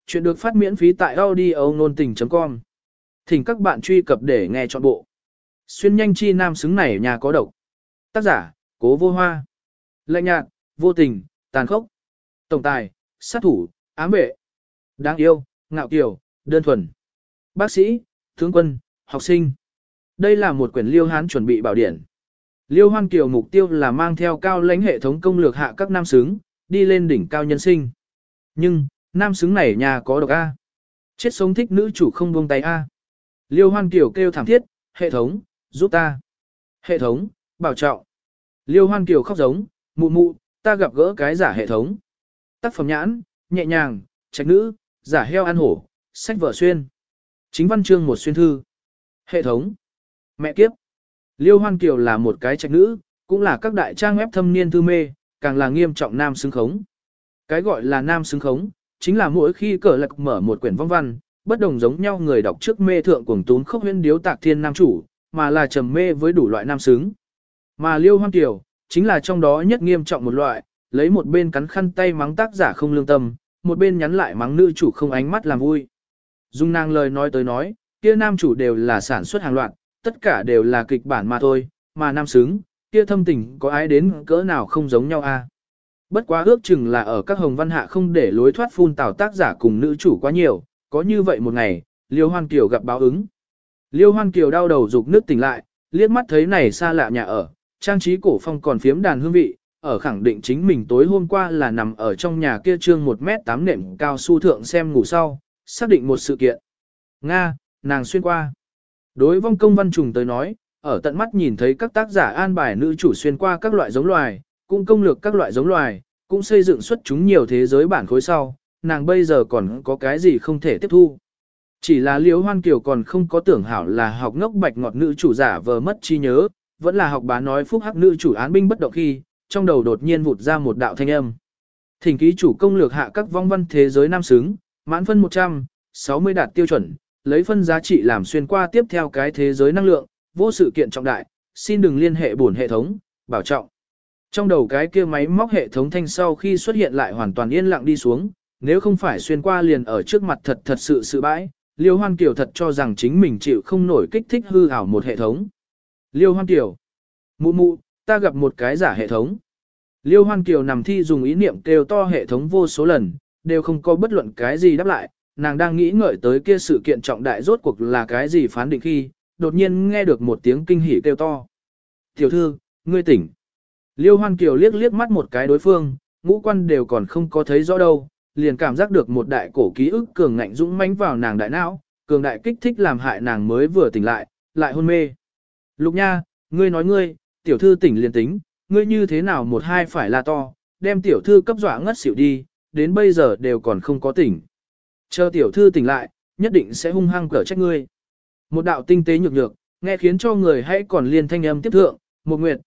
Chuyện được phát miễn phí tại audio nôn tình.com. Thỉnh các bạn truy cập để nghe trọn bộ. Xuyên nhanh chi nam xứng này nhà có độc. Tác giả, Cố Vô Hoa. Lạnh nhạt, vô tình, tàn khốc. Tổng tài, sát thủ, ám vệ. Đáng yêu, ngạo kiều, đơn thuần. Bác sĩ, tướng quân, học sinh. Đây là một quyển Liêu Hán chuẩn bị bảo điển. Liêu Hoan Kiều mục tiêu là mang theo cao lãnh hệ thống công lược hạ các nam xứng, đi lên đỉnh cao nhân sinh. Nhưng, nam xứng này nhà có độc A. Chết sống thích nữ chủ không buông tay A. Liêu Hoan Kiều kêu thảm thiết, hệ thống, giúp ta. Hệ thống, bảo trọng. Liêu Hoan Kiều khóc giống, mụ mụ, ta gặp gỡ cái giả hệ thống. Tác phẩm nhãn, nhẹ nhàng, trạch nữ, giả heo ăn hổ, sách vở xuyên. Chính văn chương một xuyên thư. Hệ thống. Mẹ kiếp. Liêu Hoan Kiều là một cái trạch nữ, cũng là các đại trang web thâm niên thư mê, càng là nghiêm trọng nam xứng khống. Cái gọi là nam xứng khống, chính là mỗi khi cờ lạc mở một quyển vong văn, bất đồng giống nhau người đọc trước mê thượng cuồng tún khốc huyễn điếu tạc thiên nam chủ, mà là trầm mê với đủ loại nam xứng. Mà Liêu Hoan Kiều, chính là trong đó nhất nghiêm trọng một loại, lấy một bên cắn khăn tay mắng tác giả không lương tâm, một bên nhắn lại mắng nữ chủ không ánh mắt làm vui. Dung nàng lời nói tới nói, kia nam chủ đều là sản xuất hàng loạt, tất cả đều là kịch bản mà thôi, mà nam xứng, kia thâm tình có ai đến cỡ nào không giống nhau a? Bất quá ước chừng là ở các hồng văn hạ không để lối thoát phun tào tác giả cùng nữ chủ quá nhiều, có như vậy một ngày, Liêu Hoan Kiều gặp báo ứng. Liêu Hoan Kiều đau đầu dục nước tỉnh lại, liếc mắt thấy này xa lạ nhà ở, trang trí cổ phong còn phiếm đàn hương vị, ở khẳng định chính mình tối hôm qua là nằm ở trong nhà kia trương 1m8 nệm cao su thượng xem ngủ sau, xác định một sự kiện. Nga, nàng xuyên qua. Đối vong công văn trùng tới nói, ở tận mắt nhìn thấy các tác giả an bài nữ chủ xuyên qua các loại giống loài, cũng công lược các loại giống loài, cũng xây dựng xuất chúng nhiều thế giới bản khối sau, nàng bây giờ còn có cái gì không thể tiếp thu. Chỉ là Liễu Hoan Kiều còn không có tưởng hảo là học ngốc bạch ngọt nữ chủ giả vờ mất trí nhớ, vẫn là học bá nói phúc hắc nữ chủ án binh bất động khi, trong đầu đột nhiên vụt ra một đạo thanh âm. Thỉnh ký chủ công lược hạ các vong văn thế giới nam xứng, mãn phân 160 đạt tiêu chuẩn, lấy phân giá trị làm xuyên qua tiếp theo cái thế giới năng lượng, vô sự kiện trọng đại, xin đừng liên hệ bổn hệ thống, bảo trọng. Trong đầu cái kia máy móc hệ thống thanh sau khi xuất hiện lại hoàn toàn yên lặng đi xuống, nếu không phải xuyên qua liền ở trước mặt thật sự bãi, Liêu Hoan Kiều thật cho rằng chính mình chịu không nổi kích thích hư ảo một hệ thống. Liêu Hoan Kiều, mụ mụ, ta gặp một cái giả hệ thống. Liêu Hoan Kiều nằm thi dùng ý niệm kêu to hệ thống vô số lần, đều không có bất luận cái gì đáp lại, nàng đang nghĩ ngợi tới kia sự kiện trọng đại rốt cuộc là cái gì phán định khi, đột nhiên nghe được một tiếng kinh hỉ kêu to. Tiểu thư, ngươi tỉnh. Liêu Hoan Kiều liếc mắt một cái đối phương, ngũ quan đều còn không có thấy rõ đâu, liền cảm giác được một đại cổ ký ức cường ngạnh dũng mãnh vào nàng đại não, cường đại kích thích làm hại nàng mới vừa tỉnh lại hôn mê. Lục Nha, ngươi nói ngươi, tiểu thư tỉnh liền tính, ngươi như thế nào một hai phải là to, đem tiểu thư cấp dọa ngất xỉu đi, đến bây giờ đều còn không có tỉnh. Chờ tiểu thư tỉnh lại, nhất định sẽ hung hăng cở trách ngươi. Một đạo tinh tế nhược nhược, nghe khiến cho người hãy còn liên thanh âm tiếp thượng, Một Nguyệt,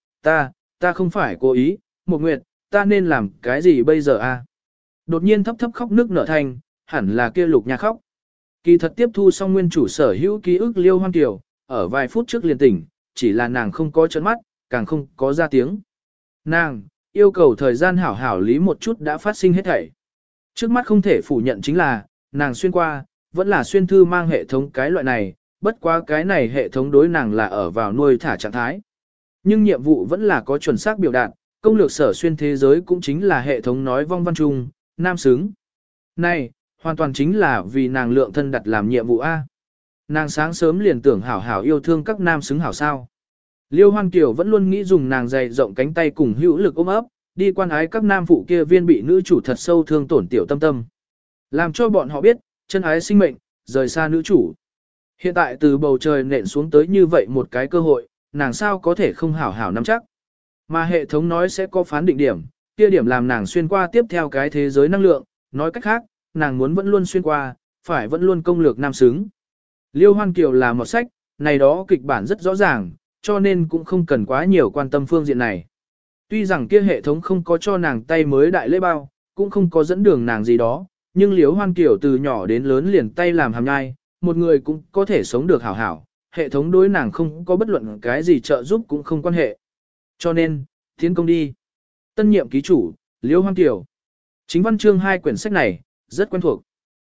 ta không phải cố ý, Một Nguyệt, ta nên làm cái gì bây giờ a? Đột nhiên thấp khóc nước nở thành, hẳn là kia Lục Nha khóc. Kỳ thật tiếp thu xong nguyên chủ sở hữu ký ức Liêu Hoan Kiều, ở vài phút trước liền tỉnh, chỉ là nàng không có trấn mắt, càng không có ra tiếng. Nàng, yêu cầu thời gian hảo hảo lý một chút đã phát sinh hết thảy. Trước mắt không thể phủ nhận chính là, nàng xuyên qua, vẫn là xuyên thư mang hệ thống cái loại này, bất quá cái này hệ thống đối nàng là ở vào nuôi thả trạng thái. Nhưng nhiệm vụ vẫn là có chuẩn xác biểu đạt, công lược sở xuyên thế giới cũng chính là hệ thống nói vong văn trung, nam xứng. Này, hoàn toàn chính là vì nàng lượng thân đặt làm nhiệm vụ A. Nàng sáng sớm liền tưởng hảo hảo yêu thương các nam xứng hảo sao. Liêu Hoan Kiều vẫn luôn nghĩ dùng nàng dày rộng cánh tay cùng hữu lực ôm ấp, đi quan ái các nam phụ kia viên bị nữ chủ thật sâu thương tổn tiểu tâm tâm. Làm cho bọn họ biết, chân ái sinh mệnh, rời xa nữ chủ. Hiện tại từ bầu trời nện xuống tới như vậy một cái cơ hội, nàng sao có thể không hảo hảo nắm chắc. Mà hệ thống nói sẽ có phán định điểm, kia điểm làm nàng xuyên qua tiếp theo cái thế giới năng lượng, nói cách khác, nàng muốn vẫn luôn xuyên qua, phải vẫn luôn công lược nam xứng. Liêu Hoan Kiều là một sách, này đó kịch bản rất rõ ràng, cho nên cũng không cần quá nhiều quan tâm phương diện này. Tuy rằng kia hệ thống không có cho nàng tay mới đại lễ bao, cũng không có dẫn đường nàng gì đó, nhưng Liêu Hoan Kiều từ nhỏ đến lớn liền tay làm hàm nhai, một người cũng có thể sống được hảo hảo, hệ thống đối nàng không có bất luận cái gì trợ giúp cũng không quan hệ. Cho nên, tiến công đi. Tân nhiệm ký chủ, Liêu Hoan Kiều. Chính văn chương 2 quyển sách này, rất quen thuộc.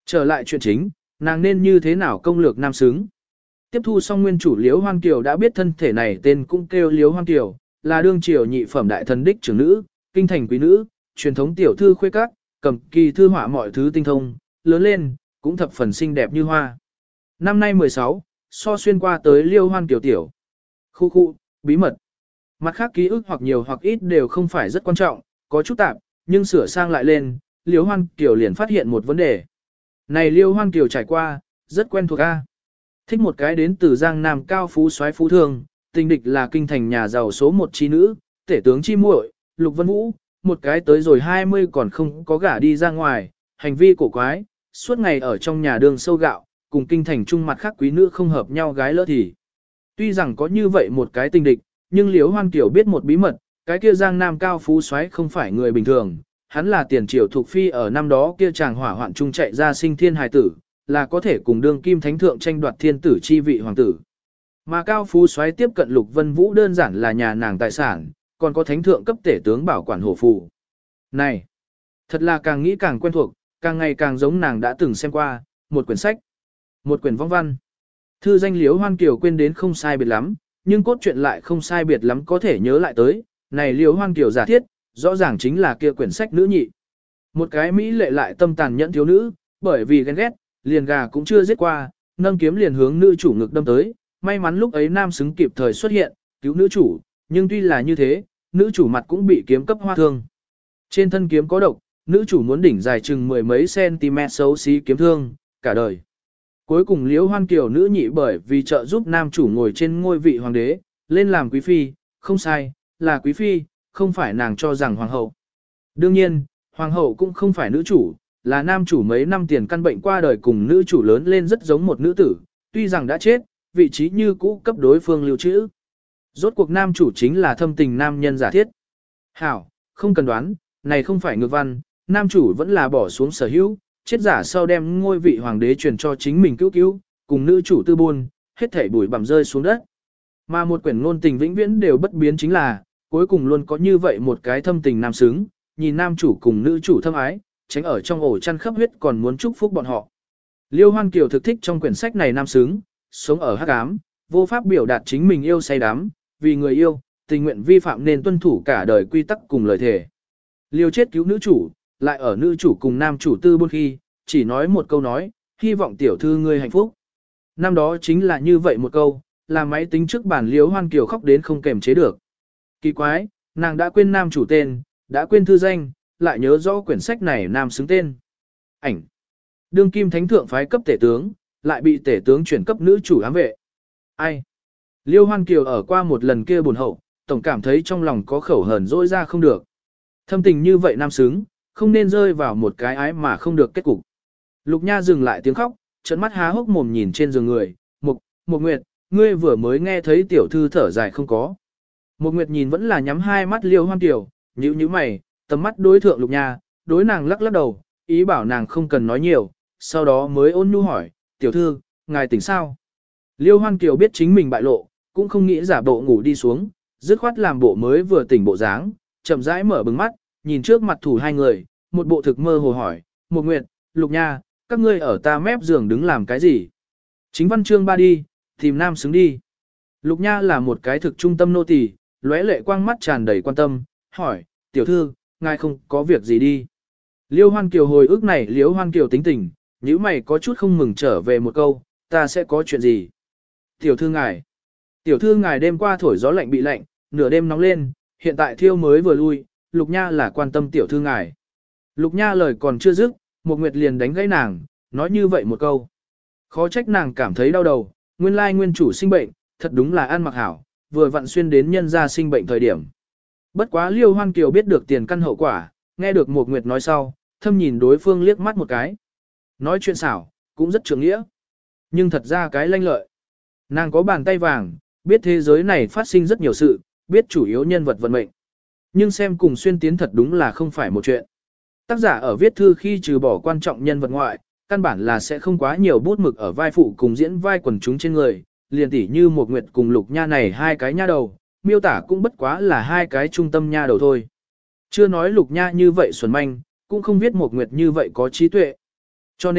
Trở lại chuyện chính, nàng nên như thế nào công lược nam xứng. Tiếp thu xong nguyên chủ Liễu Hoan Kiều đã biết thân thể này tên cũng kêu Liễu Hoan Kiều, là đương triều nhị phẩm đại thần đích trưởng nữ, kinh thành quý nữ, truyền thống tiểu thư khuê các, cầm kỳ thư họa mọi thứ tinh thông, lớn lên, cũng thập phần xinh đẹp như hoa. Năm nay 16, so xuyên qua tới Liễu Hoan Kiều tiểu. Khu, bí mật. Mặt khác ký ức hoặc nhiều hoặc ít đều không phải rất quan trọng, có chút tạp, nhưng sửa sang lại lên, Liễu Hoan Kiều liền phát hiện một vấn đề. Này Liễu Hoan Kiều trải qua, rất quen thuộc a. Thích một cái đến từ Giang Nam cao phú soái phú thương, tình địch là kinh thành nhà giàu số 1 chi nữ, tể tướng chi muội, Lục Vân Vũ, một cái tới rồi 20 còn không có gả đi ra ngoài, hành vi cổ quái, suốt ngày ở trong nhà đường sâu gạo, cùng kinh thành trung mặt khác quý nữ không hợp nhau gái lỡ thì. Tuy rằng có như vậy một cái tình địch, nhưng Liễu Hoan Kiều biết một bí mật, cái kia Giang Nam cao phú soái không phải người bình thường, hắn là tiền triều thuộc phi ở năm đó kia chàng hỏa hoạn trung chạy ra sinh thiên hài tử, là có thể cùng đương kim thánh thượng tranh đoạt thiên tử chi vị hoàng tử. Mà cao phú soái tiếp cận Lục Vân Vũ đơn giản là nhà nàng tài sản, còn có thánh thượng cấp tể tướng bảo quản hổ phù. Này, thật là càng nghĩ càng quen thuộc, càng ngày càng giống nàng đã từng xem qua, một quyển sách, một quyển vong văn. Thư danh Liễu Hoan Kiều quên đến không sai biệt lắm, nhưng cốt truyện lại không sai biệt lắm có thể nhớ lại tới, này Liễu Hoan Kiều giả thiết, rõ ràng chính là kia quyển sách nữ nhị. Một cái mỹ lệ lại tâm tàn nhẫn thiếu nữ, bởi vì ghen ghét, liền gà cũng chưa giết qua, nâng kiếm liền hướng nữ chủ ngực đâm tới, may mắn lúc ấy nam xứng kịp thời xuất hiện, cứu nữ chủ, nhưng tuy là như thế, nữ chủ mặt cũng bị kiếm cấp hoa thương. Trên thân kiếm có độc, nữ chủ muốn đỉnh dài chừng mười mấy cm xấu xí kiếm thương, cả đời. Cuối cùng Liễu Hoan Kiều nữ nhị bởi vì trợ giúp nam chủ ngồi trên ngôi vị hoàng đế, lên làm quý phi, không sai, là quý phi, không phải nàng cho rằng hoàng hậu. Đương nhiên, hoàng hậu cũng không phải nữ chủ, là nam chủ mấy năm tiền căn bệnh qua đời cùng nữ chủ lớn lên rất giống một nữ tử, tuy rằng đã chết, vị trí như cũ cấp đối phương lưu trữ. Rốt cuộc nam chủ chính là thâm tình nam nhân giả thiết. Hảo, không cần đoán, này không phải ngược văn, nam chủ vẫn là bỏ xuống sở hữu, chết giả sau đem ngôi vị hoàng đế truyền cho chính mình cứu, cùng nữ chủ tư buôn, hết thảy bụi bặm rơi xuống đất. Mà một quyển ngôn tình vĩnh viễn đều bất biến chính là, cuối cùng luôn có như vậy một cái thâm tình nam xứng, nhìn nam chủ cùng nữ chủ thâm ái, tránh ở trong ổ chăn khắp huyết còn muốn chúc phúc bọn họ. Liêu Hoan Kiều thực thích trong quyển sách này nam xứng, sống ở hắc ám, vô pháp biểu đạt chính mình yêu say đắm, vì người yêu, tình nguyện vi phạm nên tuân thủ cả đời quy tắc cùng lời thề. Liêu chết cứu nữ chủ, lại ở nữ chủ cùng nam chủ tư buôn khi, chỉ nói một câu nói, hy vọng tiểu thư ngươi hạnh phúc. Năm đó chính là như vậy một câu, làm máy tính trước bản Liêu Hoan Kiều khóc đến không kềm chế được. Kỳ quái, nàng đã quên nam chủ tên, đã quên thư danh, lại nhớ rõ quyển sách này nam xứng tên. Ảnh. Đương kim thánh thượng phái cấp tể tướng, lại bị tể tướng chuyển cấp nữ chủ ám vệ. Ai? Liêu Hoan Kiều ở qua một lần kia buồn hậu, tổng cảm thấy trong lòng có khẩu hờn dỗi ra không được. Thâm tình như vậy nam xứng, không nên rơi vào một cái ái mà không được kết cục. Lục Nha dừng lại tiếng khóc, trợn mắt há hốc mồm nhìn trên giường người, Mục Nguyệt, ngươi vừa mới nghe thấy tiểu thư thở dài không có. Mục Nguyệt nhìn vẫn là nhắm hai mắt Liêu Hoan Kiều, nhíu mày, tầm mắt đối thượng Lục Nha, đối nàng lắc lắc đầu, ý bảo nàng không cần nói nhiều, sau đó mới ôn nhu hỏi, tiểu thư, ngài tỉnh sao? Liêu Hoan Kiều biết chính mình bại lộ, cũng không nghĩ giả bộ ngủ đi xuống, dứt khoát làm bộ mới vừa tỉnh bộ dáng, chậm rãi mở bừng mắt, nhìn trước mặt thủ hai người, một bộ thực mơ hồ hỏi, Mục Nguyệt, Lục Nha, các ngươi ở ta mép giường đứng làm cái gì? Chính văn chương ba đi, tìm nam xứng đi. Lục Nha là một cái thực trung tâm nô tỳ, lóe lệ quang mắt tràn đầy quan tâm, hỏi, tiểu thư, ngài không có việc gì đi. Liêu Hoan Kiều hồi ức này Liêu Hoan Kiều tính tình, nếu mày có chút không mừng trở về một câu, ta sẽ có chuyện gì. Tiểu thư ngài đêm qua thổi gió lạnh bị lạnh, nửa đêm nóng lên, hiện tại thiêu mới vừa lui, Lục Nha là quan tâm tiểu thư ngài. Lục Nha lời còn chưa dứt, Một Nguyệt liền đánh gãy nàng, nói như vậy một câu. Khó trách nàng cảm thấy đau đầu, nguyên lai nguyên chủ sinh bệnh, thật đúng là ăn mặc hảo, vừa vặn xuyên đến nhân gia sinh bệnh thời điểm. Bất quá Liêu Hoan Kiều biết được tiền căn hậu quả, nghe được Một Nguyệt nói sau, thâm nhìn đối phương liếc mắt một cái. Nói chuyện xảo, cũng rất trưởng nghĩa. Nhưng thật ra cái lanh lợi. Nàng có bàn tay vàng, biết thế giới này phát sinh rất nhiều sự, biết chủ yếu nhân vật vận mệnh. Nhưng xem cùng xuyên tiến thật đúng là không phải một chuyện. Tác giả ở viết thư khi trừ bỏ quan trọng nhân vật ngoại, căn bản là sẽ không quá nhiều bút mực ở vai phụ cùng diễn vai quần chúng trên người, liền tỉ như Một Nguyệt cùng Lục Nha này hai cái nha đầu, miêu tả cũng bất quá là hai cái trung tâm nha đầu thôi. Chưa nói Lục Nha như vậy xuẩn manh, cũng không biết Một Nguyệt như vậy có trí tuệ. Cho nên,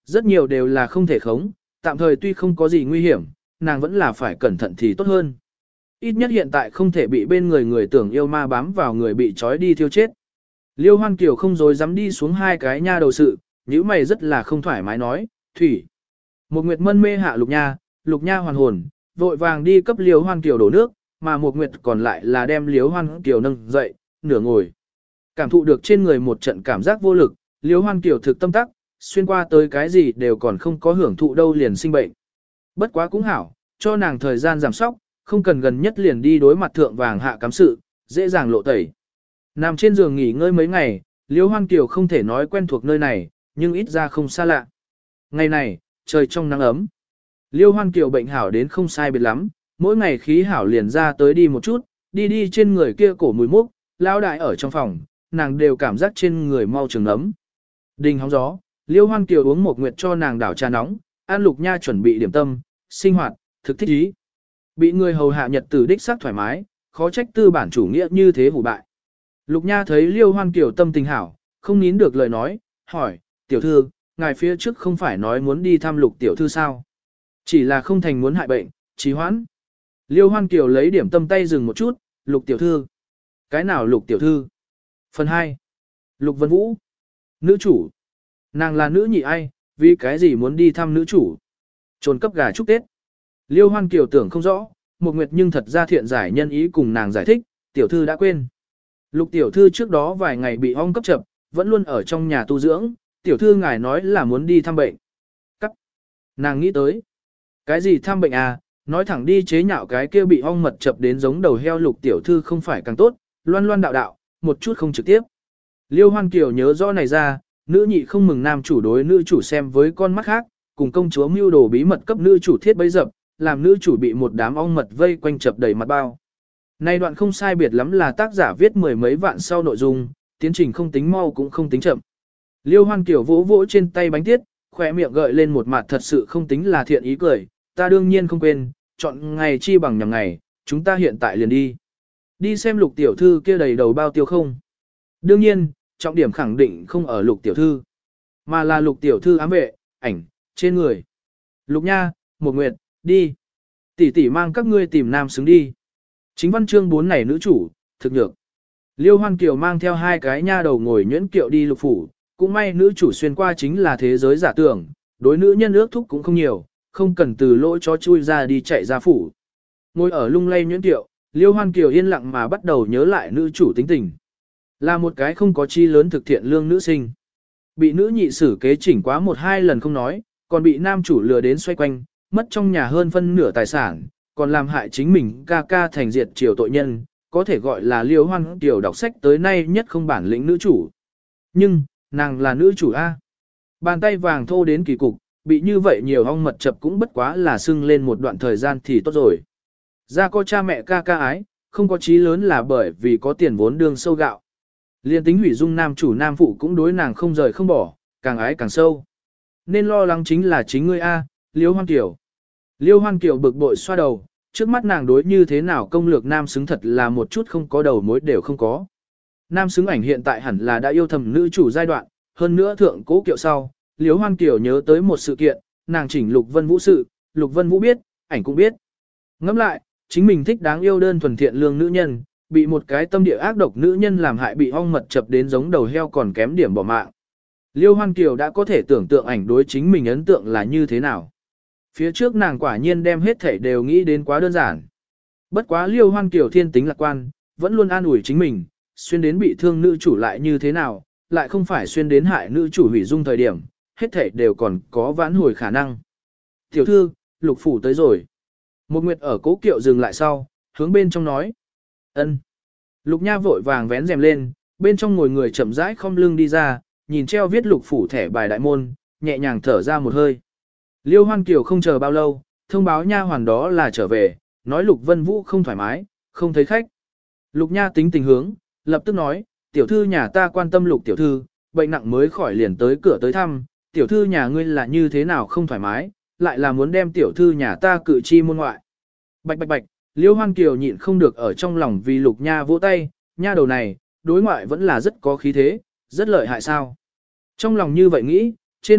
rất nhiều đều là không thể khống, tạm thời tuy không có gì nguy hiểm, nàng vẫn là phải cẩn thận thì tốt hơn. Ít nhất hiện tại không thể bị bên người tưởng yêu ma bám vào người bị trói đi thiêu chết. Liêu Hoan Kiều không dối dám đi xuống hai cái nha đầu sự, nhíu mày rất là không thoải mái nói, thủy. Một Nguyệt mân mê hạ Lục Nha hoàn hồn, vội vàng đi cấp Liêu Hoan Kiều đổ nước, mà một Nguyệt còn lại là đem Liêu Hoan Kiều nâng dậy, nửa ngồi. Cảm thụ được trên người một trận cảm giác vô lực, Liêu Hoan Kiều thực tâm tắc, xuyên qua tới cái gì đều còn không có hưởng thụ đâu liền sinh bệnh. Bất quá cũng hảo, cho nàng thời gian giảm sóc, không cần gần nhất liền đi đối mặt thượng vàng hạ cám sự, dễ dàng lộ tẩy. Nằm trên giường nghỉ ngơi mấy ngày, Liêu Hoan Kiều không thể nói quen thuộc nơi này, nhưng ít ra không xa lạ. Ngày này, trời trong nắng ấm. Liêu Hoan Kiều bệnh hảo đến không sai biệt lắm, mỗi ngày khí hảo liền ra tới đi một chút, đi trên người kia cổ mùi mốc, lao đại ở trong phòng, nàng đều cảm giác trên người mau trường ấm. Đình hóng gió, Liêu Hoan Kiều uống một nguyệt cho nàng đảo trà nóng, An Lục Nha chuẩn bị điểm tâm, sinh hoạt, thực thích ý. Bị người hầu hạ nhật tử đích xác thoải mái, khó trách tư bản chủ nghĩa như thế hủ bại. Lục Nha thấy Liêu Hoan Kiều tâm tình hảo, không nín được lời nói, hỏi, tiểu thư, ngài phía trước không phải nói muốn đi thăm Lục tiểu thư sao? Chỉ là không thành muốn hại bệnh, trì hoãn. Liêu Hoan Kiều lấy điểm tâm tay dừng một chút, Lục tiểu thư. Cái nào Lục tiểu thư? Phần 2. Lục Vân Vũ. Nữ chủ. Nàng là nữ nhị ai, vì cái gì muốn đi thăm nữ chủ? Trồn cấp gà chúc Tết. Liêu Hoan Kiều tưởng không rõ, một nguyệt nhưng thật ra thiện giải nhân ý cùng nàng giải thích, tiểu thư đã quên. Lục tiểu thư trước đó vài ngày bị ong cấp chập, vẫn luôn ở trong nhà tu dưỡng, tiểu thư ngài nói là muốn đi thăm bệnh. Cắt. Nàng nghĩ tới. Cái gì thăm bệnh à, nói thẳng đi chế nhạo cái kia bị ong mật chập đến giống đầu heo Lục tiểu thư không phải càng tốt, loan loan đạo, một chút không trực tiếp. Liêu Hoan Kiều nhớ rõ này ra, nữ nhị không mừng nam chủ đối nữ chủ xem với con mắt khác, cùng công chúa mưu đồ bí mật cấp nữ chủ thiết bấy dập, làm nữ chủ bị một đám ong mật vây quanh chập đầy mặt bao. Này đoạn không sai biệt lắm là tác giả viết mười mấy vạn sau nội dung, tiến trình không tính mau cũng không tính chậm. Liêu Hoan Kiều vỗ vỗ trên tay bánh tiết, khỏe miệng gợi lên một mặt thật sự không tính là thiện ý cười, ta đương nhiên không quên, chọn ngày chi bằng nhằm ngày, chúng ta hiện tại liền đi. Đi xem Lục tiểu thư kia đầy đầu bao tiêu không? Đương nhiên, trọng điểm khẳng định không ở Lục tiểu thư, mà là Lục tiểu thư ám vệ, ảnh, trên người. Lục Nha, một nguyệt, đi. Tỷ tỷ mang các ngươi tìm nam xứng đi. Chính văn chương 4 này nữ chủ, thực nhược. Liêu Hoan Kiều mang theo hai cái nha đầu ngồi nhuyễn kiệu đi Lục phủ, cũng may nữ chủ xuyên qua chính là thế giới giả tưởng, đối nữ nhân ước thúc cũng không nhiều, không cần từ lỗ chó chui ra đi chạy ra phủ. Ngồi ở lung lay nhuyễn kiệu, Liêu Hoan Kiều yên lặng mà bắt đầu nhớ lại nữ chủ tính tình. Là một cái không có chi lớn thực thiện lương nữ sinh. Bị nữ nhị xử kế chỉnh quá một hai lần không nói, còn bị nam chủ lừa đến xoay quanh, mất trong nhà hơn phân nửa tài sản, còn làm hại chính mình ca ca thành diệt triều tội nhân, có thể gọi là Liêu Hoan Kiều đọc sách tới nay nhất không bản lĩnh nữ chủ. Nhưng, nàng là nữ chủ A. Bàn tay vàng thô đến kỳ cục, bị như vậy nhiều ong mật chập cũng bất quá là sưng lên một đoạn thời gian thì tốt rồi. Ra có cha mẹ ca ca ái, không có chí lớn là bởi vì có tiền vốn đương sâu gạo. Liên tính hủy dung nam chủ nam phụ cũng đối nàng không rời không bỏ, càng ái càng sâu. Nên lo lắng chính là chính ngươi A, Liêu Hoan Kiều. Liêu Hoan Kiều bực bội xoa đầu, trước mắt nàng đối như thế nào công lược nam xứng thật là một chút không có đầu mối đều không có. Nam xứng ảnh hiện tại hẳn là đã yêu thầm nữ chủ giai đoạn, hơn nữa thượng cố kiệu sau, Liêu Hoan Kiều nhớ tới một sự kiện, nàng chỉnh Lục Vân Vũ sự, Lục Vân Vũ biết, ảnh cũng biết. Ngẫm lại, chính mình thích đáng yêu đơn thuần thiện lương nữ nhân, bị một cái tâm địa ác độc nữ nhân làm hại bị ong mật chập đến giống đầu heo còn kém điểm bỏ mạng. Liêu Hoan Kiều đã có thể tưởng tượng ảnh đối chính mình ấn tượng là như thế nào. Phía trước nàng quả nhiên đem hết thảy đều nghĩ đến quá đơn giản. Bất quá Liêu Hoan Kiều thiên tính lạc quan, vẫn luôn an ủi chính mình, xuyên đến bị thương nữ chủ lại như thế nào, lại không phải xuyên đến hại nữ chủ hủy dung thời điểm, hết thảy đều còn có vãn hồi khả năng. Tiểu thư, Lục phủ tới rồi. Một nguyệt ở cố kiệu dừng lại sau, hướng bên trong nói. Ân. Lục Nha vội vàng vén rèm lên, bên trong ngồi người chậm rãi khom lưng đi ra, nhìn treo viết Lục phủ thẻ bài đại môn, nhẹ nhàng thở ra một hơi. Liêu Hoan Kiều không chờ bao lâu, thông báo nha hoàn đó là trở về, nói Lục Vân Vũ không thoải mái, không thấy khách. Lục Nha tính tình hướng, lập tức nói, tiểu thư nhà ta quan tâm Lục tiểu thư, bệnh nặng mới khỏi liền tới cửa tới thăm, tiểu thư nhà ngươi là như thế nào không thoải mái, lại là muốn đem tiểu thư nhà ta cử chi môn ngoại. Bạch bạch bạch, Liêu Hoan Kiều nhịn không được ở trong lòng vì Lục Nha vỗ tay, nha đầu này, đối ngoại vẫn là rất có khí thế, rất lợi hại sao. Trong lòng như vậy nghĩ, trên mặt,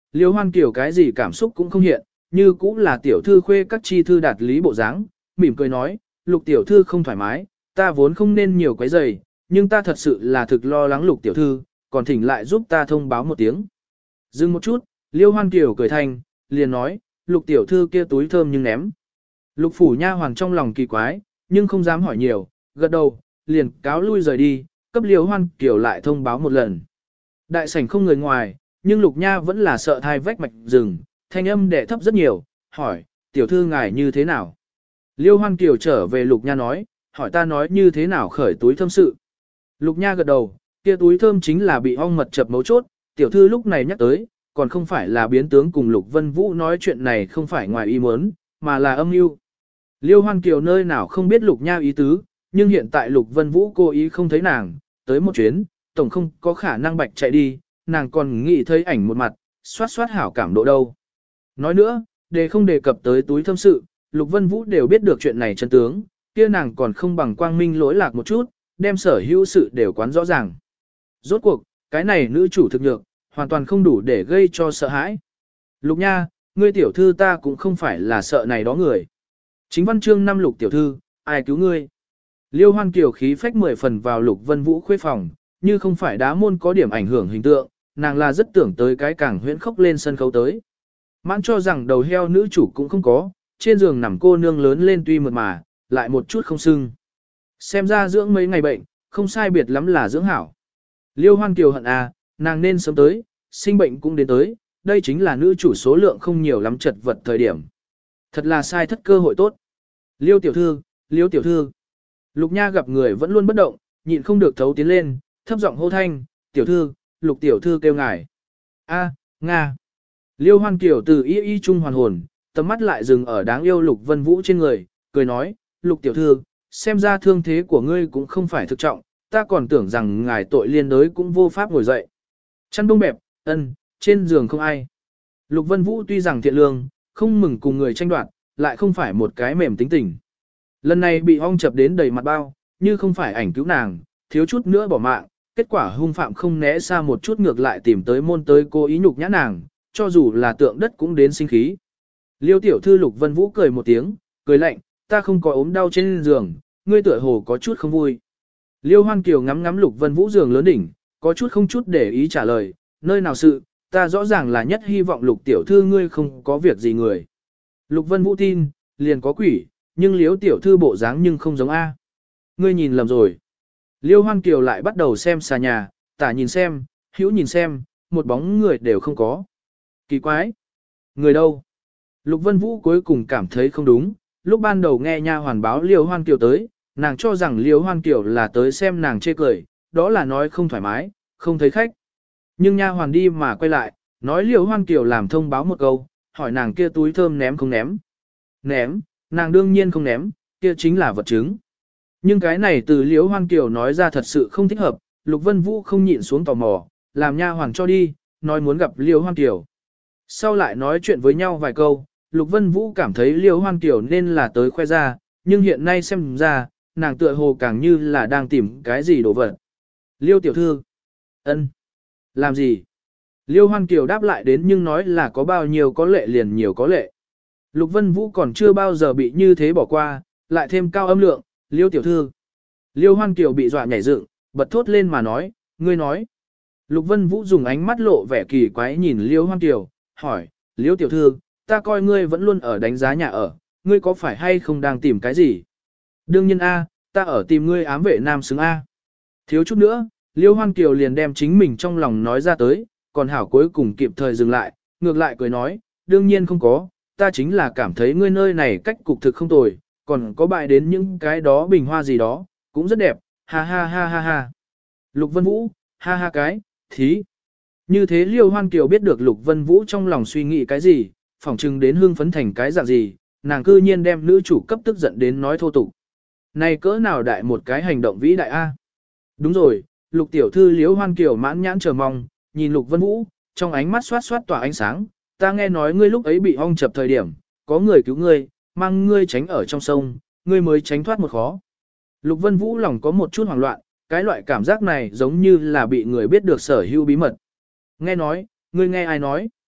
Liêu Hoan Kiều cái gì cảm xúc cũng không hiện, như cũng là tiểu thư khuê các chi thư đạt lý bộ dáng, mỉm cười nói, Lục tiểu thư không thoải mái, ta vốn không nên nhiều quấy rầy, nhưng ta thật sự là thực lo lắng Lục tiểu thư, còn thỉnh lại giúp ta thông báo một tiếng. Dừng một chút, Liêu Hoan Kiều cười thành, liền nói, Lục tiểu thư kia túi thơm nhưng ném. Lục phủ nha hoàng trong lòng kỳ quái, nhưng không dám hỏi nhiều, gật đầu, liền cáo lui rời đi, cấp Liêu Hoan Kiều lại thông báo một lần. Đại sảnh không người ngoài, nhưng Lục Nha vẫn là sợ thai vách mạch rừng, thanh âm đẻ thấp rất nhiều, hỏi, tiểu thư ngài như thế nào? Liêu Hoan Kiều trở về Lục Nha nói, hỏi ta nói như thế nào khởi túi thơm sự. Lục Nha gật đầu, kia túi thơm chính là bị ong mật chập mấu chốt, tiểu thư lúc này nhắc tới, còn không phải là biến tướng cùng Lục Vân Vũ nói chuyện này không phải ngoài ý muốn, mà là âm mưu. Liêu Hoan Kiều nơi nào không biết Lục Nha ý tứ, nhưng hiện tại Lục Vân Vũ cố ý không thấy nàng, tới một chuyến, tổng không có khả năng bạch chạy đi, nàng còn nghĩ thấy ảnh một mặt, xoát xoát hảo cảm độ đâu. Nói nữa, để không đề cập tới túi thâm sự, Lục Vân Vũ đều biết được chuyện này chân tướng, kia nàng còn không bằng quang minh lỗi lạc một chút, đem sở hữu sự đều quán rõ ràng. Rốt cuộc, cái này nữ chủ thực nhược, hoàn toàn không đủ để gây cho sợ hãi. Lục Nha, ngươi tiểu thư ta cũng không phải là sợ này đó người. Chính văn chương 5 Lục tiểu thư, ai cứu ngươi? Liêu Hoan Kiều khí phách 10 phần vào Lục Vân Vũ khuê phòng, như không phải đá môn có điểm ảnh hưởng hình tượng, nàng là rất tưởng tới cái càng huyễn khốc lên sân khấu tới. Mãn cho rằng đầu heo nữ chủ cũng không có, trên giường nằm cô nương lớn lên tuy mượt mà, lại một chút không sưng. Xem ra dưỡng mấy ngày bệnh, không sai biệt lắm là dưỡng hảo. Liêu Hoan Kiều hận à, nàng nên sớm tới, sinh bệnh cũng đến tới, đây chính là nữ chủ số lượng không nhiều lắm chật vật thời điểm. Thật là sai thất cơ hội tốt. Liêu tiểu thư, Liêu tiểu thư. Lục Nha gặp người vẫn luôn bất động, nhịn không được thấu tiến lên, thấp giọng hô thanh, tiểu thư, Lục tiểu thư kêu ngài. A, Nga. Liêu Hoan Kiều từ y trung hoàn hồn, tầm mắt lại dừng ở đáng yêu Lục Vân Vũ trên người, cười nói, Lục tiểu thư, xem ra thương thế của ngươi cũng không phải thực trọng, ta còn tưởng rằng ngài tội liên đới cũng vô pháp ngồi dậy. Chăn đông bẹp, trên giường không ai. Lục Vân Vũ tuy rằng thiện lương, không mừng cùng người tranh đoạt, lại không phải một cái mềm tính tình. Lần này bị ong chập đến đầy mặt bao, như không phải ảnh cứu nàng, thiếu chút nữa bỏ mạng, kết quả hung phạm không né xa một chút ngược lại tìm tới môn tới cố ý nhục nhã nàng, cho dù là tượng đất cũng đến sinh khí. Liêu tiểu thư Lục Vân Vũ cười một tiếng, cười lạnh, ta không có ốm đau trên giường, ngươi tựa hồ có chút không vui. Liêu Hoan Kiều ngắm ngắm Lục Vân Vũ giường lớn đỉnh, có chút không chút để ý trả lời, nơi nào sự, ta rõ ràng là nhất hy vọng Lục tiểu thư ngươi không có việc gì người. Lục Vân Vũ tin, liền có quỷ, nhưng Liêu tiểu thư bộ dáng nhưng không giống A. Ngươi nhìn lầm rồi. Liêu Hoan Kiều lại bắt đầu xem xà nhà, tả nhìn xem, hữu nhìn xem, một bóng người đều không có. Kỳ quái. Người đâu? Lục Vân Vũ cuối cùng cảm thấy không đúng, lúc ban đầu nghe nha hoàn báo Liêu Hoan Kiều tới, nàng cho rằng Liêu Hoan Kiều là tới xem nàng chê cười, đó là nói không thoải mái, không thấy khách. Nhưng nha hoàn đi mà quay lại, nói Liêu Hoan Kiều làm thông báo một câu, hỏi nàng kia túi thơm ném không ném. Ném, nàng đương nhiên không ném, kia chính là vật chứng. Nhưng cái này từ Liêu Hoan Kiều nói ra thật sự không thích hợp, Lục Vân Vũ không nhịn xuống tò mò, làm nha hoàn cho đi, nói muốn gặp Liêu Hoan Kiều. Sau lại nói chuyện với nhau vài câu, Lục Vân Vũ cảm thấy Liêu Hoan Kiều nên là tới khoe ra, nhưng hiện nay xem ra, nàng tựa hồ càng như là đang tìm cái gì đồ vật. Liêu tiểu thư. Làm gì? Liêu Hoan Kiều đáp lại đến nhưng nói là có bao nhiêu có lệ liền nhiều có lệ. Lục Vân Vũ còn chưa bao giờ bị như thế bỏ qua, lại thêm cao âm lượng, Liêu tiểu thư. Liêu Hoan Kiều bị dọa nhảy dựng, bật thốt lên mà nói, ngươi nói. Lục Vân Vũ dùng ánh mắt lộ vẻ kỳ quái nhìn Liêu Hoan Kiều, hỏi, Liêu tiểu thư, ta coi ngươi vẫn luôn ở đánh giá nhà ở, ngươi có phải hay không đang tìm cái gì? Đương nhiên A, ta ở tìm ngươi ám vệ nam xứng A. Thiếu chút nữa, Liêu Hoan Kiều liền đem chính mình trong lòng nói ra tới, còn hảo cuối cùng kịp thời dừng lại, ngược lại cười nói, đương nhiên không có, ta chính là cảm thấy ngươi nơi này cách cục thực không tồi, còn có bại đến những cái đó bình hoa gì đó, cũng rất đẹp, ha ha ha ha ha. Lục Vân Vũ, ha ha cái, thí. Như thế Liêu Hoan Kiều biết được Lục Vân Vũ trong lòng suy nghĩ cái gì, phỏng chừng đến hương phấn thành cái dạng gì, nàng cư nhiên đem nữ chủ cấp tức giận đến nói thô tục. Này cỡ nào đại một cái hành động vĩ đại a? Đúng rồi, Lục tiểu thư Liêu Hoan Kiều mãn nhãn chờ mong, nhìn Lục Vân Vũ, trong ánh mắt xoát xoát tỏa ánh sáng, ta nghe nói ngươi lúc ấy bị ong chập thời điểm, có người cứu ngươi, mang ngươi tránh ở trong sông, ngươi mới tránh thoát một khó. Lục Vân Vũ lòng có một chút hoảng loạn, cái loại cảm giác này giống như là bị người biết được sở hữu bí mật. Nghe nói, ngươi nghe ai nói?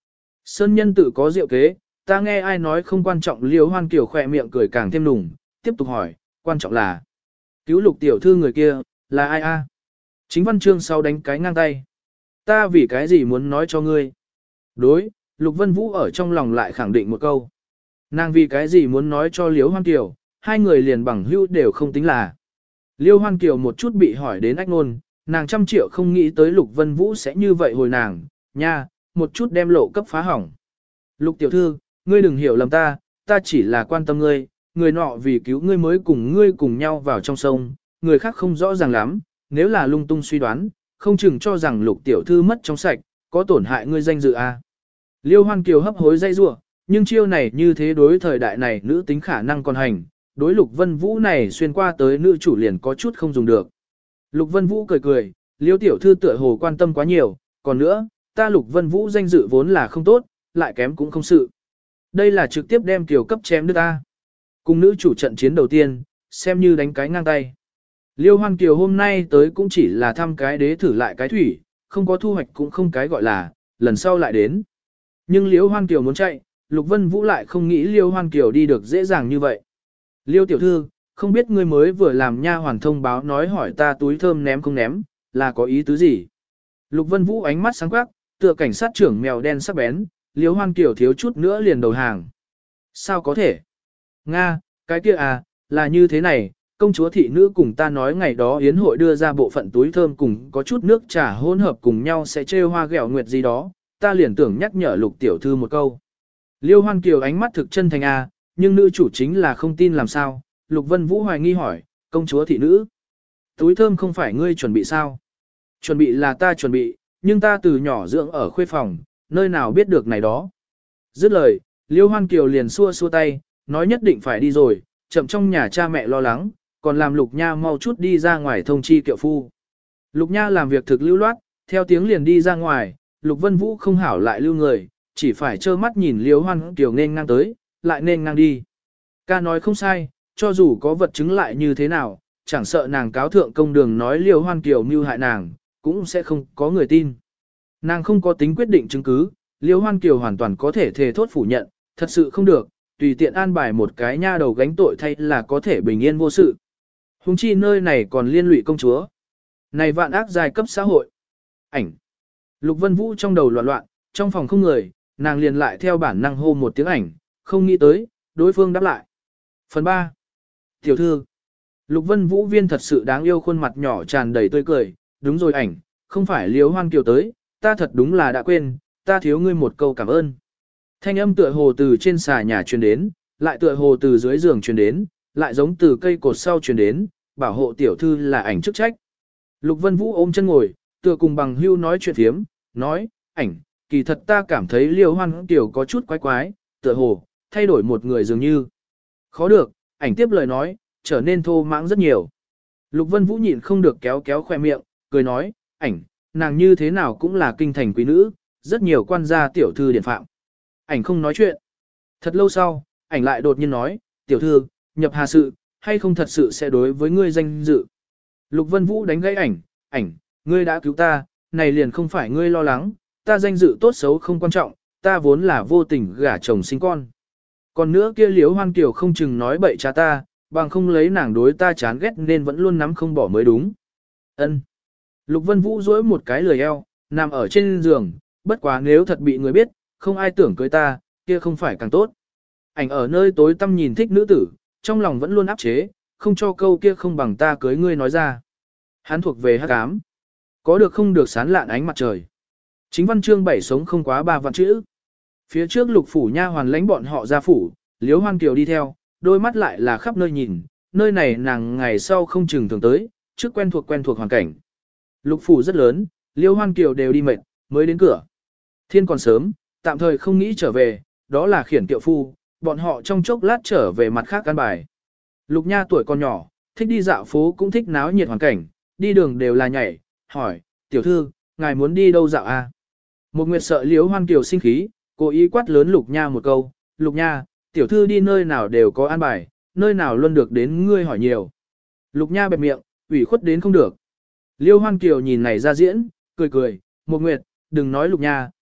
Sơn nhân tự có diệu kế, ta nghe ai nói không quan trọng. Liêu Hoan Kiều khỏe miệng cười càng thêm nùng, tiếp tục hỏi, quan trọng là cứu Lục tiểu thư người kia, là ai a? Chính văn chương sau đánh cái ngang tay. Ta vì cái gì muốn nói cho ngươi? Đối, Lục Vân Vũ ở trong lòng lại khẳng định một câu. Nàng vì cái gì muốn nói cho Liêu Hoan Kiều, hai người liền bằng hữu đều không tính là. Liêu Hoan Kiều một chút bị hỏi đến ách nôn, nàng 100 triệu không nghĩ tới Lục Vân Vũ sẽ như vậy hồi nàng, nha, một chút đem lộ cấp phá hỏng. Lục tiểu thư, ngươi đừng hiểu lầm ta, ta chỉ là quan tâm ngươi, người nọ vì cứu ngươi mới cùng ngươi cùng nhau vào trong sông, người khác không rõ ràng lắm, nếu là lung tung suy đoán, không chừng cho rằng Lục tiểu thư mất trong sạch, có tổn hại ngươi danh dự a. Liêu Hoan Kiều hấp hối dây rủa, nhưng chiêu này như thế đối thời đại này nữ tính khả năng còn hành, đối Lục Vân Vũ này xuyên qua tới nữ chủ liền có chút không dùng được. Lục Vân Vũ cười cười, Liêu tiểu thư tựa hồ quan tâm quá nhiều, còn nữa, ta Lục Vân Vũ danh dự vốn là không tốt, lại kém cũng không sự. Đây là trực tiếp đem Kiều cấp chém đứt ta. Cùng nữ chủ trận chiến đầu tiên, xem như đánh cái ngang tay. Liêu Hoan Kiều hôm nay tới cũng chỉ là thăm cái đế thử lại cái thủy, không có thu hoạch cũng không cái gọi là, lần sau lại đến. Nhưng Liêu Hoan Kiều muốn chạy, Lục Vân Vũ lại không nghĩ Liêu Hoan Kiều đi được dễ dàng như vậy. Liêu tiểu thư, không biết ngươi mới vừa làm nha hoàn thông báo nói hỏi ta túi thơm ném không ném, là có ý tứ gì? Lục Vân Vũ ánh mắt sáng quắc, tựa cảnh sát trưởng mèo đen sắc bén, Liêu Hoan Kiều thiếu chút nữa liền đầu hàng. Sao có thể? Nga, cái kia à, là như thế này, công chúa thị nữ cùng ta nói ngày đó yến hội đưa ra bộ phận túi thơm cùng có chút nước trà hỗn hợp cùng nhau sẽ trêu hoa ghẹo nguyệt gì đó, ta liền tưởng nhắc nhở Lục tiểu thư một câu. Liêu Hoan Kiều ánh mắt thực chân thành à, nhưng nữ chủ chính là không tin làm sao, Lục Vân Vũ hoài nghi hỏi, công chúa thị nữ. Túi thơm không phải ngươi chuẩn bị sao? Chuẩn bị là ta chuẩn bị, nhưng ta từ nhỏ dưỡng ở khuê phòng, nơi nào biết được này đó. Dứt lời, Liêu Hoan Kiều liền xua xua tay, nói nhất định phải đi rồi, chậm trong nhà cha mẹ lo lắng, còn làm Lục Nha mau chút đi ra ngoài thông chi kiệu phu. Lục Nha làm việc thực lưu loát, theo tiếng liền đi ra ngoài, Lục Vân Vũ không hảo lại lưu người, chỉ phải trơ mắt nhìn Liêu Hoan Kiều nên ngang tới, lại nên ngang đi. Ca nói không sai, cho dù có vật chứng lại như thế nào, chẳng sợ nàng cáo thượng công đường nói Liêu Hoan Kiều mưu hại nàng, cũng sẽ không có người tin. Nàng không có tính quyết định chứng cứ, Liêu Hoan Kiều hoàn toàn có thể thề thốt phủ nhận, thật sự không được, tùy tiện an bài một cái nha đầu gánh tội thay là có thể bình yên vô sự. Hùng chi nơi này còn liên lụy công chúa. Này vạn ác giai cấp xã hội. Ảnh. Lục Vân Vũ trong đầu loạn loạn, trong phòng không người, nàng liền lại theo bản năng hô một tiếng ảnh, không nghĩ tới, đối phương đáp lại. Phần 3. Tiểu thư. Lục Vân Vũ viên thật sự đáng yêu, khuôn mặt nhỏ tràn đầy tươi cười, đúng rồi ảnh, không phải Liêu Hoan Kiều tới, ta thật đúng là đã quên, ta thiếu ngươi một câu cảm ơn. Thanh âm tựa hồ từ trên xà nhà truyền đến, lại tựa hồ từ dưới giường truyền đến, lại giống từ cây cột sau truyền đến, bảo hộ tiểu thư là ảnh chức trách. Lục Vân Vũ ôm chân ngồi, tựa cùng bằng hưu nói chuyện thiếm, nói, ảnh, kỳ thật ta cảm thấy Liêu Hoan Kiều có chút quái quái, tựa hồ, thay đổi một người dường như. Khó được, ảnh tiếp lời nói, trở nên thô mãng rất nhiều. Lục Vân Vũ nhịn không được kéo kéo khoe miệng, cười nói, ảnh, nàng như thế nào cũng là kinh thành quý nữ, rất nhiều quan gia tiểu thư điển phạm. Ảnh không nói chuyện. Thật lâu sau, ảnh lại đột nhiên nói, tiểu thư, nhập hà sự, hay không thật sự sẽ đối với ngươi danh dự. Lục Vân Vũ đánh gãy ảnh, ngươi đã cứu ta, này liền không phải ngươi lo lắng, ta danh dự tốt xấu không quan trọng, ta vốn là vô tình gả chồng sinh con. Còn nữa kia Liễu Hoan Kiều không chừng nói bậy cha ta, bằng không lấy nàng đối ta chán ghét nên vẫn luôn nắm không bỏ mới đúng. Ân. Lục Vân Vũ duỗi một cái lười eo, nằm ở trên giường, bất quá nếu thật bị người biết, không ai tưởng cưới ta, kia không phải càng tốt. Ảnh ở nơi tối tăm nhìn thích nữ tử, trong lòng vẫn luôn áp chế, không cho câu kia không bằng ta cưới ngươi nói ra. Hắn thuộc về hắc ám. Có được không được sán lạn ánh mặt trời. Chính văn chương 7 sống không quá 3 vạn chữ. Phía trước Lục phủ nha hoàn lãnh bọn họ ra phủ, Liễu Hoan Kiều đi theo, đôi mắt lại là khắp nơi nhìn, nơi này nàng ngày sau không chừng thường tới, trước quen thuộc hoàn cảnh. Lục phủ rất lớn, Liễu Hoan Kiều đều đi mệt, mới đến cửa. Thiên còn sớm, tạm thời không nghĩ trở về, đó là khiển kiệu phu, bọn họ trong chốc lát trở về mặt khác căn bài. Lục Nha tuổi còn nhỏ, thích đi dạo phố cũng thích náo nhiệt hoàn cảnh, đi đường đều là nhảy, hỏi, tiểu thư, ngài muốn đi đâu dạo à? Một Nguyệt sợ Liễu Hoan Kiều sinh khí, cố ý quát lớn Lục Nha một câu, Lục Nha, tiểu thư đi nơi nào đều có an bài, nơi nào luôn được đến ngươi hỏi nhiều. Lục Nha bẹp miệng, ủy khuất đến không được. Liễu Hoan Kiều nhìn này ra diễn, cười, Một Nguyệt, đừng nói Lục Nha,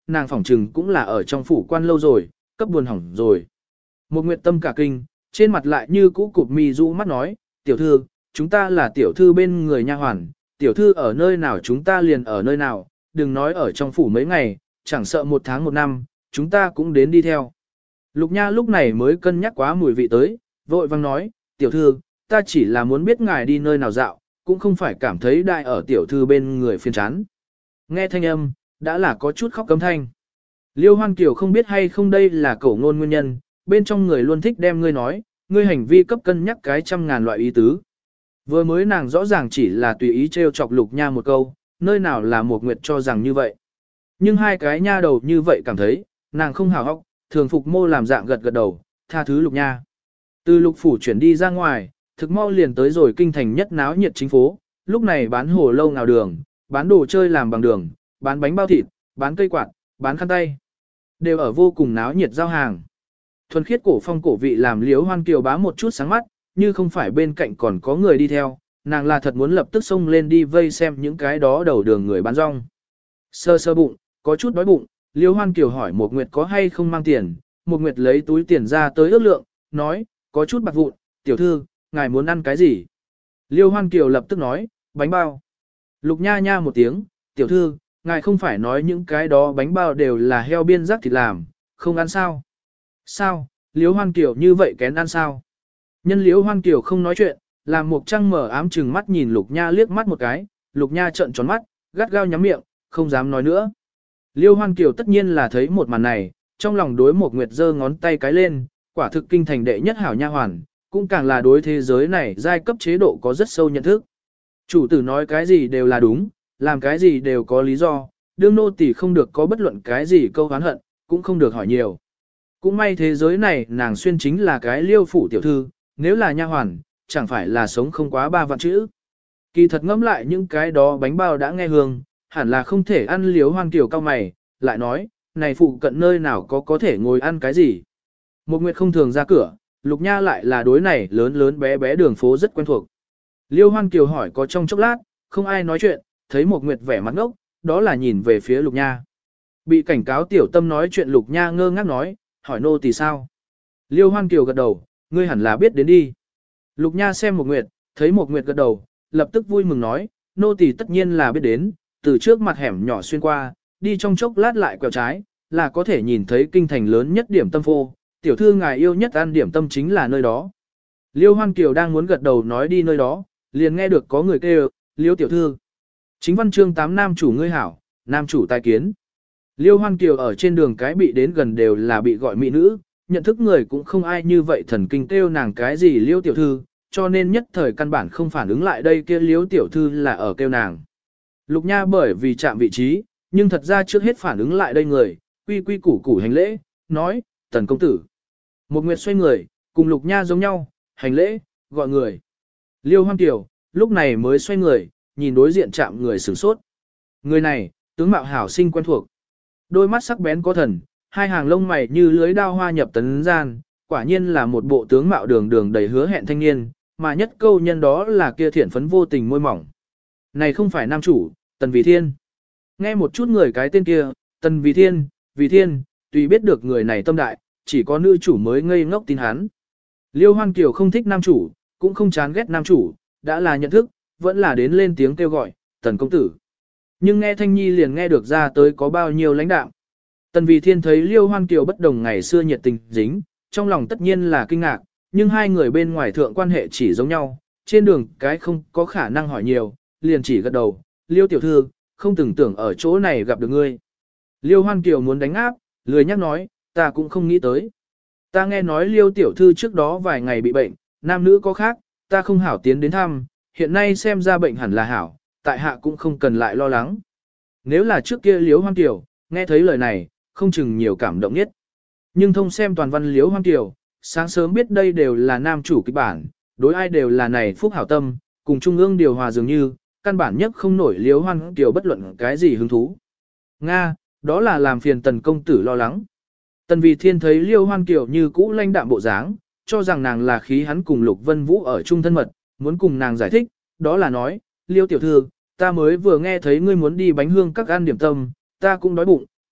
nàng phỏng trừng cũng là ở trong phủ quan lâu rồi, cấp buồn hỏng rồi. Một nguyệt tâm cả kinh, trên mặt lại như cũ cụp mi rũ mắt nói, tiểu thư, chúng ta là tiểu thư bên người nha hoàn, tiểu thư ở nơi nào chúng ta liền ở nơi nào, đừng nói ở trong phủ mấy ngày, chẳng sợ 1 tháng 1 năm, chúng ta cũng đến đi theo. Lục Nha lúc này mới cân nhắc quá mùi vị tới, vội vang nói, tiểu thư, ta chỉ là muốn biết ngài đi nơi nào dạo, cũng không phải cảm thấy đại ở tiểu thư bên người phiền chán. Nghe thanh âm, đã là có chút khóc cấm thanh. Liêu Hoan Kiều không biết hay không đây là cổ ngôn nguyên nhân, bên trong người luôn thích đem ngươi nói, ngươi hành vi cấp cân nhắc cái 100.000 loại ý tứ. Vừa mới nàng rõ ràng chỉ là tùy ý trêu chọc Lục Nha một câu, nơi nào là một nguyệt cho rằng như vậy. Nhưng hai cái nha đầu như vậy cảm thấy, nàng không hào hóc, thường phục mô làm dạng gật gật đầu, tha thứ Lục Nha. Từ Lục phủ chuyển đi ra ngoài, thực mau liền tới rồi kinh thành nhất náo nhiệt chính phố, lúc này bán hồ lâu ngào đường, bán đồ chơi làm bằng đường, bán bánh bao thịt, bán cây quạt, bán khăn tay. Đều ở vô cùng náo nhiệt giao hàng. Thuần khiết cổ phong cổ vị làm Liễu Hoan Kiều bá một chút sáng mắt, như không phải bên cạnh còn có người đi theo, nàng là thật muốn lập tức xông lên đi vây xem những cái đó đầu đường người bán rong. Sơ sơ bụng, có chút đói bụng, Liễu Hoan Kiều hỏi Một Nguyệt có hay không mang tiền, Một Nguyệt lấy túi tiền ra tới ước lượng, nói, có chút bạc vụn, tiểu thư, ngài muốn ăn cái gì? Liễu Hoan Kiều lập tức nói, bánh bao. Lục Nha nha một tiếng, tiểu thư, ngài không phải nói những cái đó bánh bao đều là heo biên rắc thịt làm, không ăn sao? Sao, Liễu Hoan Kiều như vậy kén ăn sao? Nhân Liễu Hoan Kiều không nói chuyện, làm Mục Trăng mở ám chừng mắt nhìn Lục Nha liếc mắt một cái, Lục Nha trợn tròn mắt, gắt gao nhắm miệng, không dám nói nữa. Liễu Hoan Kiều tất nhiên là thấy một màn này, trong lòng đối Một Nguyệt giơ ngón tay cái lên, quả thực kinh thành đệ nhất hảo nha hoàn, cũng càng là đối thế giới này giai cấp chế độ có rất sâu nhận thức. Chủ tử nói cái gì đều là đúng, làm cái gì đều có lý do, đương nô tỳ không được có bất luận cái gì câu oán hận, cũng không được hỏi nhiều. Cũng may thế giới này nàng xuyên chính là cái Liêu phủ tiểu thư, nếu là nha hoàn, chẳng phải là sống không quá 3 vạn chữ. Kỳ thật ngẫm lại những cái đó bánh bao đã nghe hương, hẳn là không thể ăn. Liếu Hoan Kiều cao mày, lại nói, này phụ cận nơi nào có thể ngồi ăn cái gì. Một Nguyệt không thường ra cửa, Lục Nha lại là đối này lớn lớn bé bé đường phố rất quen thuộc. Liêu Hoan Kiều hỏi có trong chốc lát, không ai nói chuyện, thấy Một Nguyệt vẻ mặt ngốc, đó là nhìn về phía Lục Nha. Bị cảnh cáo tiểu tâm nói chuyện Lục Nha ngơ ngác nói, hỏi nô tỳ sao? Liêu Hoan Kiều gật đầu, ngươi hẳn là biết đến đi. Lục Nha xem Một Nguyệt, thấy Một Nguyệt gật đầu, lập tức vui mừng nói, nô tỳ tất nhiên là biết đến, từ trước mặt hẻm nhỏ xuyên qua, đi trong chốc lát lại quẹo trái, là có thể nhìn thấy kinh thành lớn nhất điểm tâm phô, tiểu thư ngài yêu nhất ăn điểm tâm chính là nơi đó. Liêu Hoan Kiều đang muốn gật đầu nói đi nơi đó, liền nghe được có người kêu, Liêu tiểu thư. Chính văn chương 8 nam chủ ngươi hảo, nam chủ tài kiến. Liêu Hoan Kiều ở trên đường cái bị đến gần đều là bị gọi mỹ nữ, nhận thức người cũng không ai như vậy thần kinh kêu nàng cái gì Liêu tiểu thư, cho nên nhất thời căn bản không phản ứng lại đây kia Liêu tiểu thư là ở kêu nàng. Lục Nha bởi vì chạm vị trí, nhưng thật ra trước hết phản ứng lại đây người, quy quy củ củ hành lễ, nói, Tần công tử. Một Nguyệt xoay người, cùng Lục Nha giống nhau, hành lễ, gọi người. Liêu Hoan Kiều, lúc này mới xoay người, nhìn đối diện chạm người sửng sốt. Người này, tướng mạo hảo sinh quen thuộc. Đôi mắt sắc bén có thần, hai hàng lông mày như lưới đao hoa nhập tấn gian, quả nhiên là một bộ tướng mạo đường đường đầy hứa hẹn thanh niên, mà nhất câu nhân đó là kia thiện phấn vô tình môi mỏng. Này không phải nam chủ, Tần Vì Thiên. Nghe một chút người cái tên kia, Tần Vì Thiên, tuy biết được người này tâm đại, chỉ có nữ chủ mới ngây ngốc tin hắn. Liêu Hoan Kiều không thích nam chủ, cũng không chán ghét nam chủ, đã là nhận thức, vẫn là đến lên tiếng kêu gọi, Tần công tử. Nhưng nghe Thanh Nhi liền nghe được ra tới có bao nhiêu lãnh đạm. Tần Vì Thiên thấy Liêu Hoan Kiều bất đồng ngày xưa nhiệt tình dính, trong lòng tất nhiên là kinh ngạc, nhưng hai người bên ngoài thượng quan hệ chỉ giống nhau, trên đường cái không có khả năng hỏi nhiều, liền chỉ gật đầu, Liêu tiểu thư, không từng tưởng ở chỗ này gặp được ngươi. Liêu Hoan Kiều muốn đánh áp, lười nhắc nói, ta cũng không nghĩ tới. Ta nghe nói Liêu tiểu thư trước đó vài ngày bị bệnh, nam nữ có khác, ta không hảo tiến đến thăm, hiện nay xem ra bệnh hẳn là hảo, tại hạ cũng không cần lại lo lắng. Nếu là trước kia Liêu Hoan Kiều, nghe thấy lời này, không chừng nhiều cảm động nhất. Nhưng thông xem toàn văn Liêu Hoan Kiều, sáng sớm biết đây đều là nam chủ kịch bản, đối ai đều là này phúc hảo tâm, cùng trung ương điều hòa dường như, căn bản nhất không nổi Liêu Hoan Kiều bất luận cái gì hứng thú. Nga, đó là làm phiền Tần công tử lo lắng. Tần Vì Thiên thấy Liêu Hoan Kiều như cũ lãnh đạm bộ dáng, cho rằng nàng là khí hắn cùng Lục Vân Vũ ở chung thân mật, muốn cùng nàng giải thích, đó là nói, Liêu tiểu thư, ta mới vừa nghe thấy ngươi muốn đi bánh hương các ăn điểm tâm, ta cũng đói bụng,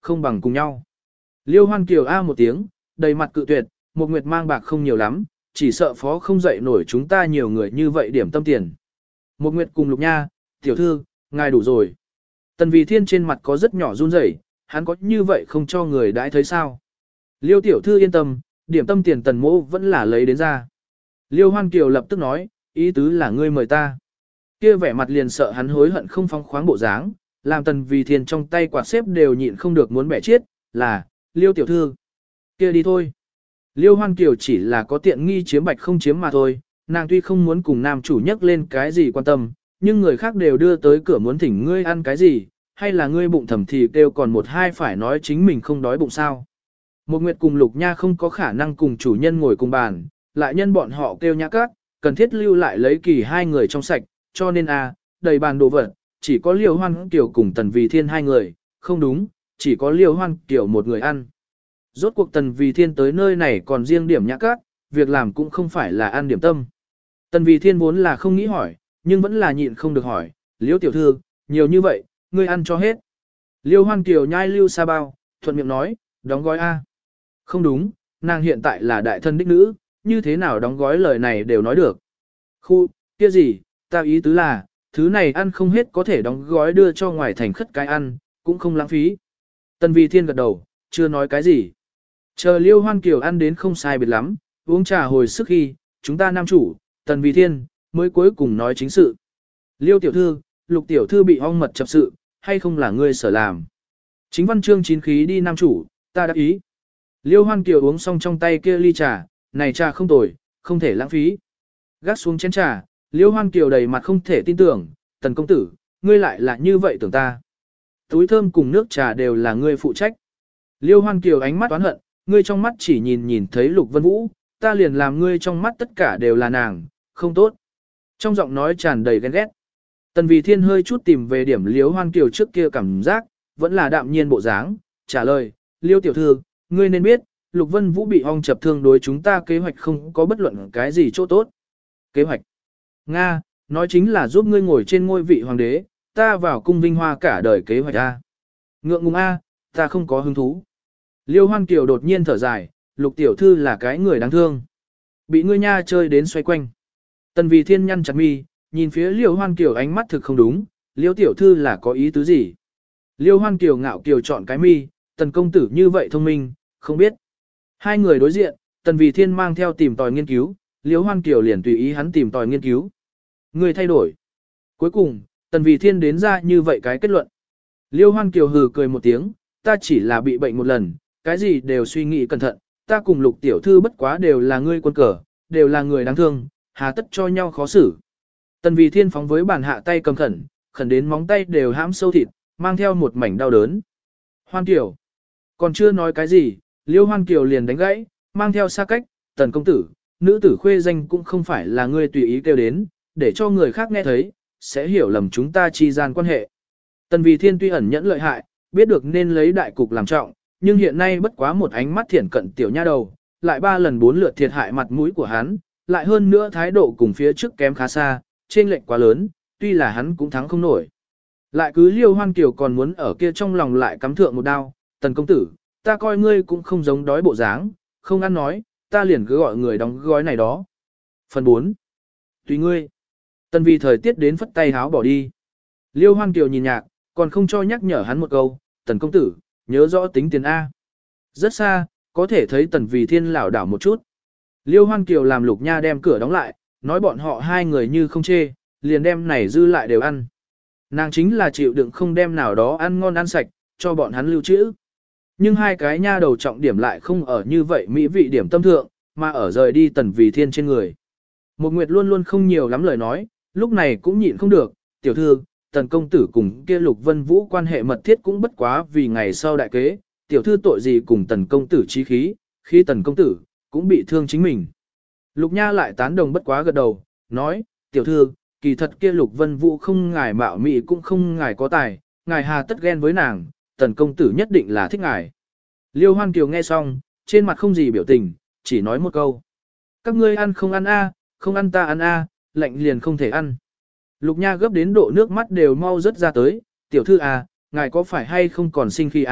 không bằng cùng nhau. Liêu Hoan Kiều a một tiếng, đầy mặt cự tuyệt, một nguyệt mang bạc không nhiều lắm, chỉ sợ phó không dậy nổi chúng ta nhiều người như vậy điểm tâm tiền. Một nguyệt cùng Lục Nha, tiểu thư, ngài đủ rồi. Tần Vì Thiên trên mặt có rất nhỏ run rẩy, hắn có như vậy không cho người đãi thấy sao. Liêu tiểu thư yên tâm, điểm tâm tiền Tần mỗ vẫn là lấy đến ra. Liêu Hoan Kiều lập tức nói, ý tứ là ngươi mời ta. Kia vẻ mặt liền sợ hắn hối hận không phóng khoáng bộ dáng, làm Tần Vì Thiên trong tay quạt xếp đều nhịn không được muốn bẻ chết, là, Liêu tiểu thư. Kia đi thôi. Liêu Hoan Kiều chỉ là có tiện nghi chiếm bạch không chiếm mà thôi, nàng tuy không muốn cùng nam chủ nhắc lên cái gì quan tâm, nhưng người khác đều đưa tới cửa muốn thỉnh ngươi ăn cái gì, hay là ngươi bụng thầm thì kêu còn một hai phải nói chính mình không đói bụng sao. Một Nguyệt cùng Lục Nha không có khả năng cùng chủ nhân ngồi cùng bàn, lại nhân bọn họ kêu nhã các, cần thiết lưu lại lấy kỳ hai người trong sạch, cho nên đầy bàn đồ vật, chỉ có Liêu Hoan Kiều cùng Tần Vì Thiên hai người, không đúng, chỉ có Liêu Hoan Kiều một người ăn. Rốt cuộc Tần Vì Thiên tới nơi này còn riêng điểm nhã các, việc làm cũng không phải là ăn điểm tâm. Tần Vì Thiên vốn là không nghĩ hỏi, nhưng vẫn là nhịn không được hỏi, Liêu tiểu thư, nhiều như vậy, ngươi ăn cho hết. Liêu Hoan Kiều nhai lưu sa bao, thuận miệng nói, đóng gói a. Không đúng, nàng hiện tại là đại thân đích nữ, như thế nào đóng gói lời này đều nói được. Khu, kia gì, ta ý tứ là, thứ này ăn không hết có thể đóng gói đưa cho ngoài thành khất cái ăn, cũng không lãng phí. Tần Vì Thiên gật đầu, chưa nói cái gì. Chờ Liêu Hoan Kiều ăn đến không sai biệt lắm, uống trà hồi sức khi, chúng ta nam chủ, Tần Vì Thiên, mới cuối cùng nói chính sự. Liêu tiểu thư, Lục tiểu thư bị ong mật chập sự, hay không là ngươi sở làm. Chính văn chương chín khí đi nam chủ, ta đáp ý. Liêu Hoan Kiều uống xong trong tay kia ly trà, này trà không tồi, không thể lãng phí. Gác xuống chén trà, Liêu Hoan Kiều đầy mặt không thể tin tưởng, Tần công tử, ngươi lại là như vậy tưởng ta. Túi thơm cùng nước trà đều là ngươi phụ trách. Liêu Hoan Kiều ánh mắt oán hận, ngươi trong mắt chỉ nhìn thấy Lục Vân Vũ, ta liền làm ngươi trong mắt tất cả đều là nàng, không tốt. Trong giọng nói tràn đầy ghen ghét. Tần Vì Thiên hơi chút tìm về điểm Liêu Hoan Kiều trước kia cảm giác, vẫn là đạm nhiên bộ dáng, trả lời, Liêu tiểu thư, ngươi nên biết, Lục Vân Vũ bị ong chập thương đối chúng ta kế hoạch không có bất luận cái gì chỗ tốt. Kế hoạch? Nga, nói chính là giúp ngươi ngồi trên ngôi vị hoàng đế, ta vào cung vinh hoa cả đời kế hoạch A. Ngượng ngùng A, ta không có hứng thú. Liêu Hoan Kiều đột nhiên thở dài, Lục tiểu thư là cái người đáng thương. Bị ngươi nha chơi đến xoay quanh. Tần Vì Thiên nhăn chặt mi, nhìn phía Liêu Hoan Kiều ánh mắt thực không đúng, Liêu tiểu thư là có ý tứ gì? Liêu Hoan Kiều ngạo kiều chọn cái mi, Tần công tử như vậy thông minh, không biết. Hai người đối diện, Tần Vì Thiên mang theo tìm tòi nghiên cứu, Liêu Hoan Kiều liền tùy ý hắn tìm tòi nghiên cứu. Người thay đổi. Cuối cùng, Tần Vì Thiên đến ra như vậy cái kết luận. Liêu Hoan Kiều hừ cười một tiếng, ta chỉ là bị bệnh một lần, cái gì đều suy nghĩ cẩn thận, ta cùng Lục tiểu thư bất quá đều là ngươi quân cờ, đều là người đáng thương, hà tất cho nhau khó xử. Tần Vì Thiên phóng với bàn hạ tay cầm khẩn, khẩn đến móng tay đều hãm sâu thịt, mang theo một mảnh đau đớn. Hoan Kiều. Còn chưa nói cái gì, Liêu Hoan Kiều liền đánh gãy, mang theo xa cách, Tần công tử, nữ tử khuê danh cũng không phải là ngươi tùy ý kêu đến, để cho người khác nghe thấy, sẽ hiểu lầm chúng ta chi gian quan hệ. Tần Vì Thiên tuy ẩn nhẫn lợi hại, biết được nên lấy đại cục làm trọng, nhưng hiện nay bất quá một ánh mắt thiển cận tiểu nha đầu, lại 3 lần 4 lượt thiệt hại mặt mũi của hắn, lại hơn nữa thái độ cùng phía trước kém khá xa, trên lệnh quá lớn, tuy là hắn cũng thắng không nổi. Lại cứ Liêu Hoan Kiều còn muốn ở kia trong lòng lại cắm thượng một đao, Tần công tử, ta coi ngươi cũng không giống đói bộ dáng, không ăn nói, ta liền cứ gọi người đóng gói này đó. Phần 4. Tùy ngươi. Tần Vì thời tiết đến phất tay háo bỏ đi. Liêu Hoan Kiều nhìn nhạc, còn không cho nhắc nhở hắn một câu, Tần công tử, nhớ rõ tính tiền A. Rất xa, có thể thấy Tần Vì Thiên lảo đảo một chút. Liêu Hoan Kiều làm Lục Nha đem cửa đóng lại, nói bọn họ hai người như không chê, liền đem này dư lại đều ăn. Nàng chính là chịu đựng không đem nào đó ăn ngon ăn sạch, cho bọn hắn lưu trữ. Nhưng hai cái nha đầu trọng điểm lại không ở như vậy mỹ vị điểm tâm thượng, mà ở rời đi Tần Vì Thiên trên người. Một Nguyệt luôn luôn không nhiều lắm lời nói, lúc này cũng nhịn không được, tiểu thư, Tần công tử cùng kia Lục Vân Vũ quan hệ mật thiết cũng bất quá vì ngày sau đại kế, tiểu thư tội gì cùng Tần công tử chí khí, khi Tần công tử cũng bị thương chính mình. Lục Nha lại tán đồng bất quá gật đầu, nói, tiểu thư, kỳ thật kia Lục Vân Vũ không ngài mạo mị cũng không ngài có tài, ngài hà tất ghen với nàng, Tần công tử nhất định là thích ngài. Liêu Hoan Kiều nghe xong, trên mặt không gì biểu tình, chỉ nói một câu. Các ngươi ăn không ăn a, không ăn ta ăn a, lạnh liền không thể ăn. Lục Nha gấp đến độ nước mắt đều mau rớt ra tới, tiểu thư à, ngài có phải hay không còn sinh khi à,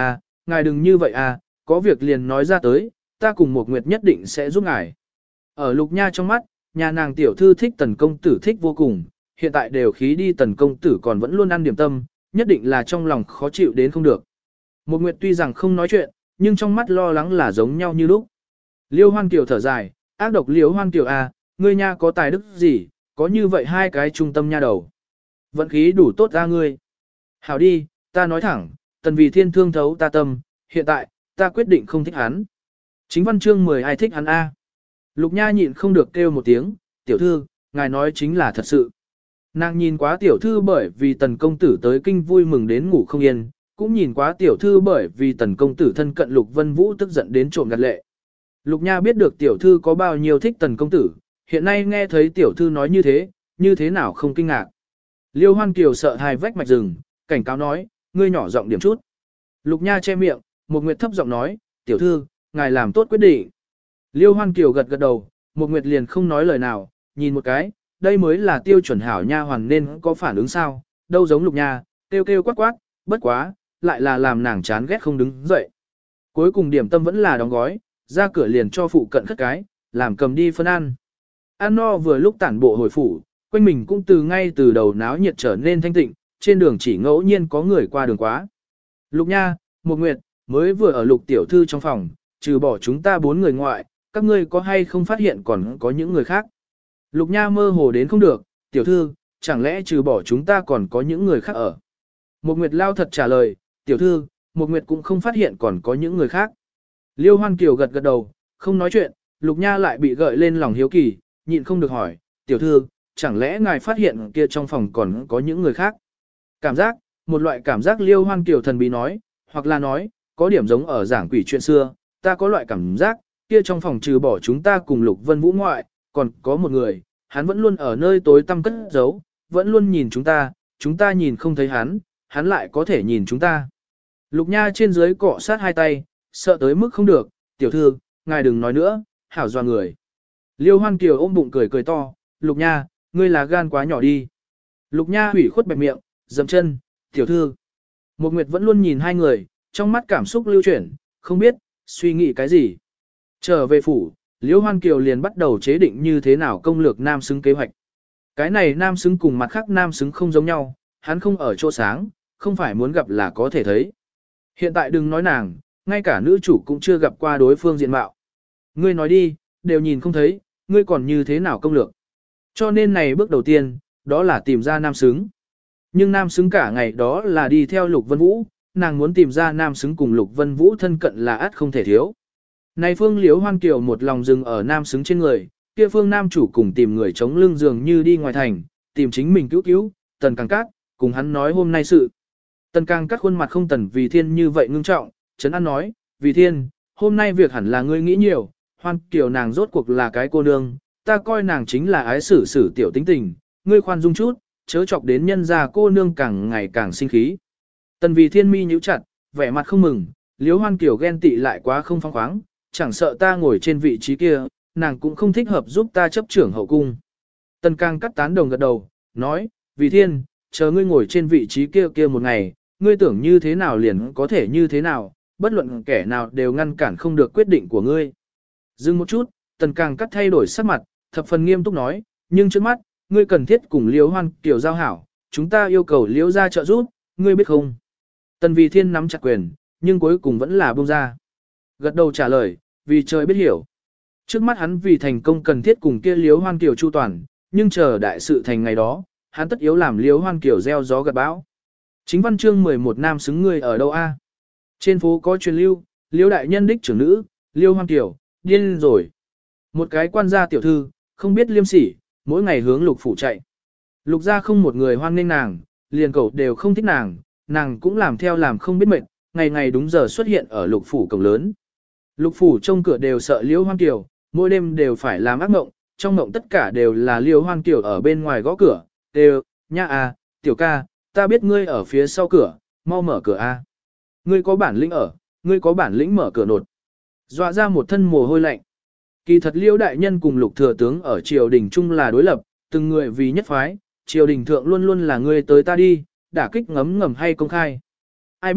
ngài đừng như vậy à, có việc liền nói ra tới, ta cùng một nguyệt nhất định sẽ giúp ngài. Ở Lục Nha trong mắt, nhà nàng tiểu thư thích Tần công tử thích vô cùng, hiện tại đều khí đi Tần công tử còn vẫn luôn ăn điểm tâm, nhất định là trong lòng khó chịu đến không được. Một nguyệt tuy rằng không nói chuyện, nhưng trong mắt lo lắng là giống nhau như lúc. Liêu Hoan Kiều thở dài, ác độc Liêu Hoan Kiều à, ngươi nha có tài đức gì, có như vậy hai cái trung tâm nha đầu. Vận khí đủ tốt ra ngươi. Hảo đi, ta nói thẳng, Tần Vì Thiên thương thấu ta tâm, hiện tại, ta quyết định không thích hắn. Chính văn chương 10 ai thích hắn a? Lục Nha nhịn không được kêu một tiếng, tiểu thư, ngài nói chính là thật sự. Nàng nhìn quá tiểu thư bởi vì Tần công tử tới kinh vui mừng đến ngủ không yên, cũng nhìn quá tiểu thư bởi vì Tần công tử thân cận Lục Vân Vũ tức giận đến trộm gạt lệ. Lục Nha biết được tiểu thư có bao nhiêu thích Tần công tử, hiện nay nghe thấy tiểu thư nói như thế nào không kinh ngạc. Liêu Hoan Kiều sợ hai vách mạch rừng, cảnh cáo nói, ngươi nhỏ giọng điểm chút. Lục Nha che miệng, một nguyệt thấp giọng nói, tiểu thư, ngài làm tốt quyết định. Liêu Hoan Kiều gật gật đầu, một nguyệt liền không nói lời nào, nhìn một cái, đây mới là tiêu chuẩn hảo nha hoàn nên có phản ứng sao, đâu giống Lục Nha, kêu kêu quát quát, bất quá, lại là làm nàng chán ghét không đứng dậy. Cuối cùng điểm tâm vẫn là đóng gói, ra cửa liền cho phụ cận khất cái, làm cầm đi phân ăn. Ăn no vừa lúc tản bộ hồi phủ, quanh mình cũng ngay từ đầu náo nhiệt trở nên thanh tịnh, trên đường chỉ ngẫu nhiên có người qua đường quá. Lục Nha, một nguyệt, mới vừa ở Lục tiểu thư trong phòng, trừ bỏ chúng ta 4 người ngoại, các ngươi có hay không phát hiện còn có những người khác. Lục Nha mơ hồ đến không được, tiểu thư, chẳng lẽ trừ bỏ chúng ta còn có những người khác ở. Một nguyệt lao thật trả lời, tiểu thư, một nguyệt cũng không phát hiện còn có những người khác. Liêu Hoan Kiều gật gật đầu, không nói chuyện, Lục Nha lại bị gợi lên lòng hiếu kỳ, nhịn không được hỏi, tiểu thư, chẳng lẽ ngài phát hiện kia trong phòng còn có những người khác. Cảm giác, một loại cảm giác Liêu Hoan Kiều thần bí nói, hoặc là nói, có điểm giống ở giảng quỷ chuyện xưa, ta có loại cảm giác, kia trong phòng trừ bỏ chúng ta cùng Lục Vân Vũ ngoại, còn có một người, hắn vẫn luôn ở nơi tối tăm cất giấu, vẫn luôn nhìn chúng ta nhìn không thấy hắn lại có thể nhìn chúng ta. Lục Nha trên dưới cọ sát hai tay, sợ tới mức không được, tiểu thư, ngài đừng nói nữa, hảo doa người. Liêu Hoan Kiều ôm bụng cười to, Lục Nha, ngươi là gan quá nhỏ đi. Lục Nha hủy khuất bẹp miệng, dậm chân, tiểu thư. Một Nguyệt vẫn luôn nhìn hai người, trong mắt cảm xúc lưu chuyển, không biết, suy nghĩ cái gì. Trở về phủ, Liêu Hoan Kiều liền bắt đầu chế định như thế nào công lược nam xứng kế hoạch. Cái này nam xứng cùng mặt khác nam xứng không giống nhau, hắn không ở chỗ sáng, không phải muốn gặp là có thể thấy. Hiện tại đừng nói nàng, ngay cả nữ chủ cũng chưa gặp qua đối phương diện mạo. Ngươi nói đi, đều nhìn không thấy, ngươi còn như thế nào công lược. Cho nên này bước đầu tiên, đó là tìm ra nam xứng. Nhưng nam xứng cả ngày đó là đi theo Lục Vân Vũ, nàng muốn tìm ra nam xứng cùng Lục Vân Vũ thân cận là ắt không thể thiếu. Này Phương Liễu Hoan Kiều một lòng dừng ở nam xứng trên người, kia Phương nam chủ cùng tìm người chống lưng dường như đi ngoài thành, tìm chính mình cứu, Tần Càng Cát, cùng hắn nói hôm nay sự. Tần Càng Cát khuôn mặt không Tần Vì Thiên như vậy ngưng trọng, Trấn An nói, Vì Thiên, hôm nay việc hẳn là ngươi nghĩ nhiều, Hoan Kiều nàng rốt cuộc là cái cô nương, ta coi nàng chính là ái xử tiểu tính tình, ngươi khoan dung chút, chớ chọc đến nhân gia cô nương càng ngày càng sinh khí. Tần Vì Thiên mi nhíu chặt, vẻ mặt không mừng, Liễu Hoan Kiều ghen tị lại quá không phóng khoáng, chẳng sợ ta ngồi trên vị trí kia, nàng cũng không thích hợp giúp ta chấp trưởng hậu cung. Tần Càng Cát tán đồng gật đầu, nói, Vì Thiên, chờ ngươi ngồi trên vị trí kia một ngày, ngươi tưởng như thế nào liền có thể như thế nào, bất luận kẻ nào đều ngăn cản không được quyết định của ngươi. Dừng một chút, Tần Càng Cát thay đổi sắc mặt, thập phần nghiêm túc nói, nhưng trước mắt, ngươi cần thiết cùng Liễu Hoan Kiều giao hảo, chúng ta yêu cầu Liễu gia trợ giúp, ngươi biết không? Tần Vì Thiên nắm chặt quyền, nhưng cuối cùng vẫn là buông ra. Gật đầu trả lời, vì trời biết hiểu. Trước mắt hắn vì thành công cần thiết cùng kia Liễu Hoan Kiều chu toàn, nhưng chờ đại sự thành ngày đó, hắn tất yếu làm Liễu Hoan Kiều gieo gió gặt bão. Chính văn chương 11 nam xứng người ở đâu a? Trên phố có truyền lưu, Liễu đại nhân đích trưởng nữ, Liễu Hoan Kiều, điên rồi. Một cái quan gia tiểu thư, không biết liêm sỉ, mỗi ngày hướng Lục phủ chạy. Lục gia không một người hoan nghênh nàng, liền cậu đều không thích nàng, nàng cũng làm theo làm không biết mệt, ngày ngày đúng giờ xuất hiện ở Lục phủ cổng lớn. Lục phủ trông cửa đều sợ Liễu Hoan Kiều, mỗi đêm đều phải làm ác mộng, trong mộng tất cả đều là Liễu Hoan Kiều ở bên ngoài gõ cửa, đều, nha à, tiểu ca, ta biết ngươi ở phía sau cửa, mau mở cửa a. Ngươi có bản lĩnh ở, ngươi có bản lĩnh mở cửa nột. Dọa ra một thân mồ hôi lạnh. Kỳ thật Liễu đại nhân cùng Lục thừa tướng ở triều đình chung là đối lập, từng người vì nhất phái, triều đình thượng luôn luôn là ngươi tới ta đi, đả kích ngấm ngầm hay công khai. Ai biết,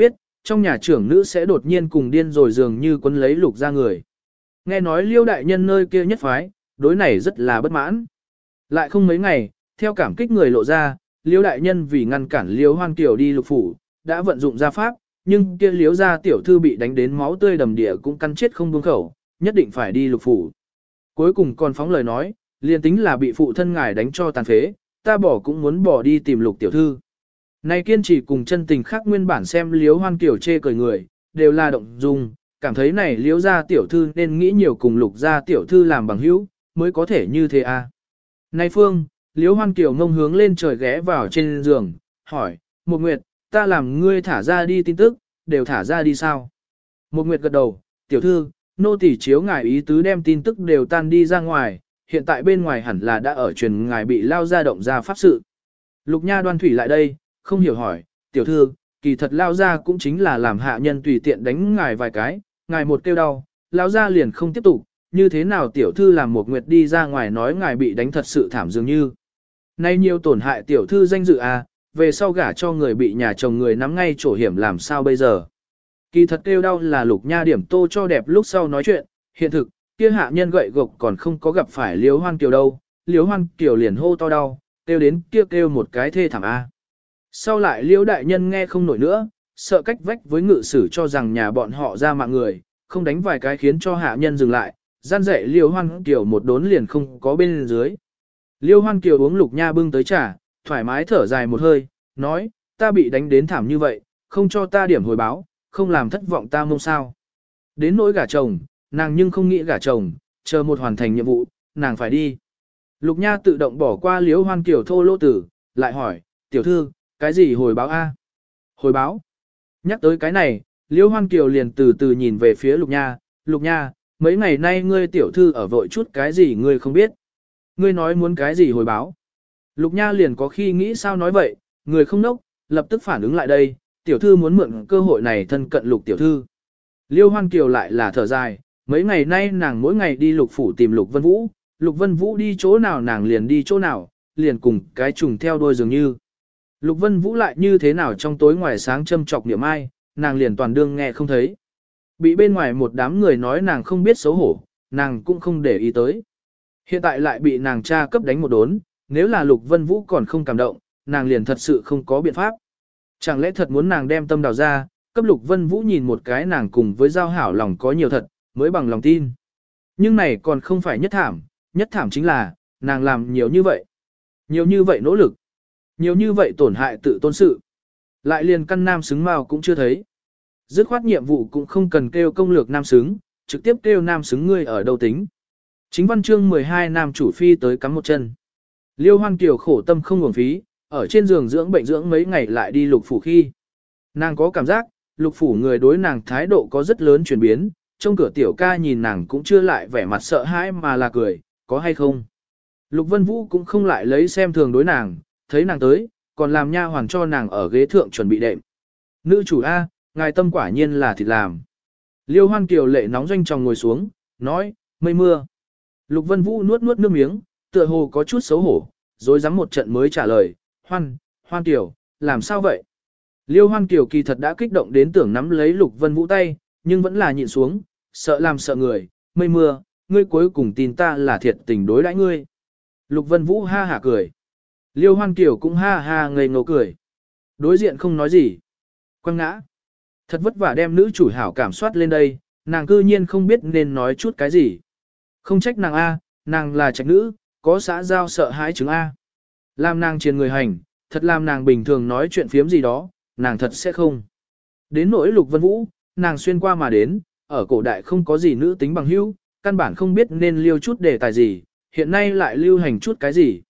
trong nhà trưởng nữ sẽ đột nhiên cùng điên rồi dường như quấn lấy Lục ra người. Nghe nói Liêu đại nhân nơi kia nhất phái, đối này rất là bất mãn. Lại không mấy ngày, theo cảm kích người lộ ra, Liêu đại nhân vì ngăn cản Liêu Hoan Kiều đi Lục phủ, đã vận dụng gia pháp, nhưng kia Liêu gia tiểu thư bị đánh đến máu tươi đầm địa cũng căn chết không buông khẩu, nhất định phải đi Lục phủ. Cuối cùng còn phóng lời nói, liền tính là bị phụ thân ngài đánh cho tàn phế, ta bỏ cũng muốn bỏ đi tìm Lục tiểu thư. Này kiên trì cùng chân tình khác nguyên bản xem Liêu Hoan Kiều chê cười người, đều là động dung, cảm thấy này Liêu gia tiểu thư nên nghĩ nhiều cùng Lục gia tiểu thư làm bằng hữu, mới có thể như thế à. Này Phương, Liêu Hoan Kiều ngông hướng lên trời ghé vào trên giường, hỏi, Một Nguyệt, ta làm ngươi thả ra đi tin tức, đều thả ra đi sao? Một Nguyệt gật đầu, tiểu thư, nô tỳ chiếu ngài ý tứ đem tin tức đều tan đi ra ngoài, hiện tại bên ngoài hẳn là đã ở truyền ngài bị lao ra động ra pháp sự. Lục Nha Đoan thủy lại đây, không hiểu hỏi, tiểu thư, kỳ thật lao ra cũng chính là làm hạ nhân tùy tiện đánh ngài vài cái, ngài một kêu đau, lao ra liền không tiếp tục, như thế nào tiểu thư làm Một Nguyệt đi ra ngoài nói ngài bị đánh thật sự thảm dường như. Nay nhiều tổn hại tiểu thư danh dự à, về sau gả cho người bị nhà chồng người nắm ngay chỗ hiểm làm sao bây giờ. Kỳ thật kêu đau là Lục Nha điểm tô cho đẹp lúc sau nói chuyện, hiện thực, kia hạ nhân gậy gộc còn không có gặp phải Liêu Hoan Kiều đâu, Liêu Hoan Kiều liền hô to đau, kêu đến kia kêu một cái thê thảm a. Sau lại Liêu đại nhân nghe không nổi nữa, sợ cách vách với ngự sử cho rằng nhà bọn họ ra mạng người, không đánh vài cái khiến cho hạ nhân dừng lại, gian dạy Liêu Hoan Kiều một đốn liền không có bên dưới. Liêu Hoan Kiều uống Lục Nha bưng tới trà, thoải mái thở dài một hơi, nói, ta bị đánh đến thảm như vậy, không cho ta điểm hồi báo, không làm thất vọng ta mong sao. Đến nỗi gả chồng, nàng nhưng không nghĩ gả chồng, chờ một hoàn thành nhiệm vụ, nàng phải đi. Lục Nha tự động bỏ qua Liêu Hoan Kiều thô lỗ tử, lại hỏi, tiểu thư, cái gì hồi báo a? Hồi báo? Nhắc tới cái này, Liêu Hoan Kiều liền từ từ nhìn về phía Lục Nha, mấy ngày nay ngươi tiểu thư ở vội chút cái gì ngươi không biết. Ngươi nói muốn cái gì hồi báo? Lục Nha liền có khi nghĩ sao nói vậy, người không nốc, lập tức phản ứng lại đây, tiểu thư muốn mượn cơ hội này thân cận Lục tiểu thư. Liêu Hoan Kiều lại là thở dài, mấy ngày nay nàng mỗi ngày đi Lục phủ tìm Lục Vân Vũ đi chỗ nào nàng liền đi chỗ nào, liền cùng cái trùng theo đuôi dường như. Lục Vân Vũ lại như thế nào trong tối ngoài sáng châm chọc niệm ai, nàng liền toàn đương nghe không thấy. Bị bên ngoài một đám người nói nàng không biết xấu hổ, nàng cũng không để ý tới. Hiện tại lại bị nàng cha cấp đánh một đốn, nếu là Lục Vân Vũ còn không cảm động, nàng liền thật sự không có biện pháp. Chẳng lẽ thật muốn nàng đem tâm đào ra, cấp Lục Vân Vũ nhìn một cái nàng cùng với giao hảo lòng có nhiều thật, mới bằng lòng tin. Nhưng này còn không phải nhất thảm chính là, nàng làm nhiều như vậy. Nhiều như vậy nỗ lực. Nhiều như vậy tổn hại tự tôn sự. Lại liền căn nam xứng mao cũng chưa thấy. Dứt khoát nhiệm vụ cũng không cần kêu công lược nam xứng, trực tiếp kêu nam xứng ngươi ở đâu tính. Chính văn chương 12 nam chủ phi tới cắm một chân. Liêu Hoan Kiều khổ tâm không uổng phí, ở trên giường dưỡng bệnh dưỡng mấy ngày lại đi Lục phủ khi. Nàng có cảm giác, Lục phủ người đối nàng thái độ có rất lớn chuyển biến, trong cửa tiểu ca nhìn nàng cũng chưa lại vẻ mặt sợ hãi mà là cười, có hay không. Lục Vân Vũ cũng không lại lấy xem thường đối nàng, thấy nàng tới, còn làm nha hoàn cho nàng ở ghế thượng chuẩn bị đệm. Nữ chủ A, ngài tâm quả nhiên là thịt làm. Liêu Hoan Kiều lệ nóng doanh tròng ngồi xuống, nói, mây mưa. Lục Vân Vũ nuốt nước miếng, tựa hồ có chút xấu hổ, rồi dám một trận mới trả lời, Hoan Kiều, làm sao vậy? Liêu Hoan Kiều kỳ thật đã kích động đến tưởng nắm lấy Lục Vân Vũ tay, nhưng vẫn là nhịn xuống, sợ làm sợ người, mây mưa, ngươi cuối cùng tin ta là thiệt tình đối đãi ngươi. Lục Vân Vũ ha hả cười. Liêu Hoan Kiều cũng ha ha ngây ngô cười. Đối diện không nói gì. Quăng ngã. Thật vất vả đem nữ chủ hảo cảm soát lên đây, nàng cư nhiên không biết nên nói chút cái gì. Không trách nàng A, nàng là trạch nữ, có xã giao sợ hãi chứng A. Làm nàng triền người hành, thật làm nàng bình thường nói chuyện phiếm gì đó, nàng thật sẽ không. Đến nỗi Lục Vân Vũ, nàng xuyên qua mà đến, ở cổ đại không có gì nữ tính bằng hữu, căn bản không biết nên liêu chút đề tài gì, hiện nay lại lưu hành chút cái gì.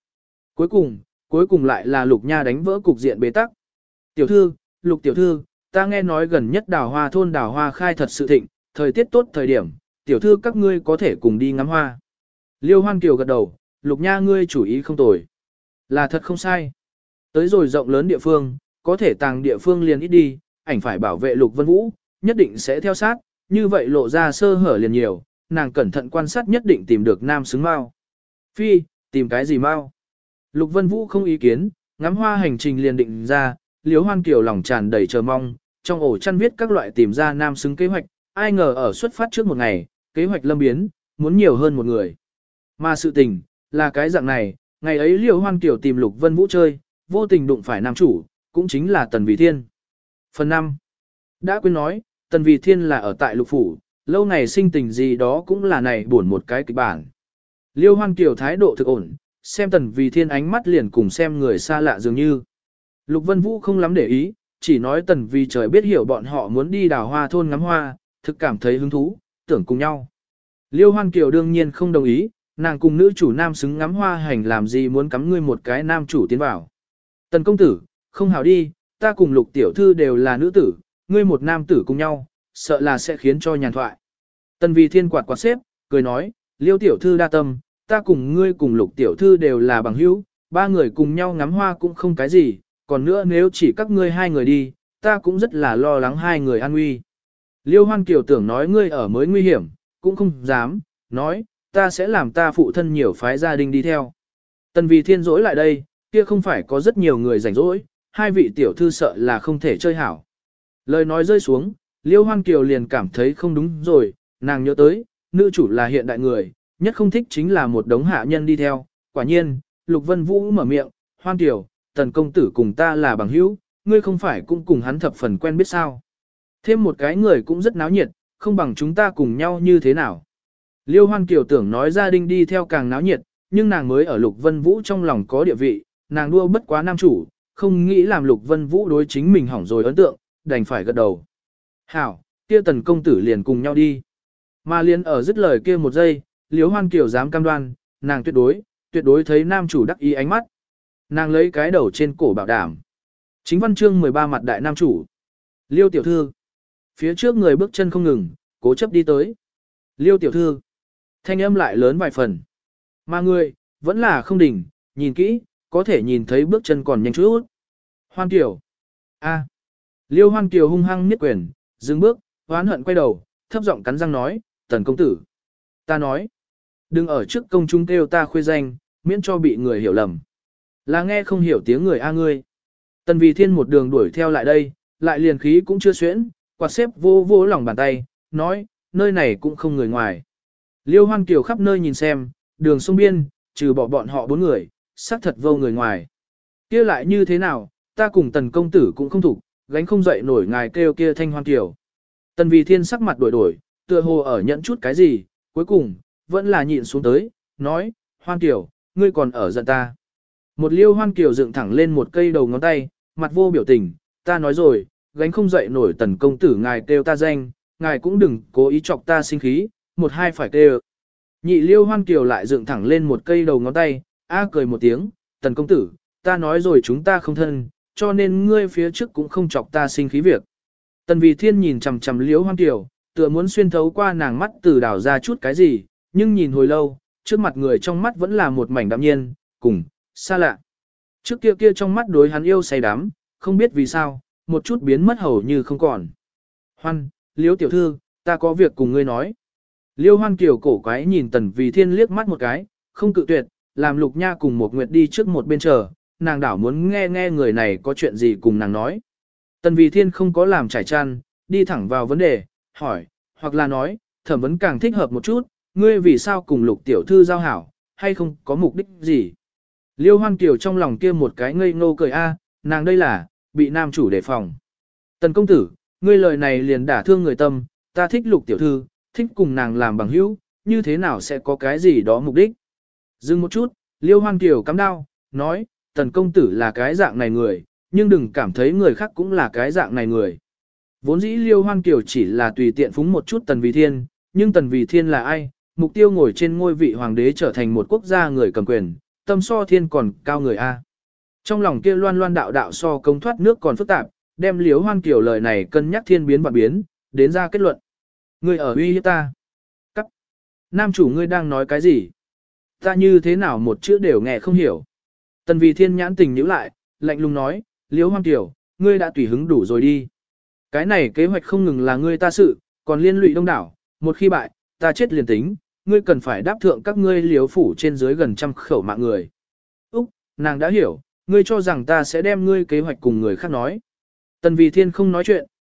Cuối cùng lại là Lục Nha đánh vỡ cục diện bế tắc. Tiểu thư, Lục tiểu thư, ta nghe nói gần nhất đào hoa thôn đào hoa khai thật sự thịnh, thời tiết tốt thời điểm, tiểu thư các ngươi có thể cùng đi ngắm hoa. Liêu Hoan Kiều gật đầu, Lục Nha ngươi chủ ý không tồi. Là thật không sai. Tới rồi rộng lớn địa phương, có thể tàng địa phương liền ít đi, ảnh phải bảo vệ Lục Vân Vũ, nhất định sẽ theo sát, như vậy lộ ra sơ hở liền nhiều, nàng cẩn thận quan sát nhất định tìm được nam xứng mao. Phi, tìm cái gì mao? Lục Vân Vũ không ý kiến, ngắm hoa hành trình liền định ra, Liêu Hoan Kiều lòng tràn đầy chờ mong, trong ổ chăn viết các loại tìm ra nam xứng kế hoạch, ai ngờ ở xuất phát trước một ngày, kế hoạch lâm biến, muốn nhiều hơn một người. Mà sự tình, là cái dạng này, ngày ấy Liễu Hoan Kiều tìm Lục Vân Vũ chơi, vô tình đụng phải nam chủ, cũng chính là Tần Vì Thiên. Phần 5. Đã quên nói, Tần Vì Thiên là ở tại Lục Phủ, lâu ngày sinh tình gì đó cũng là này buồn một cái kịch bản. Liêu Hoan Kiều thái độ thực ổn, xem Tần Vì Thiên ánh mắt liền cùng xem người xa lạ dường như. Lục Vân Vũ không lắm để ý, chỉ nói Tần Vì trời biết hiểu bọn họ muốn đi đào hoa thôn ngắm hoa, thực cảm thấy hứng thú, tưởng cùng nhau. Liêu Hoan Kiều đương nhiên không đồng ý, nàng cùng nữ chủ nam xứng ngắm hoa hành làm gì muốn cắm ngươi một cái nam chủ tiến vào. Tần công tử, không hảo đi, ta cùng Lục tiểu thư đều là nữ tử, ngươi một nam tử cùng nhau, sợ là sẽ khiến cho nhàn thoại. Tần Vì Thiên quạt quạt xếp, cười nói, Liêu tiểu thư đa tâm, ta cùng ngươi cùng Lục tiểu thư đều là bằng hữu, ba người cùng nhau ngắm hoa cũng không cái gì, còn nữa nếu chỉ các ngươi hai người đi, ta cũng rất là lo lắng hai người an nguy. Liêu Hoan Kiều tưởng nói ngươi ở mới nguy hiểm, cũng không dám, nói, ta sẽ làm ta phụ thân nhiều phái gia đình đi theo. Tần Vì Thiên dỗi lại đây, kia không phải có rất nhiều người rảnh rỗi, hai vị tiểu thư sợ là không thể chơi hảo. Lời nói rơi xuống, Liêu Hoan Kiều liền cảm thấy không đúng rồi, nàng nhớ tới, nữ chủ là hiện đại người, nhất không thích chính là một đống hạ nhân đi theo. Quả nhiên, Lục Vân Vũ mở miệng, Hoan Kiều, Tần công tử cùng ta là bằng hữu, ngươi không phải cũng cùng hắn thập phần quen biết sao. Thêm một cái người cũng rất náo nhiệt, không bằng chúng ta cùng nhau như thế nào. Liêu Hoan Kiều tưởng nói gia đình đi theo càng náo nhiệt, nhưng nàng mới ở Lục Vân Vũ trong lòng có địa vị, nàng đua bất quá nam chủ, không nghĩ làm Lục Vân Vũ đối chính mình hỏng rồi ấn tượng, đành phải gật đầu. Hảo, kia Tần công tử liền cùng nhau đi. Mà liền ở dứt lời kia một giây, Liêu Hoan Kiều dám cam đoan, nàng tuyệt đối thấy nam chủ đắc ý ánh mắt. Nàng lấy cái đầu trên cổ bảo đảm. Chính văn chương 13 mặt đại nam chủ. Liêu tiểu thư. Phía trước người bước chân không ngừng, cố chấp đi tới. Liêu tiểu thư. Thanh âm lại lớn vài phần. Mà người, vẫn là không đỉnh, nhìn kỹ, có thể nhìn thấy bước chân còn nhanh chút. Hoan Kiều. A. Liêu Hoan Kiều hung hăng niết quyền, dừng bước, hoán hận quay đầu, thấp giọng cắn răng nói, Tần công tử. Ta nói. Đừng ở trước công chúng kêu ta khuê danh, miễn cho bị người hiểu lầm. Là nghe không hiểu tiếng người a ngươi. Tần Vì Thiên một đường đuổi theo lại đây, lại liền khí cũng chưa xuyễn, quạt xếp vô vô lòng bàn tay, nói, nơi này cũng không người ngoài. Liêu Hoan Kiều khắp nơi nhìn xem, đường sông biên, trừ bỏ bọn họ bốn người, xác thật vô người ngoài. Kia lại như thế nào, ta cùng Tần công tử cũng không thủ, gánh không dậy nổi ngài kêu kia Thanh Hoan Kiều. Tần Vì Thiên sắc mặt đổi, tựa hồ ở nhận chút cái gì, cuối cùng, vẫn là nhịn xuống tới, nói, Hoan Kiều, ngươi còn ở giận ta. Một Liêu Hoan Kiều dựng thẳng lên một cây đầu ngón tay, mặt vô biểu tình, ta nói rồi, gánh không dậy nổi Tần công tử ngài kêu ta danh, ngài cũng đừng cố ý chọc ta sinh khí, một hai phải kêu. Nhị Liêu Hoan Kiều lại dựng thẳng lên một cây đầu ngón tay, cười một tiếng, Tần công tử, ta nói rồi chúng ta không thân, cho nên ngươi phía trước cũng không chọc ta sinh khí việc. Tần Vì Thiên nhìn chằm chằm Liêu Hoan Kiều, tựa muốn xuyên thấu qua nàng mắt từ đảo ra chút cái gì, nhưng nhìn hồi lâu, trước mặt người trong mắt vẫn là một mảnh đạm nhiên, cùng, xa lạ. Trước kia trong mắt đối hắn yêu say đắm, không biết vì sao, một chút biến mất hầu như không còn. Hoan, Liêu tiểu thư, ta có việc cùng ngươi nói. Liêu Hoan Kiều cổ quái nhìn Tần Vì Thiên liếc mắt một cái, không cự tuyệt, làm Lục Nha cùng một Nguyệt đi trước một bên chờ, nàng đảo muốn nghe người này có chuyện gì cùng nàng nói. Tần Vì Thiên không có làm trải chăn, đi thẳng vào vấn đề, hỏi, hoặc là nói, thẩm vấn càng thích hợp một chút, ngươi vì sao cùng Lục tiểu thư giao hảo, hay không có mục đích gì. Liêu Hoan Kiều trong lòng kia một cái ngây ngô cười nàng đây là, bị nam chủ đề phòng. Tần công tử, ngươi lời này liền đả thương người tâm, ta thích Lục tiểu thư, thích cùng nàng làm bằng hữu, như thế nào sẽ có cái gì đó mục đích. Dừng một chút, Liêu Hoan Kiều cắm đao, nói, Tần công tử là cái dạng này người, nhưng đừng cảm thấy người khác cũng là cái dạng này người. Vốn dĩ Liêu Hoan Kiều chỉ là tùy tiện phúng một chút Tần Vì Thiên, nhưng Tần Vì Thiên là ai? Mục tiêu ngồi trên ngôi vị hoàng đế trở thành một quốc gia người cầm quyền, tâm so thiên còn cao người A. Trong lòng kia loan loan đạo đạo so công thoát nước còn phức tạp, đem Liêu Hoan Kiều lời này cân nhắc thiên biến vạn biến, đến ra kết luận. Ngươi ở uy hiếp ta. Cắt. Nam chủ ngươi đang nói cái gì? Ta như thế nào một chữ đều nghe không hiểu. Tần Vì Thiên nhãn tình nhíu lại, lạnh lùng nói, Liêu Hoan Kiều, ngươi đã tùy hứng đủ rồi đi. Cái này kế hoạch không ngừng là ngươi ta sự, còn liên lụy đông đảo, một khi bại, ta chết liền tính, ngươi cần phải đáp thượng các ngươi Liêu phủ trên dưới gần 100 khẩu mạng người. Úc, nàng đã hiểu, ngươi cho rằng ta sẽ đem ngươi kế hoạch cùng người khác nói. Tần Vì Thiên không nói chuyện,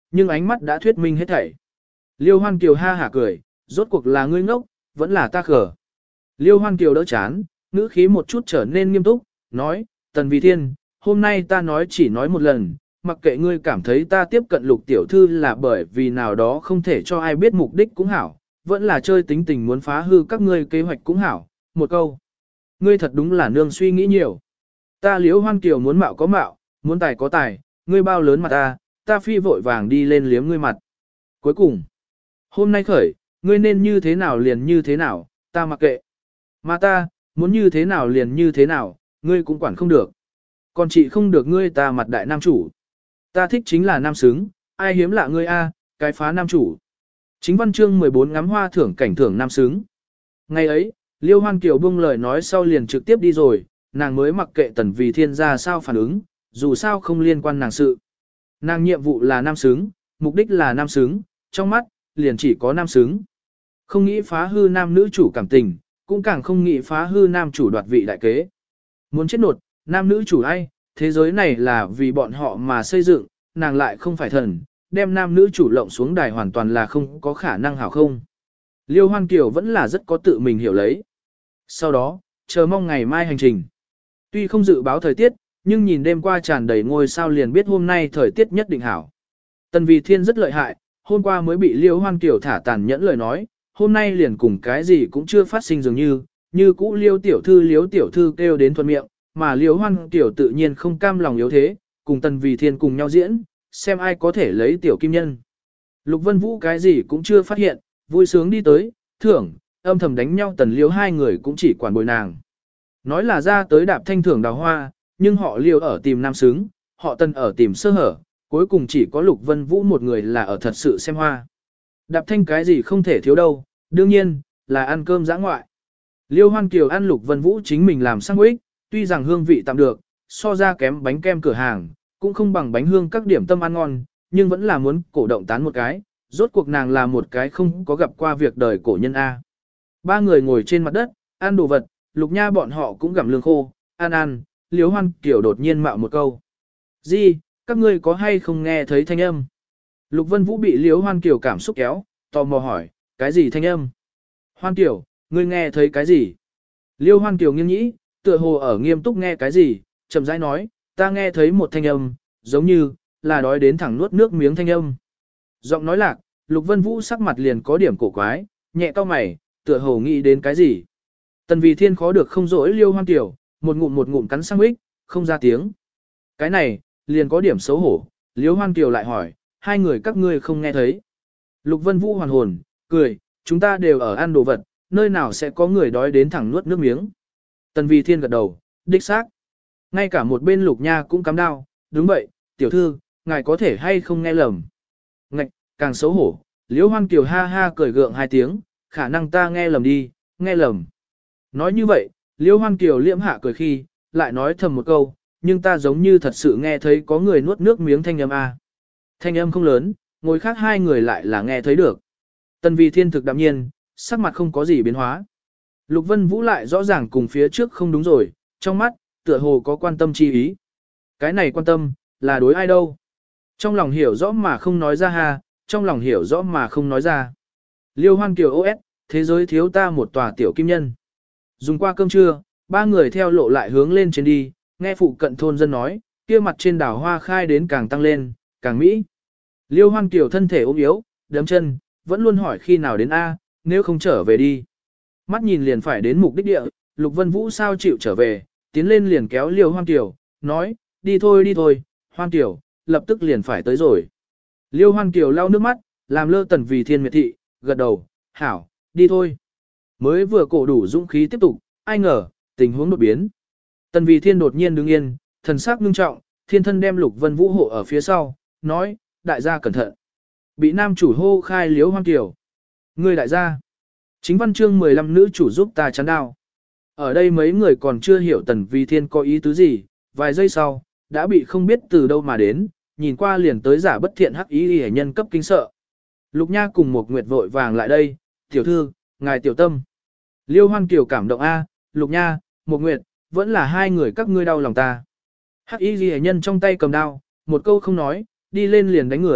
nhưng ánh mắt đã thuyết minh hết thảy. Liêu Hoan Kiều ha hả cười, rốt cuộc là ngươi ngốc, vẫn là ta khờ. Liêu Hoan Kiều đỡ chán, ngữ khí một chút trở nên nghiêm túc, nói, Tần Vì Thiên, hôm nay ta nói chỉ nói một lần, mặc kệ ngươi cảm thấy ta tiếp cận Lục tiểu thư là bởi vì nào đó không thể cho ai biết mục đích cũng hảo, vẫn là chơi tính tình muốn phá hư các ngươi kế hoạch cũng hảo, một câu. Ngươi thật đúng là nương suy nghĩ nhiều. Ta Liêu Hoan Kiều muốn mạo có mạo, muốn tài có tài, ngươi bao lớn mặt ta phi vội vàng đi lên liếm ngươi mặt. Cuối cùng, hôm nay khởi, ngươi nên như thế nào liền như thế nào, ta mặc kệ. Mà ta, muốn như thế nào liền như thế nào, ngươi cũng quản không được. Còn chị không được ngươi ta mặt đại nam chủ. Ta thích chính là nam xứng, ai hiếm lạ ngươi cái phá nam chủ. Chính văn chương 14 ngắm hoa thưởng cảnh thưởng nam xứng. Ngày ấy, Liêu Hoan Kiều buông lời nói sau liền trực tiếp đi rồi, nàng mới mặc kệ Tần Vì Thiên ra sao phản ứng, dù sao không liên quan nàng sự. Nàng nhiệm vụ là nam xứng, mục đích là nam xứng, trong mắt, liền chỉ có nam xứng. Không nghĩ phá hư nam nữ chủ cảm tình, cũng càng không nghĩ phá hư nam chủ đoạt vị đại kế. Muốn chết nột, nam nữ chủ ai, thế giới này là vì bọn họ mà xây dựng, nàng lại không phải thần, đem nam nữ chủ lộng xuống đài hoàn toàn là không có khả năng hảo không. Liêu Hoan Kiều vẫn là rất có tự mình hiểu lấy. Sau đó, chờ mong ngày mai hành trình. Tuy không dự báo thời tiết, nhưng nhìn đêm qua tràn đầy ngôi sao liền biết hôm nay thời tiết nhất định hảo. Tần Vì Thiên rất lợi hại, hôm qua mới bị Liêu Hoan Kiều thả tàn nhẫn lời nói, hôm nay liền cùng cái gì cũng chưa phát sinh dường như cũ Liêu tiểu thư kêu đến thuận miệng, mà Liêu Hoan Kiều tự nhiên không cam lòng yếu thế, cùng Tần Vì Thiên cùng nhau diễn, xem ai có thể lấy tiểu kim nhân. Lục Vân Vũ cái gì cũng chưa phát hiện, vui sướng đi tới, thưởng, âm thầm đánh nhau Tần Liêu hai người cũng chỉ quản bồi nàng. Nói là ra tới đạp thanh thưởng đào hoa, nhưng họ Liêu ở tìm nam xứng, họ Tần ở tìm sơ hở, cuối cùng chỉ có Lục Vân Vũ một người là ở thật sự xem hoa. Đạp thanh cái gì không thể thiếu đâu, đương nhiên, là ăn cơm dã ngoại. Liêu Hoan Kiều ăn Lục Vân Vũ chính mình làm sandwich, tuy rằng hương vị tạm được, so ra kém bánh kem cửa hàng, cũng không bằng bánh hương các điểm tâm ăn ngon, nhưng vẫn là muốn cổ động tán một cái, rốt cuộc nàng là một cái không có gặp qua việc đời cổ nhân A. Ba người ngồi trên mặt đất, ăn đồ vật, Lục Nha bọn họ cũng gặm lương khô, ăn, Liêu Hoan Kiều đột nhiên mạo một câu. Gì, các ngươi có hay không nghe thấy thanh âm? Lục Vân Vũ bị Liêu Hoan Kiều cảm xúc kéo, tò mò hỏi, cái gì thanh âm? Hoan Kiều, ngươi nghe thấy cái gì? Liêu Hoan Kiều nghiêng nhĩ, tựa hồ ở nghiêm túc nghe cái gì, chậm rãi nói, ta nghe thấy một thanh âm, giống như, là đói đến thẳng nuốt nước miếng thanh âm. Giọng nói lạc, Lục Vân Vũ sắc mặt liền có điểm cổ quái, nhẹ cau mày, tựa hồ nghĩ đến cái gì. Tần Vì Thiên khó được không dỗi Liêu Hoan Kiều, một ngụm cắn sandwich, không ra tiếng. Cái này, liền có điểm xấu hổ, Liêu Hoan Kiều lại hỏi, hai người các ngươi không nghe thấy. Lục Vân Vũ hoàn hồn, cười, chúng ta đều ở ăn đồ vật, nơi nào sẽ có người đói đến thẳng nuốt nước miếng. Tần Vì Thiên gật đầu, đích xác. Ngay cả một bên Lục Nha cũng cắm đao, đúng vậy, tiểu thư, ngài có thể hay không nghe lầm. Ngạch, càng xấu hổ, Liêu Hoan Kiều ha ha cười gượng hai tiếng, khả năng ta nghe lầm đi, nghe lầm. Nói như vậy, Liêu Hoan Kiều liễm hạ cười khi, lại nói thầm một câu, nhưng ta giống như thật sự nghe thấy có người nuốt nước miếng thanh âm a. Thanh âm không lớn, ngồi khác hai người lại là nghe thấy được. Tần Vì Thiên thực đạm nhiên, sắc mặt không có gì biến hóa. Lục Vân Vũ lại rõ ràng cùng phía trước không đúng rồi, trong mắt, tựa hồ có quan tâm chi ý. Cái này quan tâm, là đối ai đâu? Trong lòng hiểu rõ mà không nói ra ha, trong lòng hiểu rõ mà không nói ra. Liêu Hoan Kiều OS, thế giới thiếu ta một tòa tiểu kim nhân. Dùng qua cơm trưa, ba người theo lộ lại hướng lên trên đi, nghe phụ cận thôn dân nói, kia mặt trên đảo hoa khai đến càng tăng lên, càng mỹ. Liêu Hoan Kiều thân thể ốm yếu, đấm chân, vẫn luôn hỏi khi nào đến A, nếu không trở về đi. Mắt nhìn liền phải đến mục đích địa, Lục Vân Vũ sao chịu trở về, tiến lên liền kéo Liêu Hoan Kiều, nói, đi thôi, Hoan Kiều, lập tức liền phải tới rồi. Liêu Hoan Kiều lau nước mắt, làm lơ Tần Vì Thiên miệt thị, gật đầu, hảo, đi thôi. Mới vừa cổ đủ dũng khí tiếp tục, ai ngờ, tình huống đột biến. Tần Vì Thiên đột nhiên đứng yên, thần sắc ngưng trọng, thiên thân đem Lục Vân Vũ hộ ở phía sau, nói, đại gia cẩn thận. Bị nam chủ hô khai Liêu Hoan Kiều. Người đại gia. Chính văn chương 15 nữ chủ giúp ta chắn đao. Ở đây mấy người còn chưa hiểu Tần Vì Thiên có ý tứ gì, vài giây sau, đã bị không biết từ đâu mà đến, nhìn qua liền tới giả bất thiện hắc ý hệ nhân cấp kinh sợ. Lục Nha cùng một Nguyệt vội vàng lại đây, tiểu thư, ngài tiểu tâm. Liêu Hoan Kiều cảm động A, Lục Nha, một Nguyệt, vẫn là hai người các ngươi đau lòng ta. Hắc y ghi nhân trong tay cầm đao, một câu không nói, đi lên liền đánh người,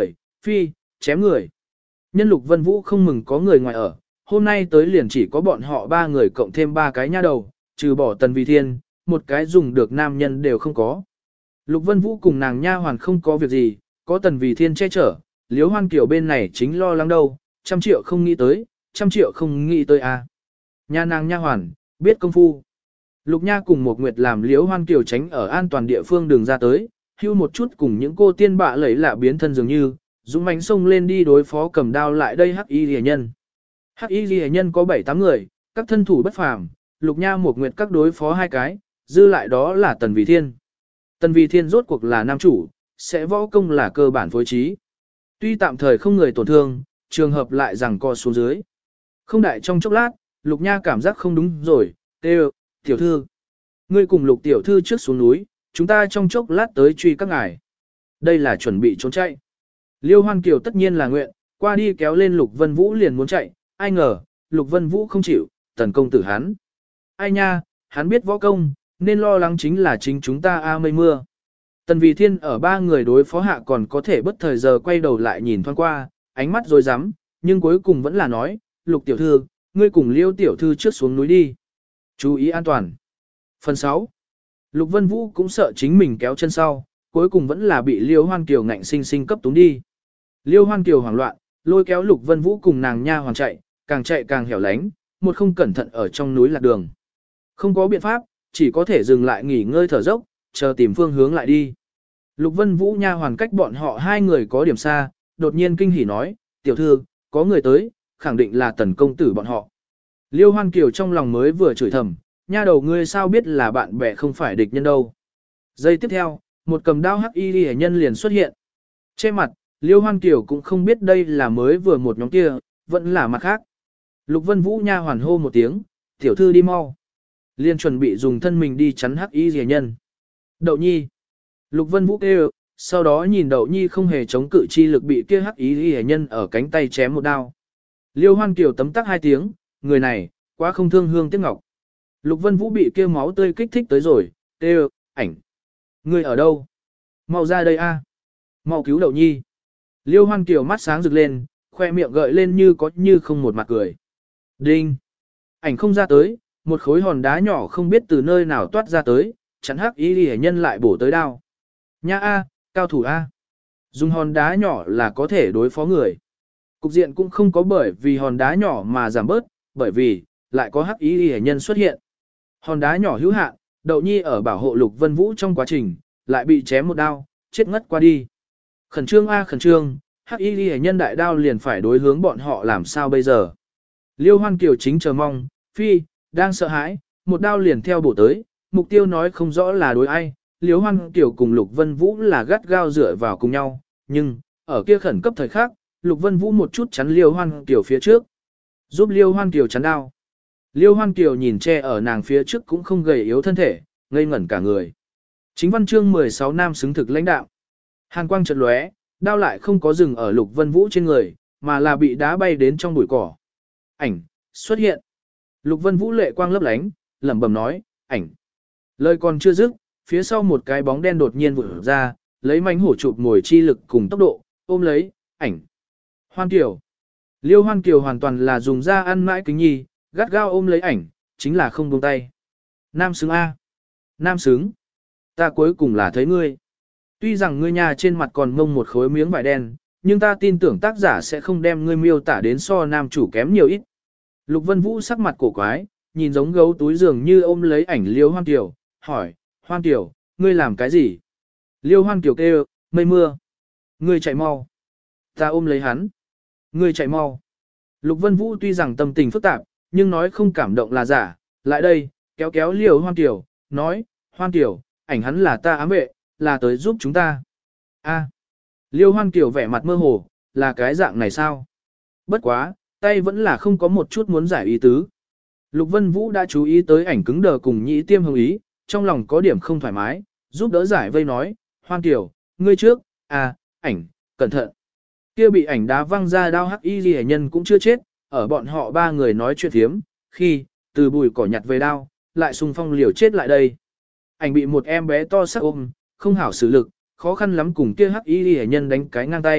phi, chém người. Nhân Lục Vân Vũ không mừng có người ngoài ở, hôm nay tới liền chỉ có bọn họ 3 người cộng thêm 3 cái nha đầu, trừ bỏ Tần Vì Thiên, một cái dùng được nam nhân đều không có. Lục Vân Vũ cùng nàng nha hoàn không có việc gì, có Tần Vì Thiên che chở, Liễu Hoan Kiều bên này chính lo lắng đâu, 100 triệu không nghĩ tới, 100 triệu không nghĩ tới à. Nha nàng nha hoàn, biết công phu. Lục Nha cùng một Nguyệt làm Liễu Hoan Kiều tránh ở an toàn địa phương đường ra tới, hưu một chút cùng những cô tiên bạ lấy lạ biến thân dường như, dũng mãnh xông lên đi đối phó cầm đao lại đây Hắc Y Liễu Nhân. Hắc Y Liễu Nhân có 7-8 người, các thân thủ bất phàm, Lục Nha một Nguyệt các đối phó 2 cái, dư lại đó là Tần Vì Thiên. Tần Vì Thiên rốt cuộc là nam chủ, sẽ võ công là cơ bản phối trí. Tuy tạm thời không người tổn thương, trường hợp lại rằng co xuống dưới. Không đại trong chốc lát, Lục Nha cảm giác không đúng rồi, kêu, tiểu thư. Ngươi cùng Lục tiểu thư trước xuống núi, chúng ta trong chốc lát tới truy các ngài. Đây là chuẩn bị trốn chạy. Liêu Hoan Kiều tất nhiên là nguyện, qua đi kéo lên Lục Vân Vũ liền muốn chạy, ai ngờ, Lục Vân Vũ không chịu, tần công tử hắn. Ai nha, hắn biết võ công, nên lo lắng chính là chính chúng ta a mây mưa. Tần Vì Thiên ở 3 người đối phó hạ còn có thể bất thời giờ quay đầu lại nhìn thoáng qua, ánh mắt rồi rắm, nhưng cuối cùng vẫn là nói, Lục tiểu thư, ngươi cùng Liêu tiểu thư trước xuống núi đi. Chú ý an toàn. Phần 6. Lục Vân Vũ cũng sợ chính mình kéo chân sau, cuối cùng vẫn là bị Liêu Hoan Kiều ngạnh sinh sinh cấp túng đi. Liêu Hoan Kiều hoảng loạn, lôi kéo Lục Vân Vũ cùng nàng nha hoàn chạy càng hẻo lánh, một không cẩn thận ở trong núi lạc đường. Không có biện pháp, chỉ có thể dừng lại nghỉ ngơi thở dốc, chờ tìm phương hướng lại đi. Lục Vân Vũ nha hoàn cách bọn họ 2 người có điểm xa, đột nhiên kinh hỉ nói, tiểu thư, có người tới, khẳng định là tần công tử bọn họ. Liêu Hoan Kiều trong lòng mới vừa chửi thầm, nha đầu ngươi sao biết là bạn bè không phải địch nhân đâu. Giây tiếp theo, một cầm đao Hắc Y Liễu Nhân liền xuất hiện. Trên mặt, Liêu Hoan Kiều cũng không biết đây là mới vừa một nhóm kia, vẫn là mặt khác. Lục Vân Vũ nha hoàn hô một tiếng, tiểu thư đi mau. Liên chuẩn bị dùng thân mình đi chắn Hắc Y Liễu Nhân. Đậu Nhi. Lục Vân Vũ kêu, sau đó nhìn Đậu Nhi không hề chống cự chi lực bị kia Hắc Y Liễu Nhân ở cánh tay chém một đao. Liêu Hoan Kiều tấm tắc 2 tiếng, người này, quá không thương hương tiếc ngọc. Lục Vân Vũ bị kia máu tươi kích thích tới rồi, kêu, ảnh. Người ở đâu? Mau ra đây a, mau cứu Đậu Nhi. Liêu Hoan Kiều mắt sáng rực lên, khoe miệng gợi lên như có như không một mặt cười. Đinh. Ảnh không ra tới, một khối hòn đá nhỏ không biết từ nơi nào toát ra tới, chắn Hắc Y Liễu Nhân lại bổ tới đao. Nha a, cao thủ a. Dùng hòn đá nhỏ là có thể đối phó người. Cục diện cũng không có bởi vì hòn đá nhỏ mà giảm bớt, bởi vì, lại có Hắc Y Liễu Nhân xuất hiện. Hòn đá nhỏ hữu hạn, Đậu Nhi ở bảo hộ Lục Vân Vũ trong quá trình, lại bị chém một đao, chết ngất qua đi. Khẩn trương a khẩn trương, Hắc Y Liễu Nhân đại đao liền phải đối hướng bọn họ làm sao bây giờ. Liêu Hoan Kiều chính chờ mong, phi, đang sợ hãi, một đao liền theo bổ tới, mục tiêu nói không rõ là đối ai. Liêu Hoan Kiều cùng Lục Vân Vũ là gắt gao dựa vào cùng nhau, nhưng, ở kia khẩn cấp thời khắc, Lục Vân Vũ một chút chắn Liêu Hoan Kiều phía trước, giúp Liêu Hoan Kiều chắn đao. Liêu Hoan Kiều nhìn che ở nàng phía trước cũng không gầy yếu thân thể, ngây ngẩn cả người. Chính văn chương 16 nam xứng thực lãnh đạo. Hàn quang chợt lóe, đao lại không có dừng ở Lục Vân Vũ trên người, mà là bị đá bay đến trong bụi cỏ. Ảnh, xuất hiện. Lục Vân Vũ lệ quang lấp lánh, lẩm bẩm nói, ảnh. Lời còn chưa dứt, phía sau một cái bóng đen đột nhiên vụt ra, lấy mánh hổ chụp ngồi chi lực cùng tốc độ, ôm lấy, ảnh. Hoan Kiều. Liêu Hoan Kiều hoàn toàn là dùng ra ăn mãi kính nhi, gắt gao ôm lấy ảnh, chính là không buông tay. Nam xứng A. Nam xứng. Ta cuối cùng là thấy ngươi. Tuy rằng ngươi nhà trên mặt còn mông một khối miếng vải đen, nhưng ta tin tưởng tác giả sẽ không đem ngươi miêu tả đến so nam chủ kém nhiều ít. Lục Vân Vũ sắc mặt cổ quái, nhìn giống gấu túi dường như ôm lấy ảnh Liêu Hoan Kiều, hỏi, Hoan Kiều, ngươi làm cái gì? Liêu Hoan Kiều kêu, mây mưa. Ngươi chạy mau. Ta ôm lấy hắn. Ngươi chạy mau. Lục Vân Vũ tuy rằng tâm tình phức tạp, nhưng nói không cảm động là giả. Lại đây, kéo kéo Liêu Hoan Kiều, nói, Hoan Kiều, ảnh hắn là ta ám vệ, là tới giúp chúng ta. A. Liêu Hoan Kiều vẻ mặt mơ hồ, là cái dạng này sao? Bất quá, tay vẫn là không có một chút muốn giải ý tứ. Lục Vân Vũ đã chú ý tới ảnh cứng đờ cùng nhĩ tiêm hồng ý, trong lòng có điểm không thoải mái, giúp đỡ giải vây nói, Hoan Kiều, ngươi trước, ảnh, cẩn thận. Kia bị ảnh đá văng ra đao Hắc Y Liễu Nhân cũng chưa chết, ở bọn họ 3 người nói chuyện thiếm, khi, từ bùi cỏ nhặt về đao, lại xung phong liều chết lại đây. Ảnh bị một em bé to sắc ôm, không hảo xử lực, khó khăn lắm cùng kia Hắc Y Liễu Nhân đánh cái ngang tay,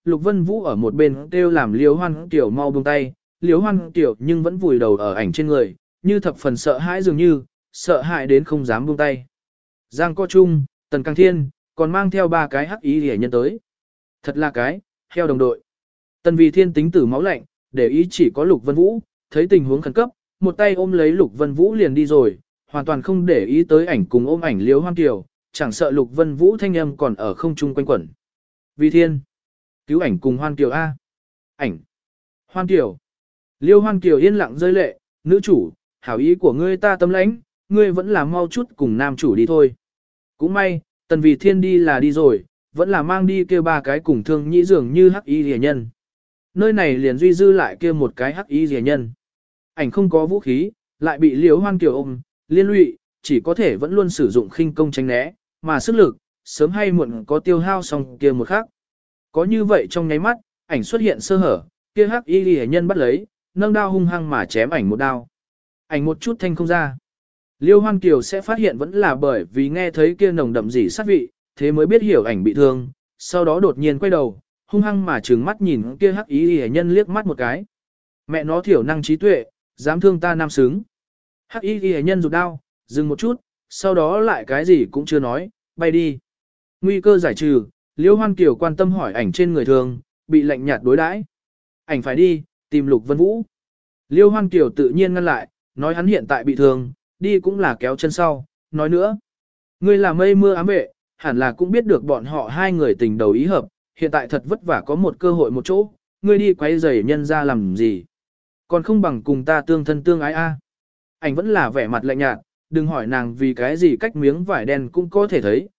Lục Vân Vũ ở một bên kêu làm Liễu Hoan Kiều mau buông tay, Liễu Hoan Kiều nhưng vẫn vùi đầu ở ảnh trên người, như thập phần sợ hãi dường như, sợ hãi đến không dám buông tay. Giang Co Trung, Tần Cang Thiên, còn mang theo 3 cái hắc y rẻ nhân tới. Thật là cái, heo đồng đội. Tần Vì Thiên tính tử máu lạnh, để ý chỉ có Lục Vân Vũ, thấy tình huống khẩn cấp, một tay ôm lấy Lục Vân Vũ liền đi rồi, hoàn toàn không để ý tới ảnh cùng ôm ảnh Liễu Hoan Kiều, chẳng sợ Lục Vân Vũ thanh âm còn ở không trung quanh quẩn. Vì Thiên, cứu ảnh cùng Hoan Kiều A. Ảnh, Hoan Kiều. Liễu Hoan Kiều yên lặng rơi lệ, nữ chủ, hảo ý của ngươi ta tâm lãnh, ngươi vẫn là mau chút cùng nam chủ đi thôi. Cũng may, Tần Vì Thiên đi là đi rồi, vẫn là mang đi kêu 3 cái cùng thương nhĩ dường như hắc y rẻ nhân. Nơi này liền duy dư lại kia một cái hắc y rẻ nhân. Ảnh không có vũ khí, lại bị Liễu Hoan Kiều ôm, liên lụy, chỉ có thể vẫn luôn sử dụng khinh công tránh né, mà sức lực, sớm hay muộn có tiêu hao xong kia một khắc. Có như vậy trong nháy mắt, ảnh xuất hiện sơ hở, kia hắc y rẻ nhân bắt lấy, nâng đao hung hăng mà chém ảnh một đao. Ảnh một chút thanh không ra. Liêu Hoan Kiều sẽ phát hiện vẫn là bởi vì nghe thấy kia nồng đậm dỉ sát vị, thế mới biết hiểu ảnh bị thương, sau đó đột nhiên quay đầu, hung hăng mà trừng mắt nhìn kia hắc ý hề nhân liếc mắt một cái. Mẹ nó thiểu năng trí tuệ, dám thương ta nam xứng. Hắc ý hề nhân rụt đao, dừng một chút, sau đó lại cái gì cũng chưa nói, bay đi. Nguy cơ giải trừ, Liêu Hoan Kiều quan tâm hỏi ảnh trên người thường, bị lạnh nhạt đối đãi. Ảnh phải đi, tìm Lục Vân Vũ. Liêu Hoan Kiều tự nhiên ngăn lại, nói hắn hiện tại bị thương, đi cũng là kéo chân sau, nói nữa. Ngươi là mây mưa ám vệ, hẳn là cũng biết được bọn họ 2 người tình đầu ý hợp, hiện tại thật vất vả có một cơ hội một chỗ, ngươi đi quấy rầy nhân ra làm gì. Còn không bằng cùng ta tương thân tương ái a. Ảnh vẫn là vẻ mặt lạnh nhạt, đừng hỏi nàng vì cái gì cách miếng vải đen cũng có thể thấy,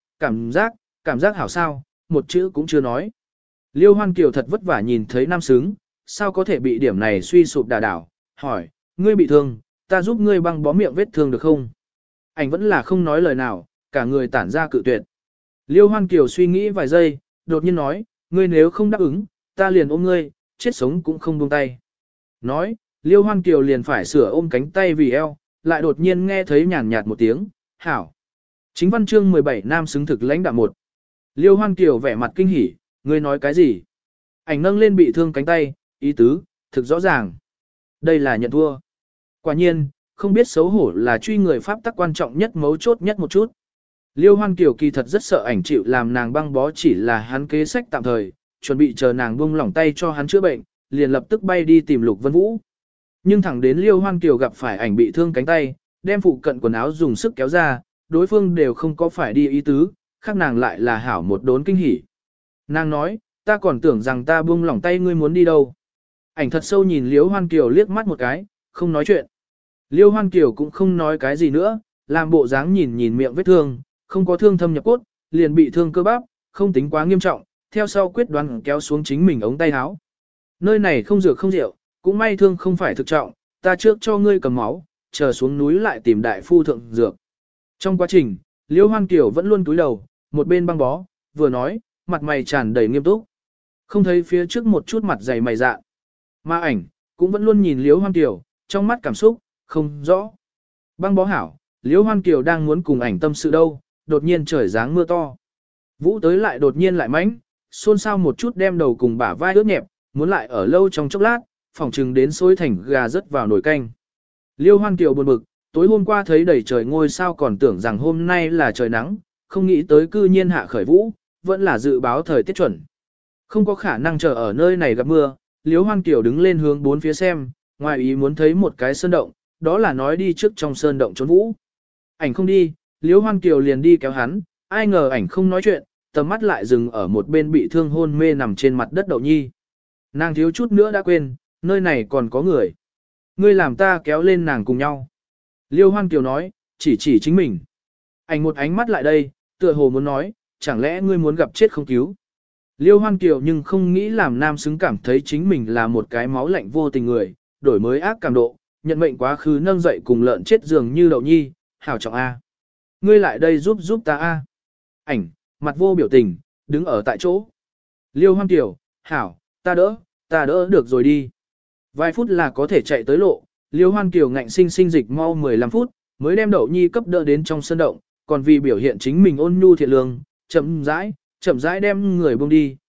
cảm giác hảo sao, một chữ cũng chưa nói. Liêu Hoan Kiều thật vất vả nhìn thấy nam xứng, sao có thể bị điểm này suy sụp đà đảo, hỏi, ngươi bị thương, ta giúp ngươi băng bó miệng vết thương được không? Ảnh vẫn là không nói lời nào, cả người tản ra cự tuyệt. Liêu Hoan Kiều suy nghĩ vài giây, đột nhiên nói, ngươi nếu không đáp ứng, ta liền ôm ngươi, chết sống cũng không buông tay. Nói, Liêu Hoan Kiều liền phải sửa ôm cánh tay vì eo, lại đột nhiên nghe thấy nhàn nhạt một tiếng, hảo. Chính văn chương 17 nam xứng thực lãnh đạm 1. Liêu Hoan Kiều vẻ mặt kinh hỉ, ngươi nói cái gì? Ảnh nâng lên bị thương cánh tay, ý tứ, thực rõ ràng. Đây là nhận thua. Quả nhiên, không biết xấu hổ là truy người pháp tắc quan trọng nhất mấu chốt nhất một chút. Liêu Hoan Kiều kỳ thật rất sợ ảnh chịu làm nàng băng bó chỉ là hắn kế sách tạm thời, chuẩn bị chờ nàng buông lỏng tay cho hắn chữa bệnh, liền lập tức bay đi tìm Lục Vân Vũ. Nhưng thẳng đến Liêu Hoan Kiều gặp phải ảnh bị thương cánh tay, đem phụ cận quần áo dùng sức kéo ra, đối phương đều không có phải đi ý tứ, khác nàng lại là hảo một đốn kinh hỉ. Nàng nói, ta còn tưởng rằng ta buông lỏng tay ngươi muốn đi đâu. Ảnh thật sâu nhìn Liêu Hoan Kiều liếc mắt một cái, không nói chuyện. Liêu Hoan Kiều cũng không nói cái gì nữa, làm bộ dáng nhìn miệng vết thương, không có thương thâm nhập cốt, liền bị thương cơ bắp, không tính quá nghiêm trọng, theo sau quyết đoán kéo xuống chính mình ống tay áo. Nơi này không dược không rượu, cũng may thương không phải thực trọng, ta trước cho ngươi cầm máu, chờ xuống núi lại tìm đại phu thượng dược. Trong quá trình, Liêu Hoan Kiều vẫn luôn cúi đầu, một bên băng bó, vừa nói, mặt mày tràn đầy nghiêm túc. Không thấy phía trước một chút mặt dày mày dạ. Mà ảnh, cũng vẫn luôn nhìn Liêu Hoan Kiều, trong mắt cảm xúc, không rõ. Băng bó hảo, Liêu Hoan Kiều đang muốn cùng ảnh tâm sự đâu, đột nhiên trời giáng mưa to. Vũ tới lại đột nhiên lại mãnh, xôn xao một chút đem đầu cùng bả vai ướt nhẹp, muốn lại ở lâu trong chốc lát, phòng trừng đến xối thành gà rớt vào nồi canh. Liêu Hoan Kiều buồn bực, tối hôm qua thấy đầy trời ngôi sao còn tưởng rằng hôm nay là trời nắng, không nghĩ tới cư nhiên hạ khởi vũ, vẫn là dự báo thời tiết chuẩn. Không có khả năng chờ ở nơi này gặp mưa, Liêu Hoan Kiều đứng lên hướng bốn phía xem, ngoài ý muốn thấy một cái sơn động, đó là nói đi trước trong sơn động trốn vũ. Ảnh không đi, Liêu Hoan Kiều liền đi kéo hắn, ai ngờ ảnh không nói chuyện, tầm mắt lại dừng ở một bên bị thương hôn mê nằm trên mặt đất Đậu Nhi. Nàng thiếu chút nữa đã quên, nơi này còn có người. Ngươi làm ta kéo lên nàng cùng nhau. Liêu Hoan Kiều nói, chỉ chính mình. Ảnh một ánh mắt lại đây, tựa hồ muốn nói, chẳng lẽ ngươi muốn gặp chết không cứu. Liêu Hoan Kiều nhưng không nghĩ làm nam xứng cảm thấy chính mình là một cái máu lạnh vô tình người, đổi mới ác cảm độ, nhận mệnh quá khứ nâng dậy cùng lợn chết dường như Đậu Nhi, hảo trọng A. Ngươi lại đây giúp ta A. Ảnh, mặt vô biểu tình, đứng ở tại chỗ. Liêu Hoan Kiều, hảo, ta đỡ được rồi đi. Vài phút là có thể chạy tới lộ, Liêu Hoan Kiều ngạnh sinh dịch mau 15 phút, mới đem Đậu Nhi cấp đỡ đến trong sân động, còn vì biểu hiện chính mình ôn nhu thiện lương, chậm rãi đem người buông đi,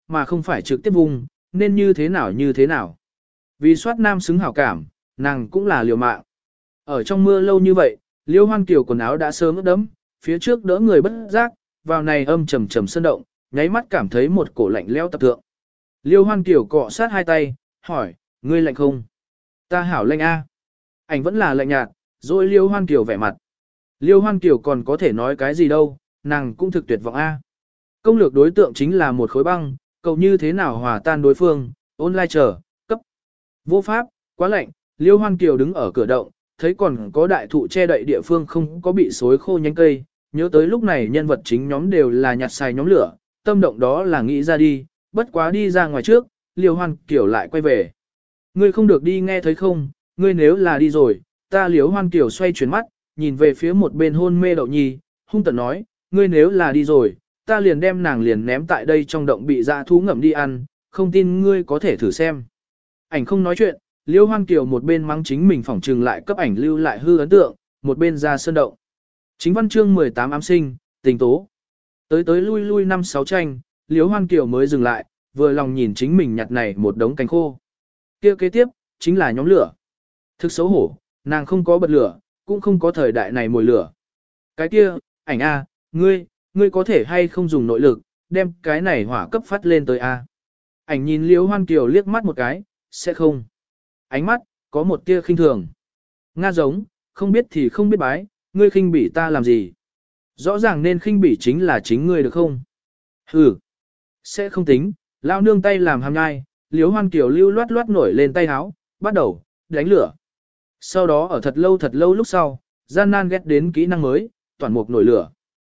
mà không phải trực tiếp vùng, nên như thế nào như thế nào. Vì soát nam xứng hảo cảm, nàng cũng là liều mạng. Ở trong mưa lâu như vậy, Liêu Hoan Kiều quần áo đã sớm ướt đẫm, phía trước đỡ người bất giác, vào này âm trầm trầm sơn động, nháy mắt cảm thấy một cổ lạnh lẽo tập thượng. Liêu Hoan Kiều cọ sát hai tay, hỏi, ngươi lạnh không? Ta hảo lạnh a. Ảnh vẫn là lạnh nhạt, rồi Liêu Hoan Kiều vẻ mặt. Liêu Hoan Kiều còn có thể nói cái gì đâu, nàng cũng thực tuyệt vọng a. Công lược đối tượng chính là một khối băng, cậu như thế nào hòa tan đối phương, online chờ, cấp. Vô pháp, quá lạnh, Liêu Hoan Kiều đứng ở cửa động, thấy còn có đại thụ che đậy địa phương không có bị xối khô nhánh cây, nhớ tới lúc này nhân vật chính nhóm đều là nhặt xài nhóm lửa, tâm động đó là nghĩ ra đi, bất quá đi ra ngoài trước, Liêu Hoan Kiều lại quay về. Ngươi không được đi nghe thấy không, ngươi nếu là đi rồi, ta Liêu Hoan Kiều xoay chuyển mắt, nhìn về phía một bên hôn mê Đậu Nhi, hung tợn nói, ngươi nếu là đi rồi, ta liền đem nàng liền ném tại đây trong động bị dã thú ngậm đi ăn, không tin ngươi có thể thử xem. Ảnh không nói chuyện, Liêu Hoan Kiều một bên mắng chính mình phỏng trừng lại cấp ảnh lưu lại hư ấn tượng, một bên ra sơn động. Chính văn chương 18 ám sinh, tình tố. Tới lui lui 5-6 tranh, Liêu Hoan Kiều mới dừng lại, vừa lòng nhìn chính mình nhặt này một đống cánh khô. Kia kế tiếp, chính là nhóm lửa. Thực xấu hổ, nàng không có bật lửa, cũng không có thời đại này mồi lửa. Cái kia, ảnh a, ngươi có thể hay không dùng nội lực, đem cái này hỏa cấp phát lên tới a. Ảnh nhìn Liêu Hoan Kiều liếc mắt một cái, sẽ không. Ánh mắt, có một tia khinh thường. Nga giống, không biết thì không biết bái, ngươi khinh bỉ ta làm gì. Rõ ràng nên khinh bỉ chính là chính ngươi được không? Ừ, sẽ không tính, lao nương tay làm hàm nhai, Liêu Hoan Kiều lưu loát loát nổi lên tay háo, bắt đầu, đánh lửa. Sau đó ở thật lâu lúc sau, gian nan ghét đến kỹ năng mới, toàn mục nổi lửa.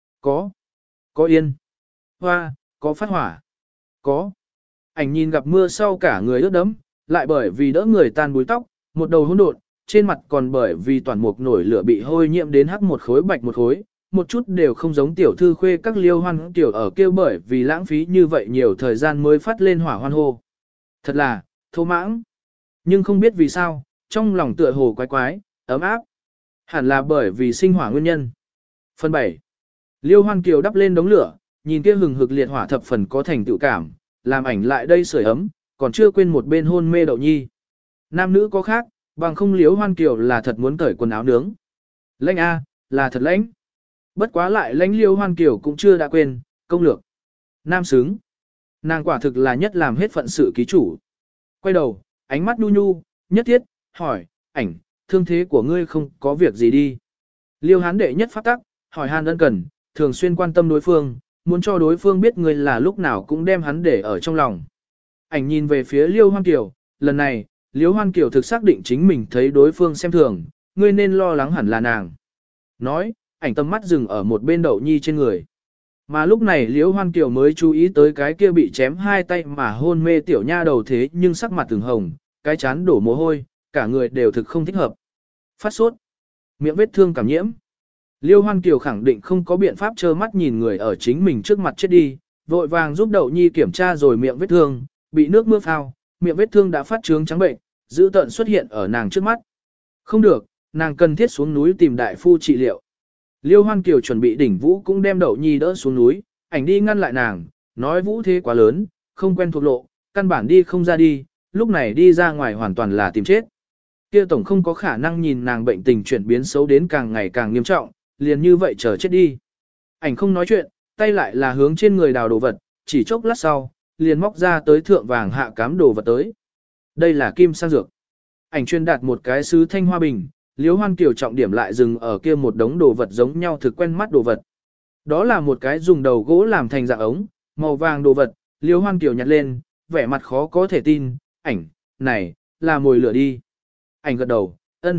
Có yên. Hoa, có phát hỏa. Có. Ảnh nhìn gặp mưa sau cả người ướt đẫm, lại bởi vì đỡ người tan búi tóc, một đầu hỗn độn, trên mặt còn bởi vì toàn mục nổi lửa bị hôi nhiễm đến hắc một khối bạch một khối, một chút đều không giống tiểu thư khuê các Liêu Hoan tiểu ở kêu bởi vì lãng phí như vậy nhiều thời gian mới phát lên hỏa hoan hô. Thật là, thô mãng. Nhưng không biết vì sao, trong lòng tựa hồ quái quái, ấm áp. Hẳn là bởi vì sinh hỏa nguyên nhân. Phần 7. Liêu Hoan Kiều đắp lên đống lửa, nhìn kia hừng hực liệt hỏa thập phần có thành tựu cảm, làm ảnh lại đây sưởi ấm, còn chưa quên một bên hôn mê Đậu Nhi. Nam nữ có khác, bằng không Liêu Hoan Kiều là thật muốn cởi quần áo nướng. Lãnh a, là thật lãnh. Bất quá lại lãnh Liêu Hoan Kiều cũng chưa đã quên, công lược. Nam xứng. Nàng quả thực là nhất làm hết phận sự ký chủ. Quay đầu, ánh mắt nhu nhu, nhất thiết, hỏi, ảnh, thương thế của ngươi không có việc gì đi. Liêu Hán đệ nhất phát tắc, hỏi han ân cần, thường xuyên quan tâm đối phương, muốn cho đối phương biết ngươi là lúc nào cũng đem hắn để ở trong lòng. Ảnh nhìn về phía Liêu Hoan Kiều, lần này, Liêu Hoan Kiều thực xác định chính mình thấy đối phương xem thường, ngươi nên lo lắng hẳn là nàng. Nói, ảnh tầm mắt dừng ở một bên Đậu Nhi trên người. Mà lúc này Liêu Hoan Kiều mới chú ý tới cái kia bị chém hai tay mà hôn mê tiểu nha đầu thế nhưng sắc mặt từng hồng, cái chán đổ mồ hôi, cả người đều thực không thích hợp. Phát sốt, miệng vết thương cảm nhiễm. Liêu Hoan Kiều khẳng định không có biện pháp trơ mắt nhìn người ở chính mình trước mặt chết đi, vội vàng giúp Đậu Nhi kiểm tra rồi miệng vết thương, bị nước mưa phao, miệng vết thương đã phát trướng trắng bệnh, dữ tợn xuất hiện ở nàng trước mắt. Không được, nàng cần thiết xuống núi tìm đại phu trị liệu. Liêu Hoan Kiều chuẩn bị đỉnh Vũ cũng đem Đậu Nhi đỡ xuống núi, ảnh đi ngăn lại nàng, nói Vũ thế quá lớn, không quen thuộc lộ, căn bản đi không ra đi, lúc này đi ra ngoài hoàn toàn là tìm chết. Kia tổng không có khả năng nhìn nàng bệnh tình chuyển biến xấu đến càng ngày càng nghiêm trọng, liền như vậy chờ chết đi. Ảnh không nói chuyện, tay lại là hướng trên người đào đồ vật, chỉ chốc lát sau, liền móc ra tới thượng vàng hạ cám đồ vật tới. Đây là kim sang dược. Ảnh chuyên đạt một cái sứ thanh hoa bình, Liêu Hoan Kiều trọng điểm lại dừng ở kia một đống đồ vật giống nhau thực quen mắt đồ vật. Đó là một cái dùng đầu gỗ làm thành dạng ống, màu vàng đồ vật, Liêu Hoan Kiều nhặt lên, vẻ mặt khó có thể tin, ảnh, này, là mồi lửa đi. Ảnh gật đầu,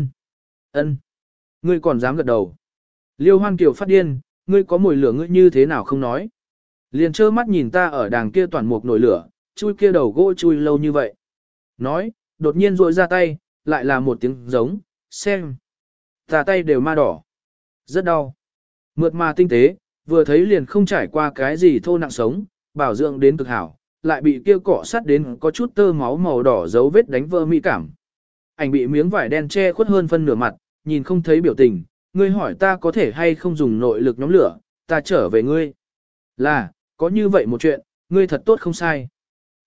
ân, ngươi còn dám gật đầu. Liêu Hoan Kiều phát điên, ngươi có mồi lửa ngươi như thế nào không nói. Liền trơ mắt nhìn ta ở đàng kia toàn một nồi lửa, chui kia đầu gỗ chui lâu như vậy. Nói, đột nhiên rội ra tay, lại là một tiếng giống, xem. Ta tay đều ma đỏ. Rất đau. Mượt mà tinh tế, vừa thấy liền không trải qua cái gì thô nặng sống, bảo dưỡng đến cực hảo, lại bị kia cọ sắt đến có chút tơ máu màu đỏ dấu vết đánh vỡ mỹ cảm. Ảnh bị miếng vải đen che khuất hơn phân nửa mặt, nhìn không thấy biểu tình, ngươi hỏi ta có thể hay không dùng nội lực nhóm lửa, ta trở về ngươi. Là, có như vậy một chuyện, ngươi thật tốt không sai.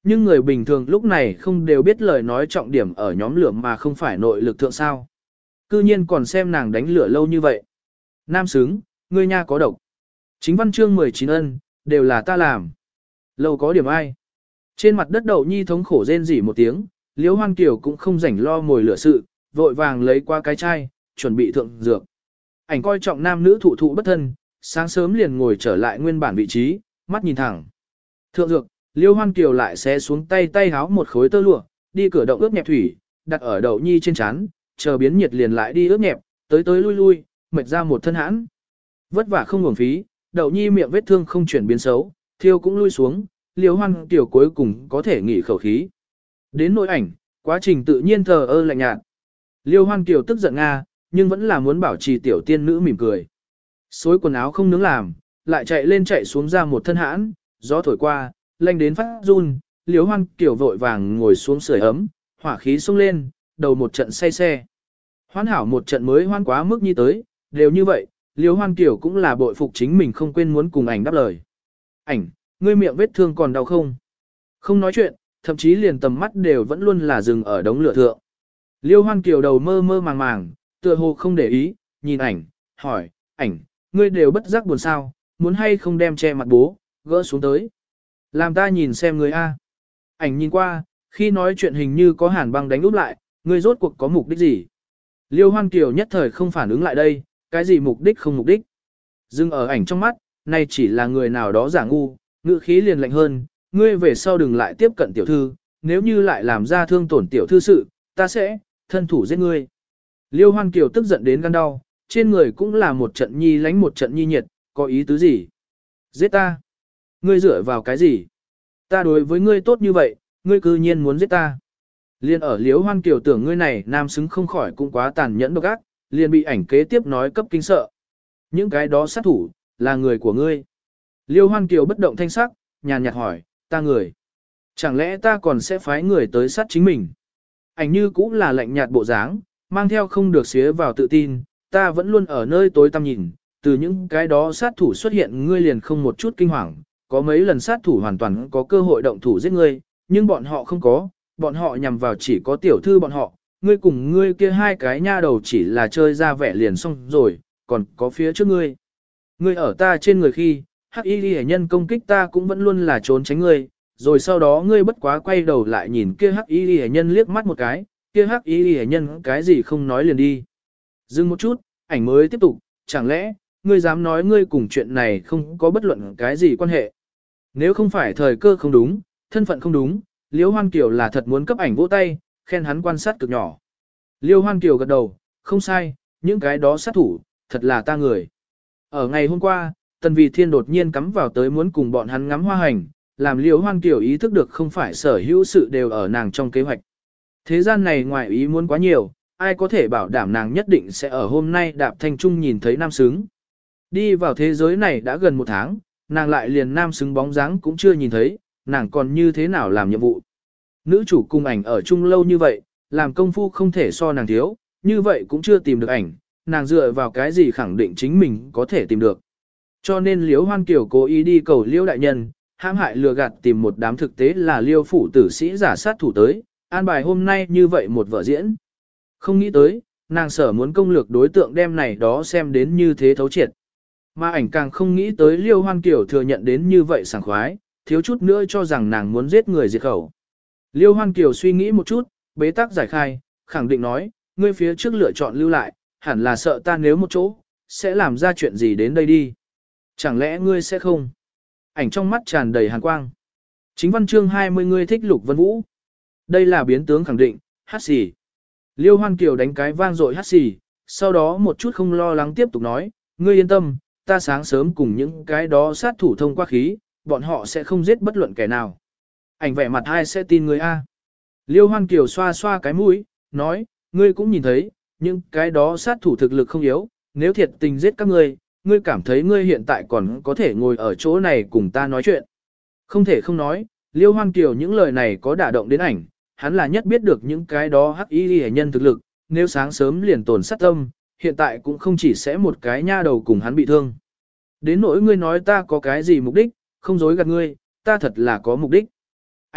Nhưng người bình thường lúc này không đều biết lời nói trọng điểm ở nhóm lửa mà không phải nội lực thượng sao. Cư nhiên còn xem nàng đánh lửa lâu như vậy. Nam xứng, ngươi nha có độc. Chính văn chương 19 ân, đều là ta làm. Lâu có điểm ai. Trên mặt đất Đậu Nhi thống khổ rên rỉ một tiếng, Liễu Hoan Kiều cũng không rảnh lo mồi lửa sự, vội vàng lấy qua cái chai, chuẩn bị thượng dược. Ảnh coi trọng nam nữ thụ thụ bất thân, sáng sớm liền ngồi trở lại nguyên bản vị trí, mắt nhìn thẳng. Thượng dược, Liễu Hoan Kiều lại xé xuống tay háo một khối tơ lụa, đi cửa động ướp nhẹp thủy, đặt ở Đậu Nhi trên chán, chờ biến nhiệt liền lại đi ướp nhẹp, tới lui lui, mệt ra một thân hãn. Vất vả không uổng phí, Đậu Nhi miệng vết thương không chuyển biến xấu, thiêu cũng lui xuống, Liễu Hoan Kiều cuối cùng có thể nghỉ khẩu khí. Đến nỗi ảnh, quá trình tự nhiên thờ ơ lạnh nhạt. Liễu Hoan Kiều tức giận Nga, nhưng vẫn là muốn bảo trì tiểu tiên nữ mỉm cười. Xối quần áo không nướng làm, lại chạy lên chạy xuống ra một thân hãn, gió thổi qua, lạnh đến phát run, Liễu Hoan Kiều vội vàng ngồi xuống sưởi ấm, hỏa khí xông lên, đầu một trận say xe. Hoan hảo một trận mới hoan quá mức như tới, đều như vậy, Liễu Hoan Kiều cũng là bội phục chính mình không quên muốn cùng ảnh đáp lời. Ảnh, ngươi miệng vết thương còn đau không? Không nói chuyện, thậm chí liền tầm mắt đều vẫn luôn là dừng ở đống lửa thượng. Liễu Hoan Kiều đầu mơ mơ màng màng, tựa hồ không để ý, nhìn ảnh, hỏi, ảnh, ngươi đều bất giác buồn sao, muốn hay không đem che mặt bố, gỡ xuống tới. Làm ta nhìn xem ngươi a. Ảnh nhìn qua, khi nói chuyện hình như có hàn băng đánh úp lại, ngươi rốt cuộc có mục đích gì? Liễu Hoan Kiều nhất thời không phản ứng lại đây, cái gì mục đích không mục đích. Dừng ở ảnh trong mắt, này chỉ là người nào đó giả ngu, ngữ khí liền lạnh hơn, ngươi về sau đừng lại tiếp cận tiểu thư, nếu như lại làm ra thương tổn tiểu thư sự, ta sẽ thân thủ giết ngươi. Liễu Hoan Kiều tức giận đến gan đau, trên người cũng là một trận nhi lánh một trận nhi nhiệt, có ý tứ gì? Giết ta? Ngươi dựa vào cái gì? Ta đối với ngươi tốt như vậy, ngươi cư nhiên muốn giết ta. Liên ở Liễu Hoan Kiều tưởng ngươi này nam xứng không khỏi cũng quá tàn nhẫn độc ác, liền bị ảnh kế tiếp nói cấp kinh sợ. Những cái đó sát thủ, là người của ngươi. Liễu Hoan Kiều bất động thanh sắc, nhàn nhạt hỏi, ta người. Chẳng lẽ ta còn sẽ phái người tới sát chính mình? Ảnh như cũng là lạnh nhạt bộ dáng, mang theo không được xía vào tự tin, ta vẫn luôn ở nơi tối tăm nhìn, từ những cái đó sát thủ xuất hiện ngươi liền không một chút kinh hoàng, có mấy lần sát thủ hoàn toàn có cơ hội động thủ giết ngươi, nhưng bọn họ không có, bọn họ nhằm vào chỉ có tiểu thư bọn họ, ngươi cùng ngươi kia hai cái nha đầu chỉ là chơi ra vẻ liền xong rồi, còn có phía trước ngươi. Ngươi ở ta trên người khi, hắc y ghi nhân công kích ta cũng vẫn luôn là trốn tránh ngươi, rồi sau đó ngươi bất quá quay đầu lại nhìn kia hắc y ghi nhân liếc mắt một cái, kia hắc y ghi nhân cái gì không nói liền đi. Dừng một chút, ảnh mới tiếp tục, chẳng lẽ, ngươi dám nói ngươi cùng chuyện này không có bất luận cái gì quan hệ. Nếu không phải thời cơ không đúng, thân phận không đúng, Liễu Hoan Kiều là thật muốn cấp ảnh vỗ tay, khen hắn quan sát cực nhỏ. Liễu Hoan Kiều gật đầu, không sai, những cái đó sát thủ, thật là ta người. Ở ngày hôm qua, Tần Vì Thiên đột nhiên cắm vào tới muốn cùng bọn hắn ngắm hoa hành, làm Liễu Hoan Kiều ý thức được không phải sở hữu sự đều ở nàng trong kế hoạch. Thế gian này ngoài ý muốn quá nhiều, ai có thể bảo đảm nàng nhất định sẽ ở hôm nay đạp thanh trung nhìn thấy nam xứng. Đi vào thế giới này đã gần một tháng, nàng lại liền nam xứng bóng dáng cũng chưa nhìn thấy, nàng còn như thế nào làm nhiệm vụ. Nữ chủ cùng ảnh ở chung lâu như vậy, làm công phu không thể so nàng thiếu, như vậy cũng chưa tìm được ảnh, nàng dựa vào cái gì khẳng định chính mình có thể tìm được. Cho nên Liễu Hoan Kiều cố ý đi cầu Liễu đại nhân, hãm hại lừa gạt tìm một đám thực tế là Liễu phủ tử sĩ giả sát thủ tới, an bài hôm nay như vậy một vở diễn. Không nghĩ tới, nàng sở muốn công lược đối tượng đem này đó xem đến như thế thấu triệt. Mà ảnh càng không nghĩ tới Liễu Hoan Kiều thừa nhận đến như vậy sảng khoái, thiếu chút nữa cho rằng nàng muốn giết người diệt khẩu. Liễu Hoan Kiều suy nghĩ một chút, bế tắc giải khai, khẳng định nói, ngươi phía trước lựa chọn lưu lại, hẳn là sợ ta nếu một chỗ, sẽ làm ra chuyện gì đến đây đi. Chẳng lẽ ngươi sẽ không? Ảnh trong mắt tràn đầy hàn quang. Chính văn chương 20 ngươi thích Lục Vân Vũ. Đây là biến tướng khẳng định, hát xì. Liễu Hoan Kiều đánh cái vang dội hát xì, sau đó một chút không lo lắng tiếp tục nói, ngươi yên tâm, ta sáng sớm cùng những cái đó sát thủ thông qua khí, bọn họ sẽ không giết bất luận kẻ nào. Ảnh vẻ mặt ai sẽ tin ngươi a? Liễu Hoan Kiều xoa xoa cái mũi, nói, ngươi cũng nhìn thấy, những cái đó sát thủ thực lực không yếu, nếu thiệt tình giết các ngươi, ngươi cảm thấy ngươi hiện tại còn có thể ngồi ở chỗ này cùng ta nói chuyện. Không thể không nói, Liễu Hoan Kiều những lời này có đả động đến ảnh, hắn là nhất biết được những cái đó hắc y hệ nhân thực lực, nếu sáng sớm liền tổn sát tâm, hiện tại cũng không chỉ sẽ một cái nha đầu cùng hắn bị thương. Đến nỗi ngươi nói ta có cái gì mục đích, không dối gạt ngươi, ta thật là có mục đích. Ảnh,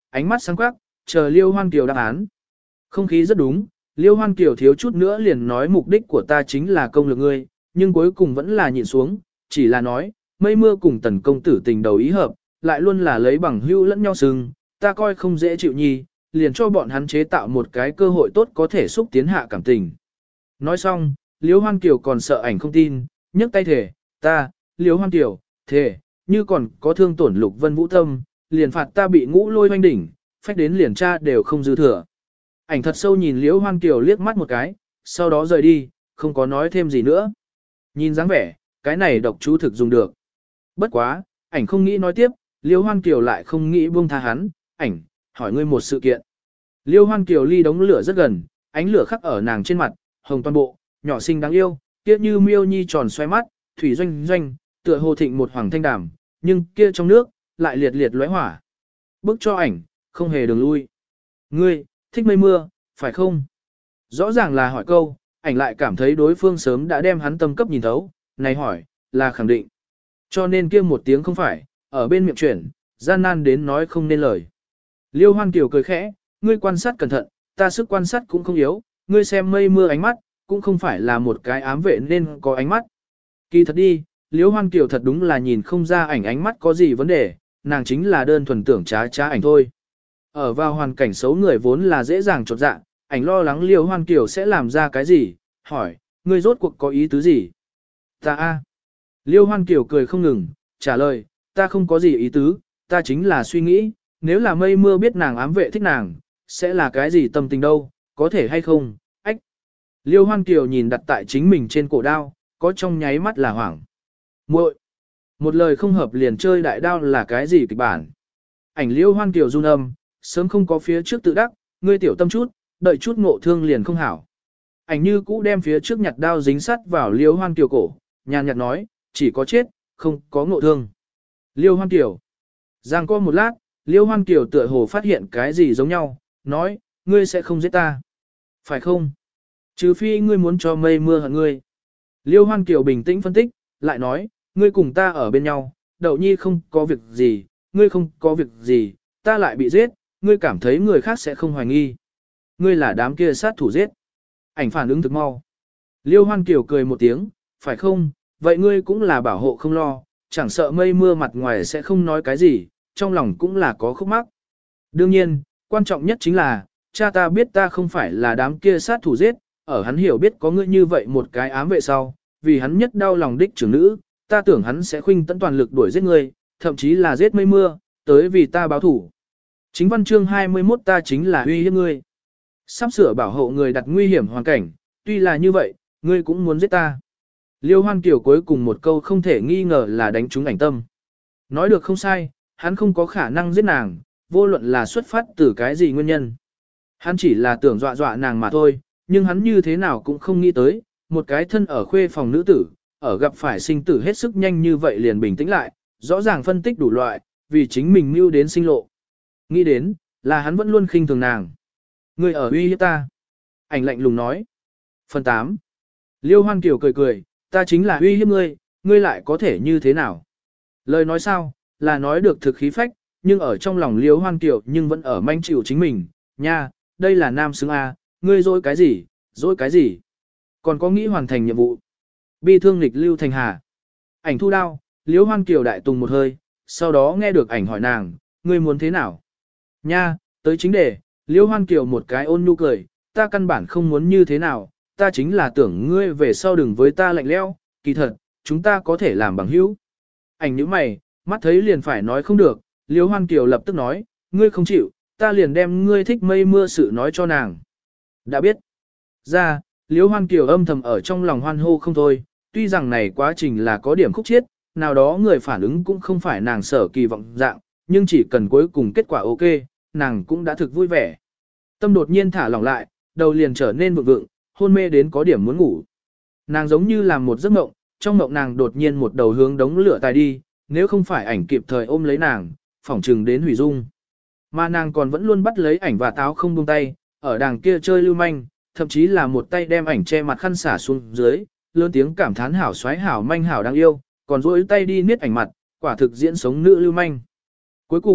ánh mắt sáng quắc, chờ Liêu Hoan Kiều đáp án. Không khí rất đúng, Liêu Hoan Kiều thiếu chút nữa liền nói mục đích của ta chính là công lược ngươi, nhưng cuối cùng vẫn là nhịn xuống, chỉ là nói, mây mưa cùng tần công tử tình đầu ý hợp, lại luôn là lấy bằng hữu lẫn nhau sừng, ta coi không dễ chịu nhi, liền cho bọn hắn chế tạo một cái cơ hội tốt có thể xúc tiến hạ cảm tình. Nói xong, Liêu Hoan Kiều còn sợ ảnh không tin, nhấc tay thể, ta, Liêu Hoan Kiều, thể, như còn có thương tổn Lục Vân Vũ tâm, liền phạt ta bị ngũ lôi hoanh đỉnh, phách đến liền tra đều không dư thừa. Ảnh thật sâu nhìn Liễu Hoan Kiều liếc mắt một cái, sau đó rời đi, không có nói thêm gì nữa. Nhìn dáng vẻ, cái này độc chú thực dùng được. Bất quá, ảnh không nghĩ nói tiếp, Liễu Hoan Kiều lại không nghĩ buông tha hắn, ảnh, hỏi ngươi một sự kiện. Liễu Hoan Kiều ly đống lửa rất gần, ánh lửa khắc ở nàng trên mặt, hồng toàn bộ, nhỏ xinh đáng yêu, kia như miêu nhi tròn xoay mắt, thủy doanh doanh, tựa hồ thịnh một hoàng thanh đàm, nhưng kia trong nước, lại liệt liệt lóe hỏa. Bức cho ảnh, không hề đường lui. Ngươi, thích mây mưa, phải không? Rõ ràng là hỏi câu, ảnh lại cảm thấy đối phương sớm đã đem hắn tâm cấp nhìn thấu, này hỏi, là khẳng định. Cho nên kia một tiếng không phải, ở bên miệng chuyển, gian nan đến nói không nên lời. Liêu Hoan Kiều cười khẽ, ngươi quan sát cẩn thận, ta sức quan sát cũng không yếu, ngươi xem mây mưa ánh mắt, cũng không phải là một cái ám vệ nên có ánh mắt. Kỳ thật đi, Liêu Hoan Kiều thật đúng là nhìn không ra ảnh ánh mắt có gì vấn đề, nàng chính là đơn thuần tưởng trá ảnh thôi. Ở vào hoàn cảnh xấu người vốn là dễ dàng chột dạ, ảnh lo lắng Liêu Hoan Kiều sẽ làm ra cái gì, hỏi, ngươi rốt cuộc có ý tứ gì? Ta a. Liêu Hoan Kiều cười không ngừng, trả lời, ta không có gì ý tứ, ta chính là suy nghĩ, nếu là mây mưa biết nàng ám vệ thích nàng, sẽ là cái gì tâm tình đâu, có thể hay không, ách. Liêu Hoan Kiều nhìn đặt tại chính mình trên cổ đao, có trong nháy mắt là hoảng. Muội, một lời không hợp liền chơi đại đao là cái gì kịch bản? Ảnh Liêu Hoan Kiều run âm, sớm không có phía trước tự đắc, ngươi tiểu tâm chút, đợi chút ngộ thương liền không hảo. Ảnh như cũ đem phía trước nhặt đao dính sắt vào Liêu Hoan Kiều cổ, nhàn nhạt nói, chỉ có chết, không có ngộ thương. Liêu Hoan Kiều. Giang có một lát, Liêu Hoan Kiều tựa hồ phát hiện cái gì giống nhau, nói, ngươi sẽ không giết ta. Phải không? Trừ phi ngươi muốn cho mây mưa hận ngươi. Liêu Hoan Kiều bình tĩnh phân tích, lại nói, ngươi cùng ta ở bên nhau, Đậu Nhi không có việc gì, ngươi không có việc gì, ta lại bị giết, ngươi cảm thấy người khác sẽ không hoài nghi. Ngươi là đám kia sát thủ giết. Ảnh phản ứng thực mau. Liêu Hoan Kiều cười một tiếng, phải không, vậy ngươi cũng là bảo hộ không lo, chẳng sợ mây mưa mặt ngoài sẽ không nói cái gì, trong lòng cũng là có khúc mắc. Đương nhiên, quan trọng nhất chính là, cha ta biết ta không phải là đám kia sát thủ giết, ở hắn hiểu biết có ngươi như vậy một cái ám vệ sau, vì hắn nhất đau lòng đích trưởng nữ, ta tưởng hắn sẽ khuynh tận toàn lực đuổi giết ngươi, thậm chí là giết mây mưa, tới vì ta báo thủ. Chính văn chương 21 ta chính là uy hiếp ngươi. Sắp sửa bảo hộ người đặt nguy hiểm hoàn cảnh, tuy là như vậy, ngươi cũng muốn giết ta. Liêu Hoan Kiều cuối cùng một câu không thể nghi ngờ là đánh trúng ảnh tâm. Nói được không sai, hắn không có khả năng giết nàng, vô luận là xuất phát từ cái gì nguyên nhân. Hắn chỉ là tưởng dọa dọa nàng mà thôi, nhưng hắn như thế nào cũng không nghĩ tới, một cái thân ở khuê phòng nữ tử, ở gặp phải sinh tử hết sức nhanh như vậy liền bình tĩnh lại, rõ ràng phân tích đủ loại, vì chính mình mưu đến sinh lộ. Nghĩ đến, là hắn vẫn luôn khinh thường nàng. Ngươi ở uy hiếp ta. Ảnh lạnh lùng nói. Phần 8. Liêu Hoan Kiều cười cười, ta chính là uy hiếp ngươi, ngươi lại có thể như thế nào? Lời nói sao, là nói được thực khí phách, nhưng ở trong lòng Liêu Hoan Kiều nhưng vẫn ở manh chịu chính mình. Nha, đây là nam xứng A, ngươi dối cái gì, dối cái gì? Còn có nghĩ hoàn thành nhiệm vụ. Bi thương lịch lưu thành hà. Ảnh thu đao, Liêu Hoan Kiều đại tùng một hơi, sau đó nghe được ảnh hỏi nàng, ngươi muốn thế nào? Nha, tới chính đề, Liêu Hoan Kiều một cái ôn nhu cười, ta căn bản không muốn như thế nào, ta chính là tưởng ngươi về sau đừng với ta lạnh lẽo, kỳ thật, chúng ta có thể làm bằng hữu. Ảnh nhíu mày, mắt thấy liền phải nói không được, Liêu Hoan Kiều lập tức nói, ngươi không chịu, ta liền đem ngươi thích mây mưa sự nói cho nàng. Đã biết. Ra, Liêu Hoan Kiều âm thầm ở trong lòng hoan hô không thôi, tuy rằng này quá trình là có điểm khúc chiết, nào đó người phản ứng cũng không phải nàng sở kỳ vọng dạng, nhưng chỉ cần cuối cùng kết quả ok, nàng cũng đã thực vui vẻ. Tâm đột nhiên thả lỏng lại, đầu liền trở nên vượng vượng, hôn mê đến có điểm muốn ngủ. Nàng giống như làm một giấc mộng, trong mộng nàng đột nhiên một đầu hướng đống lửa tài đi, nếu không phải ảnh kịp thời ôm lấy nàng, phỏng trừng đến hủy dung. Mà nàng còn vẫn luôn bắt lấy ảnh và táo không buông tay, ở đàng kia chơi lưu manh, thậm chí là một tay đem ảnh che mặt khăn xả xuống dưới, lớn tiếng cảm thán hảo xoáy hảo manh hảo đáng yêu, còn duỗi tay đi niết ảnh mặt, quả thực diễn sống nữ lưu manh. Cuối cùng,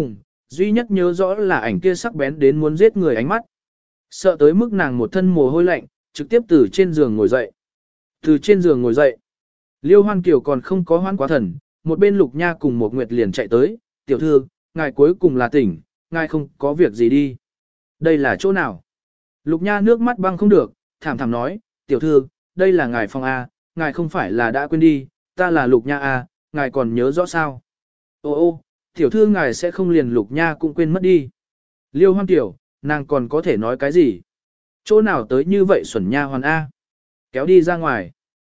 duy nhất nhớ rõ là ảnh kia sắc bén đến muốn giết người ánh mắt. Sợ tới mức nàng một thân mồ hôi lạnh, trực tiếp từ trên giường ngồi dậy. Từ trên giường ngồi dậy. Liêu Hoan Kiều còn không có hoan quá thần, một bên Lục Nha cùng một Nguyệt liền chạy tới, tiểu thư, ngài cuối cùng là tỉnh, ngài không có việc gì đi. Đây là chỗ nào? Lục Nha nước mắt băng không được, thảm thảm nói, tiểu thư, đây là ngài phòng A, ngài không phải là đã quên đi, ta là Lục Nha A, ngài còn nhớ rõ sao? Ô, tiểu thư ngài sẽ không liền Lục Nha cũng quên mất đi. Liêu Hoan Kiều, nàng còn có thể nói cái gì? Chỗ nào tới như vậy xuẩn nha hoàn A? Kéo đi ra ngoài.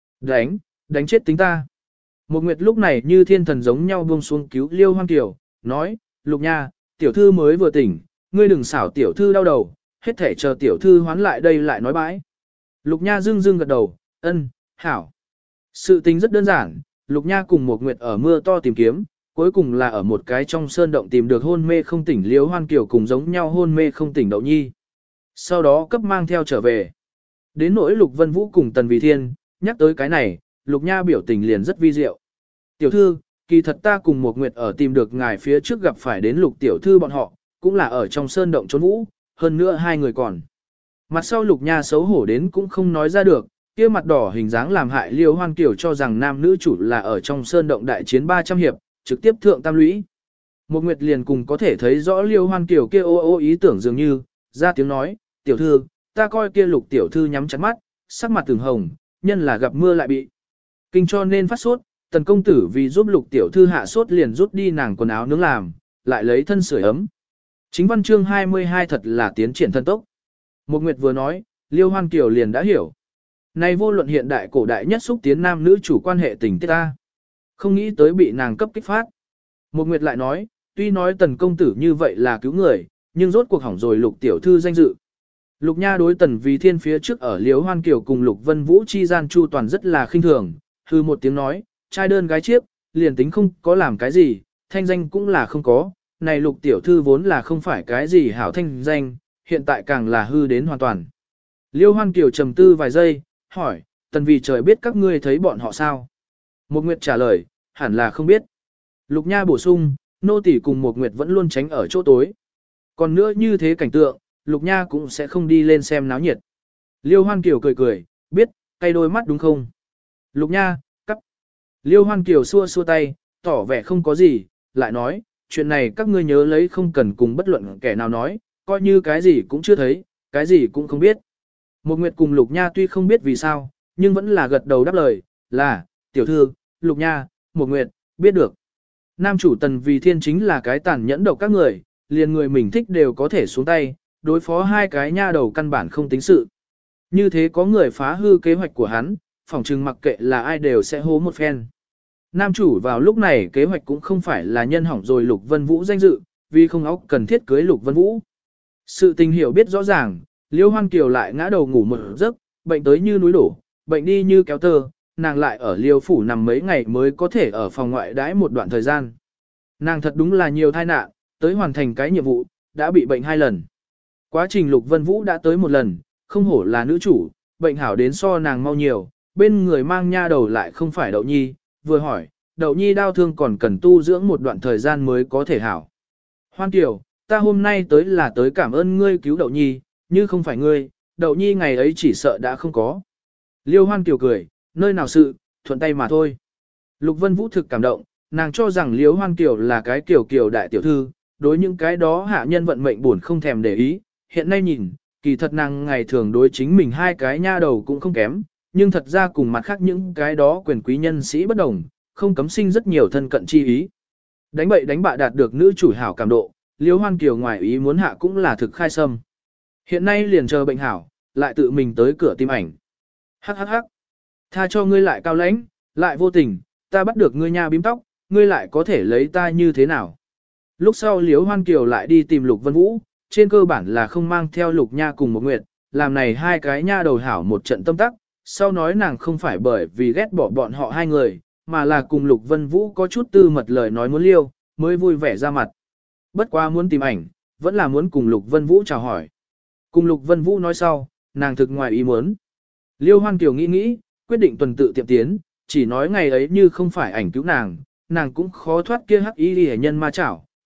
Đánh chết tính ta. Một Nguyệt lúc này như thiên thần giống nhau buông xuống cứu Liêu Hoan Kiều, nói, Lục Nha, tiểu thư mới vừa tỉnh, ngươi đừng xảo tiểu thư đau đầu, hết thể chờ tiểu thư hoán lại đây lại nói bãi. Lục Nha dưng dưng gật đầu, ân, hảo. Sự tình rất đơn giản, Lục Nha cùng một Nguyệt ở mưa to tìm kiếm, cuối cùng là ở một cái trong sơn động tìm được hôn mê không tỉnh Liêu Hoan Kiều cùng giống nhau hôn mê không tỉnh Đậu Nhi. Sau đó cấp mang theo trở về. Đến nỗi Lục Vân Vũ cùng Tần Vì Thiên, nhắc tới cái này, Lục Nha biểu tình liền rất vi diệu. Tiểu thư, kỳ thật ta cùng một Nguyệt ở tìm được ngài phía trước gặp phải đến Lục tiểu thư bọn họ, cũng là ở trong sơn động trốn vũ, hơn nữa hai người còn. Mặt sau Lục Nha xấu hổ đến cũng không nói ra được, kia mặt đỏ hình dáng làm hại Liêu Hoan Kiều cho rằng nam nữ chủ là ở trong sơn động đại chiến 300 hiệp, trực tiếp thượng tam lũy. Một Nguyệt liền cùng có thể thấy rõ Liêu Hoan Kiều kia ô ý tưởng dường như, ra tiếng nói, tiểu thư, ta coi kia Lục tiểu thư nhắm chặt mắt, sắc mặt từng hồng, nhân là gặp mưa lại bị kinh cho nên phát sốt, Tần công tử vì giúp Lục tiểu thư hạ sốt liền rút đi nàng quần áo nướng làm, lại lấy thân sưởi ấm. Chính văn chương 22 thật là tiến triển thân tốc. Một Nguyệt vừa nói, Liêu Hoan Kiều liền đã hiểu. Này vô luận hiện đại cổ đại nhất xúc tiến nam nữ chủ quan hệ tình tiết ta. Không nghĩ tới bị nàng cấp kích phát. Một Nguyệt lại nói, tuy nói Tần công tử như vậy là cứu người, nhưng rốt cuộc hỏng rồi Lục tiểu thư danh dự. Lục Nha đối Tần Vì Thiên phía trước ở Liêu Hoan Kiều cùng Lục Vân Vũ chi gian chu toàn rất là khinh thường, hư một tiếng nói, trai đơn gái chiếc, liền tính không có làm cái gì, thanh danh cũng là không có, này Lục tiểu thư vốn là không phải cái gì hảo thanh danh, hiện tại càng là hư đến hoàn toàn. Liêu Hoan Kiều trầm tư vài giây, hỏi, Tần Vì trời biết các ngươi thấy bọn họ sao? Một Nguyệt trả lời, hẳn là không biết. Lục Nha bổ sung, nô tỳ cùng Một Nguyệt vẫn luôn tránh ở chỗ tối. Còn nữa như thế cảnh tượng, Lục Nha cũng sẽ không đi lên xem náo nhiệt. Liêu Hoan Kiều cười cười, biết, cay đôi mắt đúng không? Lục Nha, cắp. Liêu Hoan Kiều xua xua tay, tỏ vẻ không có gì, lại nói, chuyện này các ngươi nhớ lấy không cần cùng bất luận kẻ nào nói, coi như cái gì cũng chưa thấy, cái gì cũng không biết. Một Nguyệt cùng Lục Nha tuy không biết vì sao, nhưng vẫn là gật đầu đáp lời, là, tiểu thư, Lục Nha, Một Nguyệt, biết được. Nam chủ Tần Vì Thiên chính là cái tàn nhẫn độc các người, liền người mình thích đều có thể xuống tay, đối phó hai cái nha đầu căn bản không tính sự. Như thế có người phá hư kế hoạch của hắn, phỏng chừng mặc kệ là ai đều sẽ hố một phen. Nam chủ vào lúc này kế hoạch cũng không phải là nhân hỏng rồi Lục Vân Vũ danh dự, vì không óc cần thiết cưới Lục Vân Vũ. Sự tình hiểu biết rõ ràng, Liêu Hoan Kiều lại ngã đầu ngủ một giấc, bệnh tới như núi đổ, bệnh đi như kéo tơ, nàng lại ở Liêu phủ nằm mấy ngày mới có thể ở phòng ngoại đãi một đoạn thời gian. Nàng thật đúng là nhiều tai nạn, tới hoàn thành cái nhiệm vụ, đã bị bệnh 2 lần. Quá trình Lục Vân Vũ đã tới 1 lần, không hổ là nữ chủ, bệnh hảo đến so nàng mau nhiều, bên người mang nha đầu lại không phải Đậu Nhi, vừa hỏi, Đậu Nhi đau thương còn cần tu dưỡng một đoạn thời gian mới có thể hảo. Hoan Kiều, ta hôm nay tới là tới cảm ơn ngươi cứu Đậu Nhi, như không phải ngươi, Đậu Nhi ngày ấy chỉ sợ đã không có. Liêu Hoan Kiều cười, nơi nào sự, thuận tay mà thôi. Lục Vân Vũ thực cảm động, nàng cho rằng Liêu Hoan Kiều là cái kiều đại tiểu thư, đối những cái đó hạ nhân vận mệnh buồn không thèm để ý, hiện nay nhìn, kỳ thật nàng ngày thường đối chính mình hai cái nha đầu cũng không kém, nhưng thật ra cùng mặt khác những cái đó quyền quý nhân sĩ bất đồng, không cấm sinh rất nhiều thân cận chi ý. Đánh bậy đánh bạ đạt được nữ chủ hảo cảm độ, Liêu Hoan Kiều ngoài ý muốn hạ cũng là thực khai sâm. Hiện nay liền chờ bệnh hảo, lại tự mình tới cửa tìm ảnh. Hắc hắc hắc. Tha cho ngươi lại cao lãnh, lại vô tình, ta bắt được ngươi nha bím tóc, ngươi lại có thể lấy ta như thế nào. Lúc sau Liêu Hoan Kiều lại đi tìm Lục Vân Vũ, trên cơ bản là không mang theo Lục Nha cùng một Nguyệt, làm này hai cái nha đầu hảo một trận tâm tắc, sau nói nàng không phải bởi vì ghét bỏ bọn họ hai người, mà là cùng Lục Vân Vũ có chút tư mật lời nói muốn liêu, mới vui vẻ ra mặt. Bất quá muốn tìm ảnh, vẫn là muốn cùng Lục Vân Vũ chào hỏi. Cùng Lục Vân Vũ nói sau, nàng thực ngoài ý muốn. Liêu Hoan Kiều nghĩ, quyết định tuần tự tiệm tiến, chỉ nói ngày ấy như không phải ảnh cứu nàng, nàng cũng khó thoát kia hắc y hệ nhân ma chảo,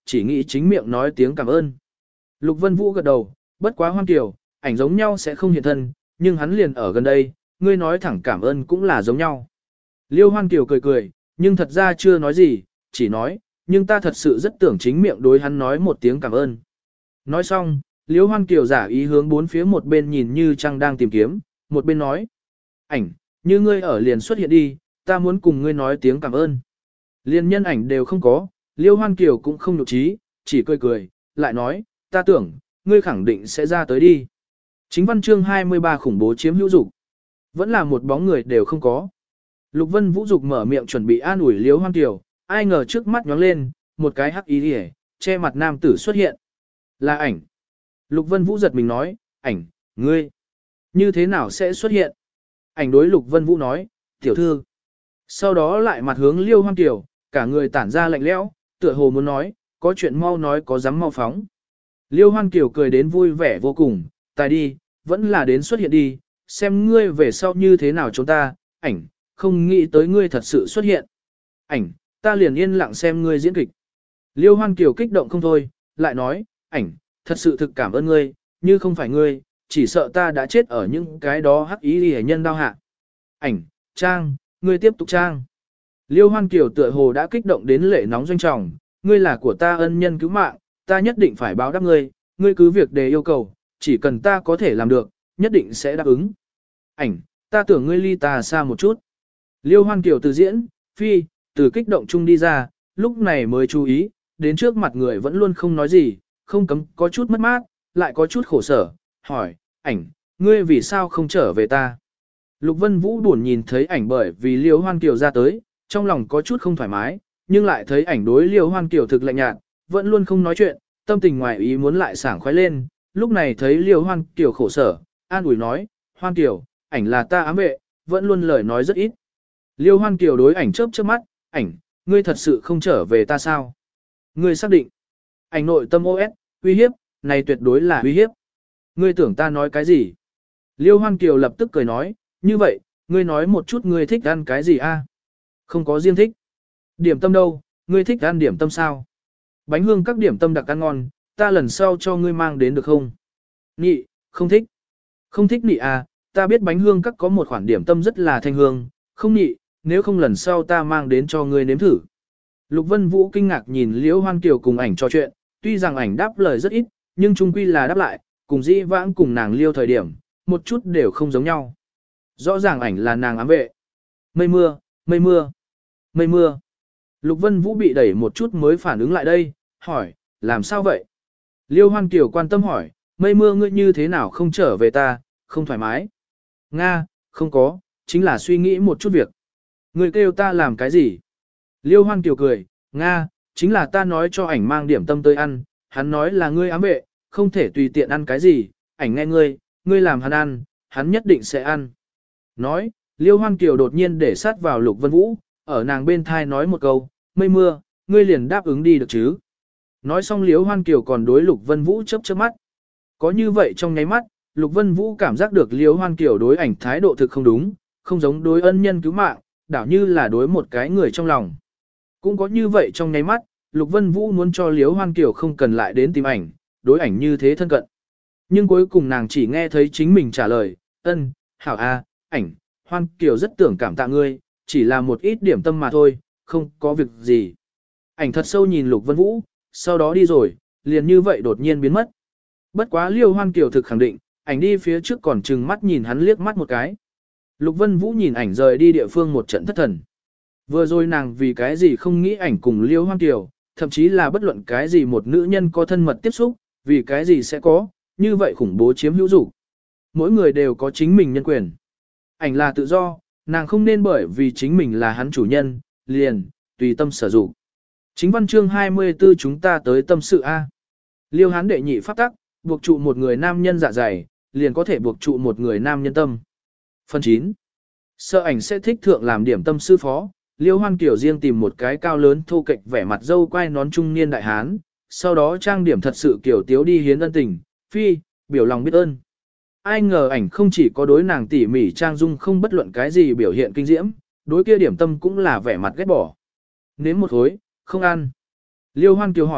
chỉ nghĩ chính miệng nói tiếng cảm ơn. Lục Vân Vũ gật đầu, bất quá Hoan Kiều, ảnh giống nhau sẽ không hiện thân, nhưng hắn liền ở gần đây, ngươi nói thẳng cảm ơn cũng là giống nhau. Liêu Hoan Kiều cười cười, nhưng thật ra chưa nói gì, chỉ nói, nhưng ta thật sự rất tưởng chính miệng đối hắn nói một tiếng cảm ơn. Nói xong, Liêu Hoan Kiều giả ý hướng bốn phía một bên nhìn như trăng đang tìm kiếm, một bên nói. Ảnh, như ngươi ở liền xuất hiện đi, ta muốn cùng ngươi nói tiếng cảm ơn. Liên nhân ảnh đều không có, Liêu Hoan Kiều cũng không nhục trí, chỉ cười cười, lại nói, ta tưởng, ngươi khẳng định sẽ ra tới đi. Chính văn chương 23 khủng bố chiếm hữu dục. Vẫn là một bóng người đều không có. Lục Vân Vũ dục mở miệng chuẩn bị an ủi Liêu Hoan Kiều, ai ngờ trước mắt nhóng lên, một cái hắc ý hề, che mặt nam tử xuất hiện. Là ảnh. Lục Vân Vũ giật mình nói, ảnh, ngươi, như thế nào sẽ xuất hiện? Ảnh đối Lục Vân Vũ nói, tiểu thư. Sau đó lại mặt hướng Liêu Hoan Kiều, cả người tản ra lạnh lẽo, tựa hồ muốn nói, có chuyện mau nói có dám mau phóng. Liêu Hoan Kiều cười đến vui vẻ vô cùng, tài đi, vẫn là đến xuất hiện đi, xem ngươi về sau như thế nào chúng ta, ảnh, không nghĩ tới ngươi thật sự xuất hiện. Ảnh, ta liền yên lặng xem ngươi diễn kịch. Liêu Hoan Kiều kích động không thôi, lại nói, ảnh, thật sự thực cảm ơn ngươi, như không phải ngươi, chỉ sợ ta đã chết ở những cái đó hắc ý hề nhân đau hạ. Ảnh, Trang, ngươi tiếp tục Trang. Liêu Hoan Kiều tựa hồ đã kích động đến lệ nóng doanh trọng, ngươi là của ta ân nhân cứu mạng, ta nhất định phải báo đáp ngươi, ngươi cứ việc đề yêu cầu, chỉ cần ta có thể làm được, nhất định sẽ đáp ứng. Ảnh, ta tưởng ngươi ly ta xa một chút. Liêu Hoan Kiều từ diễn, phi, từ kích động chung đi ra, lúc này mới chú ý, đến trước mặt người vẫn luôn không nói gì, không cấm có chút mất mát, lại có chút khổ sở, hỏi, ảnh, ngươi vì sao không trở về ta? Lục Vân Vũ buồn nhìn thấy ảnh bởi vì Liêu Hoan Kiều ra tới, trong lòng có chút không thoải mái, nhưng lại thấy ảnh đối Liêu Hoan Kiều thực lạnh nhạt, vẫn luôn không nói chuyện, tâm tình ngoài ý muốn lại sảng khoái lên, lúc này thấy Liêu Hoan Kiều khổ sở, an ủi nói, Hoan Kiều, ảnh là ta ám vệ, vẫn luôn lời nói rất ít. Liêu Hoan Kiều đối ảnh chớp chớp mắt, ảnh, ngươi thật sự không trở về ta sao? Ngươi xác định. Ảnh nội tâm OS, uy hiếp, này tuyệt đối là uy hiếp. Ngươi tưởng ta nói cái gì? Liêu Hoan Kiều lập tức cười nói, như vậy, ngươi nói một chút ngươi thích ăn cái gì a? Không có riêng thích. Điểm tâm đâu, ngươi thích ăn điểm tâm sao? Bánh hương các điểm tâm đặc ăn ngon, ta lần sau cho ngươi mang đến được không? Nhị, không thích. Không thích nhị à, ta biết bánh hương các có một khoản điểm tâm rất là thanh hương, không nhị, nếu không lần sau ta mang đến cho ngươi nếm thử. Lục Vân Vũ kinh ngạc nhìn Liễu Hoan Kiều cùng ảnh trò chuyện, tuy rằng ảnh đáp lời rất ít, nhưng chung quy là đáp lại, cùng dĩ vãng cùng nàng liêu thời điểm, một chút đều không giống nhau. Rõ ràng ảnh là nàng ám vệ. Mây mưa, mây mưa, mây mưa. Lục Vân Vũ bị đẩy một chút mới phản ứng lại đây, hỏi, làm sao vậy? Liêu Hoan Kiều quan tâm hỏi, mây mưa ngươi như thế nào không trở về ta, không thoải mái. Nga, không có, chính là suy nghĩ một chút việc. Ngươi kêu ta làm cái gì? Liêu Hoan Kiều cười, Nga, chính là ta nói cho ảnh mang điểm tâm tới ăn, hắn nói là ngươi ám vệ, không thể tùy tiện ăn cái gì, ảnh nghe ngươi làm hắn ăn, hắn nhất định sẽ ăn. Nói, Liêu Hoan Kiều đột nhiên để sát vào Lục Vân Vũ, ở nàng bên thai nói một câu, mây mưa, ngươi liền đáp ứng đi được chứ. Nói xong Liêu Hoan Kiều còn đối Lục Vân Vũ chớp chớp mắt. Có như vậy trong nháy mắt, Lục Vân Vũ cảm giác được Liêu Hoan Kiều đối ảnh thái độ thực không đúng, không giống đối ân nhân cứu mạng, đảo như là đối một cái người trong lòng. Cũng có như vậy trong nháy mắt, Lục Vân Vũ muốn cho Liêu Hoan Kiều không cần lại đến tìm ảnh, đối ảnh như thế thân cận. Nhưng cuối cùng nàng chỉ nghe thấy chính mình trả lời, ân, hảo a, ảnh, Hoan Kiều rất tưởng cảm tạ ngươi, chỉ là một ít điểm tâm mà thôi, không có việc gì. Ảnh thật sâu nhìn Lục Vân Vũ, sau đó đi rồi, liền như vậy đột nhiên biến mất. Bất quá Liêu Hoan Kiều thực khẳng định, ảnh đi phía trước còn chừng mắt nhìn hắn liếc mắt một cái. Lục Vân Vũ nhìn ảnh rời đi địa phương một trận thất thần. Vừa rồi nàng vì cái gì không nghĩ ảnh cùng Liêu Hoan Kiều, thậm chí là bất luận cái gì một nữ nhân có thân mật tiếp xúc, vì cái gì sẽ có, như vậy khủng bố chiếm hữu dục. Mỗi người đều có chính mình nhân quyền. Ảnh là tự do, nàng không nên bởi vì chính mình là hắn chủ nhân, liền, tùy tâm sở dụng. Chính văn chương 24 chúng ta tới tâm sự A. Liêu hán đệ nhị pháp tắc, buộc trụ một người nam nhân dạ dày, liền có thể buộc trụ một người nam nhân tâm. Phần 9. Sợ ảnh sẽ thích thượng làm điểm tâm sư phó, Liêu Hoan Kiều riêng tìm một cái cao lớn thô kệch vẻ mặt dâu quai nón trung niên đại hán, sau đó trang điểm thật sự kiểu tiếu đi hiến ân tình, phi, biểu lòng biết ơn. Ai ngờ ảnh không chỉ có đối nàng tỉ mỉ trang dung không bất luận cái gì biểu hiện kinh diễm, đối kia điểm tâm cũng là vẻ mặt ghét bỏ. Nếm một khối, không ăn. Liêu Hoan Kiều hỏi,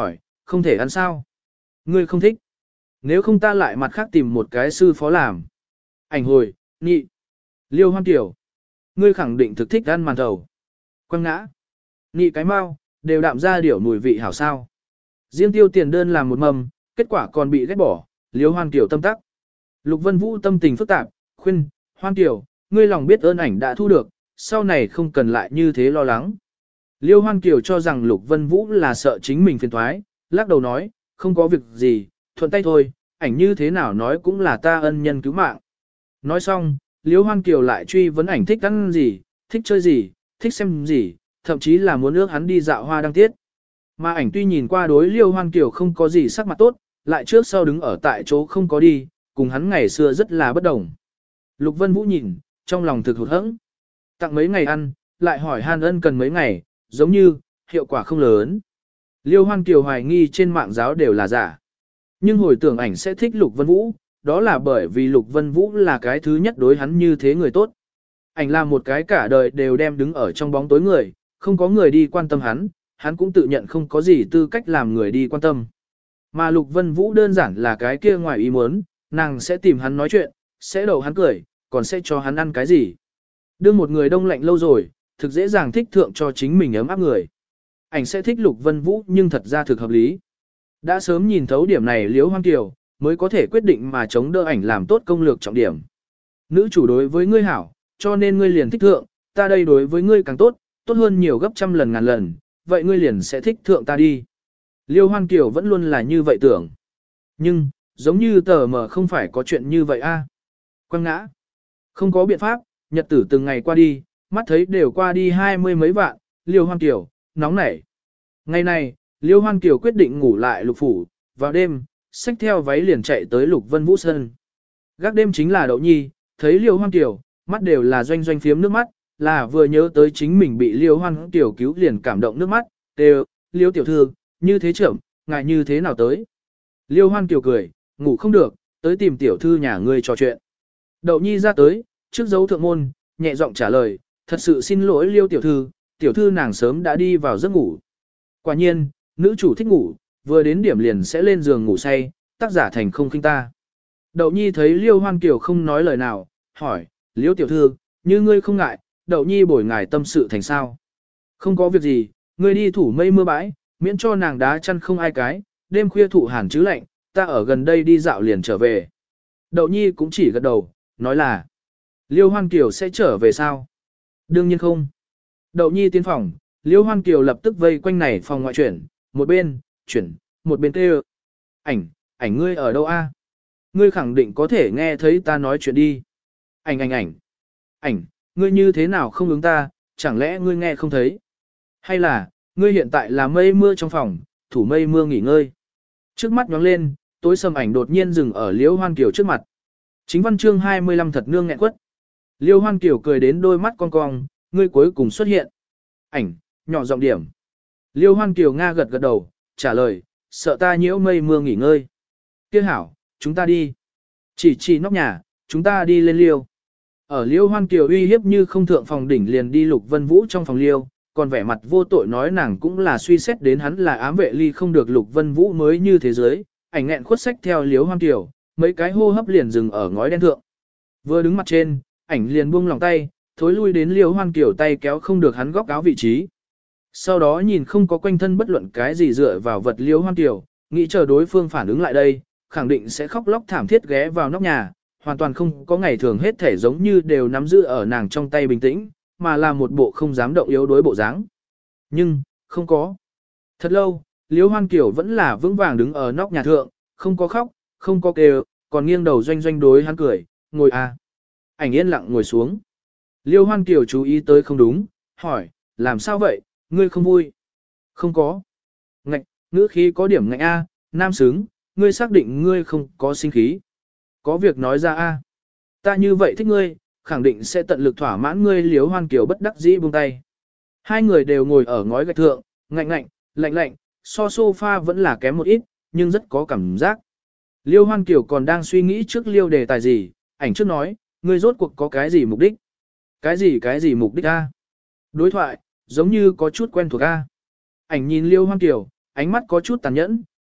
Không thể ăn sao? Ngươi không thích. Nếu không ta lại mặt khác tìm một cái sư phó làm. Ảnh hồi, nhị. Liêu Hoan Tiểu. Ngươi khẳng định thực thích ăn màn thầu. Quăng ngã. Nhị cái mau, đều đạm ra điểu mùi vị hảo sao. Riêng tiêu tiền đơn làm một mầm, kết quả còn bị ghét bỏ, Liêu Hoan Tiểu tâm tắc. Lục Vân Vũ tâm tình phức tạp, khuyên, Hoan Tiểu, ngươi lòng biết ơn ảnh đã thu được, sau này không cần lại như thế lo lắng. Liêu Hoan Kiều cho rằng Lục Vân Vũ là sợ chính mình phiền thoái, lắc đầu nói, không có việc gì, thuận tay thôi, ảnh như thế nào nói cũng là ta ân nhân cứu mạng. Nói xong, Liêu Hoan Kiều lại truy vấn ảnh thích ăn gì, thích chơi gì, thích xem gì, thậm chí là muốn ước hắn đi dạo hoa đăng tiết. Mà ảnh tuy nhìn qua đối Liêu Hoan Kiều không có gì sắc mặt tốt, lại trước sau đứng ở tại chỗ không có đi, cùng hắn ngày xưa rất là bất đồng. Lục Vân Vũ nhìn, trong lòng thực hụt hẫng. Tặng mấy ngày ăn, lại hỏi han ân cần mấy ngày, giống như, hiệu quả không lớn. Liêu Hoan Kiều hoài nghi trên mạng giáo đều là giả. Nhưng hồi tưởng ảnh sẽ thích Lục Vân Vũ, đó là bởi vì Lục Vân Vũ là cái thứ nhất đối hắn như thế người tốt. Ảnh là một cái cả đời đều đem đứng ở trong bóng tối người, không có người đi quan tâm hắn, hắn cũng tự nhận không có gì tư cách làm người đi quan tâm. Mà Lục Vân Vũ đơn giản là cái kia ngoài ý muốn, nàng sẽ tìm hắn nói chuyện, sẽ đậu hắn cười, còn sẽ cho hắn ăn cái gì. Đưa một người đông lạnh lâu rồi, thực dễ dàng thích thượng cho chính mình ấm áp người. Ảnh sẽ thích Lục Vân Vũ nhưng thật ra thực hợp lý. Đã sớm nhìn thấu điểm này Liễu Hoan Kiều, mới có thể quyết định mà chống đỡ ảnh làm tốt công lược trọng điểm. Nữ chủ đối với ngươi hảo, cho nên ngươi liền thích thượng, ta đây đối với ngươi càng tốt, tốt hơn nhiều gấp trăm lần ngàn lần, vậy ngươi liền sẽ thích thượng ta đi. Liêu Hoan Kiều vẫn luôn là như vậy tưởng. Nhưng, giống như tờ mờ không phải có chuyện như vậy a. Quăng ngã. Không có biện pháp, nhật tử từng ngày qua đi, mắt thấy đều qua đi 20 mấy vạn, Liêu Hoan Kiều, nóng nảy. Ngày này, Liêu Hoan Kiều quyết định ngủ lại Lục phủ, vào đêm, xách theo váy liền chạy tới Lục Vân Vũ sân. Gác đêm chính là Đậu Nhi, thấy Liêu Hoan Kiều, mắt đều là doanh doanh phiếm nước mắt, là vừa nhớ tới chính mình bị Liêu Hoan Kiều cứu liền cảm động nước mắt, đều, Liêu tiểu thư, như thế trưởng, ngài như thế nào tới. Liêu Hoan Kiều cười, ngủ không được, tới tìm tiểu thư nhà ngươi trò chuyện. Đậu Nhi ra tới, trước dấu thượng môn, nhẹ giọng trả lời, thật sự xin lỗi Liêu tiểu thư nàng sớm đã đi vào giấc ngủ. Quả nhiên, nữ chủ thích ngủ, vừa đến điểm liền sẽ lên giường ngủ say, tác giả thành không khinh ta. Đậu Nhi thấy Liêu Hoan Kiều không nói lời nào, hỏi, Liêu tiểu thư, như ngươi không ngại, Đậu Nhi bồi ngài tâm sự thành sao. Không có việc gì, ngươi đi thủ mây mưa bãi, miễn cho nàng đá chăn không ai cái, đêm khuya thụ hàn chứ lạnh, ta ở gần đây đi dạo liền trở về. Đậu Nhi cũng chỉ gật đầu, nói là, Liêu Hoan Kiều sẽ trở về sao? Đương nhiên không. Đậu Nhi tiến phòng, Liêu Hoan Kiều lập tức vây quanh này phòng ngoại chuyển, một bên, chuyển, một bên kêu. Ảnh ngươi ở đâu a? Ngươi khẳng định có thể nghe thấy ta nói chuyện đi. Ảnh, ngươi như thế nào không ứng ta, chẳng lẽ ngươi nghe không thấy? Hay là, ngươi hiện tại là mây mưa trong phòng, thủ mây mưa nghỉ ngơi. Trước mắt nhóng lên, tối sầm ảnh đột nhiên dừng ở Liêu Hoan Kiều trước mặt. Chính văn chương 25 thật nương nghẹn quất. Liêu Hoan Kiều cười đến đôi mắt cong cong, ngươi cuối cùng xuất hiện. Ảnh, nhỏ giọng điểm. Liêu Hoan Kiều Nga gật gật đầu, trả lời, sợ ta nhiễu mây mưa nghỉ ngơi. Kia hảo, chúng ta đi. Chỉ nóc nhà, chúng ta đi lên liêu. Ở Liêu Hoan Kiều uy hiếp như không thượng phòng đỉnh liền đi Lục Vân Vũ trong phòng liêu, còn vẻ mặt vô tội nói nàng cũng là suy xét đến hắn là ám vệ ly không được Lục Vân Vũ mới như thế giới, ảnh nghẹn khuất sách theo Liêu Hoan Kiều, mấy cái hô hấp liền dừng ở ngói đen thượng. Vừa đứng mặt trên, ảnh liền buông lòng tay, thối lui đến Liêu Hoan Kiều tay kéo không được hắn góc áo vị trí. Sau đó nhìn không có quanh thân bất luận cái gì dựa vào vật Liêu Hoan Kiều, nghĩ chờ đối phương phản ứng lại đây, khẳng định sẽ khóc lóc thảm thiết ghé vào nóc nhà, hoàn toàn không có ngày thường hết thể giống như đều nắm giữ ở nàng trong tay bình tĩnh, mà là một bộ không dám động yếu đối bộ dáng. Nhưng, không có. Thật lâu, Liêu Hoan Kiều vẫn là vững vàng đứng ở nóc nhà thượng, không có khóc, không có kêu, còn nghiêng đầu doanh doanh đối hắn cười, ngồi à. Ảnh yên lặng ngồi xuống. Liêu Hoan Kiều chú ý tới không đúng, hỏi, làm sao vậy, ngươi không vui? Không có. Ngạch, ngữ khí có điểm ngạch A, nam xứng, ngươi xác định ngươi không có sinh khí. Có việc nói ra A. Ta như vậy thích ngươi, khẳng định sẽ tận lực thỏa mãn ngươi. Liêu Hoan Kiều bất đắc dĩ buông tay. Hai người đều ngồi ở ngói gạch thượng, ngạnh, lạnh, so sofa vẫn là kém một ít, nhưng rất có cảm giác. Liêu Hoan Kiều còn đang suy nghĩ trước liêu đề tài gì, ảnh trước nói, ngươi rốt cuộc có cái gì mục đích? Cái gì mục đích A? Đối thoại, giống như có chút quen thuộc A. Ảnh nhìn Liêu Hoan Kiều, ánh mắt có chút tàn nhẫn,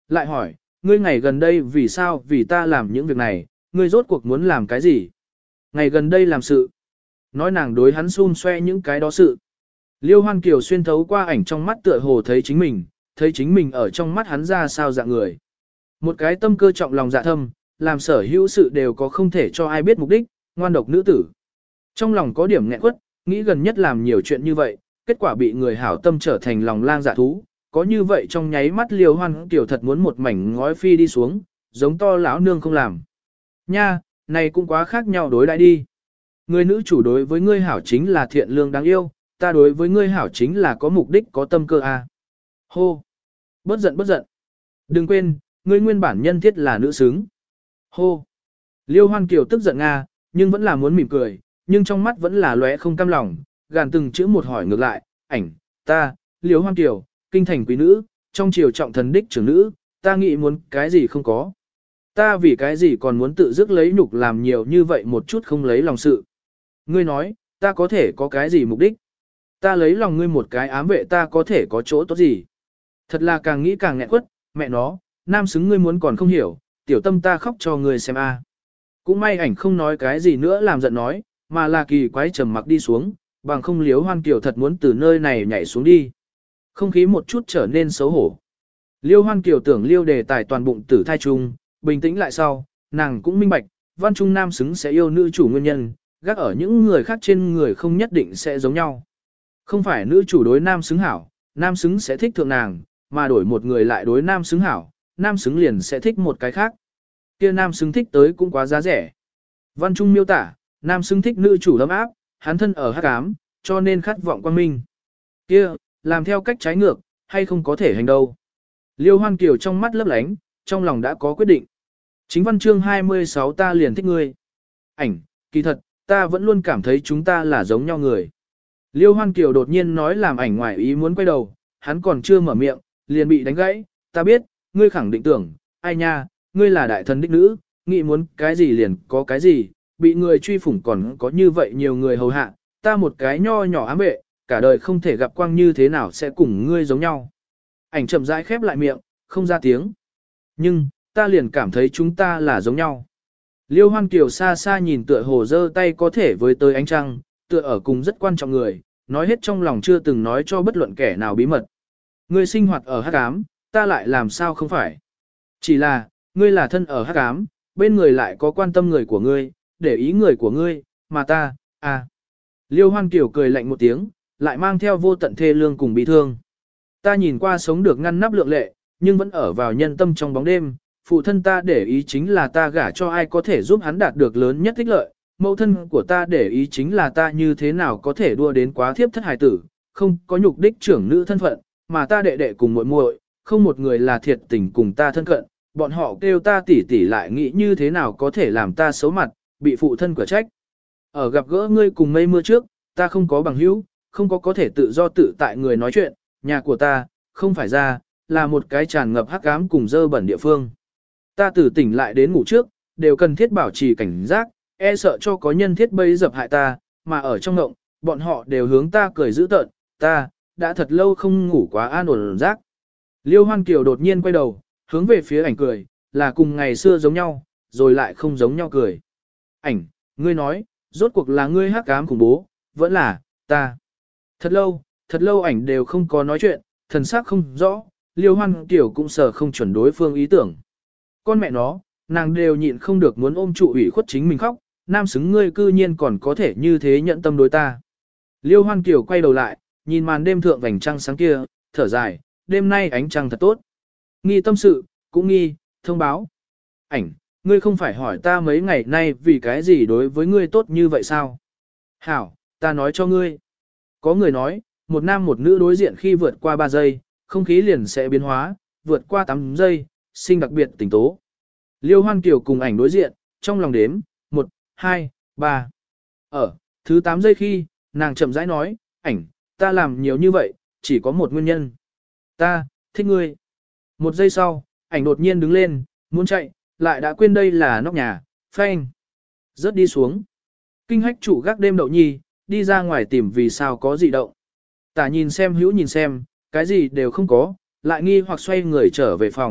Lại hỏi, ngươi ngày gần đây vì sao vì ta làm những việc này, ngươi rốt cuộc muốn làm cái gì? Ngày gần đây làm sự. Nói nàng đối hắn xun xoe những cái đó sự. Liêu Hoan Kiều xuyên thấu qua ảnh trong mắt tựa hồ thấy chính mình ở trong mắt hắn ra sao dạng người. Một cái tâm cơ trọng lòng dạ thâm, làm sở hữu sự đều có không thể cho ai biết mục đích, ngoan độc nữ tử. Trong lòng có điểm nghẹn quất, nghĩ gần nhất làm nhiều chuyện như vậy, kết quả bị người hảo tâm trở thành lòng lang dạ thú. Có như vậy trong nháy mắt Liêu Hoan Kiều thật muốn một mảnh ngói phi đi xuống, giống to lão nương không làm. Nha, này cũng quá khác nhau đối đãi đi. Người nữ chủ đối với ngươi hảo chính là thiện lương đáng yêu, ta đối với ngươi hảo chính là có mục đích có tâm cơ a. Hô. Bớt giận bớt giận. Đừng quên, ngươi nguyên bản nhân thiết là nữ xứng. Hô. Liêu Hoan Kiều tức giận nga, nhưng vẫn là muốn mỉm cười, nhưng trong mắt vẫn là lóe không cam lòng, gàn từng chữ một hỏi ngược lại, ảnh, ta, Liêu Hoan Kiều, kinh thành quý nữ, trong triều trọng thần đích trưởng nữ, ta nghĩ muốn cái gì không có. Ta vì cái gì còn muốn tự dứt lấy nhục làm nhiều như vậy một chút không lấy lòng sự. Ngươi nói, ta có thể có cái gì mục đích? Ta lấy lòng ngươi một cái ám vệ ta có thể có chỗ tốt gì? Thật là càng nghĩ càng nghẹn quất, mẹ nó, nam xứng ngươi muốn còn không hiểu, tiểu tâm ta khóc cho ngươi xem a. Cũng may ảnh không nói cái gì nữa làm giận nói, mà là kỳ quái trầm mặc đi xuống, bằng không Liếu Hoan Kiều thật muốn từ nơi này nhảy xuống đi. Không khí một chút trở nên xấu hổ. Liêu Hoan Kiều tưởng Liêu đề tài toàn bụng tử thai chung, bình tĩnh lại sau, nàng cũng minh bạch, văn trung nam xứng sẽ yêu nữ chủ nguyên nhân, gác ở những người khác trên người không nhất định sẽ giống nhau. Không phải nữ chủ đối nam xứng hảo, nam xứng sẽ thích thượng nàng, mà đổi một người lại đối nam xứng hảo, nam xứng liền sẽ thích một cái khác. Kia nam xứng thích tới cũng quá giá rẻ. Văn trung miêu tả, nam xứng thích nữ chủ ấm áp, hắn thân ở hắc ám, cho nên khát vọng quang minh. Kia, làm theo cách trái ngược, hay không có thể hành đâu. Liêu Hoan Kiều trong mắt lấp lánh, trong lòng đã có quyết định. Chính văn chương 26 ta liền thích ngươi. Ảnh, kỳ thật, ta vẫn luôn cảm thấy chúng ta là giống nhau người. Liêu Hoan Kiều đột nhiên nói làm ảnh ngoài ý muốn quay đầu, hắn còn chưa mở miệng, liền bị đánh gãy. Ta biết, ngươi khẳng định tưởng, ai nha, ngươi là đại thần đích nữ, nghĩ muốn cái gì liền có cái gì, bị người truy phủng còn có như vậy nhiều người hầu hạ, ta một cái nho nhỏ ám vệ, cả đời không thể gặp quang như thế nào sẽ cùng ngươi giống nhau. Ảnh chậm rãi khép lại miệng, không ra tiếng. Nhưng, ta liền cảm thấy chúng ta là giống nhau. Liêu Hoan Kiều xa xa nhìn tựa hồ giơ tay có thể với tới ánh trăng, tựa ở cùng rất quan trọng người, nói hết trong lòng chưa từng nói cho bất luận kẻ nào bí mật. Ngươi sinh hoạt ở hắc ám, ta lại làm sao không phải. Chỉ là, ngươi là thân ở hắc ám, bên người lại có quan tâm người của ngươi, để ý người của ngươi, mà ta, à. Liêu Hoan Kiều cười lạnh một tiếng, lại mang theo vô tận thê lương cùng bị thương. Ta nhìn qua sống được ngăn nắp lượng lệ, nhưng vẫn ở vào nhân tâm trong bóng đêm, phụ thân ta để ý chính là ta gả cho ai có thể giúp hắn đạt được lớn nhất ích lợi, mẫu thân của ta để ý chính là ta như thế nào có thể đua đến quá thiếp thất hài tử, không có nhục đích trưởng nữ thân phận, mà ta đệ đệ cùng muội muội, không một người là thiệt tình cùng ta thân cận, bọn họ kêu ta tỉ tỉ lại nghĩ như thế nào có thể làm ta xấu mặt, bị phụ thân quả trách. Ở gặp gỡ ngươi cùng mây mưa trước, ta không có bằng hữu, không có thể tự do tự tại người nói chuyện, nhà của ta, không phải ra, là một cái tràn ngập hắc ám cùng dơ bẩn địa phương. Ta từ tỉnh lại đến ngủ trước, đều cần thiết bảo trì cảnh giác, e sợ cho có nhân thiết bấy dập hại ta, mà ở trong ngộng, bọn họ đều hướng ta cười dữ tợn, ta, đã thật lâu không ngủ quá an ổn giác. Liêu Hoan Kiều đột nhiên quay đầu, hướng về phía ảnh cười, là cùng ngày xưa giống nhau, rồi lại không giống nhau cười. Ảnh, ngươi nói, rốt cuộc là ngươi hắc ám khủng bố, vẫn là, ta. Thật lâu ảnh đều không có nói chuyện, thần sắc không rõ, Liêu Hoan Kiều cũng sợ không chuẩn đối phương ý tưởng. Con mẹ nó, nàng đều nhịn không được muốn ôm trụ ủy khuất chính mình khóc, nam xứng ngươi cư nhiên còn có thể như thế nhận tâm đối ta. Liêu Hoan Kiều quay đầu lại, nhìn màn đêm thượng vành trăng sáng kia, thở dài, đêm nay ánh trăng thật tốt. Nghi tâm sự, cũng nghi, thông báo. Ảnh, ngươi không phải hỏi ta mấy ngày nay vì cái gì đối với ngươi tốt như vậy sao? Hảo, ta nói cho ngươi. Có người nói, một nam một nữ đối diện khi vượt qua 3 giây, không khí liền sẽ biến hóa, vượt qua 8 giây, sinh đặc biệt tỉnh tố. Liêu Hoan Kiều cùng ảnh đối diện, trong lòng đếm, 1, 2, 3. Ở, thứ 8 giây khi, nàng chậm rãi nói, ảnh, ta làm nhiều như vậy, chỉ có một nguyên nhân. Ta, thích ngươi. 1 giây sau, ảnh đột nhiên đứng lên, muốn chạy, lại đã quên đây là nóc nhà, phanh. Rớt đi xuống. Kinh hách chủ gác đêm đậu nhi, đi ra ngoài tìm vì sao có gì động. Tả nhìn xem hữu nhìn xem, cái gì đều không có, lại nghi hoặc xoay người trở về phòng,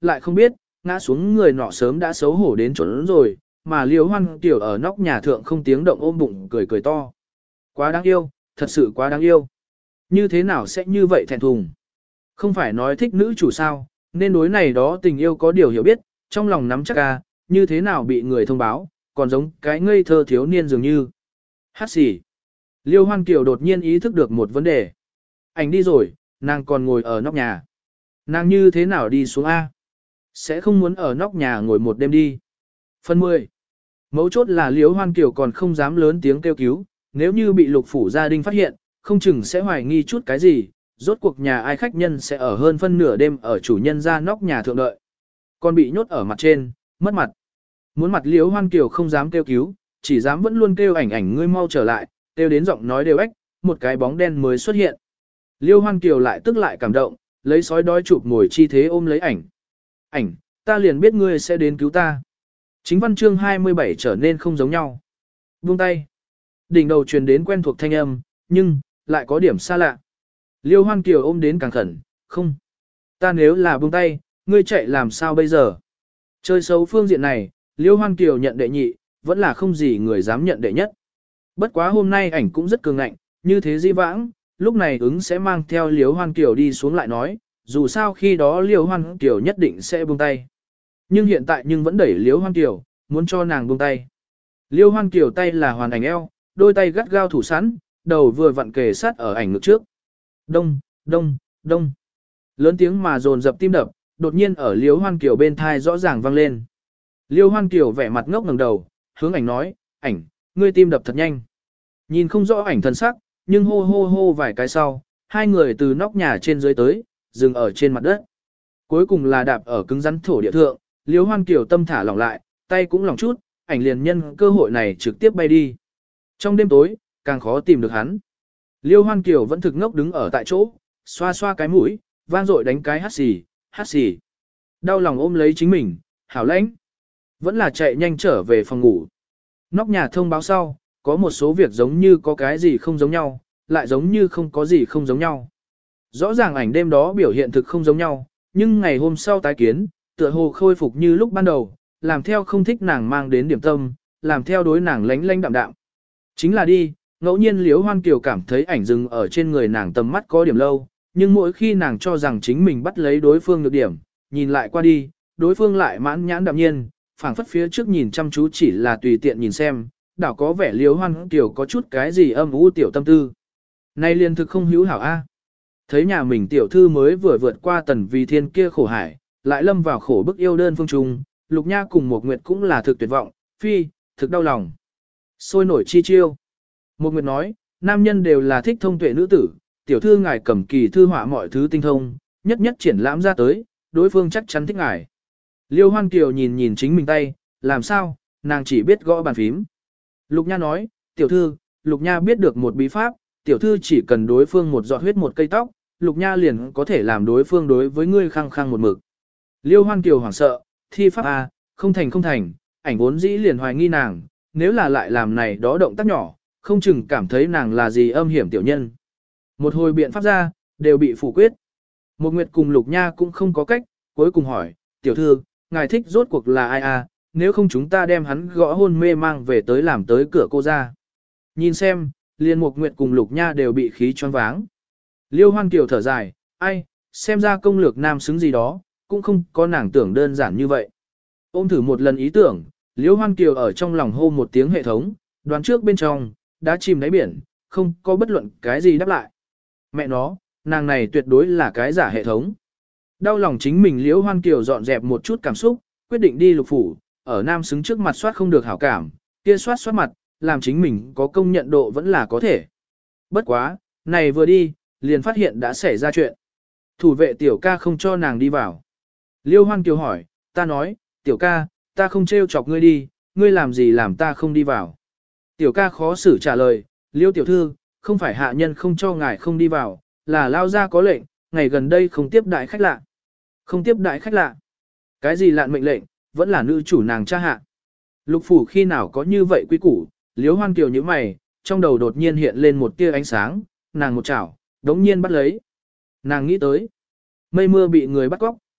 lại không biết, ngã xuống người nọ sớm đã xấu hổ đến trốn rồi, mà Liêu Hoan Kiều ở nóc nhà thượng không tiếng động ôm bụng cười cười to. Quá đáng yêu, thật sự quá đáng yêu. Như thế nào sẽ như vậy thẹn thùng? Không phải nói thích nữ chủ sao, nên đối này đó tình yêu có điều hiểu biết, trong lòng nắm chắc ca, như thế nào bị người thông báo, còn giống cái ngây thơ thiếu niên dường như. Hát xỉ. Liêu Hoan Kiều đột nhiên ý thức được một vấn đề. Ảnh đi rồi, nàng còn ngồi ở nóc nhà. Nàng như thế nào đi xuống A? Sẽ không muốn ở nóc nhà ngồi một đêm đi. Phần 10. Mấu chốt là Liêu Hoan Kiều còn không dám lớn tiếng kêu cứu, nếu như bị lục phủ gia đình phát hiện, không chừng sẽ hoài nghi chút cái gì, rốt cuộc nhà ai khách nhân sẽ ở hơn phân nửa đêm ở chủ nhân ra nóc nhà thượng đợi. Còn bị nhốt ở mặt trên, mất mặt. Muốn mặt Liêu Hoan Kiều không dám kêu cứu, chỉ dám vẫn luôn kêu ảnh ngươi mau trở lại, kêu đến giọng nói đều ếch, một cái bóng đen mới xuất hiện. Liêu Hoan Kiều lại tức lại cảm động, lấy sói đói chụp ngồi chi thế ôm lấy ảnh. Ảnh, ta liền biết ngươi sẽ đến cứu ta. Chính văn chương 27 trở nên không giống nhau. Buông tay. Đỉnh đầu truyền đến quen thuộc thanh âm, nhưng, lại có điểm xa lạ. Liêu Hoan Kiều ôm đến càng khẩn, không. Ta nếu là buông tay, ngươi chạy làm sao bây giờ? Chơi xấu phương diện này, Liêu Hoan Kiều nhận đệ nhị, vẫn là không gì người dám nhận đệ nhất. Bất quá hôm nay ảnh cũng rất cường ngạnh, như thế di vãng, lúc này ứng sẽ mang theo Liêu Hoan Kiều đi xuống lại nói, dù sao khi đó Liêu Hoan Kiều nhất định sẽ buông tay. Nhưng hiện tại nhưng vẫn đẩy Liêu Hoan Kiều, muốn cho nàng buông tay. Liêu Hoan Kiều tay là hoàn ảnh eo, đôi tay gắt gao thủ sẵn, đầu vừa vặn kề sát ở ảnh ngực trước. Đông, đông, đông. Lớn tiếng mà dồn dập tim đập, đột nhiên ở Liêu Hoan Kiều bên thai rõ ràng vang lên. Liêu Hoan Kiều vẻ mặt ngốc ngẩng đầu, hướng ảnh nói, ảnh, ngươi tim đập thật nhanh. Nhìn không rõ ảnh thân sắc, nhưng hô hô hô vài cái sau, hai người từ nóc nhà trên dưới tới, dừng ở trên mặt đất. Cuối cùng là đạp ở cứng rắn thổ địa thượng, Liêu Hoan Kiều tâm thả lỏng lại, tay cũng lỏng chút, ảnh liền nhân cơ hội này trực tiếp bay đi. Trong đêm tối, càng khó tìm được hắn. Liêu Hoan Kiều vẫn thực ngốc đứng ở tại chỗ, xoa xoa cái mũi, vang dội đánh cái hát xì, hát xì. Đau lòng ôm lấy chính mình, hảo lãnh. Vẫn là chạy nhanh trở về phòng ngủ. Nóc nhà thông báo sau, có một số việc giống như có cái gì không giống nhau, lại giống như không có gì không giống nhau. Rõ ràng ảnh đêm đó biểu hiện thực không giống nhau, nhưng ngày hôm sau tái kiến, tựa hồ khôi phục như lúc ban đầu, làm theo không thích nàng mang đến điểm tâm, làm theo đối nàng lánh lánh đạm đạm. Chính là đi, ngẫu nhiên Liễu Hoan Kiều cảm thấy ảnh dừng ở trên người nàng tầm mắt có điểm lâu, nhưng mỗi khi nàng cho rằng chính mình bắt lấy đối phương được điểm, nhìn lại qua đi, đối phương lại mãn nhãn đạm nhiên, phảng phất phía trước nhìn chăm chú chỉ là tùy tiện nhìn xem, đảo có vẻ Liễu Hoan Kiều có chút cái gì âm u tiểu tâm tư. Nay liền thực không hữu hảo a. Thấy nhà mình tiểu thư mới vừa vượt qua tần vì thiên kia khổ hải, lại lâm vào khổ bức yêu đơn phương trung, Lục Nha cùng một Nguyệt cũng là thực tuyệt vọng, phi, thực đau lòng. Sôi nổi chi chiêu. Một Nguyệt nói, nam nhân đều là thích thông tuệ nữ tử, tiểu thư ngài cầm kỳ thư họa mọi thứ tinh thông, nhất nhất triển lãm ra tới, đối phương chắc chắn thích ngài. Liêu Hoan Kiều nhìn nhìn chính mình tay, làm sao, nàng chỉ biết gõ bàn phím. Lục Nha nói, tiểu thư, Lục Nha biết được một bí pháp, tiểu thư chỉ cần đối phương một giọt huyết một cây tóc, Lục Nha liền có thể làm đối phương đối với ngươi khăng khăng một mực. Liêu Hoan Kiều hoảng sợ, thi pháp A, không thành, ảnh vốn dĩ liền hoài nghi nàng, nếu là lại làm này đó động tác nhỏ, không chừng cảm thấy nàng là gì âm hiểm tiểu nhân. Một hồi biện pháp ra, đều bị phủ quyết. Một Nguyệt cùng Lục Nha cũng không có cách, cuối cùng hỏi, tiểu thư, ngài thích rốt cuộc là ai a? Nếu không chúng ta đem hắn gõ hôn mê mang về tới làm tới cửa cô ra. Nhìn xem, liền Một Nguyệt cùng Lục Nha đều bị khí choáng váng. Liêu Hoan Kiều thở dài, ai, xem ra công lược nam xứng gì đó, cũng không có nàng tưởng đơn giản như vậy. Ôm thử một lần ý tưởng, Liêu Hoan Kiều ở trong lòng hô một tiếng hệ thống, đoán trước bên trong, đã chìm đáy biển, không có bất luận cái gì đáp lại. Mẹ nó, nàng này tuyệt đối là cái giả hệ thống. Đau lòng chính mình Liễu Hoan Kiều dọn dẹp một chút cảm xúc, quyết định đi lục phủ, ở nam xứng trước mặt soát không được hảo cảm, kia soát mặt, làm chính mình có công nhận độ vẫn là có thể. Bất quá, này vừa đi, liền phát hiện đã xảy ra chuyện. Thủ vệ tiểu ca không cho nàng đi vào. Liêu Hoan Kiều hỏi, ta nói, tiểu ca, ta không trêu chọc ngươi đi, ngươi làm gì làm ta không đi vào. Tiểu ca khó xử trả lời, Liêu tiểu thư, không phải hạ nhân không cho ngài không đi vào, là lao ra có lệnh, ngày gần đây không tiếp đại khách lạ. Không tiếp đại khách lạ. Cái gì lạn mệnh lệnh, vẫn là nữ chủ nàng cha hạ. Lục phủ khi nào có như vậy quý củ, Liêu Hoan Kiều như mày, trong đầu đột nhiên hiện lên một tia ánh sáng, nàng một chảo, đống nhiên bắt lấy. Nàng nghĩ tới, mây mưa bị người bắt cóc.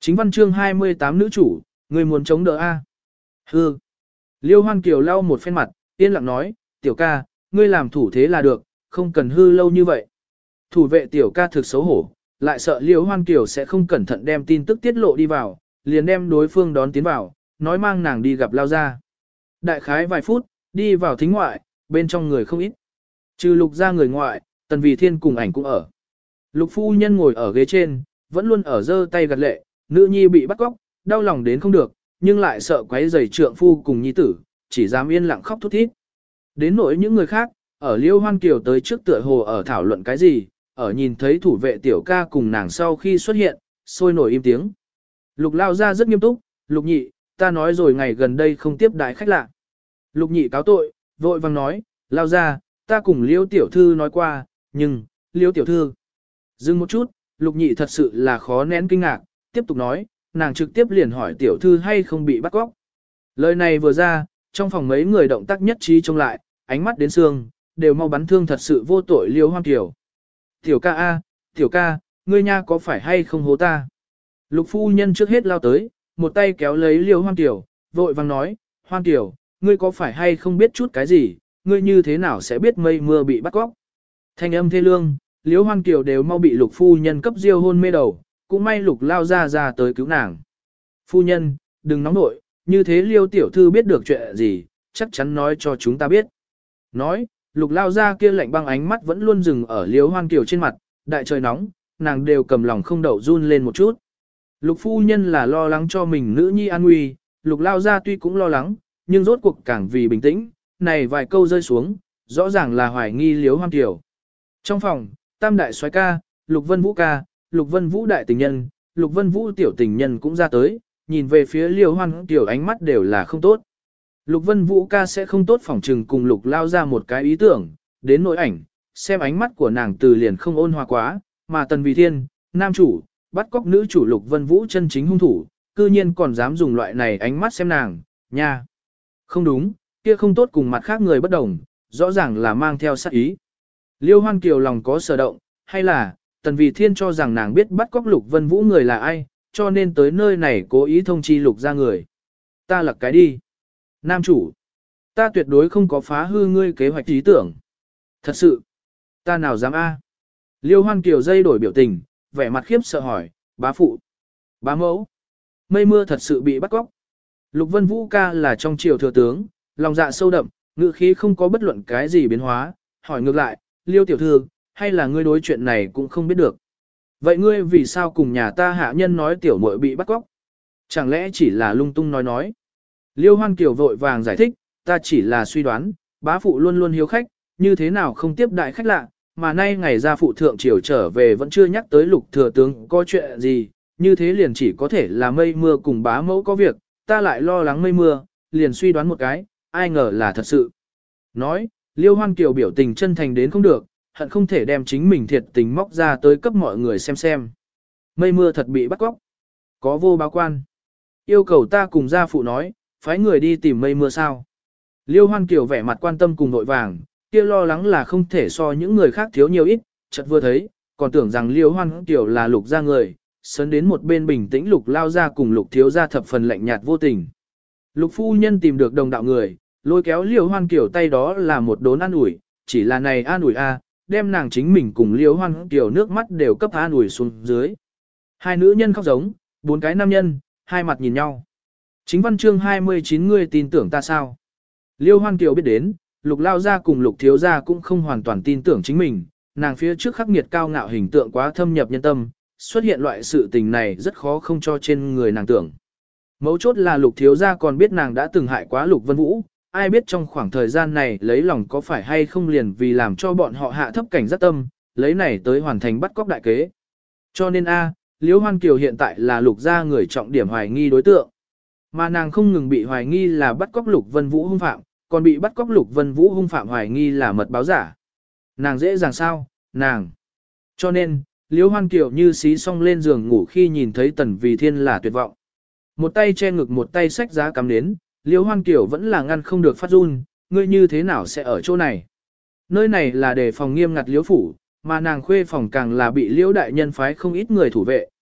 Chính văn chương 28 nữ chủ, người muốn chống đỡ A. Hư. Liêu Hoan Kiều lau một phen mặt, yên lặng nói, tiểu ca, ngươi làm thủ thế là được, không cần hư lâu như vậy. Thủ vệ tiểu ca thực xấu hổ, lại sợ Liêu Hoan Kiều sẽ không cẩn thận đem tin tức tiết lộ đi vào, liền đem đối phương đón tiến vào, nói mang nàng đi gặp Lao Gia. Đại khái vài phút, đi vào thính ngoại, bên trong người không ít. Trừ Lục gia người ngoại, Tần Vì Thiên cùng ảnh cũng ở. Lục phu nhân ngồi ở ghế trên, vẫn luôn ở giơ tay gật lệ, nữ nhi bị bắt cóc, đau lòng đến không được, nhưng lại sợ quấy rầy trượng phu cùng nhi tử, chỉ dám yên lặng khóc thút thít. Đến nỗi những người khác, ở Liêu Hoan Kiều tới trước tựa hồ ở thảo luận cái gì, ở nhìn thấy thủ vệ tiểu ca cùng nàng sau khi xuất hiện, sôi nổi im tiếng. Lục Lao Gia rất nghiêm túc, Lục nhị, ta nói rồi ngày gần đây không tiếp đái khách lạ. Lục nhị cáo tội, vội vang nói, Lao Gia, ta cùng Liêu tiểu thư nói qua, nhưng, Liêu tiểu thư. Dừng một chút, Lục nhị thật sự là khó nén kinh ngạc, tiếp tục nói, nàng trực tiếp liền hỏi tiểu thư hay không bị bắt cóc. Lời này vừa ra, trong phòng mấy người động tác nhất trí trông lại, ánh mắt đến xương, đều mau bắn thương thật sự vô tội Liêu Hoan Kiều. Tiểu ca a, tiểu ca, ngươi nha có phải hay không hố ta? Lục phu nhân trước hết lao tới, một tay kéo lấy Liêu Hoan Kiều, vội vang nói, Hoan Kiều, ngươi có phải hay không biết chút cái gì, ngươi như thế nào sẽ biết mây mưa bị bắt cóc? Thanh âm thê lương, Liêu Hoan Kiều đều mau bị lục phu nhân cấp diêu hôn mê đầu, cũng may Lục Lao ra tới cứu nàng. Phu nhân, đừng nóng nội, như thế Liêu tiểu thư biết được chuyện gì, chắc chắn nói cho chúng ta biết. Nói, Lục Lao ra kia lạnh băng ánh mắt vẫn luôn dừng ở Liêu Hoan Kiều trên mặt, đại trời nóng, nàng đều cầm lòng không đậu run lên một chút. Lục phu nhân là lo lắng cho mình nữ nhi an nguy, Lục Lao ra tuy cũng lo lắng, nhưng rốt cuộc càng vì bình tĩnh, này vài câu rơi xuống, rõ ràng là hoài nghi Liêu Hoan Kiều. Trong phòng, tam đại soái ca, Lục Vân Vũ ca, Lục Vân Vũ đại tình nhân, Lục Vân Vũ tiểu tình nhân cũng ra tới, nhìn về phía Liêu Hoan Kiều ánh mắt đều là không tốt. Lục Vân Vũ ca sẽ không tốt phỏng trừng cùng Lục Lao ra một cái ý tưởng, đến nỗi ảnh, xem ánh mắt của nàng từ liền không ôn hòa quá, mà Tần Vì Thiên, nam chủ, bắt cóc nữ chủ Lục Vân Vũ chân chính hung thủ, cư nhiên còn dám dùng loại này ánh mắt xem nàng, nha. Không đúng, kia không tốt cùng mặt khác người bất đồng, rõ ràng là mang theo sát ý. Liêu Hoan Kiều lòng có sở động, hay là, Tần Vì Thiên cho rằng nàng biết bắt cóc Lục Vân Vũ người là ai, cho nên tới nơi này cố ý thông chi Lục ra người. Ta lật cái đi. Nam chủ. Ta tuyệt đối không có phá hư ngươi kế hoạch ý tưởng. Thật sự. Ta nào dám a? Liêu Hoan Kiều dây đổi biểu tình, vẻ mặt khiếp sợ hỏi, bá phụ. Bá mẫu. Mây mưa thật sự bị bắt cóc. Lục Vân Vũ ca là trong triều thừa tướng, lòng dạ sâu đậm, ngữ khí không có bất luận cái gì biến hóa, hỏi ngược lại, Liêu tiểu thư, hay là ngươi đối chuyện này cũng không biết được. Vậy ngươi vì sao cùng nhà ta hạ nhân nói tiểu muội bị bắt cóc? Chẳng lẽ chỉ là lung tung nói? Liêu Hoan Kiều vội vàng giải thích, ta chỉ là suy đoán, bá phụ luôn luôn hiếu khách, như thế nào không tiếp đại khách lạ, mà nay ngày ra phụ thượng triều trở về vẫn chưa nhắc tới Lục thừa tướng có chuyện gì, như thế liền chỉ có thể là mây mưa cùng bá mẫu có việc, ta lại lo lắng mây mưa, liền suy đoán một cái, ai ngờ là thật sự. Nói, Liêu Hoan Kiều biểu tình chân thành đến không được, hận không thể đem chính mình thiệt tình móc ra tới cấp mọi người xem. Mây mưa thật bị bắt cóc. Có vô báo quan. Yêu cầu ta cùng gia phụ nói, phái người đi tìm mây mưa sao. Liêu Hoan Kiều vẻ mặt quan tâm cùng nội vàng, kia lo lắng là không thể so những người khác thiếu nhiều ít, chợt vừa thấy, còn tưởng rằng Liêu Hoan Kiều là Lục gia người, sấn đến một bên bình tĩnh Lục Lao gia cùng Lục thiếu gia thập phần lạnh nhạt vô tình. Lục phu nhân tìm được đồng đạo người, lôi kéo Liêu Hoan Kiều tay đó là một đốn an ủi, chỉ là này an ủi a, đem nàng chính mình cùng Liêu Hoan Kiều nước mắt đều cấp an ủi xuống dưới. Hai nữ nhân khóc giống, bốn cái nam nhân, hai mặt nhìn nhau. Chính văn chương 29 ngươi tin tưởng ta sao? Liêu Hoan Kiều biết đến, Lục Lao gia cùng Lục thiếu gia cũng không hoàn toàn tin tưởng chính mình, nàng phía trước khắc nghiệt cao ngạo hình tượng quá thâm nhập nhân tâm, xuất hiện loại sự tình này rất khó không cho trên người nàng tưởng. Mấu chốt là Lục thiếu gia còn biết nàng đã từng hại quá Lục Vân Vũ, ai biết trong khoảng thời gian này lấy lòng có phải hay không liền vì làm cho bọn họ hạ thấp cảnh giác tâm, lấy này tới hoàn thành bắt cóc đại kế. Cho nên Liêu Hoan Kiều hiện tại là Lục gia người trọng điểm hoài nghi đối tượng. Mà nàng không ngừng bị hoài nghi là bắt cóc Lục Vân Vũ hung phạm, còn bị bắt cóc Lục Vân Vũ hung phạm hoài nghi là mật báo giả. Nàng dễ dàng sao, nàng. Cho nên, Liêu Hoan Kiều như xí xong lên giường ngủ khi nhìn thấy Tần Vì Thiên là tuyệt vọng. Một tay che ngực một tay xách giá cắm đến, Liêu Hoan Kiều vẫn là ngăn không được phát run, ngươi như thế nào sẽ ở chỗ này. Nơi này là để phòng nghiêm ngặt Liêu phủ, mà nàng khuê phòng càng là bị Liêu đại nhân phái không ít người thủ vệ,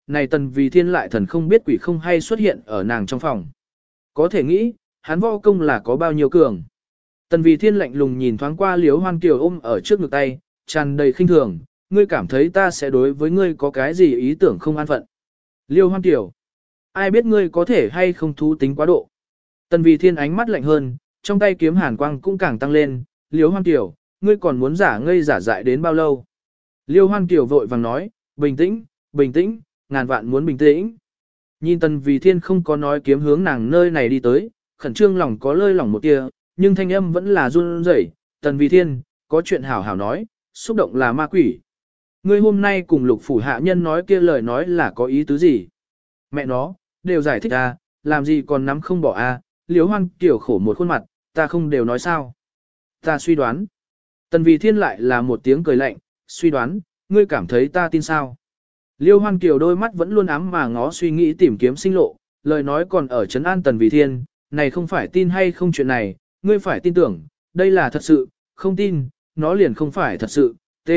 này Tần Vì Thiên lại thần không biết quỷ không hay xuất hiện ở nàng trong phòng. Có thể nghĩ, hắn võ công là có bao nhiêu cường. Tần Vì Thiên lạnh lùng nhìn thoáng qua Liễu Hoan Kiều ôm ở trước ngực tay, tràn đầy khinh thường, ngươi cảm thấy ta sẽ đối với ngươi có cái gì ý tưởng không an phận. Liễu Hoan Kiều, ai biết ngươi có thể hay không thú tính quá độ. Tần Vì Thiên ánh mắt lạnh hơn, trong tay kiếm hàn quang cũng càng tăng lên, Liễu Hoan Kiều, ngươi còn muốn giả ngây giả dại đến bao lâu. Liễu Hoan Kiều vội vàng nói, bình tĩnh, bình tĩnh, ngàn vạn muốn bình tĩnh. Nhìn Tần Vì Thiên không có nói kiếm hướng nàng nơi này đi tới, khẩn trương lòng có lơi lỏng một tia, nhưng thanh âm vẫn là run rẩy. Tần Vì Thiên, có chuyện hảo hảo nói, xúc động là ma quỷ. Ngươi hôm nay cùng Lục phủ hạ nhân nói kia lời nói là có ý tứ gì? Mẹ nó, đều giải thích à, làm gì còn nắm không bỏ à, Liễu Hoan Kiều khổ một khuôn mặt, ta không đều nói sao? Ta suy đoán. Tần Vì Thiên lại là một tiếng cười lạnh, suy đoán, ngươi cảm thấy ta tin sao? Liêu Hoan Kiều đôi mắt vẫn luôn ám mà ngó suy nghĩ tìm kiếm sinh lộ, lời nói còn ở trấn an Tần Vì Thiên, này không phải tin hay không chuyện này, ngươi phải tin tưởng, đây là thật sự, không tin, nó liền không phải thật sự, t.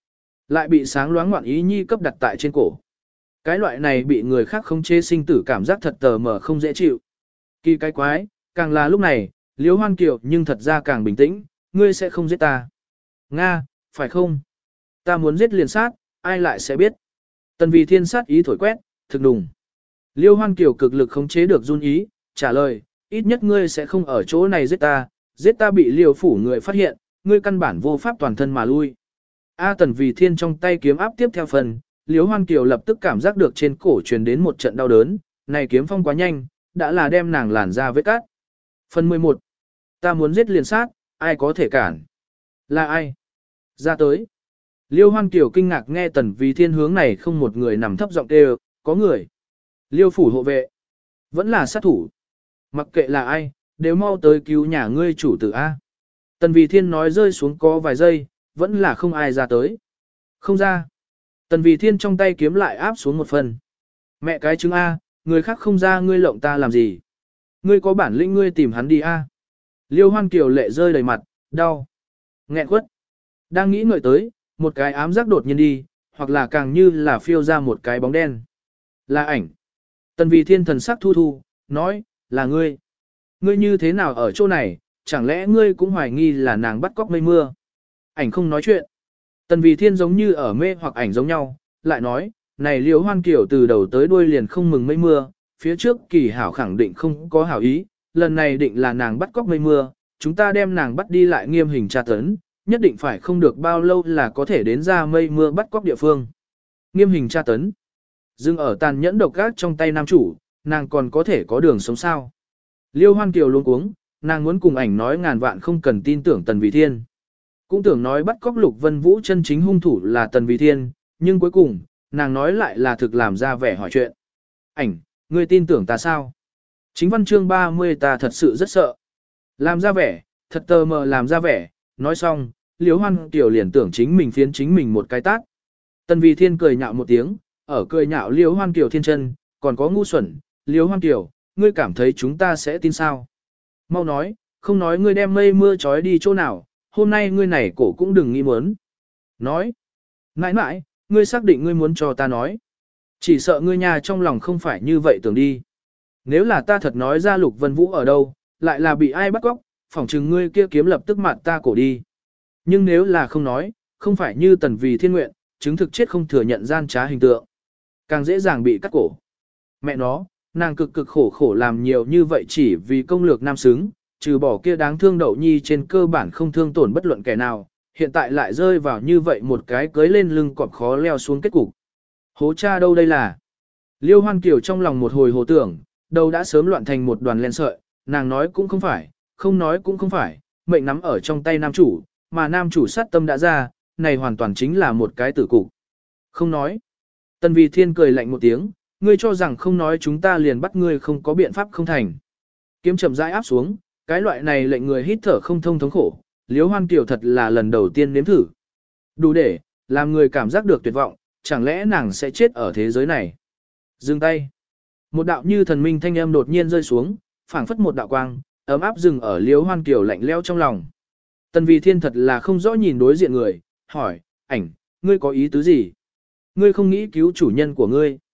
Lại bị sáng loáng ngoạn ý nhi cấp đặt tại trên cổ. Cái loại này bị người khác không chế sinh tử cảm giác thật tờ mờ không dễ chịu. Kỳ cái quái, càng là lúc này, Liêu Hoan Kiều nhưng thật ra càng bình tĩnh, ngươi sẽ không giết ta. Nga, phải không? Ta muốn giết liền sát, ai lại sẽ biết? Tần Vì Thiên sát ý thổi quét, thực đùng. Liêu Hoan Kiều cực lực khống chế được run ý, trả lời, ít nhất ngươi sẽ không ở chỗ này giết ta bị Liêu phủ người phát hiện, ngươi căn bản vô pháp toàn thân mà lui. Tần Vì Thiên trong tay kiếm áp tiếp theo phần, Liêu Hoan Kiều lập tức cảm giác được trên cổ truyền đến một trận đau đớn, này kiếm phong quá nhanh, đã là đem nàng làn ra vết cát. Phần 11. Ta muốn giết liền sát, ai có thể cản? Là ai? Ra tới. Liêu Hoan Kiều kinh ngạc nghe Tần Vì Thiên hướng này không một người nằm thấp giọng kêu, có người. Liêu phủ hộ vệ. Vẫn là sát thủ. Mặc kệ là ai, đều mau tới cứu nhà ngươi chủ tử A. Tần Vì Thiên nói rơi xuống có vài giây, vẫn là không ai ra tới. Không ra. Tần Vì Thiên trong tay kiếm lại áp xuống một phần. Mẹ cái trứng A, người khác không ra ngươi lộng ta làm gì. Ngươi có bản lĩnh ngươi tìm hắn đi A. Liêu Hoan Kiều lệ rơi đầy mặt, đau. Nghẹn quất. Đang nghĩ ngợi tới, một cái ám giác đột nhiên đi, hoặc là càng như là phiêu ra một cái bóng đen. Là ảnh. Tần Vì Thiên thần sắc thu thu, nói, là ngươi. Ngươi như thế nào ở chỗ này, chẳng lẽ ngươi cũng hoài nghi là nàng bắt cóc mây mưa. Ảnh không nói chuyện. Tần Vì Thiên giống như ở mê hoặc ảnh giống nhau, lại nói, này Liễu Hoan Kiều từ đầu tới đuôi liền không mừng mây mưa, phía trước Kỳ Hảo khẳng định không có hảo ý, lần này định là nàng bắt cóc mây mưa, chúng ta đem nàng bắt đi lại nghiêm hình tra tấn, nhất định phải không được bao lâu là có thể đến ra mây mưa bắt cóc địa phương. Nghiêm hình tra tấn. Dừng ở tàn nhẫn độc ác trong tay nam chủ, nàng còn có thể có đường sống sao. Liêu Hoan Kiều luôn cuống, nàng muốn cùng ảnh nói ngàn vạn không cần tin tưởng Tần Vì Thiên. Cũng tưởng nói bắt cóc Lục Vân Vũ chân chính hung thủ là Tần Vì Thiên, nhưng cuối cùng, nàng nói lại là thực làm ra vẻ hỏi chuyện. Ảnh, ngươi tin tưởng ta sao? Chính văn chương 30 ta thật sự rất sợ. Làm ra vẻ, thật tờ mờ làm ra vẻ, nói xong, Liễu Hoan Kiều liền tưởng chính mình phiến chính mình một cái tát. Tần Vì Thiên cười nhạo một tiếng, ở cười nhạo Liễu Hoan Kiều thiên chân, còn có ngu xuẩn, Liễu Hoan Kiều, ngươi cảm thấy chúng ta sẽ tin sao? Mau nói, không nói ngươi đem mây mưa trói đi chỗ nào, hôm nay ngươi này cổ cũng đừng nghĩ muốn. Nói, mãi mãi, ngươi xác định ngươi muốn cho ta nói. Chỉ sợ ngươi nhà trong lòng không phải như vậy tưởng đi. Nếu là ta thật nói ra Lục Vân Vũ ở đâu, lại là bị ai bắt cóc, phỏng chừng ngươi kia kiếm lập tức mạt ta cổ đi. Nhưng nếu là không nói, không phải như Tần Vì Thiên nguyện, chứng thực chết không thừa nhận gian trá hình tượng. Càng dễ dàng bị cắt cổ. Mẹ nó, nàng cực cực khổ khổ làm nhiều như vậy chỉ vì công lược nam xứng, trừ bỏ kia đáng thương Đậu Nhi trên cơ bản không thương tổn bất luận kẻ nào, hiện tại lại rơi vào như vậy một cái cưới lên lưng cọp khó leo xuống kết cục. Hố cha đâu đây là? Liêu Hoan Kiều trong lòng một hồi hồ tưởng, đầu đã sớm loạn thành một đoàn len sợi, nàng nói cũng không phải, không nói cũng không phải, mệnh nắm ở trong tay nam chủ, mà nam chủ sát tâm đã ra, này hoàn toàn chính là một cái tử cục. Không nói. Tần Vì Thiên cười lạnh một tiếng, ngươi cho rằng không nói chúng ta liền bắt ngươi không có biện pháp không thành. Kiếm chậm rãi áp xuống, cái loại này lệnh người hít thở không thông thống khổ, Liễu Hoan Kiều thật là lần đầu tiên nếm thử. Đủ để, làm người cảm giác được tuyệt vọng, chẳng lẽ nàng sẽ chết ở thế giới này. Dừng tay. Một đạo như thần minh thanh âm đột nhiên rơi xuống, phảng phất một đạo quang, ấm áp dừng ở Liễu Hoan Kiều lạnh lẽo trong lòng. Tần Vì Thiên thật là không rõ nhìn đối diện người, hỏi, ảnh, ngươi có ý tứ gì? Ngươi không nghĩ cứu chủ nhân của ngươi.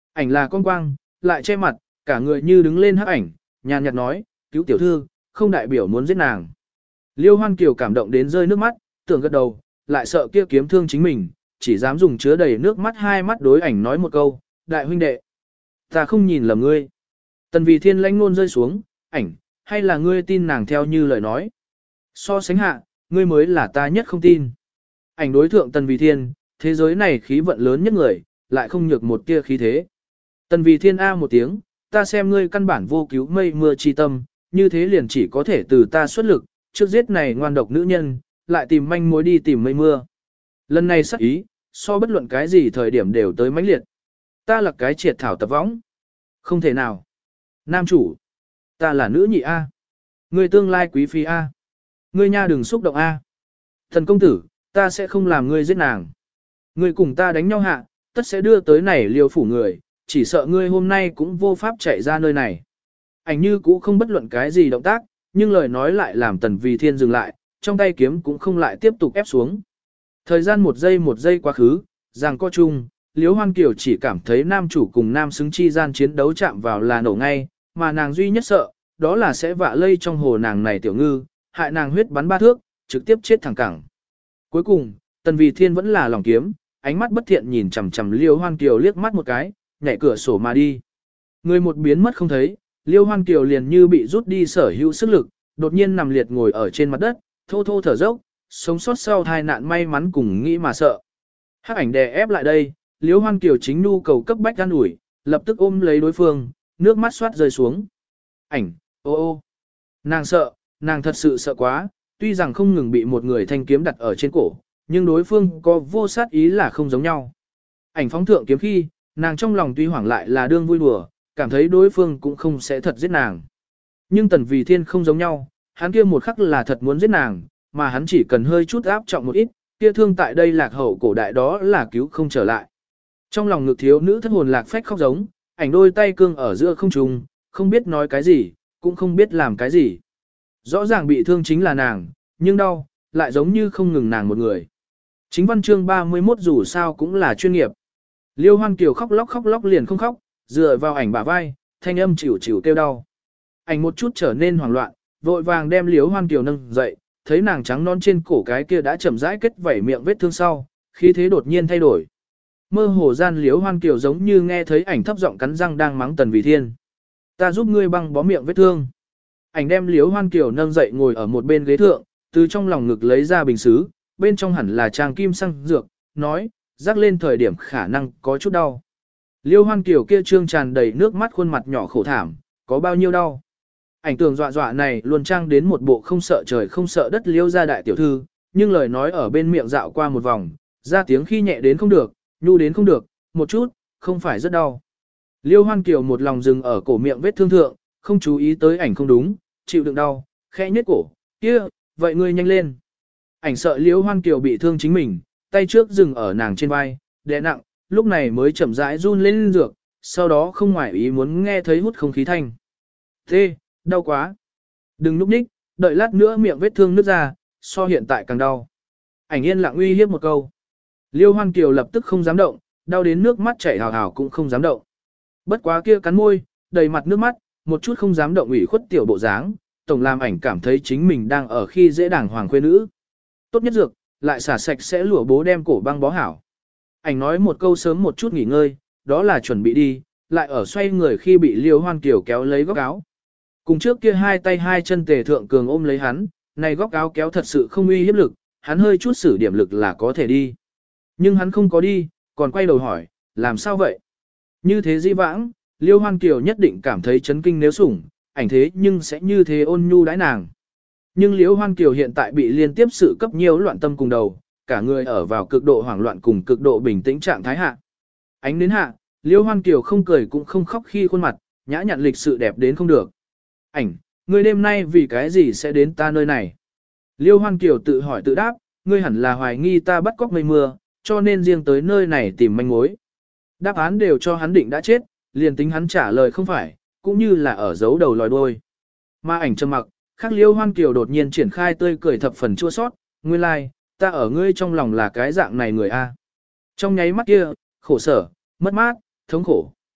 Ảnh là con quang, lại che mặt, cả người như đứng lên hắc ảnh, nhàn nhạt nói, cứu tiểu thư, không đại biểu muốn giết nàng. Liêu Hoan Kiều cảm động đến rơi nước mắt, tưởng gật đầu, lại sợ kia kiếm thương chính mình, chỉ dám dùng chứa đầy nước mắt hai mắt đối ảnh nói một câu, đại huynh đệ. Ta không nhìn lầm ngươi. Tần Vì Thiên lãnh ngôn rơi xuống, ảnh, hay là ngươi tin nàng theo như lời nói. So sánh hạ, ngươi mới là ta nhất không tin. Ảnh đối thượng Tần Vì Thiên, thế giới này khí vận lớn nhất người, lại không nhược một tia khí thế. Tần Vì Thiên A một tiếng, ta xem ngươi căn bản vô cứu mây mưa chi tâm, như thế liền chỉ có thể từ ta xuất lực, trước giết này ngoan độc nữ nhân, lại tìm manh mối đi tìm mây mưa. Lần này sắc ý, so bất luận cái gì thời điểm đều tới mãnh liệt. Ta là cái triệt thảo tập võng. Không thể nào. Nam chủ. Ta là nữ nhị A. Ngươi tương lai quý phi A. Ngươi nha đừng xúc động A. Thần công tử, ta sẽ không làm ngươi giết nàng. Ngươi cùng ta đánh nhau hạ, tất sẽ đưa tới này liều phủ người, chỉ sợ ngươi hôm nay cũng vô pháp chạy ra nơi này. Ảnh như cũ không bất luận cái gì động tác, nhưng lời nói lại làm Tần Vì Thiên dừng lại, trong tay kiếm cũng không lại tiếp tục ép xuống. Thời gian một giây quá khứ, rằng co chung, Liễu Hoan Kiều chỉ cảm thấy nam chủ cùng nam xứng chi gian chiến đấu chạm vào là nổ ngay, mà nàng duy nhất sợ, đó là sẽ vạ lây trong hồ nàng này tiểu ngư, hại nàng huyết bắn 3 thước, trực tiếp chết thẳng cẳng. Cuối cùng, Tần Vì Thiên vẫn là lòng kiếm, ánh mắt bất thiện nhìn chằm chằm Liễu Hoan Kiều liếc mắt một cái, nhảy cửa sổ mà đi. Người một biến mất không thấy, Liễu Hoan Kiều liền như bị rút đi sở hữu sức lực, đột nhiên nằm liệt ngồi ở trên mặt đất, thô thô thở dốc, sống sót sau tai nạn may mắn cùng nghĩ mà sợ. Hắc ảnh đè ép lại đây, Liễu Hoan Kiều chính nhu cầu cấp bách an ủi, lập tức ôm lấy đối phương, nước mắt xoát rơi xuống. Ảnh, ô ô. Nàng sợ, nàng thật sự sợ quá, tuy rằng không ngừng bị một người thanh kiếm đặt ở trên cổ, nhưng đối phương có vô sát ý là không giống nhau. Ảnh phóng thượng kiếm khi, nàng trong lòng tuy hoảng lại là đương vui đùa, cảm thấy đối phương cũng không sẽ thật giết nàng. Nhưng Tần Vì Thiên không giống nhau, hắn kia một khắc là thật muốn giết nàng, mà hắn chỉ cần hơi chút áp trọng một ít, kia thương tại đây lạc hậu cổ đại đó là cứu không trở lại. Trong lòng ngực thiếu nữ thất hồn lạc phách khóc giống, ảnh đôi tay cương ở giữa không trung, không biết nói cái gì, cũng không biết làm cái gì. Rõ ràng bị thương chính là nàng, nhưng đau, lại giống như không ngừng nàng một người. Chính văn chương 31 dù sao cũng là chuyên nghiệp. Liêu Hoan Kiều khóc lóc liền không khóc, dựa vào ảnh bả vai, thanh âm chịu kêu đau. Ảnh một chút trở nên hoảng loạn, vội vàng đem Liêu Hoan Kiều nâng dậy, thấy nàng trắng non trên cổ cái kia đã chậm rãi kết vảy miệng vết thương sau, khí thế đột nhiên thay đổi. Mơ hồ gian Liêu Hoan Kiều giống như nghe thấy ảnh thấp giọng cắn răng đang mắng Tần Vì Thiên. Ta giúp ngươi băng bó miệng vết thương. Ảnh đem Liêu Hoan Kiều nâng dậy ngồi ở một bên ghế thượng, từ trong lòng ngực lấy ra bình sứ, bên trong hẳn là trang kim xăng dược, nói, rắc lên thời điểm khả năng có chút đau. Liêu Hoan Kiều kia trương tràn đầy nước mắt khuôn mặt nhỏ khổ thảm, có bao nhiêu đau. Ảnh tường dọa này luôn trang đến một bộ không sợ trời không sợ đất Liêu gia đại tiểu thư, nhưng lời nói ở bên miệng dạo qua một vòng, ra tiếng khi nhẹ đến không được, nhu đến không được, một chút, không phải rất đau. Liêu Hoan Kiều một lòng dừng ở cổ miệng vết thương thượng, không chú ý tới ảnh không đúng, chịu đựng đau, khẽ nhếch cổ, kia, vậy ngươi nhanh lên. Ảnh sợ Liêu Hoan Kiều bị thương chính mình, tay trước dừng ở nàng trên vai, đè nặng, lúc này mới chậm rãi run lên dược, sau đó không ngoại ý muốn nghe thấy hút không khí thanh. Thế, đau quá. Đừng núp ních, đợi lát nữa miệng vết thương nứt ra, so hiện tại càng đau. Ảnh yên lặng uy hiếp một câu. Liêu Hoan Kiều lập tức không dám động, đau đến nước mắt chảy hào hào cũng không dám động. Bất quá kia cắn môi, đầy mặt nước mắt, một chút không dám động ủy khuất tiểu bộ dáng, tổng làm ảnh cảm thấy chính mình đang ở khi dễ đàng hoàng khuê nữ. Tốt nhất dược, lại xả sạch sẽ lụa bố đem cổ băng bó hảo. Ảnh nói một câu sớm một chút nghỉ ngơi, đó là chuẩn bị đi, lại ở xoay người khi bị Liêu Hoan Kiều kéo lấy góc áo. Cùng trước kia hai tay hai chân tề thượng cường ôm lấy hắn, này góc áo kéo thật sự không uy hiếp lực, hắn hơi chút sử điểm lực là có thể đi. Nhưng hắn không có đi, còn quay đầu hỏi, làm sao vậy? Như thế di vãng, Liêu Hoan Kiều nhất định cảm thấy chấn kinh nếu sủng, ảnh thế nhưng sẽ như thế ôn nhu đãi nàng. Nhưng Liêu Hoan Kiều hiện tại bị liên tiếp sự cấp nhiều loạn tâm cùng đầu, cả người ở vào cực độ hoảng loạn cùng cực độ bình tĩnh trạng thái hạ. Ánh đến hạ, Liêu Hoan Kiều không cười cũng không khóc khi khuôn mặt, nhã nhặn lịch sự đẹp đến không được. Ảnh, ngươi đêm nay vì cái gì sẽ đến ta nơi này? Liêu Hoan Kiều tự hỏi tự đáp, ngươi hẳn là hoài nghi ta bắt cóc mây mưa, cho nên riêng tới nơi này tìm manh mối. Đáp án đều cho hắn định đã chết, liền tính hắn trả lời không phải, cũng như là ở giấu đầu lòi đuôi. Mà ảnh trầm mặc, khác Liêu Hoan Kiều đột nhiên triển khai tươi cười thập phần chua sót, nguyên lai, like, ta ở ngươi trong lòng là cái dạng này người a. Trong nháy mắt kia, khổ sở, mất mát, thống khổ.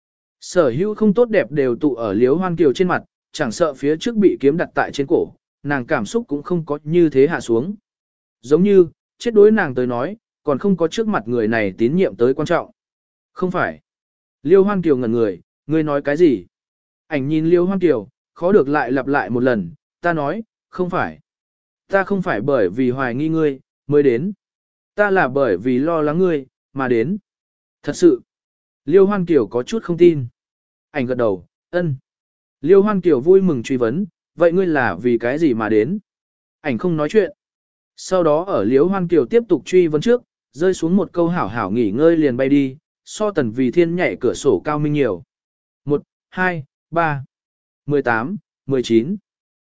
Sở hữu không tốt đẹp đều tụ ở Liễu Hoan Kiều trên mặt, chẳng sợ phía trước bị kiếm đặt tại trên cổ, nàng cảm xúc cũng không có như thế hạ xuống. Giống như, chết đối nàng tới nói, còn không có trước mặt người này tín nhiệm tới quan trọng. Không phải. Liêu Hoan Kiều ngẩn người, ngươi nói cái gì? Ảnh nhìn Liêu Hoan Kiều, khó được lại lặp lại một lần, ta nói, không phải. Ta không phải bởi vì hoài nghi ngươi, mới đến. Ta là bởi vì lo lắng ngươi, mà đến. Thật sự. Liêu Hoan Kiều có chút không tin. Ảnh gật đầu, ân. Liêu Hoan Kiều vui mừng truy vấn, vậy ngươi là vì cái gì mà đến? Ảnh không nói chuyện. Sau đó ở Liêu Hoan Kiều tiếp tục truy vấn trước, rơi xuống một câu hảo hảo nghỉ ngơi liền bay đi, so Tần Vì Thiên nhảy cửa sổ cao minh nhiều. 1, 2, 3, 18, 19,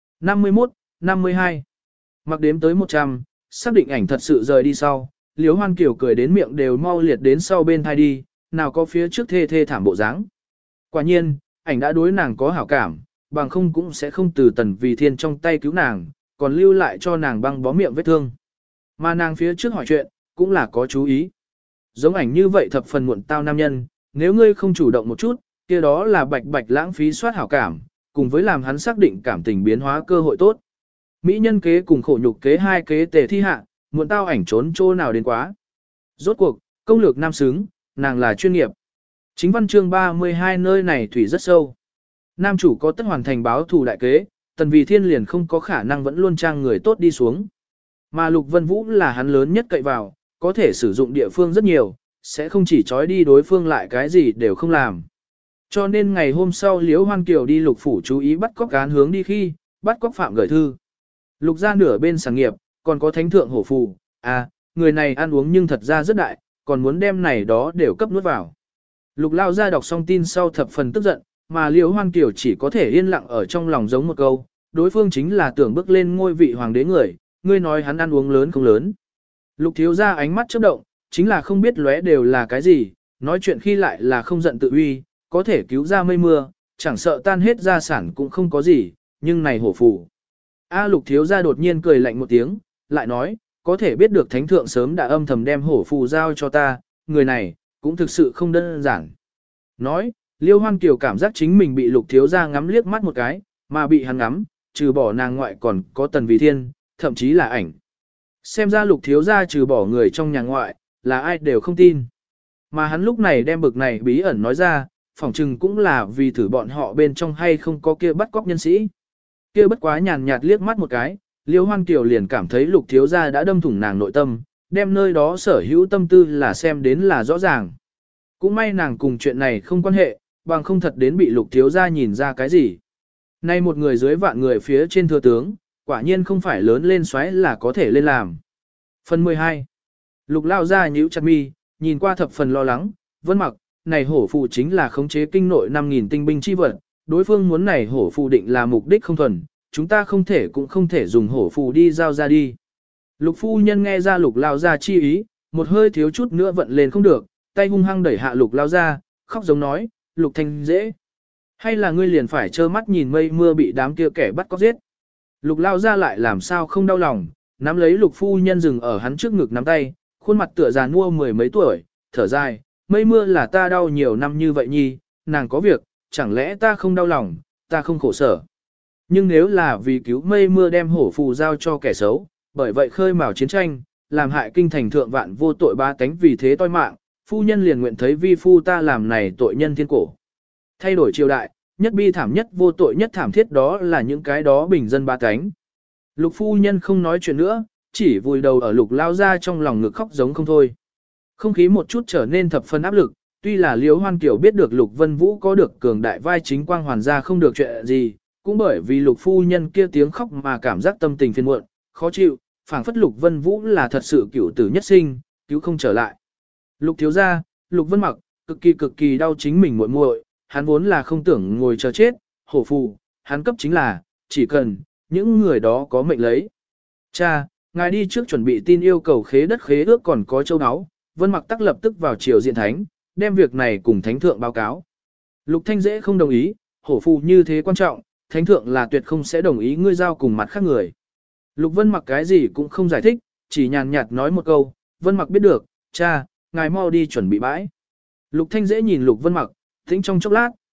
51, 52. Mặc đếm tới 100, xác định ảnh thật sự rời đi sau, Liêu Hoan Kiều cười đến miệng đều mau liệt đến sau bên thai đi, nào có phía trước thê thê thảm bộ dáng. Quả nhiên, ảnh đã đối nàng có hảo cảm, bằng không cũng sẽ không từ Tần Vì Thiên trong tay cứu nàng, còn lưu lại cho nàng băng bó miệng vết thương. Mà nàng phía trước hỏi chuyện, cũng là có chú ý. Giống ảnh như vậy thập phần muộn tao nam nhân, nếu ngươi không chủ động một chút, kia đó là bạch bạch lãng phí soát hảo cảm, cùng với làm hắn xác định cảm tình biến hóa cơ hội tốt. Mỹ nhân kế cùng khổ nhục kế hai kế tề thi hạ, muộn tao ảnh trốn chỗ nào đến quá. Rốt cuộc, công lược nam xứng, nàng là chuyên nghiệp. Chính văn chương 32 nơi này thủy rất sâu. Nam chủ có tất hoàn thành báo thù đại kế, Tần Vì Thiên liền không có khả năng vẫn luôn trang người tốt đi xuống. Mà Lục Vân Vũ là hắn lớn nhất cậy vào, có thể sử dụng địa phương rất nhiều, sẽ không chỉ trói đi đối phương lại cái gì đều không làm. Cho nên ngày hôm sau Liễu Hoan Kiều đi Lục phủ chú ý bắt cóc án hướng đi khi, bắt cóc phạm gửi thư. Lục ra nửa bên sản nghiệp, còn có thánh thượng hổ phù, người này ăn uống nhưng thật ra rất đại, còn muốn đem này đó đều cấp nuốt vào. Lục lao ra đọc xong tin sau thập phần tức giận, mà Liễu Hoan Kiều chỉ có thể yên lặng ở trong lòng giống một câu, đối phương chính là tưởng bước lên ngôi vị hoàng đế người, ngươi nói hắn ăn uống lớn không lớn. Lục thiếu ra ánh mắt chớp động, chính là không biết lóe đều là cái gì, nói chuyện khi lại là không giận tự uy, có thể cứu ra mây mưa, chẳng sợ tan hết gia sản cũng không có gì, nhưng này hổ phù. Lục thiếu ra đột nhiên cười lạnh một tiếng, lại nói, có thể biết được thánh thượng sớm đã âm thầm đem hổ phù giao cho ta, người này, cũng thực sự không đơn giản. Nói, Liêu Hoan Kiều cảm giác chính mình bị lục thiếu ra ngắm liếc mắt một cái, mà bị hắn ngắm, trừ bỏ nàng ngoại còn có Tần Vì Thiên, thậm chí là ảnh. Xem ra lục thiếu ra trừ bỏ người trong nhà ngoại, là ai đều không tin. Mà hắn lúc này đem bực này bí ẩn nói ra, phỏng chừng cũng là vì thử bọn họ bên trong hay không có kia bắt cóc nhân sĩ. Kia bất quá nhàn nhạt liếc mắt một cái, Liêu Hoan Kiều liền cảm thấy lục thiếu ra đã đâm thủng nàng nội tâm, đem nơi đó sở hữu tâm tư là xem đến là rõ ràng. Cũng may nàng cùng chuyện này không quan hệ, bằng không thật đến bị lục thiếu ra nhìn ra cái gì. Nay một người dưới vạn người phía trên thừa tướng, quả nhiên không phải lớn lên xoáy là có thể lên làm. Phần 12. Lục lao ra nhíu chặt mi, nhìn qua thập phần lo lắng, Vân Mặc, này hổ phù chính là khống chế kinh nội 5.000 tinh binh chi vật, đối phương muốn này hổ phù định là mục đích không thuần, chúng ta không thể cũng không thể dùng hổ phù đi giao ra đi. Lục phu nhân nghe ra lục lao ra chi ý, một hơi thiếu chút nữa vận lên không được, tay hung hăng đẩy hạ lục lao ra, khóc giống nói, lục thanh dễ. Hay là ngươi liền phải trơ mắt nhìn mây mưa bị đám kia kẻ bắt cóc giết. Lục lao ra lại làm sao không đau lòng, nắm lấy lục phu nhân dừng ở hắn trước ngực nắm tay, khuôn mặt tựa già nua mười mấy tuổi, thở dài, mây mưa là ta đau nhiều năm như vậy nhi, nàng có việc, chẳng lẽ ta không đau lòng, ta không khổ sở. Nhưng nếu là vì cứu mây mưa đem hổ phù giao cho kẻ xấu, bởi vậy khơi mào chiến tranh, làm hại kinh thành thượng vạn vô tội ba tánh vì thế toi mạng, phu nhân liền nguyện thấy vi phu ta làm này tội nhân thiên cổ. Thay đổi triều đại, nhất bi thảm nhất vô tội nhất thảm thiết đó là những cái đó bình dân ba tánh. Lục phu nhân không nói chuyện nữa, chỉ vùi đầu ở lục lao ra trong lòng ngực khóc giống không thôi. Không khí một chút trở nên thập phân áp lực, tuy là Liễu Hoan Kiều biết được Lục Vân Vũ có được cường đại vai chính quang hoàn ra không được chuyện gì, cũng bởi vì Lục phu nhân kia tiếng khóc mà cảm giác tâm tình phiền muộn, khó chịu, phảng phất Lục Vân Vũ là thật sự cửu tử nhất sinh, cứu không trở lại. Lục thiếu gia, Lục Vân Mặc, cực kỳ đau chính mình muội muội, hắn vốn là không tưởng ngồi chờ chết, hổ phù, hắn cấp chính là, chỉ cần, những người đó có mệnh lấy. Cha, ngài đi trước chuẩn bị tin yêu cầu khế đất khế ước còn có châu áo, Vân Mặc tắc lập tức vào triều diện thánh, đem việc này cùng thánh thượng báo cáo. Lục Thanh dễ không đồng ý, hổ phù như thế quan trọng, thánh thượng là tuyệt không sẽ đồng ý ngươi giao cùng mặt khác người. Lục Vân Mặc cái gì cũng không giải thích, chỉ nhàn nhạt nói một câu, Vân Mặc biết được, cha, ngài mau đi chuẩn bị bãi. Lục Thanh dễ nhìn Lục Vân Mặc, tĩnh trong chốc lát,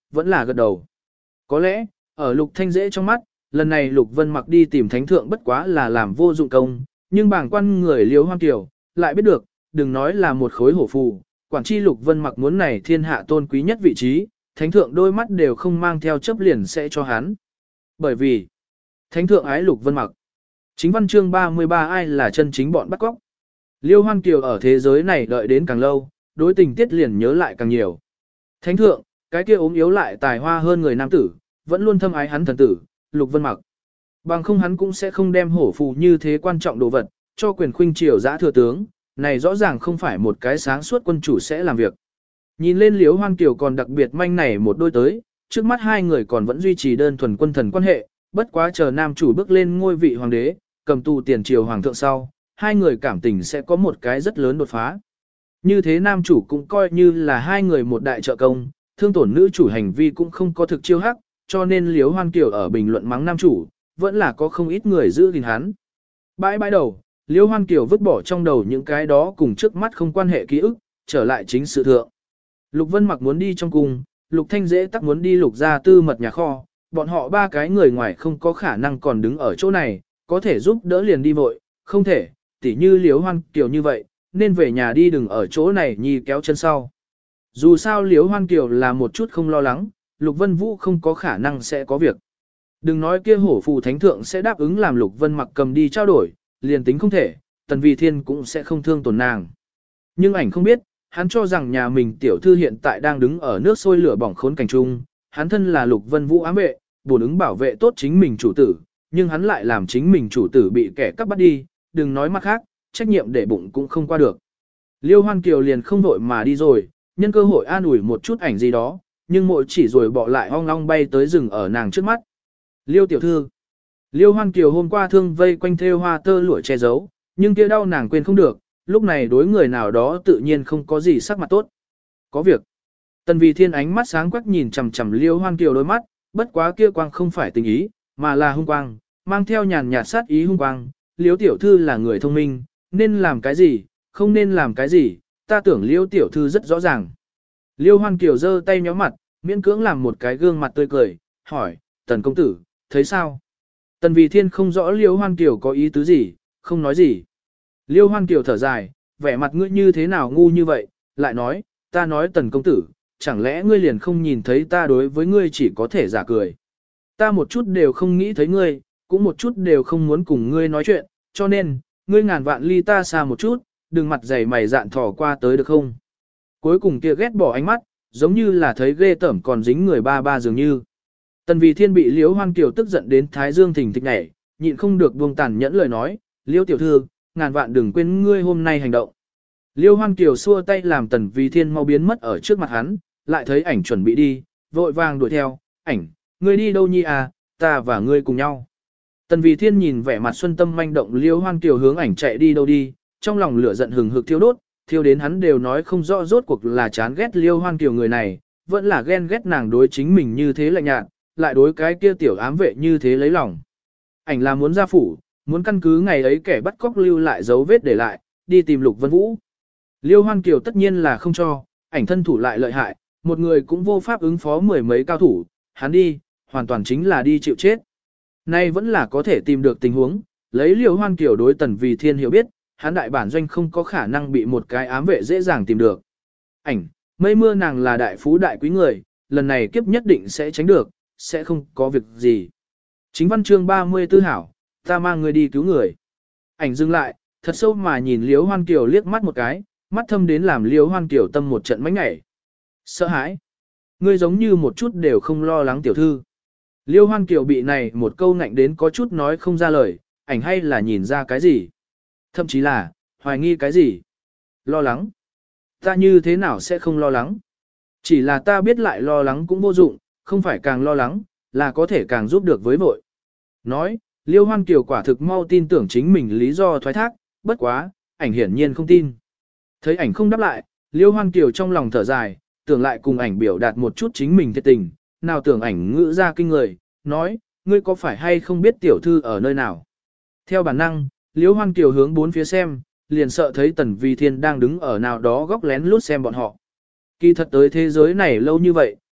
vẫn là gật đầu. Có lẽ, ở Lục Thanh Dễ trong mắt, lần này Lục Vân Mặc đi tìm thánh thượng bất quá là làm vô dụng công, nhưng bảng quan người Liễu Hoan Kiều, lại biết được, đừng nói là một khối hổ phù, quản chi Lục Vân Mặc muốn này thiên hạ tôn quý nhất vị trí, thánh thượng đôi mắt đều không mang theo chấp liền sẽ cho hắn. Bởi vì, thánh thượng ái Lục Vân Mặc. Chính văn chương 33 ai là chân chính bọn bắt cóc. Liêu Hoan Kiều ở thế giới này đợi đến càng lâu, đối tình tiết liền nhớ lại càng nhiều. Thánh thượng, cái kia ốm yếu lại tài hoa hơn người nam tử, vẫn luôn thâm ái hắn thần tử, Lục Vân Mặc. Bằng không hắn cũng sẽ không đem hổ phù như thế quan trọng đồ vật, cho quyền khuynh triều giã thừa tướng, này rõ ràng không phải một cái sáng suốt quân chủ sẽ làm việc. Nhìn lên Liễu Hoan Kiều còn đặc biệt manh này một đôi tới, trước mắt hai người còn vẫn duy trì đơn thuần quân thần quan hệ, bất quá chờ nam chủ bước lên ngôi vị hoàng đế, cầm tù tiền triều hoàng thượng sau, hai người cảm tình sẽ có một cái rất lớn đột phá. Như thế nam chủ cũng coi như là hai người một đại trợ công, thương tổn nữ chủ hành vi cũng không có thực chiêu hắc, cho nên Liễu Hoan Kiều ở bình luận mắng nam chủ, vẫn là có không ít người giữ gìn hắn. Bãi bãi đầu, Liễu Hoan Kiều vứt bỏ trong đầu những cái đó cùng trước mắt không quan hệ ký ức, trở lại chính sự thượng. Lục Vân Mặc muốn đi trong cung, Lục Thanh Dễ tắc muốn đi Lục gia tư mật nhà kho, bọn họ ba cái người ngoài không có khả năng còn đứng ở chỗ này, có thể giúp đỡ liền đi vội, không thể, tỉ như Liễu Hoan Kiều như vậy, nên về nhà đi đừng ở chỗ này nhi kéo chân sau. Dù sao Liễu Hoan Kiều là một chút không lo lắng, Lục Vân Vũ không có khả năng sẽ có việc. Đừng nói kia hổ phù thánh thượng sẽ đáp ứng làm Lục Vân Mặc cầm đi trao đổi, liền tính không thể, Tần Vì Thiên cũng sẽ không thương tổn nàng. Nhưng ảnh không biết, hắn cho rằng nhà mình tiểu thư hiện tại đang đứng ở nước sôi lửa bỏng khốn cảnh chung, hắn thân là Lục Vân Vũ ám vệ, bổn ứng bảo vệ tốt chính mình chủ tử, nhưng hắn lại làm chính mình chủ tử bị kẻ cắp bắt đi, đừng nói mặt khác, trách nhiệm để bụng cũng không qua được. Liêu Hoan Kiều liền không vội mà đi rồi, nhân cơ hội an ủi một chút ảnh gì đó, nhưng mỗi chỉ rồi bỏ lại ong long bay tới rừng ở nàng trước mắt. Liêu tiểu thư, Liêu Hoan Kiều hôm qua thương vây quanh thêu hoa tơ lụa che giấu, nhưng kia đau nàng quên không được, lúc này đối người nào đó tự nhiên không có gì sắc mặt tốt. Có việc. Tần Vì Thiên ánh mắt sáng quắc nhìn chằm chằm Liêu Hoan Kiều đôi mắt, bất quá kia quang không phải tình ý, mà là hung quang, mang theo nhàn nhạt sát ý hung quang. Liêu tiểu thư là người thông minh, nên làm cái gì, không nên làm cái gì, ta tưởng Liêu tiểu thư rất rõ ràng. Liêu Hoan Kiều giơ tay nhóm mặt, miễn cưỡng làm một cái gương mặt tươi cười, hỏi, Tần công tử, thấy sao? Tần Vì Thiên không rõ Liêu Hoan Kiều có ý tứ gì, không nói gì. Liêu Hoan Kiều thở dài, vẻ mặt ngươi như thế nào ngu như vậy, lại nói, ta nói Tần công tử, chẳng lẽ ngươi liền không nhìn thấy ta đối với ngươi chỉ có thể giả cười. Ta một chút đều không nghĩ thấy ngươi, cũng một chút đều không muốn cùng ngươi nói chuyện, cho nên, ngươi ngàn vạn ly ta xa một chút, đừng mặt dày mày dạn thò qua tới được không. Cuối cùng kia ghét bỏ ánh mắt, giống như là thấy ghê tởm còn dính người ba ba dường như. Tần Vì Thiên bị Liễu Hoan Kiều tức giận đến thái dương thình thịch nhảy, nhịn không được buông tàn nhẫn lời nói, Liễu tiểu thư, ngàn vạn đừng quên ngươi hôm nay hành động. Liêu Hoan Kiều xua tay làm Tần Vì Thiên mau biến mất ở trước mặt hắn, lại thấy ảnh chuẩn bị đi, vội vàng đuổi theo, ảnh, ngươi đi đâu nhi à, ta và ngươi cùng nhau. Tần Vì Thiên nhìn vẻ mặt xuân tâm manh động Liêu Hoan Kiều hướng ảnh chạy đi đâu đi, trong lòng lửa giận hừng hực thiêu đốt, thiêu đến hắn đều nói không rõ rốt cuộc là chán ghét Liêu Hoan Kiều người này, vẫn là ghen ghét nàng đối chính mình như thế lạnh nhạt, lại đối cái kia tiểu ám vệ như thế lấy lòng. Ảnh là muốn ra phủ, muốn căn cứ ngày ấy kẻ bắt cóc lưu lại dấu vết để lại, đi tìm Lục Vân Vũ. Liêu Hoan Kiều tất nhiên là không cho, ảnh thân thủ lại lợi hại, một người cũng vô pháp ứng phó mười mấy cao thủ, hắn đi, hoàn toàn chính là đi chịu chết. Nay vẫn là có thể tìm được tình huống, lấy Liêu Hoan Kiều đối Tần Vì Thiên hiểu biết, hắn đại bản doanh không có khả năng bị một cái ám vệ dễ dàng tìm được. Ảnh, mây mưa nàng là đại phú đại quý người, lần này kiếp nhất định sẽ tránh được, sẽ không có việc gì. Chính văn chương 34 hảo, ta mang người đi cứu người. Ảnh dừng lại, thật sâu mà nhìn Liễu Hoan Kiều liếc mắt một cái, mắt thâm đến làm Liễu Hoan Kiều tâm một trận mánh ngảy. Sợ hãi. Ngươi giống như một chút đều không lo lắng tiểu thư. Liễu Hoan Kiều bị này một câu ngạnh đến có chút nói không ra lời, ảnh hay là nhìn ra cái gì. Thậm chí là, hoài nghi cái gì. Lo lắng. Ta như thế nào sẽ không lo lắng. Chỉ là ta biết lại lo lắng cũng vô dụng, không phải càng lo lắng, là có thể càng giúp được với vội. Nói, Liêu Hoan Kiều quả thực mau tin tưởng chính mình lý do thoái thác, bất quá, ảnh hiển nhiên không tin. Thấy ảnh không đáp lại, Liêu Hoan Kiều trong lòng thở dài, tưởng lại cùng ảnh biểu đạt một chút chính mình thiệt tình, nào tưởng ảnh ngữ ra kinh người, nói, ngươi có phải hay không biết tiểu thư ở nơi nào. Theo bản năng, Liêu Hoan Kiều hướng bốn phía xem, liền sợ thấy Tần Vì Thiên đang đứng ở nào đó góc lén lút xem bọn họ. Kỳ thật tới thế giới này lâu như vậy,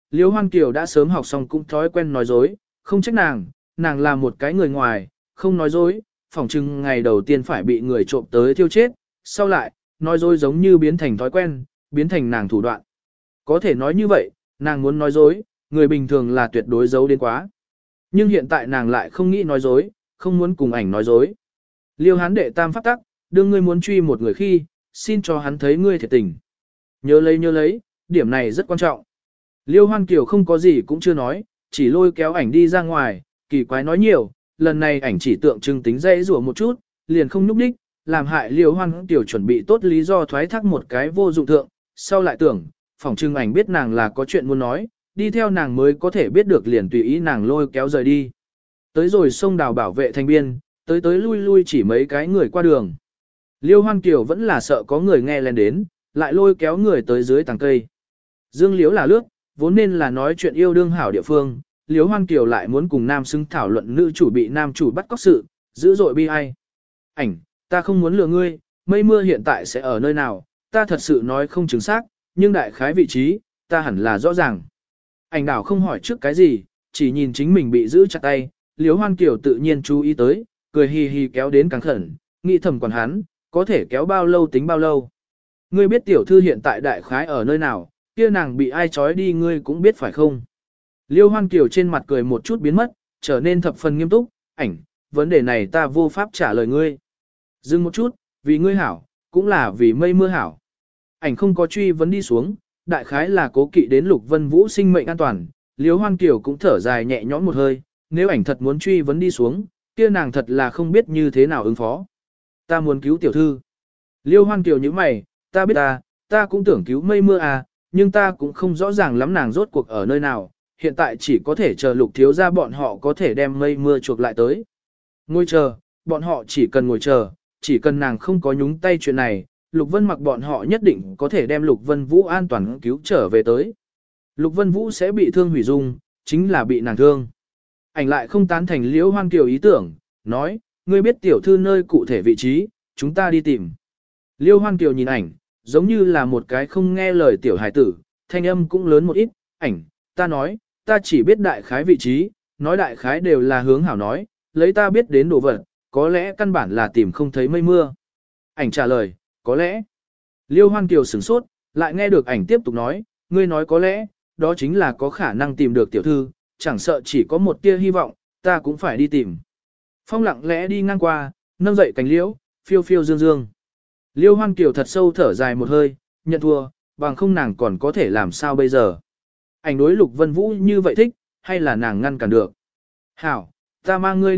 Liễu Hoan Kiều đã sớm học xong cũng thói quen nói dối, không trách nàng là một cái người ngoài, không nói dối, phỏng chừng ngày đầu tiên phải bị người trộm tới thiêu chết, sau lại, nói dối giống như biến thành thói quen, biến thành nàng thủ đoạn. Có thể nói như vậy, nàng muốn nói dối, người bình thường là tuyệt đối giấu đến quá. Nhưng hiện tại nàng lại không nghĩ nói dối, không muốn cùng ảnh nói dối. Liêu Hán đệ tam pháp tắc, đương ngươi muốn truy một người khi, xin cho hắn thấy ngươi thiệt tình. Nhớ lấy, điểm này rất quan trọng. Liêu Hoan Kiều không có gì cũng chưa nói, chỉ lôi kéo ảnh đi ra ngoài, kỳ quái nói nhiều, lần này ảnh chỉ tượng trưng tính dễ rủa một chút, liền không núp đích, làm hại Liêu Hoan Kiều chuẩn bị tốt lý do thoái thác một cái vô dụng thượng, sau lại tưởng, phỏng trưng ảnh biết nàng là có chuyện muốn nói, đi theo nàng mới có thể biết được liền tùy ý nàng lôi kéo rời đi. Tới rồi sông đào bảo vệ thành biên, tới lui chỉ mấy cái người qua đường. Liêu Hoan Kiều vẫn là sợ có người nghe lên đến, lại lôi kéo người tới dưới tàng cây. Dương Liễu là lướt, vốn nên là nói chuyện yêu đương hảo địa phương, Liễu Hoan Kiều lại muốn cùng nam xứng thảo luận nữ chủ bị nam chủ bắt cóc sự, dữ dội bi ai. Ảnh, ta không muốn lừa ngươi, mây mưa hiện tại sẽ ở nơi nào, ta thật sự nói không chính xác, nhưng đại khái vị trí, ta hẳn là rõ ràng. Ảnh đảo không hỏi trước cái gì, chỉ nhìn chính mình bị giữ chặt tay, Liễu Hoan Kiều tự nhiên chú ý tới, cười hì hì kéo đến càng khẩn, nghĩ thầm còn hắn, có thể kéo bao lâu tính bao lâu. Ngươi biết tiểu thư hiện tại đại khái ở nơi nào, kia nàng bị ai trói đi ngươi cũng biết phải không. Liêu Hoan Kiều trên mặt cười một chút biến mất, trở nên thập phần nghiêm túc, ảnh, vấn đề này ta vô pháp trả lời ngươi. Dừng một chút, vì ngươi hảo, cũng là vì mây mưa hảo. Ảnh không có truy vấn đi xuống, đại khái là cố kỵ đến Lục Vân Vũ sinh mệnh an toàn, Liêu Hoan Kiều cũng thở dài nhẹ nhõm một hơi, nếu ảnh thật muốn truy vấn đi xuống, kia nàng thật là không biết như thế nào ứng phó. Ta muốn cứu tiểu thư. Liêu Hoan Kiều như mày, ta biết ta cũng tưởng cứu mây mưa à, nhưng ta cũng không rõ ràng lắm nàng rốt cuộc ở nơi nào, hiện tại chỉ có thể chờ Lục thiếu gia bọn họ có thể đem mây mưa chuộc lại tới. Ngồi chờ, bọn họ chỉ cần ngồi chờ, chỉ cần nàng không có nhúng tay chuyện này, Lục Vân Mặc bọn họ nhất định có thể đem Lục Vân Vũ an toàn cứu trở về tới. Lục Vân Vũ sẽ bị thương hủy dung, chính là bị nàng thương. Ảnh lại không tán thành Liễu Hoan Kiều ý tưởng, nói, ngươi biết tiểu thư nơi cụ thể vị trí, chúng ta đi tìm. Liêu Hoan Kiều nhìn ảnh, giống như là một cái không nghe lời tiểu hài tử, thanh âm cũng lớn một ít, ảnh, ta nói, ta chỉ biết đại khái vị trí, nói đại khái đều là hướng hảo nói, lấy ta biết đến đồ vật, có lẽ căn bản là tìm không thấy mây mưa. Ảnh trả lời, có lẽ. Liêu Hoan Kiều sửng sốt, lại nghe được ảnh tiếp tục nói, ngươi nói có lẽ, đó chính là có khả năng tìm được tiểu thư, chẳng sợ chỉ có một tia hy vọng, ta cũng phải đi tìm. Phong lặng lẽ đi ngang qua, nâng dậy cánh liễu, phiêu phiêu dương dương. Liêu Hoan Kiều thật sâu thở dài một hơi, nhận thua, bằng không nàng còn có thể làm sao bây giờ. Ảnh đối Lục Vân Vũ như vậy thích, hay là nàng ngăn cản được. Hảo, ta mang ngươi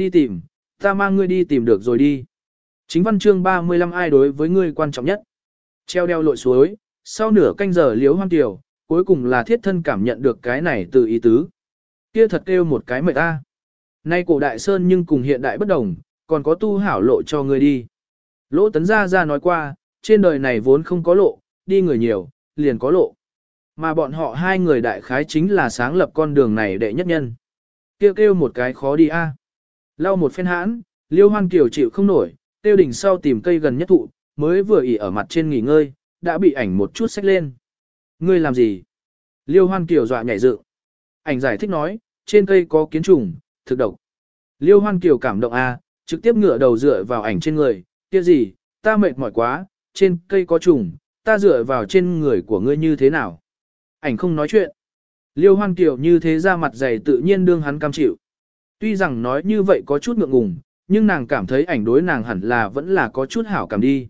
đi tìm được rồi đi. Chính văn chương 35 ai đối với ngươi quan trọng nhất. Treo đeo lội suối, sau nửa canh giờ Liêu Hoan Kiều, cuối cùng là thiết thân cảm nhận được cái này từ ý tứ. Kia thật kêu một cái mệt ta. Nay cổ đại sơn nhưng cùng hiện đại bất đồng, còn có tu hảo lộ cho ngươi đi. Lỗ Tấn Gia Gia nói qua, trên đời này vốn không có lộ, đi người nhiều, liền có lộ. Mà bọn họ hai người đại khái chính là sáng lập con đường này đệ nhất nhân. Kêu một cái khó đi a. Lau một phen hãn, Liêu Hoan Kiều chịu không nổi, tiêu đỉnh sau tìm cây gần nhất thụ, mới vừa ỉ ở mặt trên nghỉ ngơi, đã bị ảnh một chút xách lên. Ngươi làm gì? Liêu Hoan Kiều dọa nhảy dựng. Ảnh giải thích nói, trên cây có kiến trùng, thực độc. Liêu Hoan Kiều cảm động a, trực tiếp ngửa đầu dựa vào ảnh trên người, kia gì, ta mệt mỏi quá, trên cây có trùng, ta dựa vào trên người của ngươi như thế nào? Ảnh không nói chuyện. Liêu Hoan Kiều như thế ra mặt dày tự nhiên đương hắn cam chịu. Tuy rằng nói như vậy có chút ngượng ngùng, nhưng nàng cảm thấy ảnh đối nàng hẳn là vẫn là có chút hảo cảm đi.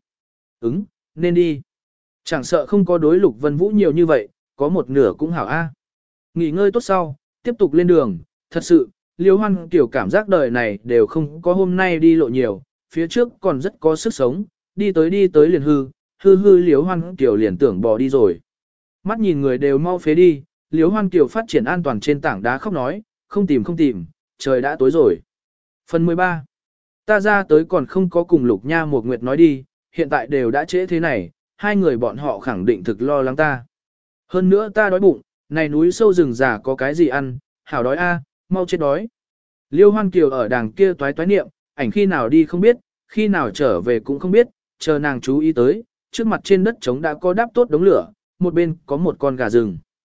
Nên đi. Chẳng sợ không có đối Lục Vân Vũ nhiều như vậy, có một nửa cũng hảo a. Nghỉ ngơi tốt sau, tiếp tục lên đường, thật sự, Liêu Hoan Kiều cảm giác đời này đều không có hôm nay đi lộ nhiều, phía trước còn rất có sức sống, đi tới liền hư Liêu Hoan Kiều liền tưởng bỏ đi rồi. Mắt nhìn người đều mau phế đi, Liêu Hoan Kiều phát triển an toàn trên tảng đá khóc nói, không tìm, trời đã tối rồi. Phần 13. Ta ra tới còn không có cùng Lục Nha một Nguyệt nói đi, hiện tại đều đã trễ thế này, hai người bọn họ khẳng định thực lo lắng ta. Hơn nữa ta đói bụng, này núi sâu rừng già có cái gì ăn, hảo đói a, mau chết đói. Liêu Hoan Kiều ở đàng kia toái niệm, ảnh khi nào đi không biết, khi nào trở về cũng không biết, chờ nàng chú ý tới, trước mặt trên đất trống đã có đáp tốt đống lửa, một bên có một con gà rừng.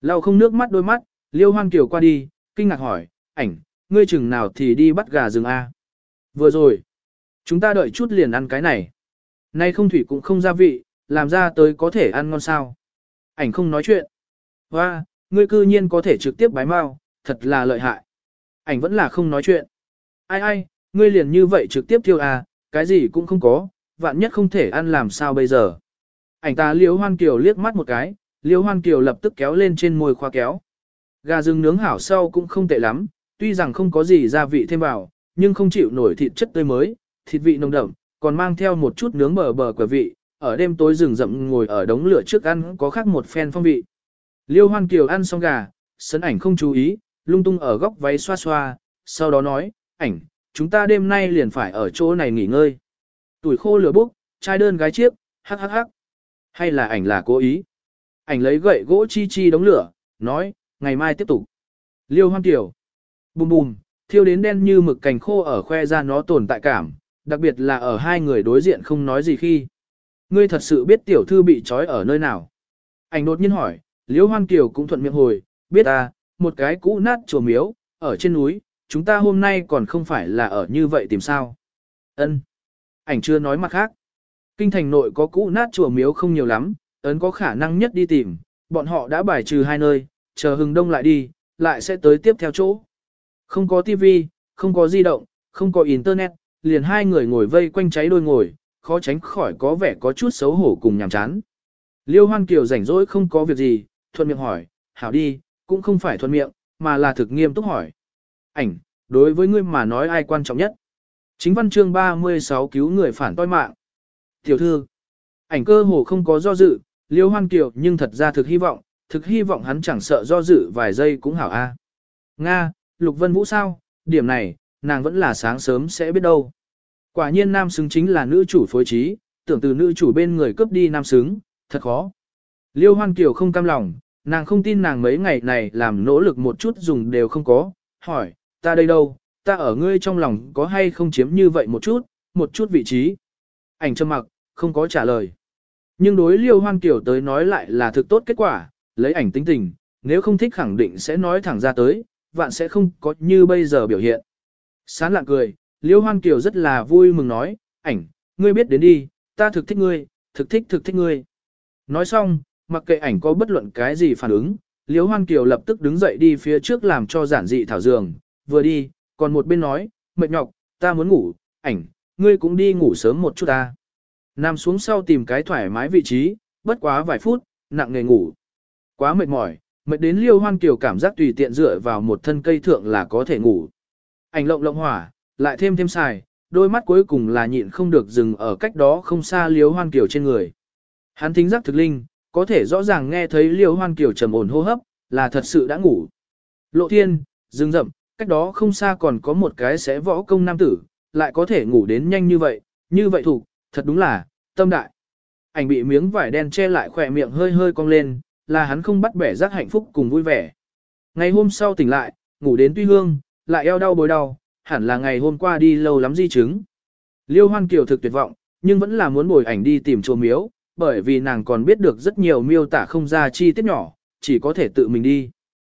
Lau không nước mắt đôi mắt, Liêu Hoan Kiều qua đi, kinh ngạc hỏi, ảnh, ngươi chừng nào thì đi bắt gà rừng A. Vừa rồi, chúng ta đợi chút liền ăn cái này. Nay không thủy cũng không gia vị, làm ra tới có thể ăn ngon sao. Ảnh không nói chuyện. Và, ngươi cư nhiên có thể trực tiếp bái mau, thật là lợi hại. Ảnh vẫn là không nói chuyện. Ai ai, ngươi liền như vậy trực tiếp thiêu à, cái gì cũng không có, vạn nhất không thể ăn làm sao bây giờ. Ảnh ta Liêu Hoan Kiều liếc mắt một cái, Liêu Hoan Kiều lập tức kéo lên trên môi khoa kéo. Gà rừng nướng hảo sau cũng không tệ lắm, tuy rằng không có gì gia vị thêm vào, nhưng không chịu nổi thịt chất tươi mới, thịt vị nồng đậm, còn mang theo một chút nướng bờ bờ quả vị, ở đêm tối rừng rậm ngồi ở đống lửa trước ăn có khác một phen phong vị. Liêu Hoan Kiều ăn xong gà, sấn ảnh không chú ý, lung tung ở góc váy xoa xoa, sau đó nói, ảnh, chúng ta đêm nay liền phải ở chỗ này nghỉ ngơi. Tuổi khô lửa bốc, trai đơn gái chiếc, hắc hắc hắc. Hay là ảnh là cố ý? Ảnh lấy gậy gỗ chi chi đống lửa, nói, ngày mai tiếp tục. Liêu Hoan Kiều. Bùm bùm, thiêu đến đen như mực cành khô ở khoe ra nó tồn tại cảm, đặc biệt là ở hai người đối diện không nói gì khi. Ngươi thật sự biết tiểu thư bị trói ở nơi nào? Ảnh đột nhiên hỏi, Liêu Hoan Kiều cũng thuận miệng hồi, biết à, một cái cũ nát chùa miếu, ở trên núi, chúng ta hôm nay còn không phải là ở như vậy tìm sao. Ân. Ảnh chưa nói mặt khác. Kinh thành nội có cũ nát chùa miếu không nhiều lắm, ấn có khả năng nhất đi tìm, bọn họ đã bài trừ hai nơi, chờ hừng đông lại đi, lại sẽ tới tiếp theo chỗ. Không có tivi, không có di động, không có internet, liền hai người ngồi vây quanh cháy đôi ngồi, khó tránh khỏi có vẻ có chút xấu hổ cùng nhàm chán. Liêu Hoan Kiều rảnh rỗi không có việc gì, thuận miệng hỏi, hảo đi, cũng không phải thuận miệng, mà là thực nghiêm túc hỏi. Ảnh, đối với ngươi mà nói ai quan trọng nhất? Chính văn chương 36 cứu người phản toi mạng. Tiểu thư, ảnh cơ hồ không có do dự, Liêu Hoan Kiều nhưng thật ra thực hy vọng hắn chẳng sợ do dự vài giây cũng hảo a. Nga, Lục Vân Vũ sao, điểm này, nàng vẫn là sáng sớm sẽ biết đâu. Quả nhiên nam xứng chính là nữ chủ phối trí, tưởng từ nữ chủ bên người cướp đi nam xứng, thật khó. Liêu Hoan Kiều không cam lòng, nàng không tin nàng mấy ngày này làm nỗ lực một chút dùng đều không có, hỏi, ta đây đâu, ta ở ngươi trong lòng có hay không chiếm như vậy một chút vị trí. Ảnh trầm mặc, không có trả lời. Nhưng đối Liêu Hoan Kiều tới nói lại là thực tốt kết quả, lấy ảnh tính tình, nếu không thích khẳng định sẽ nói thẳng ra tới, vạn sẽ không có như bây giờ biểu hiện. Sán lạng cười, Liêu Hoan Kiều rất là vui mừng nói, ảnh, ngươi biết đến đi, ta thực thích ngươi, thực thích ngươi. Nói xong, mặc kệ ảnh có bất luận cái gì phản ứng, Liêu Hoan Kiều lập tức đứng dậy đi phía trước làm cho giản dị thảo giường, vừa đi, còn một bên nói, mệt nhọc, ta muốn ngủ, ảnh, ngươi cũng đi ngủ sớm một chút ta. Nằm xuống sau tìm cái thoải mái vị trí, bất quá vài phút, nặng nề ngủ. Quá mệt mỏi, mệt đến Liêu Hoan Kiều cảm giác tùy tiện dựa vào một thân cây thượng là có thể ngủ. Ảnh lộng hỏa, lại thêm xài, đôi mắt cuối cùng là nhịn không được dừng ở cách đó không xa Liêu Hoan Kiều trên người. Hắn thính giác thực linh, có thể rõ ràng nghe thấy Liêu Hoan Kiều trầm ổn hô hấp, là thật sự đã ngủ. Lộ thiên, rừng rậm, cách đó không xa còn có một cái sẽ võ công nam tử, lại có thể ngủ đến nhanh như vậy thủ, thật đúng là, tâm đại. Ảnh bị miếng vải đen che lại khỏe miệng hơi hơi cong lên, là hắn không bắt bẻ giác hạnh phúc cùng vui vẻ. Ngày hôm sau tỉnh lại, ngủ đến tuy hương, lại eo đau bối đau, hẳn là ngày hôm qua đi lâu lắm di chứng. Liêu Hoan Kiều thực tuyệt vọng, nhưng vẫn là muốn bồi ảnh đi tìm chùa miếu, bởi vì nàng còn biết được rất nhiều miêu tả không ra chi tiết nhỏ, chỉ có thể tự mình đi.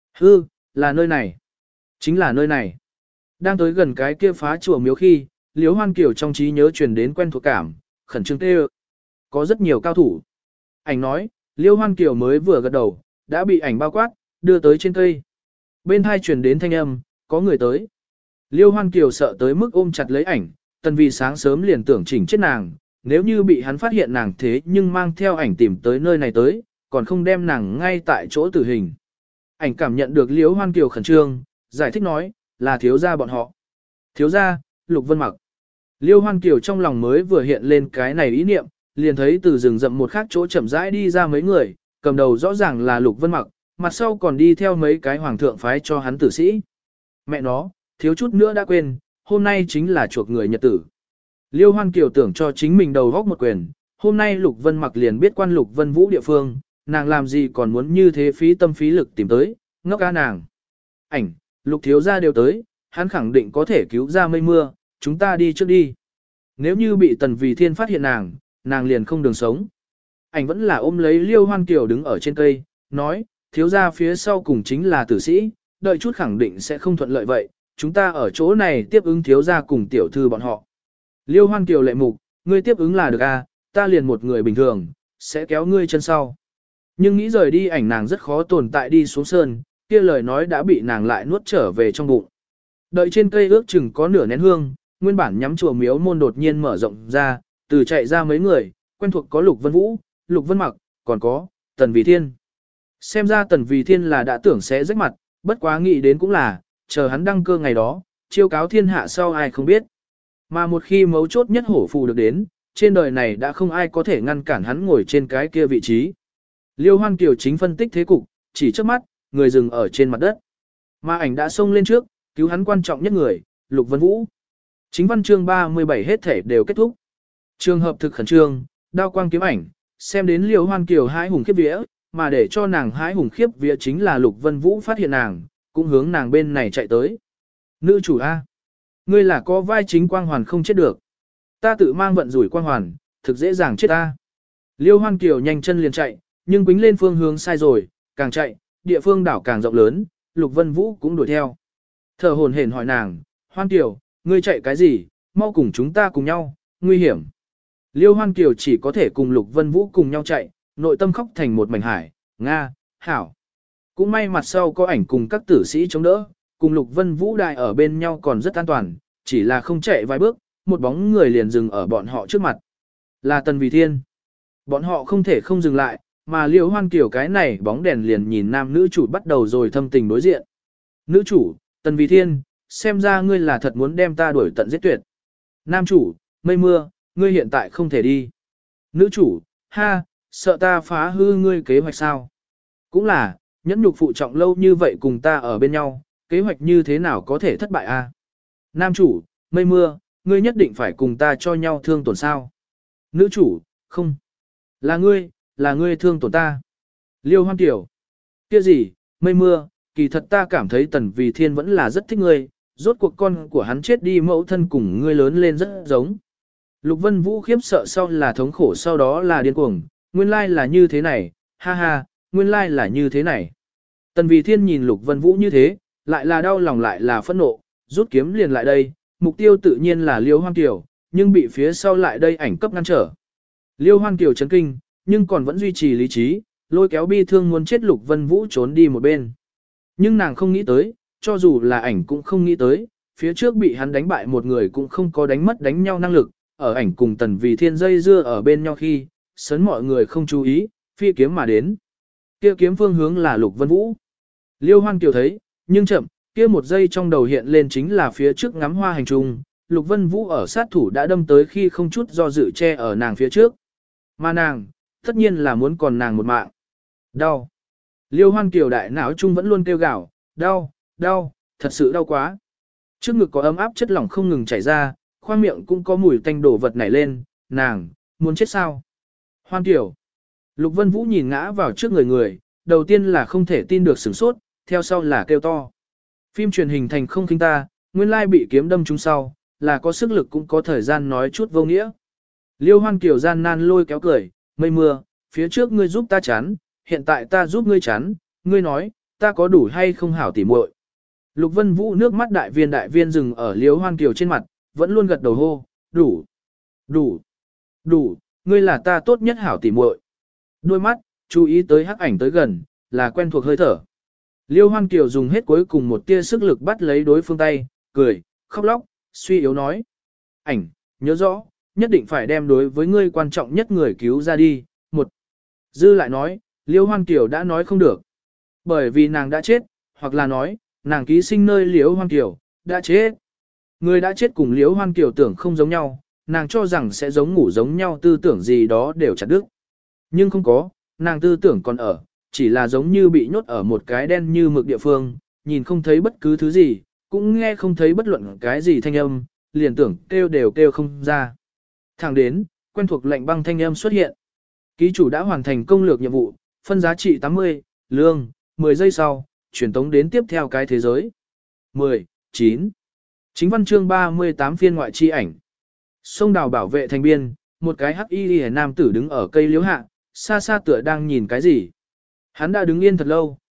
Là nơi này. Chính là nơi này. Đang tới gần cái kia phá chùa miếu khi, Liêu Hoan Kiều trong trí nhớ truyền đến quen thuộc cảm, khẩn trương tê. Có rất nhiều cao thủ. Ảnh nói, Liêu Hoan Kiều mới vừa gật đầu, đã bị ảnh bao quát, đưa tới trên cây. Bên hai truyền đến thanh âm, có người tới. Liêu Hoan Kiều sợ tới mức ôm chặt lấy ảnh, tần vì sáng sớm liền tưởng chỉnh chết nàng, nếu như bị hắn phát hiện nàng thế nhưng mang theo ảnh tìm tới nơi này tới, còn không đem nàng ngay tại chỗ tử hình. Ảnh cảm nhận được Liêu Hoan Kiều khẩn trương, giải thích nói, là thiếu gia bọn họ. Thiếu gia, Lục Vân Mặc. Liêu Hoan Kiều trong lòng mới vừa hiện lên cái này ý niệm, liền thấy từ rừng rậm một khác chỗ chậm rãi đi ra mấy người, cầm đầu rõ ràng là Lục Vân Mặc, mặt sau còn đi theo mấy cái hoàng thượng phái cho hắn tử sĩ. Mẹ nó, thiếu chút nữa đã quên, hôm nay chính là chuộc người nhật tử. Liêu Hoan Kiều tưởng cho chính mình đầu góc một quyền, hôm nay Lục Vân Mặc liền biết quan Lục Vân Vũ địa phương, nàng làm gì còn muốn như thế phí tâm phí lực tìm tới, ngốc ca nàng. Ảnh, Lục thiếu gia đều tới, hắn khẳng định có thể cứu ra mây mưa, chúng ta đi trước đi. Nếu như bị Tần Vì Thiên phát hiện nàng liền không đường sống. Ảnh vẫn là ôm lấy Liêu Hoan Kiều đứng ở trên cây, nói, thiếu gia phía sau cùng chính là tử sĩ, đợi chút khẳng định sẽ không thuận lợi vậy, chúng ta ở chỗ này tiếp ứng thiếu gia cùng tiểu thư bọn họ. Liêu Hoan Kiều lệ mục, ngươi tiếp ứng là được à, ta liền một người bình thường, sẽ kéo ngươi chân sau. Nhưng nghĩ rời đi ảnh nàng rất khó tồn tại đi xuống sơn, kia lời nói đã bị nàng lại nuốt trở về trong bụng. Đợi trên cây ước chừng có nửa nén hương, nguyên bản nhắm chùa miếu môn đột nhiên mở rộng ra, từ chạy ra mấy người, quen thuộc có Lục Vân Vũ, Lục Vân Mặc, còn có Tần Vì Thiên. Xem ra Tần Vì Thiên là đã tưởng sẽ rách mặt, bất quá nghĩ đến cũng là, chờ hắn đăng cơ ngày đó, chiêu cáo thiên hạ sau ai không biết. Mà một khi mấu chốt nhất hổ phù được đến, trên đời này đã không ai có thể ngăn cản hắn ngồi trên cái kia vị trí. Liêu Hoan Kiều chính phân tích thế cục, chỉ trước mắt, người dừng ở trên mặt đất. Mà ảnh đã xông lên trước, cứu hắn quan trọng nhất người, Lục Vân Vũ. Chính văn chương 37 hết thể đều kết thúc. Trường hợp thực khẩn trương, đao quang kiếm ảnh, xem đến Liêu Hoan Kiều hãi hùng khiếp vía, mà để cho nàng hãi hùng khiếp vía chính là Lục Vân Vũ phát hiện nàng, cũng hướng nàng bên này chạy tới. Nữ chủ A. Ngươi là có vai chính quang hoàn không chết được. Ta tự mang vận rủi quang hoàn, thực dễ dàng chết ta. Liêu Hoan Kiều nhanh chân liền chạy, nhưng quính lên phương hướng sai rồi, càng chạy, địa phương đảo càng rộng lớn, Lục Vân Vũ cũng đuổi theo. Thở hổn hển hỏi nàng, Hoan Kiều, ngươi chạy cái gì, mau cùng chúng ta cùng nhau, nguy hiểm. Liêu Hoan Kiều chỉ có thể cùng Lục Vân Vũ cùng nhau chạy, nội tâm khóc thành một mảnh hải, Nga, hảo. Cũng may mặt sau có ảnh cùng các tử sĩ chống đỡ, cùng Lục Vân Vũ đại ở bên nhau còn rất an toàn, chỉ là không chạy vài bước, một bóng người liền dừng ở bọn họ trước mặt. Là Tần Vì Thiên. Bọn họ không thể không dừng lại, mà Liêu Hoan Kiều cái này bóng đèn liền nhìn nam nữ chủ bắt đầu rồi thâm tình đối diện. Nữ chủ, Tần Vì Thiên, xem ra ngươi là thật muốn đem ta đuổi tận giết tuyệt. Nam chủ, mây mưa, ngươi hiện tại không thể đi. Nữ chủ, ha, sợ ta phá hư ngươi kế hoạch sao? Cũng là, nhẫn nhục phụ trọng lâu như vậy cùng ta ở bên nhau, kế hoạch như thế nào có thể thất bại a? Nam chủ, mây mưa, ngươi nhất định phải cùng ta cho nhau thương tổn sao? Nữ chủ, không. Là ngươi thương tổn ta. Liêu Hoan Kiều. Kia gì, mây mưa, kỳ thật ta cảm thấy Tần Vì Thiên vẫn là rất thích ngươi, rốt cuộc con của hắn chết đi mẫu thân cùng ngươi lớn lên rất giống. Lục Vân Vũ khiếp sợ sau là thống khổ sau đó là điên cuồng, nguyên lai là như thế này, ha ha, nguyên lai là như thế này. Tần Vì Thiên nhìn Lục Vân Vũ như thế, lại là đau lòng lại là phẫn nộ, rút kiếm liền lại đây, mục tiêu tự nhiên là Liêu Hoan Kiều, nhưng bị phía sau lại đây ảnh cấp ngăn trở. Liêu Hoan Kiều chấn kinh, nhưng còn vẫn duy trì lý trí, lôi kéo bi thương muốn chết Lục Vân Vũ trốn đi một bên. Nhưng nàng không nghĩ tới, cho dù là ảnh cũng không nghĩ tới, phía trước bị hắn đánh bại một người cũng không có đánh mất đánh nhau năng lực, ở ảnh cùng Tần Vì Thiên dây dưa ở bên nhau khi, sấn mọi người không chú ý, phi kiếm mà đến. Kia kiếm phương hướng là Lục Vân Vũ. Liêu Hoan Kiều thấy, nhưng chậm, kia một giây trong đầu hiện lên chính là phía trước ngắm hoa hành trung, Lục Vân Vũ ở sát thủ đã đâm tới khi không chút do dự che ở nàng phía trước. Mà nàng, tất nhiên là muốn còn nàng một mạng. Đau. Liêu Hoan Kiều đại não trung vẫn luôn kêu gào, đau, đau, thật sự đau quá. Trước ngực có ấm áp chất lỏng không ngừng chảy ra, khoang miệng cũng có mùi tanh đổ vật nảy lên, nàng, muốn chết sao? Hoan Kiều. Lục Vân Vũ nhìn ngã vào trước người, đầu tiên là không thể tin được sửng sốt, theo sau là kêu to. Phim truyền hình thành không khinh ta, nguyên lai bị kiếm đâm trúng sau, là có sức lực cũng có thời gian nói chút vô nghĩa. Liêu Hoan Kiều gian nan lôi kéo cười, mây mưa, phía trước ngươi giúp ta chắn, hiện tại ta giúp ngươi chắn, ngươi nói, ta có đủ hay không hảo tỉ muội. Lục Vân Vũ nước mắt đại viên dừng ở Liêu Hoan Kiều trên mặt, vẫn luôn gật đầu hô, đủ, đủ, đủ, ngươi là ta tốt nhất hảo tỉ muội. Đôi mắt, chú ý tới hắc ảnh tới gần, là quen thuộc hơi thở. Liêu Hoan Kiều dùng hết cuối cùng một tia sức lực bắt lấy đối phương tay, cười, khóc lóc, suy yếu nói. Ảnh, nhớ rõ, nhất định phải đem đối với ngươi quan trọng nhất người cứu ra đi. Một. Dư lại nói, Liêu Hoan Kiều đã nói không được. Bởi vì nàng đã chết, hoặc là nói, nàng ký sinh nơi Liêu Hoan Kiều, đã chết. Người đã chết cùng Liêu Hoan Kiều tưởng không giống nhau, nàng cho rằng sẽ giống ngủ giống nhau tư tưởng gì đó đều chặt đứt. Nhưng không có, nàng tư tưởng còn ở, chỉ là giống như bị nhốt ở một cái đen như mực địa phương, nhìn không thấy bất cứ thứ gì, cũng nghe không thấy bất luận cái gì thanh âm, liền tưởng kêu đều kêu không ra. Thẳng đến, quen thuộc lệnh băng thanh âm xuất hiện. Ký chủ đã hoàn thành công lược nhiệm vụ, phân giá trị 80, lương, 10 giây sau, chuyển tống đến tiếp theo cái thế giới. 10, 9. Chính văn chương 38 phiên ngoại chi ảnh. Sông đào bảo vệ thành biên, một cái hắc y nam tử đứng ở cây liễu hạ, xa xa tựa đang nhìn cái gì. Hắn đã đứng yên thật lâu,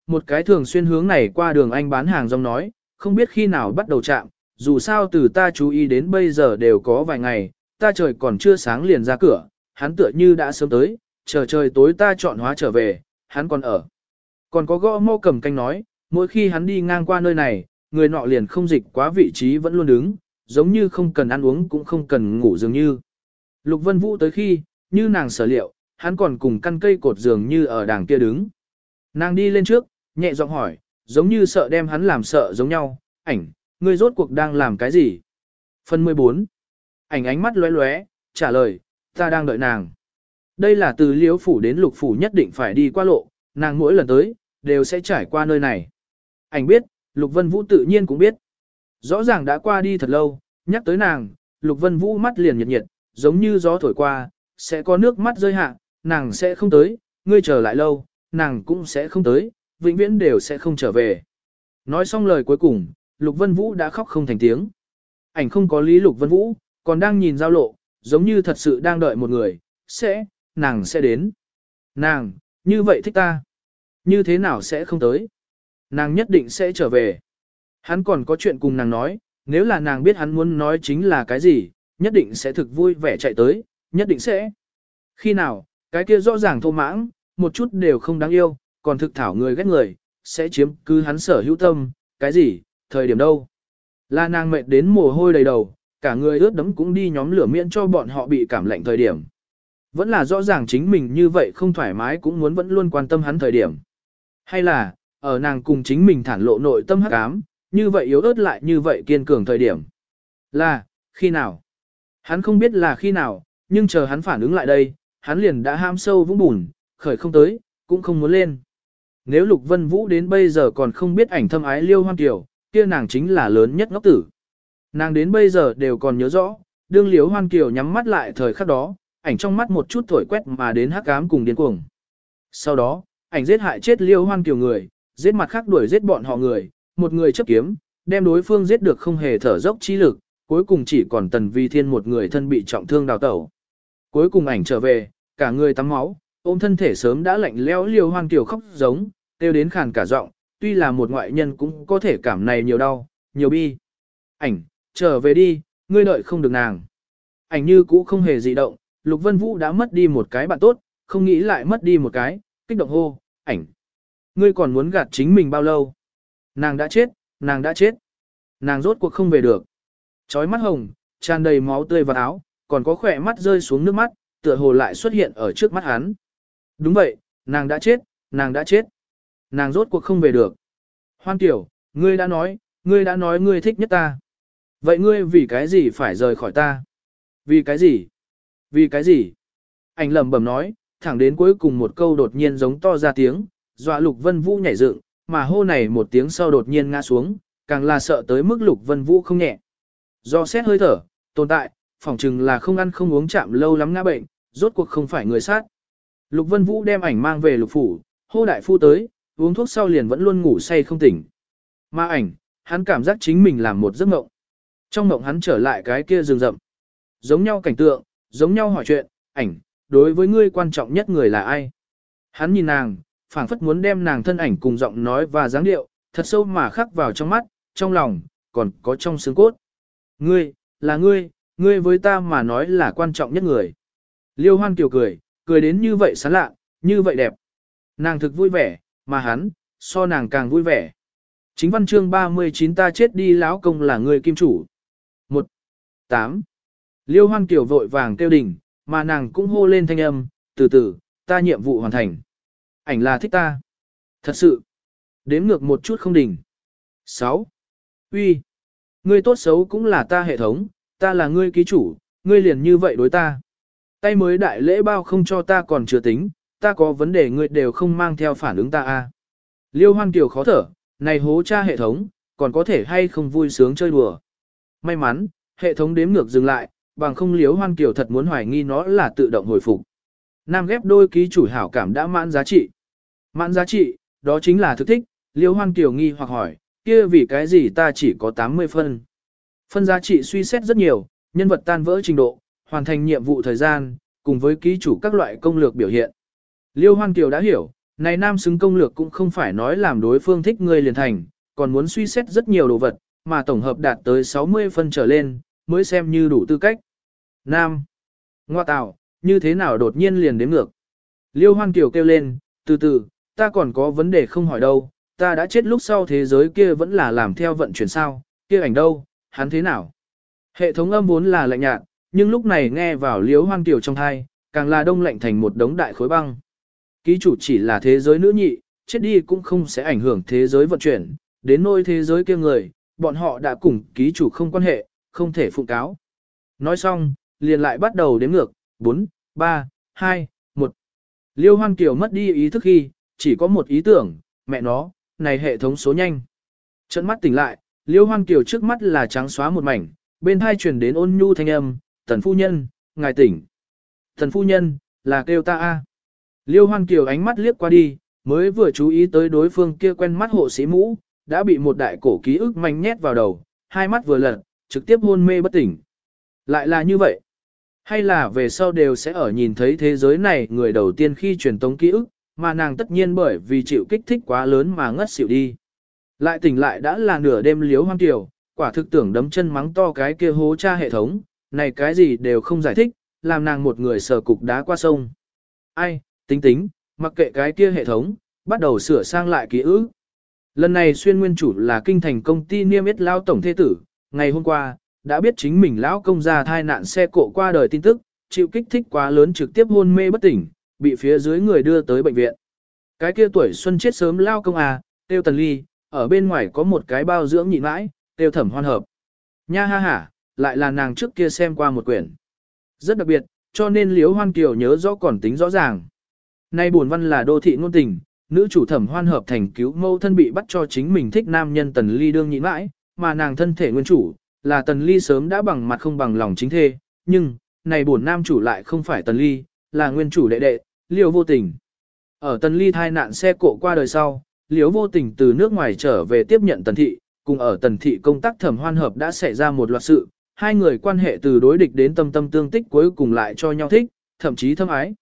một cái thường xuyên hướng này qua đường anh bán hàng rong nói, không biết khi nào bắt đầu chạm, dù sao từ ta chú ý đến bây giờ đều có vài ngày, ta trời còn chưa sáng liền ra cửa, hắn tựa như đã sớm tới, chờ trời tối ta chọn hóa trở về, hắn còn ở. Còn có gõ mô cầm canh nói, mỗi khi hắn đi ngang qua nơi này, người nọ liền không dịch quá vị trí vẫn luôn đứng, giống như không cần ăn uống cũng không cần ngủ dường như. Lục Vân Vũ tới khi, như nàng sở liệu, hắn còn cùng căn cây cột dường như ở đàng kia đứng. Nàng đi lên trước, nhẹ giọng hỏi, giống như sợ đem hắn làm sợ giống nhau, ảnh, ngươi rốt cuộc đang làm cái gì? Phần 14. Ảnh ánh mắt lóe lóe, trả lời, ta đang đợi nàng. Đây là từ Liễu phủ đến Lục phủ nhất định phải đi qua lộ, nàng mỗi lần tới, đều sẽ trải qua nơi này. Ảnh biết, Lục Vân Vũ tự nhiên cũng biết. Rõ ràng đã qua đi thật lâu, nhắc tới nàng, Lục Vân Vũ mắt liền nhiệt nhiệt, giống như gió thổi qua, sẽ có nước mắt rơi hạ, nàng sẽ không tới, ngươi chờ lại lâu, nàng cũng sẽ không tới, vĩnh viễn đều sẽ không trở về. Nói xong lời cuối cùng, Lục Vân Vũ đã khóc không thành tiếng. Ảnh không có lý Lục Vân Vũ, còn đang nhìn giao lộ, giống như thật sự đang đợi một người, nàng sẽ đến. Nàng, như vậy thích ta. Như thế nào sẽ không tới? Nàng nhất định sẽ trở về. Hắn còn có chuyện cùng nàng nói, nếu là nàng biết hắn muốn nói chính là cái gì, nhất định sẽ thực vui vẻ chạy tới, nhất định sẽ. Khi nào, cái kia rõ ràng thô mãng, một chút đều không đáng yêu, còn thực thảo người ghét người, sẽ chiếm cứ hắn sở hữu tâm, cái gì, thời điểm đâu. Là nàng mệt đến mồ hôi đầy đầu, cả người ướt đẫm cũng đi nhóm lửa miễn cho bọn họ bị cảm lạnh thời điểm. Vẫn là rõ ràng chính mình như vậy không thoải mái cũng muốn vẫn luôn quan tâm hắn thời điểm. Hay là, ở nàng cùng chính mình thản lộ nội tâm hắc ám, như vậy yếu ớt lại như vậy kiên cường thời điểm. Là, khi nào? Hắn không biết là khi nào, nhưng chờ hắn phản ứng lại đây, hắn liền đã ham sâu vũng bùn, khởi không tới, cũng không muốn lên. Nếu Lục Vân Vũ đến bây giờ còn không biết ảnh thâm ái Liêu Hoan Kiều, kia nàng chính là lớn nhất ngốc tử. Nàng đến bây giờ đều còn nhớ rõ, đương Liêu Hoan Kiều nhắm mắt lại thời khắc đó, ảnh trong mắt một chút thổi quét mà đến hắc ám cùng điên cuồng. Sau đó, ảnh giết hại chết Liêu Hoan Kiều người, giết mặt khác đuổi giết bọn họ người, một người chấp kiếm, đem đối phương giết được không hề thở dốc chi lực, cuối cùng chỉ còn Tần Vi Thiên một người thân bị trọng thương đào tẩu. Cuối cùng ảnh trở về, cả người tắm máu, ôm thân thể sớm đã lạnh lẽo Liêu Hoan Kiều khóc giống, kêu đến khàn cả giọng, tuy là một ngoại nhân cũng có thể cảm này nhiều đau, nhiều bi. Ảnh, trở về đi, ngươi đợi không được nàng. Ảnh như cũ không hề dị động, Lục Vân Vũ đã mất đi một cái bạn tốt, không nghĩ lại mất đi một cái, kích động hô, ảnh. Ngươi còn muốn gạt chính mình bao lâu? Nàng đã chết, nàng đã chết. Nàng rốt cuộc không về được. Chói mắt hồng, tràn đầy máu tươi vào áo, còn có khỏe mắt rơi xuống nước mắt, tựa hồ lại xuất hiện ở trước mắt hắn. Đúng vậy, nàng đã chết, nàng đã chết. Nàng rốt cuộc không về được. Hoan Kiều, ngươi đã nói ngươi thích nhất ta. Vậy ngươi vì cái gì phải rời khỏi ta? Vì cái gì? Vì cái gì? Anh lẩm bẩm nói, thẳng đến cuối cùng một câu đột nhiên giống to ra tiếng, dọa Lục Vân Vũ nhảy dựng, mà hô này một tiếng sau đột nhiên ngã xuống, càng là sợ tới mức Lục Vân Vũ không nhẹ. Do xét hơi thở, tồn tại, phỏng chừng là không ăn không uống chạm lâu lắm ngã bệnh, rốt cuộc không phải người sát. Lục Vân Vũ đem ảnh mang về Lục phủ, hô đại phu tới, uống thuốc sau liền vẫn luôn ngủ say không tỉnh. Mà ảnh, hắn cảm giác chính mình làm một giấc mộng. Trong mộng hắn trở lại cái kia rừng rậm. Giống nhau cảnh tượng, giống nhau hỏi chuyện, ảnh, đối với ngươi quan trọng nhất người là ai? Hắn nhìn nàng, phảng phất muốn đem nàng thân ảnh cùng giọng nói và dáng điệu, thật sâu mà khắc vào trong mắt, trong lòng, còn có trong xương cốt. Ngươi, là ngươi với ta mà nói là quan trọng nhất người. Liêu Hoan Kiều cười, cười đến như vậy sán lạ, như vậy đẹp. Nàng thực vui vẻ, mà hắn, so nàng càng vui vẻ. Chính văn chương 39 ta chết đi lão công là người kim chủ. 1. 8. Liêu Hoan Kiều vội vàng kêu đỉnh, mà nàng cũng hô lên thanh âm, từ từ, ta nhiệm vụ hoàn thành. Ảnh là thích ta. Thật sự. Đếm ngược một chút không đỉnh. 6. Uy. Ngươi tốt xấu cũng là ta hệ thống, ta là ngươi ký chủ, ngươi liền như vậy đối ta. Tay mới đại lễ bao không cho ta còn chưa tính, ta có vấn đề ngươi đều không mang theo phản ứng ta a. Liêu Hoan Kiều khó thở, này hố cha hệ thống, còn có thể hay không vui sướng chơi đùa. May mắn, hệ thống đếm ngược dừng lại, bằng không Liêu Hoan Kiều thật muốn hoài nghi nó là tự động hồi phục. Nam ghép đôi ký chủ hảo cảm đã mãn giá trị. Mãn giá trị, đó chính là thực thích, Liêu Hoan Kiều nghi hoặc hỏi, kia vì cái gì ta chỉ có 80 phân. Phân giá trị suy xét rất nhiều, nhân vật tan vỡ trình độ, hoàn thành nhiệm vụ thời gian, cùng với ký chủ các loại công lược biểu hiện. Liêu Hoan Kiều đã hiểu, Này nam xứng công lược cũng không phải nói làm đối phương thích ngươi liền thành, còn muốn suy xét rất nhiều đồ vật, mà tổng hợp đạt tới 60 phân trở lên, mới xem như đủ tư cách. Nam. Ngoa tạo, như thế nào đột nhiên liền đếm ngược. Liêu Hoan Kiều kêu lên, từ từ, ta còn có vấn đề không hỏi đâu, ta đã chết lúc sau thế giới kia vẫn là làm theo vận chuyển sao, kia ảnh đâu, hắn thế nào. Hệ thống âm vốn là lạnh nhạt, nhưng lúc này nghe vào Liêu Hoan Kiều trong thai, càng là đông lạnh thành một đống đại khối băng. Ký chủ chỉ là thế giới nữ nhị, chết đi cũng không sẽ ảnh hưởng thế giới vận chuyển, đến nôi thế giới kia người, bọn họ đã cùng ký chủ không quan hệ, không thể phụng cáo. Nói xong, liền lại bắt đầu đếm ngược, 4, 3, 2, 1. Liêu Hoan Kiều mất đi ý thức khi, chỉ có một ý tưởng, mẹ nó, này hệ thống số nhanh. Trận mắt tỉnh lại, Liêu Hoan Kiều trước mắt là trắng xóa một mảnh, bên hai truyền đến ôn nhu thanh âm, Tần phu nhân, ngài tỉnh. Tần phu nhân, là kêu ta a. Liêu Hoan Kiều ánh mắt liếc qua đi, mới vừa chú ý tới đối phương kia quen mắt hộ sĩ mũ, đã bị một đại cổ ký ức manh nhét vào đầu, hai mắt vừa lật, trực tiếp hôn mê bất tỉnh. Lại là như vậy. Hay là về sau đều sẽ ở nhìn thấy thế giới này người đầu tiên khi truyền tống ký ức, mà nàng tất nhiên bởi vì chịu kích thích quá lớn mà ngất xỉu đi. Lại tỉnh lại đã là nửa đêm Liêu Hoan Kiều, quả thực tưởng đấm chân mắng to cái kia hố cha hệ thống, này cái gì đều không giải thích, làm nàng một người sờ cục đá qua sông. Ai, tính, mặc kệ cái kia hệ thống, bắt đầu sửa sang lại ký ức. Lần này xuyên nguyên chủ là kinh thành công ty niêm yết lao tổng thế tử, ngày hôm qua, đã biết chính mình lão công ra thai nạn xe cộ qua đời tin tức, chịu kích thích quá lớn trực tiếp hôn mê bất tỉnh, bị phía dưới người đưa tới bệnh viện. Cái kia tuổi xuân chết sớm lao công à, tiêu Tần Ly, ở bên ngoài có một cái bao dưỡng nhịn mãi, tiêu Thẩm Hoan hợp. Nha ha ha, lại là nàng trước kia xem qua một quyển. Rất đặc biệt, cho nên Liễu Hoan Kiều nhớ rõ còn tính rõ ràng. Nay buồn văn là đô thị ngôn tình, nữ chủ Thẩm Hoan hợp thành cứu mâu thân bị bắt cho chính mình thích nam nhân Tần Ly đương nhịn mãi, mà nàng thân thể nguyên chủ, là Tần Ly sớm đã bằng mặt không bằng lòng chính thê, nhưng, này buồn nam chủ lại không phải Tần Ly, là nguyên chủ đệ đệ, Liễu Vô Tình. Ở Tần Ly thai nạn xe cộ qua đời sau, Liễu Vô Tình từ nước ngoài trở về tiếp nhận Tần Thị, cùng ở Tần Thị công tác Thẩm Hoan hợp đã xảy ra một loạt sự, hai người quan hệ từ đối địch đến tâm tâm tương tích cuối cùng lại cho nhau thích, thậm chí thâm ái.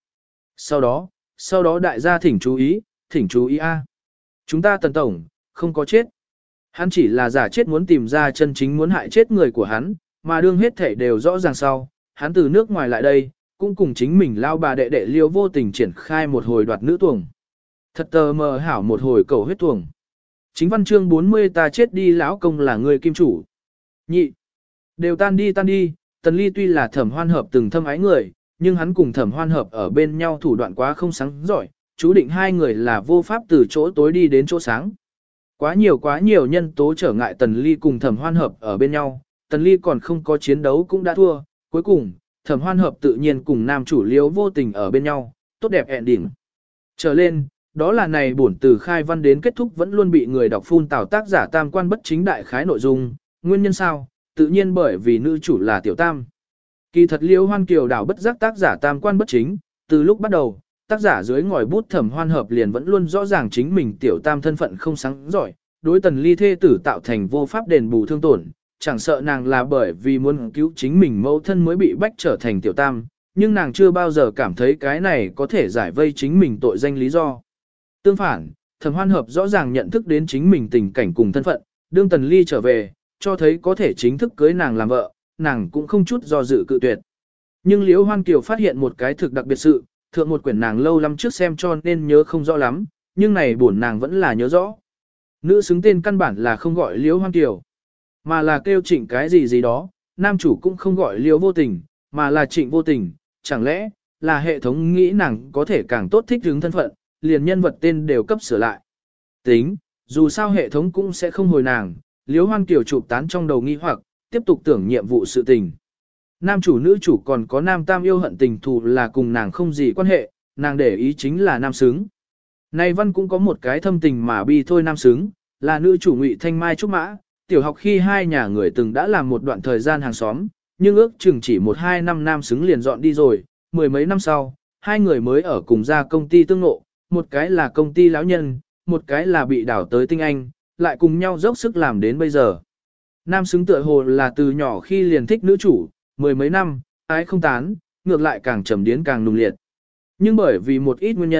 Sau đó đại gia thỉnh chú ý a. Chúng ta Tần Tổng, không có chết. Hắn chỉ là giả chết muốn tìm ra chân chính muốn hại chết người của hắn, mà đương hết thể đều rõ ràng sau, hắn từ nước ngoài lại đây, cũng cùng chính mình lao bà đệ đệ Liêu Vô Tình triển khai một hồi đoạt nữ tuồng. Thật tờ mờ hảo một hồi cầu huyết tuồng. Chính văn chương 40 ta chết đi lão công là người kim chủ. Nhị. Đều tan đi, Tần Ly tuy là Thẩm Hoan hợp từng thâm ái người, nhưng hắn cùng Thẩm Hoan hợp ở bên nhau thủ đoạn quá không sáng giỏi, chú định hai người là vô pháp từ chỗ tối đi đến chỗ sáng. Quá nhiều nhân tố trở ngại Tần Ly cùng Thẩm Hoan hợp ở bên nhau, Tần Ly còn không có chiến đấu cũng đã thua, cuối cùng, Thẩm Hoan hợp tự nhiên cùng nam chủ Liễu Vô Tình ở bên nhau, tốt đẹp ending. Trở lên, đó là này bổn từ khai văn đến kết thúc vẫn luôn bị người đọc phun tào tác giả tam quan bất chính đại khái nội dung, nguyên nhân sao? Tự nhiên bởi vì nữ chủ là Tiểu Tam. Kỳ thật Liễu Hoan Kiều đảo bất giác tác giả tam quan bất chính, từ lúc bắt đầu, tác giả dưới ngòi bút Thẩm Hoan hợp liền vẫn luôn rõ ràng chính mình Tiểu Tam thân phận không sáng giỏi, đối Tần Ly thê tử tạo thành vô pháp đền bù thương tổn, chẳng sợ nàng là bởi vì muốn cứu chính mình mẫu thân mới bị bách trở thành Tiểu Tam, nhưng nàng chưa bao giờ cảm thấy cái này có thể giải vây chính mình tội danh lý do. Tương phản, Thẩm Hoan hợp rõ ràng nhận thức đến chính mình tình cảnh cùng thân phận, đương Tần Ly trở về, cho thấy có thể chính thức cưới nàng làm vợ, nàng cũng không chút do dự cự tuyệt. Nhưng Liễu Hoan Kiều phát hiện một cái thực đặc biệt sự, thượng một quyển nàng lâu lắm trước xem cho nên nhớ không rõ lắm, nhưng này buồn nàng vẫn là nhớ rõ. Nữ xứng tên căn bản là không gọi Liễu Hoan Kiều, mà là kêu Trịnh cái gì đó, nam chủ cũng không gọi Liễu Vô Tình, mà là Trịnh Vô Tình, chẳng lẽ là hệ thống nghĩ nàng có thể càng tốt thích ứng thân phận, liền nhân vật tên đều cấp sửa lại. Tính, dù sao hệ thống cũng sẽ không hồi nàng, Liễu Hoan Kiều chụp tán trong đầu nghi hoặc, tiếp tục tưởng nhiệm vụ sự tình. Nam chủ nữ chủ còn có nam tam yêu hận tình thù là cùng nàng không gì quan hệ, nàng để ý chính là nam xứng. Này văn cũng có một cái thâm tình mà bi thôi nam xứng, là nữ chủ Ngụy Thanh Mai Trúc Mã, tiểu học khi hai nhà người từng đã làm một đoạn thời gian hàng xóm, nhưng ước chừng chỉ 1-2 năm nam xứng liền dọn đi rồi, mười mấy năm sau, hai người mới ở cùng ra công ty tương ngộ, một cái là công ty lão nhân, một cái là bị đảo tới tinh anh, lại cùng nhau dốc sức làm đến bây giờ. Nam xứng tựa hồ là từ nhỏ khi liền thích nữ chủ, mười mấy năm, ái không tán, ngược lại càng trầm điến càng nung liệt. Nhưng bởi vì một ít nguyên nhân,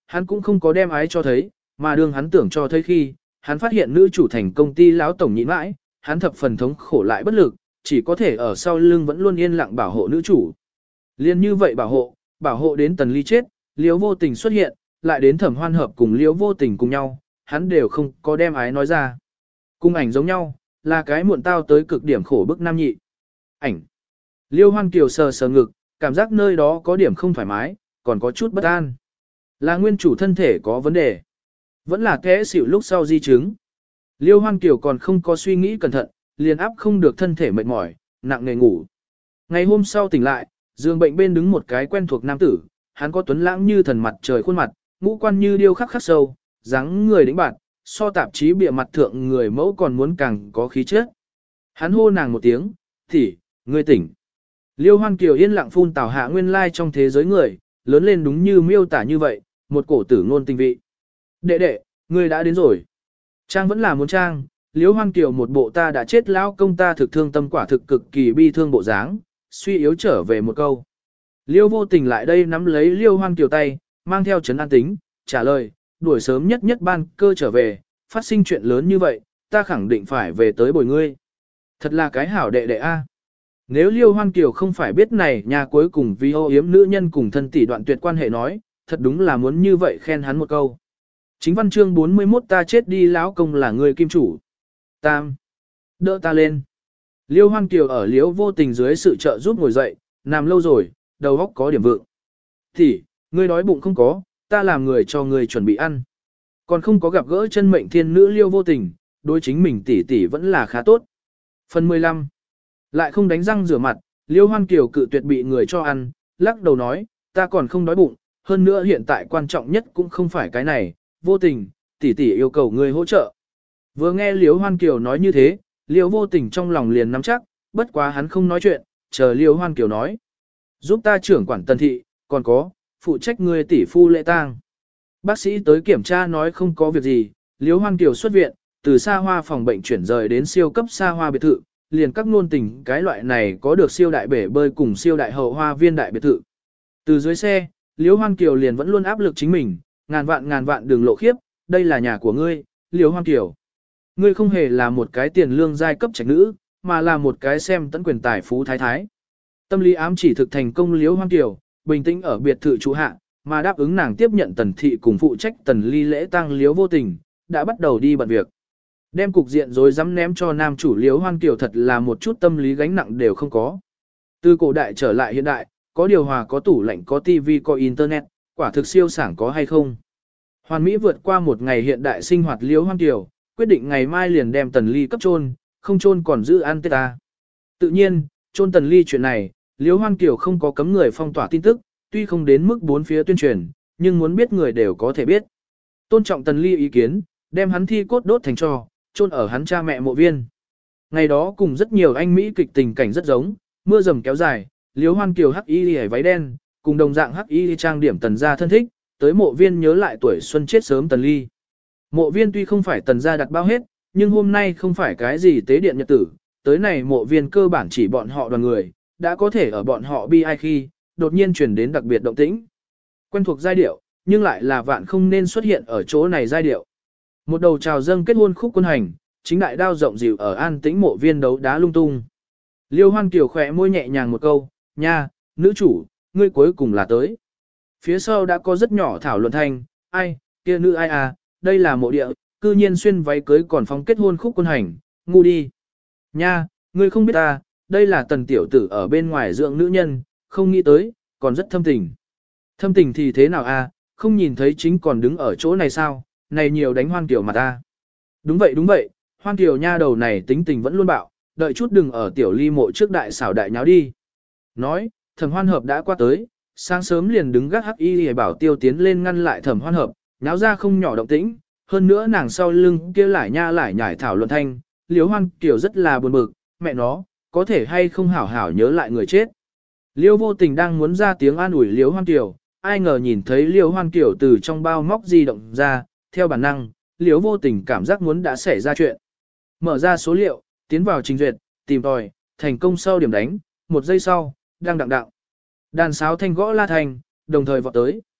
hắn cũng không có đem ái cho thấy, mà đương hắn tưởng cho thấy khi, hắn phát hiện nữ chủ thành công ty lão tổng nhịn mãi, hắn thập phần thống khổ lại bất lực, chỉ có thể ở sau lưng vẫn luôn yên lặng bảo hộ nữ chủ. Liên như vậy bảo hộ đến Tần Ly chết, Liễu Vô Tình xuất hiện, lại đến Thẩm Hoan Hợp cùng Liễu Vô Tình cùng nhau, hắn đều không có đem ái nói ra. Cung ảnh giống nhau, là cái muộn tao tới cực điểm khổ bức nam nhị. Ảnh. Liêu Hoan Kiều sờ sờ ngực, cảm giác nơi đó có điểm không thoải mái, còn có chút bất an. Là nguyên chủ thân thể có vấn đề. Vẫn là kẽ xỉu lúc sau di chứng. Liêu Hoan Kiều còn không có suy nghĩ cẩn thận, liền áp không được thân thể mệt mỏi, nặng nề ngủ. Ngày hôm sau tỉnh lại, giường bệnh bên đứng một cái quen thuộc nam tử, hắn có tuấn lãng như thần mặt trời khuôn mặt, ngũ quan như điêu khắc khắc sâu, dáng người đĩnh bạt, so tạp chí bìa mặt thượng người mẫu còn muốn càng có khí chất. Hắn hô nàng một tiếng, "Tỷ, ngươi tỉnh." Liêu Hoan Kiều yên lặng phun tào hạ nguyên lai trong thế giới người, lớn lên đúng như miêu tả như vậy, một cổ tử ngôn tình vị. "Đệ đệ, ngươi đã đến rồi." Trang vẫn là muốn trang, Liêu Hoan Kiều một bộ ta đã chết lão công ta thực thương tâm quả thực cực kỳ bi thương bộ dáng, suy yếu trở về một câu. Liêu Vô Tình lại đây nắm lấy Liêu Hoan Kiều tay, mang theo trấn an tính, trả lời, đuổi sớm nhất ban cơ trở về, phát sinh chuyện lớn như vậy, ta khẳng định phải về tới bồi ngươi. Thật là cái hảo đệ đệ a. Nếu Liêu Hoan Kiều không phải biết này nhà cuối cùng vì ô yếm nữ nhân cùng thân tỷ đoạn tuyệt quan hệ nói, thật đúng là muốn như vậy khen hắn một câu. Chính văn chương 41 ta chết đi lão công là người kim chủ. Tam. Đỡ ta lên. Liêu Hoan Kiều ở Liêu Vô Tình dưới sự trợ giúp ngồi dậy, nằm lâu rồi, đầu óc có điểm vượng. Thì, ngươi đói bụng không có, ta làm người cho ngươi chuẩn bị ăn. Còn không có gặp gỡ chân mệnh thiên nữ Liêu Vô Tình, đối chính mình tỷ tỷ vẫn là khá tốt. Phần 15. Lại không đánh răng rửa mặt, Liêu Hoan Kiều cự tuyệt bị người cho ăn, lắc đầu nói, ta còn không đói bụng, hơn nữa hiện tại quan trọng nhất cũng không phải cái này, Vô Tình, tỷ tỷ yêu cầu ngươi hỗ trợ. Vừa nghe Liêu Hoan Kiều nói như thế, Liêu Vô Tình trong lòng liền nắm chắc, bất quá hắn không nói chuyện, chờ Liêu Hoan Kiều nói. Giúp ta trưởng quản Tần thị, còn có, phụ trách ngươi tỷ phu lễ tang. Bác sĩ tới kiểm tra nói không có việc gì, Liêu Hoan Kiều xuất viện, từ xa hoa phòng bệnh chuyển rời đến siêu cấp xa hoa biệt thự, liền các nôn tình cái loại này có được siêu đại bể bơi cùng siêu đại hậu hoa viên đại biệt thự. Từ dưới xe, Liêu Hoan Kiều liền vẫn luôn áp lực chính mình, ngàn vạn đừng lộ khiếp, đây là nhà của ngươi, Liêu Hoan Kiều. Ngươi không hề là một cái tiền lương giai cấp trạch nữ, mà là một cái xem tấn quyền tài phú thái thái. Tâm lý ám chỉ thực thành công Liêu Hoan Kiều, bình tĩnh ở biệt thự trụ hạ, mà đáp ứng nàng tiếp nhận Tần thị cùng phụ trách Tần Ly lễ tang Liêu Vô Tình, đã bắt đầu đi bận việc. Đem cục diện rồi dám ném cho nam chủ Liêu Hoan Kiều thật là một chút tâm lý gánh nặng đều không có. Từ cổ đại trở lại hiện đại, có điều hòa có tủ lạnh có tivi có internet, quả thực siêu sảng có hay không. Hoàn Mỹ vượt qua một ngày hiện đại sinh hoạt Liêu Hoan Kiều, quyết định ngày mai liền đem Tần Ly cấp chôn, không chôn còn giữ ăn tết ta. Tự nhiên, chôn Tần Ly chuyện này, Liêu Hoan Kiều không có cấm người phong tỏa tin tức, tuy không đến mức bốn phía tuyên truyền, nhưng muốn biết người đều có thể biết. Tôn trọng Tần Ly ý kiến, đem hắn thi cốt đốt thành tro, chôn ở hắn cha mẹ mộ viên. Ngày đó cùng rất nhiều anh Mỹ kịch tình cảnh rất giống, mưa rầm kéo dài, Liêu Hoan Kiều hắc y hề váy đen, cùng đồng dạng hắc y trang điểm Tần gia thân thích, tới mộ viên nhớ lại tuổi xuân chết sớm Tần Ly. Mộ viên tuy không phải Tần gia đặt bao hết, nhưng hôm nay không phải cái gì tế điện nhật tử, tới này mộ viên cơ bản chỉ bọn họ đoàn người, đã có thể ở bọn họ bi ai khi, đột nhiên chuyển đến đặc biệt động tĩnh. Quen thuộc giai điệu, nhưng lại là vạn không nên xuất hiện ở chỗ này giai điệu. Một đầu chào dâng kết hôn khúc quân hành, chính đại đao rộng dịu ở an tĩnh mộ viên đấu đá lung tung. Liêu Hoan Kiều khỏe môi nhẹ nhàng một câu, nha, nữ chủ, ngươi cuối cùng là tới. Phía sau đã có rất nhỏ thảo luận thanh, ai, kia nữ ai à, đây là mộ địa, cư nhiên xuyên váy cưới còn phóng kết hôn khúc quân hành, ngu đi. Nha, ngươi không biết ta, đây là Tần tiểu tử ở bên ngoài dưỡng nữ nhân, không nghĩ tới, còn rất thâm tình. Thâm tình thì thế nào à, không nhìn thấy chính còn đứng ở chỗ này sao, này nhiều đánh Hoan Kiều mà ta. Đúng vậy, Hoan Kiều nha đầu này tính tình vẫn luôn bạo, đợi chút đừng ở tiểu ly mộ trước đại xảo đại nháo đi. Nói, Thẩm Hoan Hợp đã qua tới, sáng sớm liền đứng gác hắc y hề bảo tiêu tiến lên ngăn lại Thẩm Hoan Hợp, nháo ra không nhỏ động tĩnh, hơn nữa nàng sau lưng kia lải nhải thảo luận thanh, Liêu Hoan Kiều rất là buồn bực, mẹ nó, có thể hay không hảo hảo nhớ lại người chết. Liêu Vô Tình đang muốn ra tiếng an ủi Liêu Hoan Kiều, ai ngờ nhìn thấy Liêu Hoan Kiều từ trong bao móc di động ra, theo bản năng, Liêu Vô Tình cảm giác muốn đã xảy ra chuyện. Mở ra số liệu, tiến vào trình duyệt, tìm tòi, thành công sau điểm đánh, 1 giây sau, đang đặng. Đàn sáo thanh gõ la thành, đồng thời vọt tới.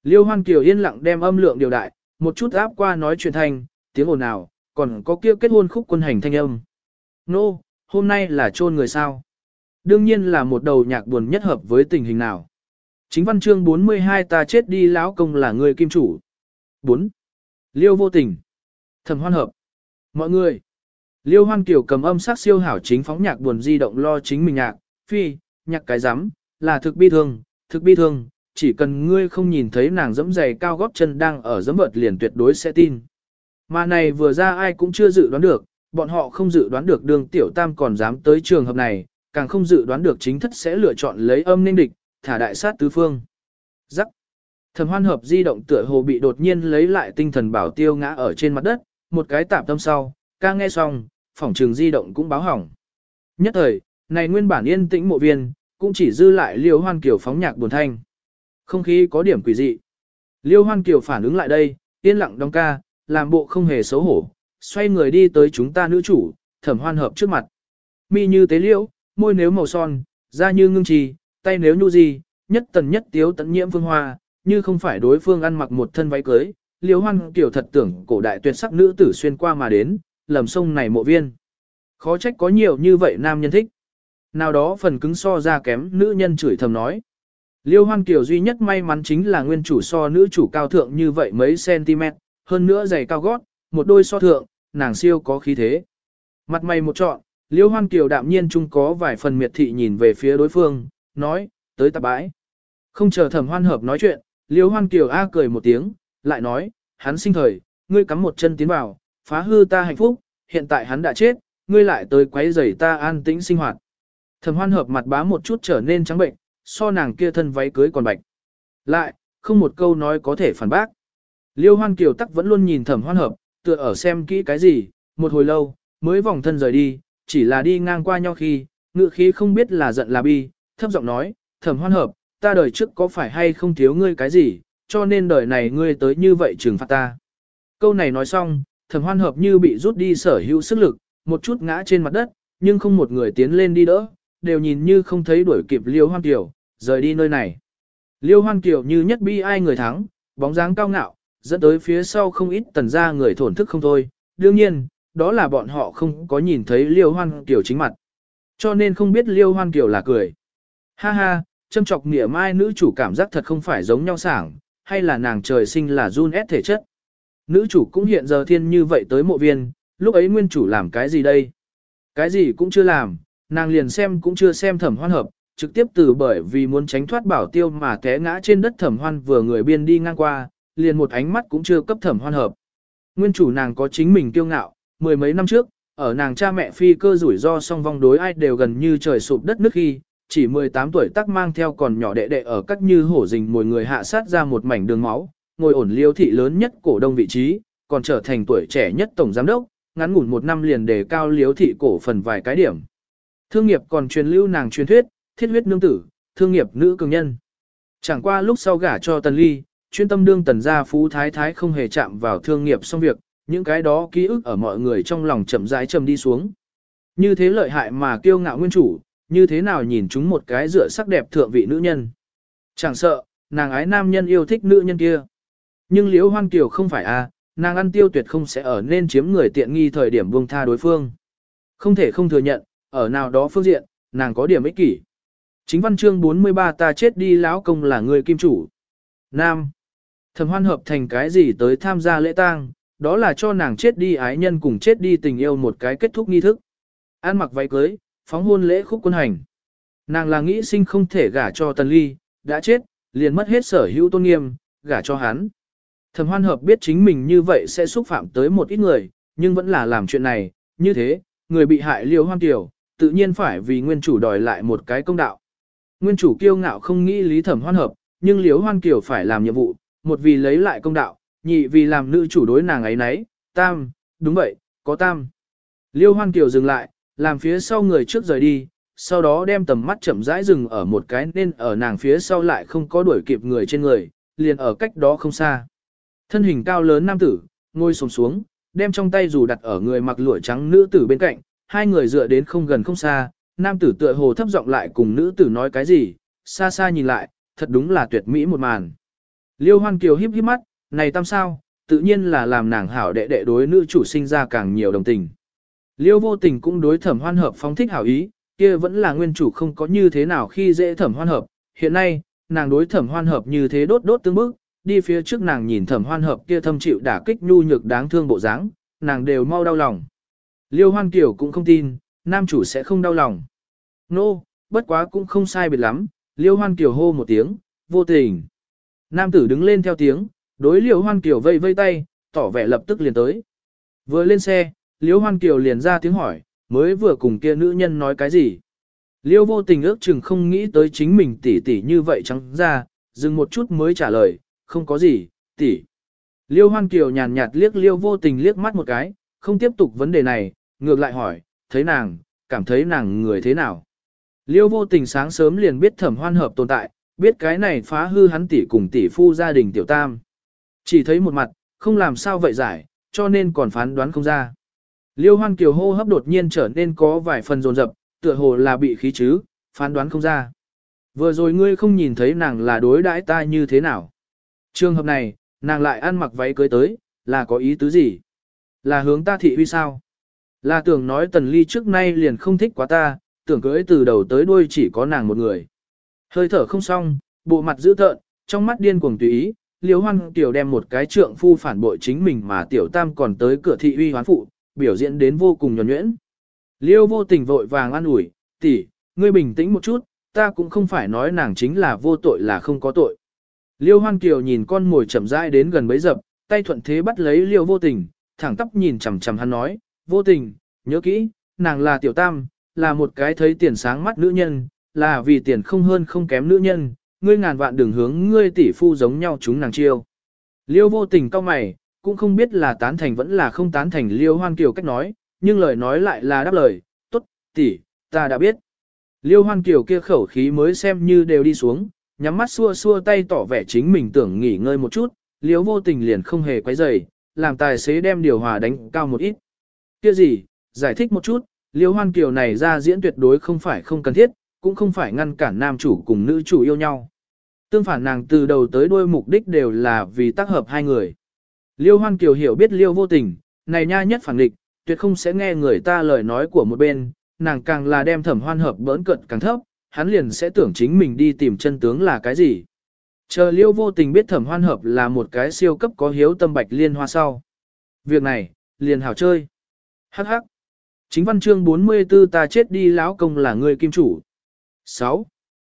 Liêu Hoan Kiều yên lặng đem âm lượng điều đại, một chút áp qua nói chuyện thanh, tiếng ồn ào, còn có kia kết hôn khúc quân hành thanh âm. Nô, hôm nay là chôn người sao? Đương nhiên là một đầu nhạc buồn nhất hợp với tình hình nào. Chính văn chương 42 ta chết đi lão công là người kim chủ. 4. Liêu vô tình. Thẩm Hoan hợp. Mọi người. Liêu Hoan Kiều cầm âm sắc siêu hảo chính phóng nhạc buồn di động lo chính mình nhạc, phi, nhạc cái rắm là thực bi thương, chỉ cần ngươi không nhìn thấy nàng dẫm giày cao gót chân đang ở dẫm vợt liền tuyệt đối sẽ tin. Mà này vừa ra ai cũng chưa dự đoán được, bọn họ không dự đoán được đường tiểu tam còn dám tới trường hợp này, càng không dự đoán được chính thất sẽ lựa chọn lấy âm ninh địch, thả đại sát tứ phương. Rắc. Thẩm Hoan hợp di động tựa hồ bị đột nhiên lấy lại tinh thần bảo tiêu ngã ở trên mặt đất, một cái tạp tâm sau, ca nghe xong, phòng trường di động cũng báo hỏng. Nhất thời, này nguyên bản yên tĩnh mộ viên, cũng chỉ dư lại Liêu Hoan Kiều phóng nhạc buồn thanh. Không khí có điểm quỷ dị. Liêu Hoan Kiều phản ứng lại đây, yên lặng đóng ca, làm bộ không hề xấu hổ, xoay người đi tới chúng ta nữ chủ, Thẩm Hoan hợp trước mặt. Mi như tế liễu, môi nếu màu son, da như ngưng trì, tay nếu nhu di, nhất tần nhất tiếu tận nhiễm phương hoa, như không phải đối phương ăn mặc một thân váy cưới, Liêu Hoan Kiều thật tưởng cổ đại tuyệt sắc nữ tử xuyên qua mà đến, lầm sông này mộ viên. Khó trách có nhiều như vậy nam nhân thích. Nào đó phần cứng so ra kém nữ nhân chửi thầm nói. Liêu Hoan Kiều duy nhất may mắn chính là nguyên chủ so nữ chủ cao thượng như vậy mấy cm, hơn nữa giày cao gót, một đôi so thượng, nàng siêu có khí thế. Mặt mày một trọn, Liêu Hoan Kiều đạm nhiên chung có vài phần miệt thị nhìn về phía đối phương, nói, tới tạp bãi. Không chờ Thẩm Hoan hợp nói chuyện, Liêu Hoan Kiều a cười một tiếng, lại nói, hắn sinh thời, ngươi cắm một chân tiến vào, phá hư ta hạnh phúc, hiện tại hắn đã chết, ngươi lại tới quấy rầy ta an tĩnh sinh hoạt. Thẩm Hoan hợp mặt bá một chút trở nên trắng bệnh, so nàng kia thân váy cưới còn bạch. Lại, không một câu nói có thể phản bác. Liêu Hoan Kiều tắc vẫn luôn nhìn Thẩm Hoan hợp, tựa ở xem kỹ cái gì, một hồi lâu, mới vòng thân rời đi, chỉ là đi ngang qua nhau khi, ngự khí không biết là giận là bi, thấp giọng nói, Thẩm Hoan hợp, ta đời trước có phải hay không thiếu ngươi cái gì, cho nên đời này ngươi tới như vậy trừng phạt ta. Câu này nói xong, Thẩm Hoan hợp như bị rút đi sở hữu sức lực, một chút ngã trên mặt đất, nhưng không một người tiến lên đi đỡ, đều nhìn như không thấy đuổi kịp Liêu Hoan Kiều, rời đi nơi này. Liêu Hoan Kiều như nhất bi ai người thắng, bóng dáng cao ngạo, dẫn tới phía sau không ít tần gia người thổn thức không thôi. Đương nhiên, đó là bọn họ không có nhìn thấy Liêu Hoan Kiều chính mặt. Cho nên không biết Liêu Hoan Kiều là cười. Ha ha, châm chọc nghĩa mai nữ chủ cảm giác thật không phải giống nhau sảng, hay là nàng trời sinh là run ép thể chất. Nữ chủ cũng hiện giờ thiên như vậy tới mộ viên, lúc ấy nguyên chủ làm cái gì đây? Cái gì cũng chưa làm, nàng liền xem cũng chưa xem Thẩm Hoan hợp, trực tiếp từ bởi vì muốn tránh thoát bảo tiêu mà té ngã trên đất Thẩm Hoan vừa người biên đi ngang qua, liền một ánh mắt cũng chưa cấp Thẩm Hoan hợp. Nguyên chủ nàng có chính mình kiêu ngạo, mười mấy năm trước, ở nàng cha mẹ phi cơ rủi ro song vong đối ai đều gần như trời sụp đất nước khi, chỉ 18 tuổi tắc mang theo còn nhỏ đệ đệ ở các như hổ rình mồi người hạ sát ra một mảnh đường máu, ngồi ổn Liêu thị lớn nhất cổ đông vị trí, còn trở thành tuổi trẻ nhất tổng giám đốc, ngắn ngủn một năm liền đề cao Liêu thị cổ phần vài cái điểm. Thương nghiệp còn truyền lưu nàng truyền thuyết, thiết huyết nương tử, thương nghiệp nữ cường nhân. Chẳng qua lúc sau gả cho Tần Ly, chuyên tâm đương Tần gia phú thái thái không hề chạm vào thương nghiệp xong việc, những cái đó ký ức ở mọi người trong lòng chậm rãi trầm đi xuống. Như thế lợi hại mà kiêu ngạo nguyên chủ, như thế nào nhìn chúng một cái dựa sắc đẹp thượng vị nữ nhân. Chẳng sợ, nàng ái nam nhân yêu thích nữ nhân kia. Nhưng Liễu Hoan Kiều không phải nàng ăn tiêu tuyệt không sẽ ở nên chiếm người tiện nghi thời điểm buông tha đối phương. Không thể không thừa nhận, ở nào đó phương diện, nàng có điểm ích kỷ. Chính văn chương 43 ta chết đi lão công là người kim chủ. Nam. Thẩm Hoan hợp thành cái gì tới tham gia lễ tang, đó là cho nàng chết đi ái nhân cùng chết đi tình yêu một cái kết thúc nghi thức. An mặc váy cưới, phóng hôn lễ khúc quân hành. Nàng là nghĩ sinh không thể gả cho Tần Ly, đã chết, liền mất hết sở hữu tôn nghiêm, gả cho hắn. Thẩm Hoan hợp biết chính mình như vậy sẽ xúc phạm tới một ít người, nhưng vẫn là làm chuyện này, như thế, người bị hại Liêu Hoan Kiều, tự nhiên phải vì nguyên chủ đòi lại một cái công đạo. Nguyên chủ kiêu ngạo không nghĩ lý Thẩm Hoan hợp, nhưng Liêu Hoan Kiều phải làm nhiệm vụ, một vì lấy lại công đạo, nhị vì làm nữ chủ đối nàng ấy nấy, tam, đúng vậy, có tam. Liêu Hoan Kiều dừng lại, làm phía sau người trước rời đi, sau đó đem tầm mắt chậm rãi dừng ở một cái nên ở nàng phía sau lại không có đuổi kịp người trên người, liền ở cách đó không xa. Thân hình cao lớn nam tử, ngồi xổm xuống, đem trong tay dù đặt ở người mặc lụa trắng nữ tử bên cạnh, hai người dựa đến không gần không xa, nam tử tựa hồ thấp giọng lại cùng nữ tử nói cái gì, xa xa nhìn lại, thật đúng là tuyệt mỹ một màn. Liêu Hoan Kiều híp híp mắt, này tam sao, tự nhiên là làm nàng hảo đệ đệ đối nữ chủ sinh ra càng nhiều đồng tình. Liêu Vô Tình cũng đối Thẩm Hoan Hợp phóng thích hảo ý, kia vẫn là nguyên chủ không có như thế nào khi dễ Thẩm Hoan Hợp, hiện nay, nàng đối Thẩm Hoan Hợp như thế đốt đốt tương bức, đi phía trước nàng nhìn Thẩm Hoan Hợp kia thâm chịu đả kích nhu nhược đáng thương bộ dáng, nàng đều mau đau lòng. Liêu Hoan Kiều cũng không tin, nam chủ sẽ không đau lòng. Nô, bất quá cũng không sai biệt lắm, Liêu Hoan Kiều hô một tiếng, Vô Tình. Nam tử đứng lên theo tiếng, đối Liêu Hoan Kiều vây vây tay, tỏ vẻ lập tức liền tới. Vừa lên xe, Liêu Hoan Kiều liền ra tiếng hỏi, mới vừa cùng kia nữ nhân nói cái gì. Liêu Vô Tình ước chừng không nghĩ tới chính mình tỉ tỉ như vậy trắng ra, dừng một chút mới trả lời, không có gì, tỉ. Liêu Hoan Kiều nhàn nhạt liếc Liêu Vô Tình liếc mắt một cái, không tiếp tục vấn đề này, ngược lại hỏi, thấy nàng, cảm thấy nàng người thế nào. Liêu Vô Tình sáng sớm liền biết Thẩm Hoan Hợp tồn tại, biết cái này phá hư hắn tỷ cùng tỷ phu gia đình tiểu tam. Chỉ thấy một mặt, không làm sao vậy giải, cho nên còn phán đoán không ra. Liêu Hoan Kiều hô hấp đột nhiên trở nên có vài phần dồn dập, tựa hồ là bị khí chứ, phán đoán không ra. Vừa rồi ngươi không nhìn thấy nàng là đối đãi ta như thế nào. Trường hợp này, nàng lại ăn mặc váy cưới tới, là có ý tứ gì? Là hướng ta thị uy sao? Là tưởng nói Tần Ly trước nay liền không thích quá ta, tưởng cưới từ đầu tới đuôi chỉ có nàng một người. Hơi thở không xong, bộ mặt dữ tợn, trong mắt điên cuồng tùy ý, Liêu Hoan Kiều đem một cái trượng phu phản bội chính mình mà tiểu tam còn tới cửa thị uy hoán phụ, biểu diễn đến vô cùng nhuần nhuyễn. Liêu Vô Tình vội vàng an ủi, tỷ, ngươi bình tĩnh một chút, ta cũng không phải nói nàng chính là vô tội là không có tội. Liêu Hoan Kiều nhìn con mồi chậm rãi đến gần bấy dập, tay thuận thế bắt lấy Liêu Vô Tình, thẳng tắp nhìn chằm chằm hắn nói, Vô Tình, nhớ kỹ, nàng là tiểu tam, là một cái thấy tiền sáng mắt nữ nhân, là vì tiền không hơn không kém nữ nhân, ngươi ngàn vạn đừng hướng ngươi tỷ phu giống nhau chúng nàng chiêu. Liêu Vô Tình cau mày, cũng không biết là tán thành vẫn là không tán thành Liêu Hoan Kiều cách nói, nhưng lời nói lại là đáp lời, tốt, tỷ, ta đã biết. Liêu Hoan Kiều kia khẩu khí mới xem như đều đi xuống, nhắm mắt xua xua tay tỏ vẻ chính mình tưởng nghỉ ngơi một chút, Liêu Vô Tình liền không hề quấy rầy, làm tài xế đem điều hòa đánh cao một ít. Kia gì, giải thích một chút, Liêu Hoan Kiều này ra diễn tuyệt đối không phải không cần thiết, cũng không phải ngăn cản nam chủ cùng nữ chủ yêu nhau. Tương phản nàng từ đầu tới đuôi mục đích đều là vì tác hợp hai người. Liêu Hoan Kiều hiểu biết Liêu Vô Tình, này nha nhất phản nghịch, tuyệt không sẽ nghe người ta lời nói của một bên, nàng càng là đem Thẩm Hoan Hợp bỡn cận càng thấp, hắn liền sẽ tưởng chính mình đi tìm chân tướng là cái gì. Chờ Liêu Vô Tình biết Thẩm Hoan Hợp là một cái siêu cấp có hiếu tâm bạch liên hoa sau. Việc này, liền hảo chơi. Hắc hắc. Chính văn chương 44 ta chết đi lão công là người kim chủ. 6.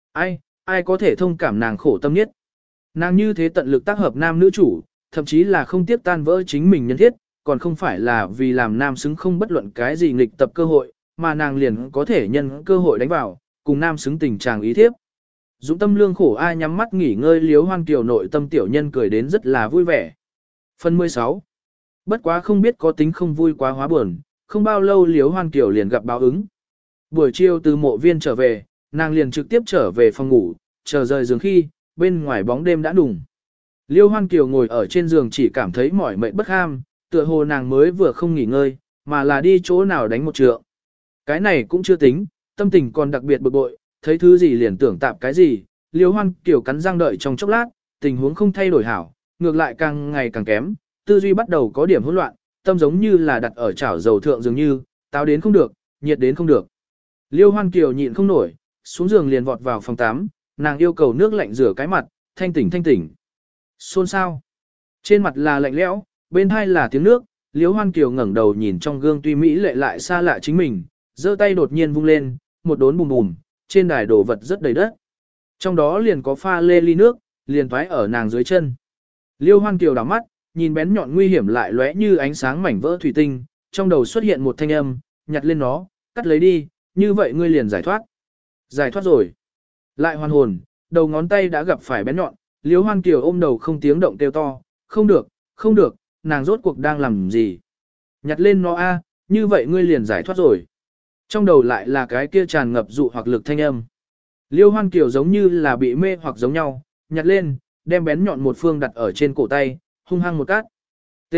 Ai có thể thông cảm nàng khổ tâm nhất. Nàng như thế tận lực tác hợp nam nữ chủ, thậm chí là không tiếp tan vỡ chính mình nhân thiết, còn không phải là vì làm nam xứng không bất luận cái gì nghịch tập cơ hội, mà nàng liền có thể nhân cơ hội đánh vào, cùng nam xứng tình trạng ý thiếp. Dũng tâm lương khổ ai nhắm mắt nghỉ ngơi Liếu Hoan Kiều nội tâm tiểu nhân cười đến rất là vui vẻ. Phần 16. Bất quá không biết có tính không vui quá hóa buồn, không bao lâu Liếu Hoan Kiều liền gặp báo ứng. Buổi chiều từ mộ viên trở về, nàng liền trực tiếp trở về phòng ngủ, chờ rời giường khi, bên ngoài bóng đêm đã đùng. Liêu Hoan Kiều ngồi ở trên giường chỉ cảm thấy mỏi mệt bất ham, tựa hồ nàng mới vừa không nghỉ ngơi, mà là đi chỗ nào đánh một trượng. Cái này cũng chưa tính, tâm tình còn đặc biệt bực bội, thấy thứ gì liền tưởng tạp cái gì, Liêu Hoan Kiều cắn răng đợi trong chốc lát, tình huống không thay đổi hảo, ngược lại càng ngày càng kém, tư duy bắt đầu có điểm hỗn loạn, tâm giống như là đặt ở chảo dầu thượng dường như, táo đến không được, nhiệt đến không được. Liêu Hoan Kiều nhịn không nổi, xuống giường liền vọt vào phòng tắm, nàng yêu cầu nước lạnh rửa cái mặt, thanh tỉnh. Xôn xao. Trên mặt là lạnh lẽo, bên hai là tiếng nước, Liêu Hoan Kiều ngẩng đầu nhìn trong gương tuy mỹ lệ lại xa lạ chính mình, giơ tay đột nhiên vung lên, một đốn bùm bùm, trên đài đổ vật rất đầy đất. Trong đó liền có pha lê ly nước, liền toái ở nàng dưới chân. Liêu Hoan Kiều đảo mắt, nhìn bén nhọn nguy hiểm lại lóe như ánh sáng mảnh vỡ thủy tinh, trong đầu xuất hiện một thanh âm, nhặt lên nó, cắt lấy đi, như vậy ngươi liền giải thoát. Giải thoát rồi. Lại hoàn hồn, đầu ngón tay đã gặp phải bén nhọn, Liêu Hoan Kiều ôm đầu không tiếng động kêu to, không được, nàng rốt cuộc đang làm gì. Nhặt lên nó a, như vậy ngươi liền giải thoát rồi. Trong đầu lại là cái kia tràn ngập dụ hoặc lực thanh âm. Liêu Hoan Kiều giống như là bị mê hoặc giống nhau, nhặt lên, đem bén nhọn một phương đặt ở trên cổ tay, hung hăng một cát. T.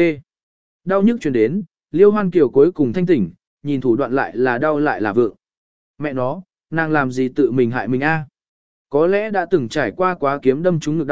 Đau nhức truyền đến, Liêu Hoan Kiều cuối cùng thanh tỉnh, nhìn thủ đoạn lại là đau lại là vượng. Mẹ nó, nàng làm gì tự mình hại mình a? Có lẽ đã từng trải qua quá kiếm đâm trúng ngực đau,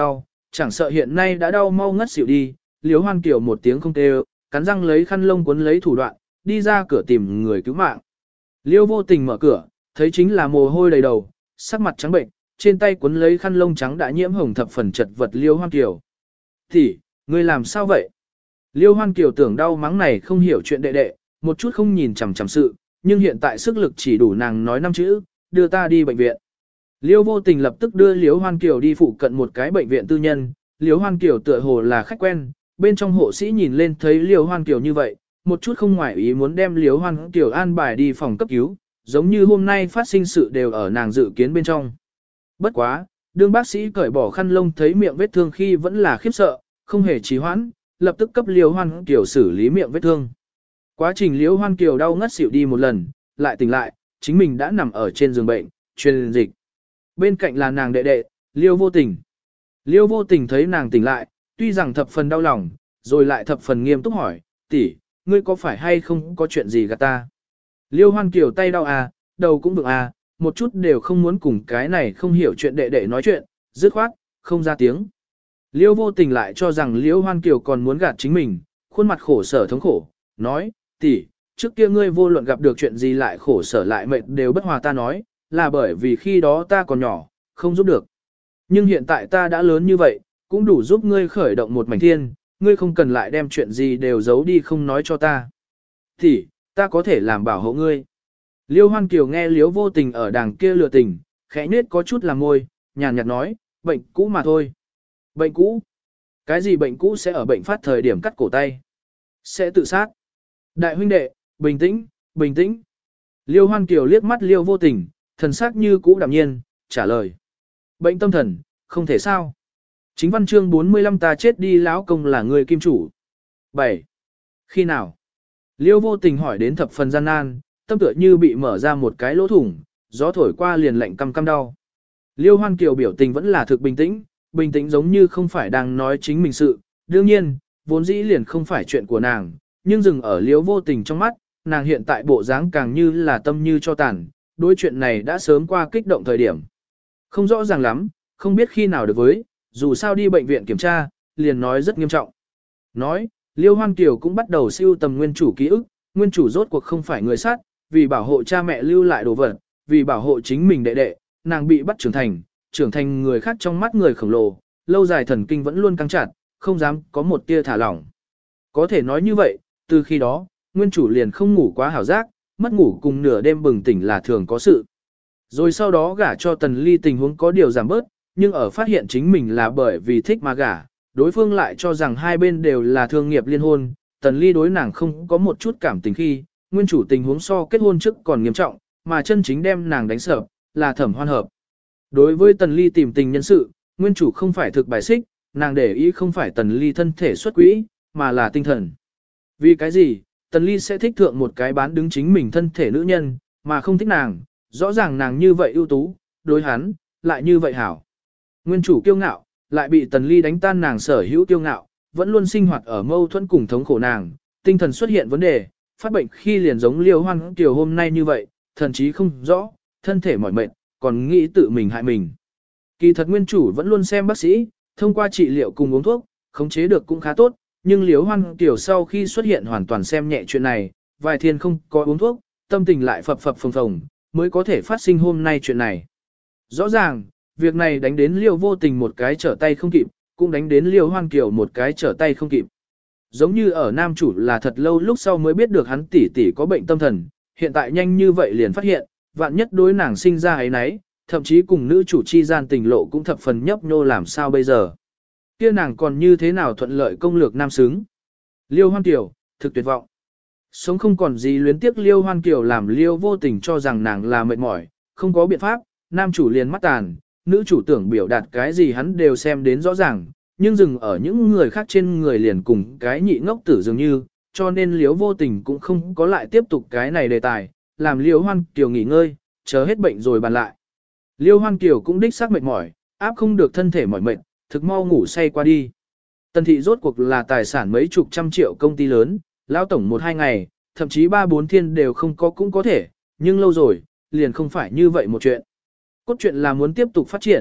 chẳng sợ hiện nay đã đau mau ngất xỉu đi, Liễu Hoan Kiều một tiếng không kêu, cắn răng lấy khăn lông cuốn lấy thủ đoạn, đi ra cửa tìm người cứu mạng. Liêu Vô Tình mở cửa, thấy chính là mồ hôi đầy đầu, sắc mặt trắng bệnh, trên tay cuốn lấy khăn lông trắng đã nhiễm hồng thập phần chật vật Liêu Hoan Kiều. "Thì, ngươi làm sao vậy?" Liêu Hoan Kiều tưởng đau mắng này không hiểu chuyện đệ đệ, một chút không nhìn chằm chằm sự, nhưng hiện tại sức lực chỉ đủ nàng nói 5 chữ, "Đưa ta đi bệnh viện." Liêu Vô Tình lập tức đưa Liêu Hoan Kiều đi phụ cận một cái bệnh viện tư nhân, Liêu Hoan Kiều tựa hồ là khách quen, bên trong hộ sĩ nhìn lên thấy Liêu Hoan Kiều như vậy, một chút không ngoại ý muốn đem Liêu Hoan Kiều an bài đi phòng cấp cứu, giống như hôm nay phát sinh sự đều ở nàng dự kiến bên trong. Bất quá, đương bác sĩ cởi bỏ khăn lông thấy miệng vết thương khi vẫn là khiếp sợ, không hề trì hoãn, lập tức cấp Liêu Hoan Kiều xử lý miệng vết thương. Quá trình Liêu Hoan Kiều đau ngất xỉu đi một lần, lại tỉnh lại, chính mình đã nằm ở trên giường bệnh, truyền dịch. Bên cạnh là nàng đệ đệ, Liêu Vô Tình. Liêu Vô Tình thấy nàng tỉnh lại, tuy rằng thập phần đau lòng, rồi lại thập phần nghiêm túc hỏi, "Tỷ, ngươi có phải hay không có chuyện gì gạt ta?" Liêu Hoan Kiều tay đau à, đầu cũng vượng à, một chút đều không muốn cùng cái này không hiểu chuyện đệ đệ nói chuyện, dứt khoát, không ra tiếng. Liêu Vô Tình lại cho rằng Liêu Hoan Kiều còn muốn gạt chính mình, khuôn mặt khổ sở thống khổ, nói, "Tỷ, trước kia ngươi vô luận gặp được chuyện gì lại khổ sở lại mệt đều bất hòa ta nói, là bởi vì khi đó ta còn nhỏ, không giúp được. Nhưng hiện tại ta đã lớn như vậy, cũng đủ giúp ngươi khởi động một mảnh thiên, ngươi không cần lại đem chuyện gì đều giấu đi không nói cho ta. Tỷ, ta có thể làm bảo hộ ngươi." Liêu Hoan Kiều nghe Liêu Vô Tình ở đàng kia lừa tình, khẽ nết có chút làm môi, nhàn nhạt nói, "Bệnh cũ mà thôi." "Bệnh cũ? Cái gì bệnh cũ sẽ ở bệnh phát thời điểm cắt cổ tay? Sẽ tự sát?" "Đại huynh đệ, bình tĩnh, bình tĩnh." Liêu Hoan Kiều liếc mắt Liêu Vô Tình, thần sắc như cũ đạm nhiên, trả lời. "Bệnh tâm thần, không thể sao. Chính văn chương 45 ta chết đi lão công là người kim chủ." 7. Khi nào? Liêu Vô Tình hỏi đến thập phần gian nan, tâm tựa như bị mở ra một cái lỗ thủng, gió thổi qua liền lạnh căm căm đau. Liêu Hoan Kiều biểu tình vẫn là thực bình tĩnh giống như không phải đang nói chính mình sự, đương nhiên, vốn dĩ liền không phải chuyện của nàng, nhưng dừng ở Liêu Vô Tình trong mắt, nàng hiện tại bộ dáng càng như là tâm như cho tàn, đối chuyện này đã sớm qua kích động thời điểm. Không rõ ràng lắm, không biết khi nào được với, dù sao đi bệnh viện kiểm tra, liền nói rất nghiêm trọng. Nói, Liêu Hoan Kiều cũng bắt đầu siêu tầm nguyên chủ ký ức, nguyên chủ rốt cuộc không phải người sát, vì bảo hộ cha mẹ lưu lại đồ vật, vì bảo hộ chính mình đệ đệ, nàng bị bắt trưởng thành người khác trong mắt người khổng lồ, lâu dài thần kinh vẫn luôn căng chặt, không dám có một tia thả lỏng. Có thể nói như vậy, từ khi đó, nguyên chủ liền không ngủ quá hảo giác, mất ngủ cùng nửa đêm bừng tỉnh là thường có sự. Rồi sau đó gả cho Tần Ly tình huống có điều giảm bớt, nhưng ở phát hiện chính mình là bởi vì thích mà gả, đối phương lại cho rằng hai bên đều là thương nghiệp liên hôn, Tần Ly đối nàng không có một chút cảm tình khi, nguyên chủ tình huống so kết hôn trước còn nghiêm trọng, mà chân chính đem nàng đánh sập, là Thẩm Hoan Hợp. Đối với Tần Ly tìm tình nhân sự, nguyên chủ không phải thực bài xích, nàng để ý không phải Tần Ly thân thể xuất quỹ, mà là tinh thần. Vì cái gì, Tần Ly sẽ thích thượng một cái bán đứng chính mình thân thể nữ nhân, mà không thích nàng, rõ ràng nàng như vậy ưu tú, đối hắn, lại như vậy hảo. Nguyên chủ kiêu ngạo, lại bị Tần Ly đánh tan nàng sở hữu kiêu ngạo, vẫn luôn sinh hoạt ở mâu thuẫn cùng thống khổ nàng, tinh thần xuất hiện vấn đề, phát bệnh khi liền giống Liêu Hoan Kiều hôm nay như vậy, thần chí không rõ, thân thể mỏi mệt, còn nghĩ tự mình hại mình. Kỳ thật nguyên chủ vẫn luôn xem bác sĩ, thông qua trị liệu cùng uống thuốc, khống chế được cũng khá tốt, nhưng Liêu Hoan Kiều sau khi xuất hiện hoàn toàn xem nhẹ chuyện này, vài thiên không có uống thuốc, tâm tình lại phập phồng phồng, mới có thể phát sinh hôm nay chuyện này. Rõ ràng, việc này đánh đến Liêu Vô Tình một cái trở tay không kịp, cũng đánh đến Liêu Hoan Kiều một cái trở tay không kịp. Giống như ở nam chủ là thật lâu lúc sau mới biết được hắn tỷ tỷ có bệnh tâm thần, hiện tại nhanh như vậy liền phát hiện, vạn nhất đối nàng sinh ra ấy nấy, thậm chí cùng nữ chủ chi gian tình lộ cũng thập phần nhấp nhô làm sao bây giờ. Kia nàng còn như thế nào thuận lợi công lược nam xứng. Liêu Hoan Kiều, thực tuyệt vọng. Sống không còn gì luyến tiếc Liêu Hoan Kiều làm Liêu Vô Tình cho rằng nàng là mệt mỏi, không có biện pháp, nam chủ liền mắt tàn, nữ chủ tưởng biểu đạt cái gì hắn đều xem đến rõ ràng, nhưng dừng ở những người khác trên người liền cùng cái nhị ngốc tử dường như, cho nên Liêu Vô Tình cũng không có lại tiếp tục cái này đề tài, làm Liêu Hoan Kiều nghỉ ngơi, chờ hết bệnh rồi bàn lại. Liêu Hoan Kiều cũng đích xác mệt mỏi, áp không được thân thể mỏi mệt, thực mau ngủ say qua đi. Tần thị rốt cuộc là tài sản mấy chục trăm triệu công ty lớn, lão tổng 1-2 ngày, thậm chí 3-4 thiên đều không có cũng có thể, nhưng lâu rồi, liền không phải như vậy một chuyện. Cốt truyện là muốn tiếp tục phát triển,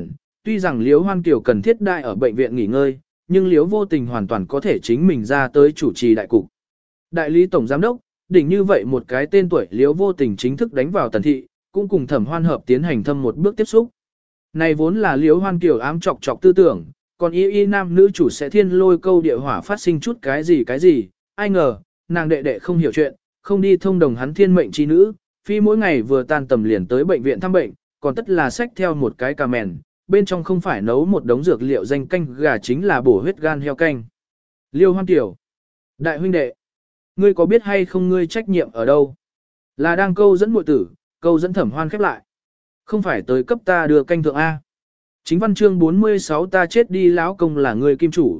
Tuy rằng Liễu Hoan Kiều cần thiết đại ở bệnh viện nghỉ ngơi, nhưng Liễu Vô Tình hoàn toàn có thể chính mình ra tới chủ trì đại cục. Đại lý tổng giám đốc, đỉnh như vậy một cái tên tuổi Liễu Vô Tình chính thức đánh vào Tần thị, cũng cùng Thẩm Hoan hợp tiến hành thâm một bước tiếp xúc. Này vốn là Liễu Hoan Kiều ám chọc chọc tư tưởng, còn y nam nữ chủ sẽ thiên lôi câu địa hỏa phát sinh chút cái gì, ai ngờ, nàng đệ đệ không hiểu chuyện, không đi thông đồng hắn thiên mệnh chi nữ, phi mỗi ngày vừa tan tầm liền tới bệnh viện thăm bệnh, còn tất là xách theo một cái cà mèn, bên trong không phải nấu một đống dược liệu danh canh gà chính là bổ huyết gan heo canh. Liêu Hoan Kiều, đại huynh đệ, ngươi có biết hay không ngươi trách nhiệm ở đâu? Là đang câu dẫn muội tử, câu dẫn Thẩm Hoan khép lại. Không phải tới cấp ta đưa canh thượng A. Chính văn chương 46 ta chết đi lão công là người kim chủ.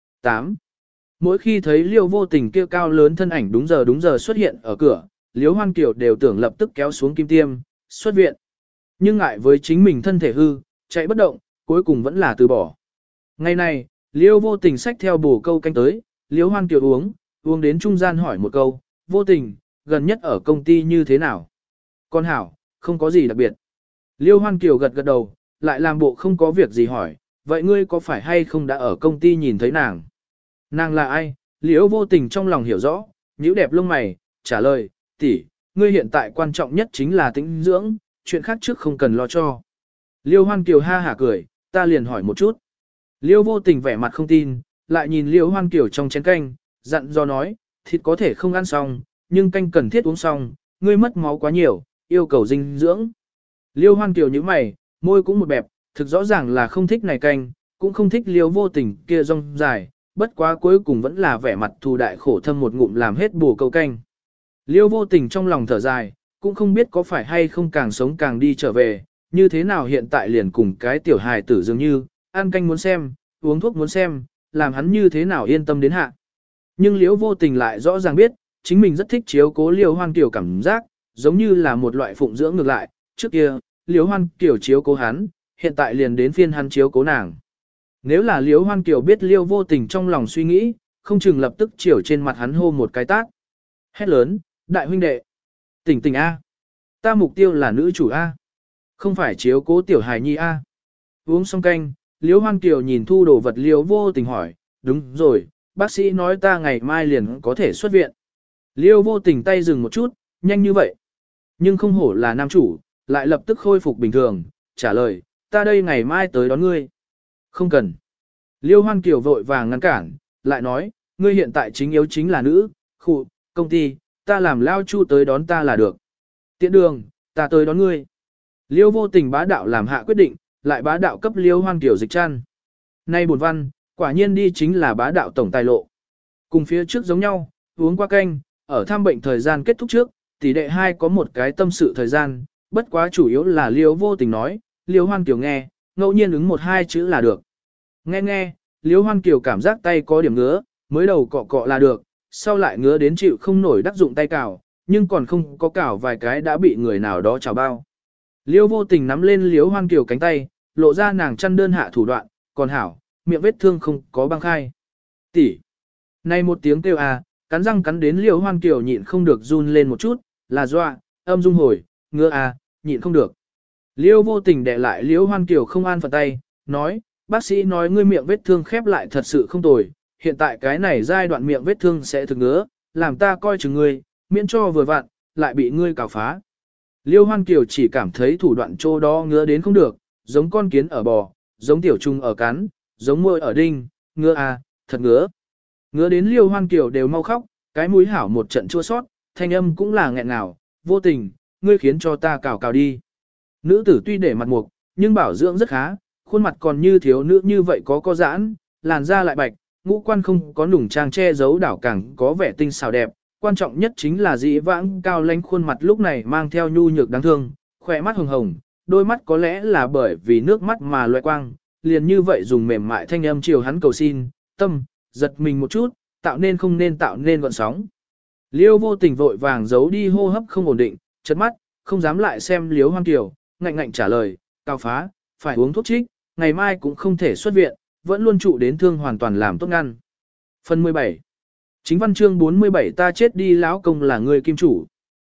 8. Mỗi khi thấy Liêu Vô Tình kia cao lớn thân ảnh đúng giờ xuất hiện ở cửa, Liêu Hoan Kiều đều tưởng lập tức kéo xuống kim tiêm, xuất viện. Nhưng ngại với chính mình thân thể hư, chạy bất động, cuối cùng vẫn là từ bỏ. Ngày này, Liêu Vô Tình xách theo bổ câu canh tới, Liêu Hoan Kiều uống đến trung gian hỏi một câu, Vô Tình, gần nhất ở công ty như thế nào? Con hảo, không có gì đặc biệt. Liêu Hoan Kiều gật đầu, lại làm bộ không có việc gì hỏi, vậy ngươi có phải hay không đã ở công ty nhìn thấy nàng? Nàng là ai? Liêu Vô Tình trong lòng hiểu rõ, nhíu đẹp lông mày, trả lời, tỷ, ngươi hiện tại quan trọng nhất chính là tĩnh dưỡng, chuyện khác trước không cần lo cho. Liêu Hoan Kiều ha hả cười, ta liền hỏi một chút. Liêu Vô Tình vẻ mặt không tin, lại nhìn Liêu Hoan Kiều trong chén canh, dặn dò nói, thịt có thể không ăn xong, nhưng canh cần thiết uống xong, ngươi mất máu quá nhiều, yêu cầu dinh dưỡng. Liêu Hoan Kiều nhíu mày, môi cũng một bẹp, thực rõ ràng là không thích này canh, cũng không thích Liêu Vô Tình kia rong dài, bất quá cuối cùng vẫn là vẻ mặt thù đại khổ thâm một ngụm làm hết bổ câu canh. Liêu Vô Tình trong lòng thở dài, cũng không biết có phải hay không càng sống càng đi trở về, như thế nào hiện tại liền cùng cái tiểu hài tử dường như, ăn canh muốn xem, uống thuốc muốn xem, làm hắn như thế nào yên tâm đến hạ. Nhưng Liêu Vô Tình lại rõ ràng biết, chính mình rất thích chiếu cố Liêu Hoan Kiều cảm giác, giống như là một loại phụng dưỡng ngược lại, trước kia, Liêu Hoan Kiều chiếu cố hắn, hiện tại liền đến phiên hắn chiếu cố nàng. Nếu là Liêu Hoan Kiều biết Liêu Vô Tình trong lòng suy nghĩ, không chừng lập tức chiều trên mặt hắn hô một cái tát. Hét lớn, đại huynh đệ, tỉnh tỉnh A. Ta mục tiêu là nữ chủ A. Không phải chiếu cố tiểu hài nhi A. Uống xong canh, Liêu Hoan Kiều nhìn thu đồ vật Liêu Vô Tình hỏi, đúng rồi, bác sĩ nói ta ngày mai liền có thể xuất viện. Liêu Vô Tình tay dừng một chút, nhanh như vậy. Nhưng không hổ là nam chủ, lại lập tức khôi phục bình thường, trả lời, ta đây ngày mai tới đón ngươi. Không cần. Liêu Hoan Kiều vội vàng ngăn cản, lại nói, ngươi hiện tại chính yếu chính là nữ, công ty, ta làm lao chu tới đón ta là được. Tiện đường, ta tới đón ngươi. Liêu Vô Tình bá đạo làm hạ quyết định, lại bá đạo cấp Liêu Hoan Kiều dịch chăn. Nay buồn văn, quả nhiên đi chính là bá đạo tổng tài lộ. Cùng phía trước giống nhau, uống qua canh, ở thăm bệnh thời gian kết thúc trước, tỷ đệ hai có một cái tâm sự thời gian, bất quá chủ yếu là Liêu Vô Tình nói, Liêu Hoan Kiều nghe, ngẫu nhiên ứng một hai chữ là được. Nghe, Liêu Hoan Kiều cảm giác tay có điểm ngứa, mới đầu cọ cọ là được, sau lại ngứa đến chịu không nổi đắc dụng tay cào, nhưng còn không có cào vài cái đã bị người nào đó chào bao. Liêu Vô Tình nắm lên Liêu Hoan Kiều cánh tay, lộ ra nàng chăn đơn hạ thủ đoạn, còn hảo, miệng vết thương không có băng khai. Tỷ. Này một tiếng kêu cắn răng cắn đến Liêu Hoan Kiều nhịn không được run lên một chút, là dọa, âm dung hồi, ngứa nhịn không được. Liêu Vô Tình đè lại Liêu Hoan Kiều không an phận tay, nói, bác sĩ nói ngươi miệng vết thương khép lại thật sự không tồi, hiện tại cái này giai đoạn miệng vết thương sẽ thực ngứa, làm ta coi chừng ngươi, miễn cho vừa vặn, lại bị ngươi cào phá. Liêu Hoan Kiều chỉ cảm thấy thủ đoạn chỗ đó ngứa đến không được, giống con kiến ở bò, giống tiểu trùng ở cắn, giống môi ở đinh, ngứa thật ngứa. Ngứa đến Liêu Hoan Kiều đều mau khóc, cái mũi hảo một trận chua sót, thanh âm cũng là nghẹn ngào, Vô Tình, ngươi khiến cho ta cào đi. Nữ tử tuy để mặt mục, nhưng bảo dưỡng rất khá, khuôn mặt còn như thiếu nữ như vậy có giãn, làn da lại bạch, ngũ quan không có nùng trang che giấu đảo càng có vẻ tinh xảo đẹp, quan trọng nhất chính là dĩ vãng cao lãnh khuôn mặt lúc này mang theo nhu nhược đáng thương, khỏe mắt hồng hồng, đôi mắt có lẽ là bởi vì nước mắt mà loại quang, liền như vậy dùng mềm mại thanh âm chiều hắn cầu xin, tâm, giật mình một chút, tạo nên không nên tạo nên gọn sóng. Liêu Vô Tình vội vàng giấu đi hô hấp không ổn định, chớp mắt, không dám lại xem Liêu Hoan Kiều, ngạnh trả lời, cao phá, phải uống thuốc trích, ngày mai cũng không thể xuất viện, vẫn luôn trụ đến thương hoàn toàn làm tốt ngăn. Phần 17. Chính văn chương 47 ta chết đi lão công là người kim chủ.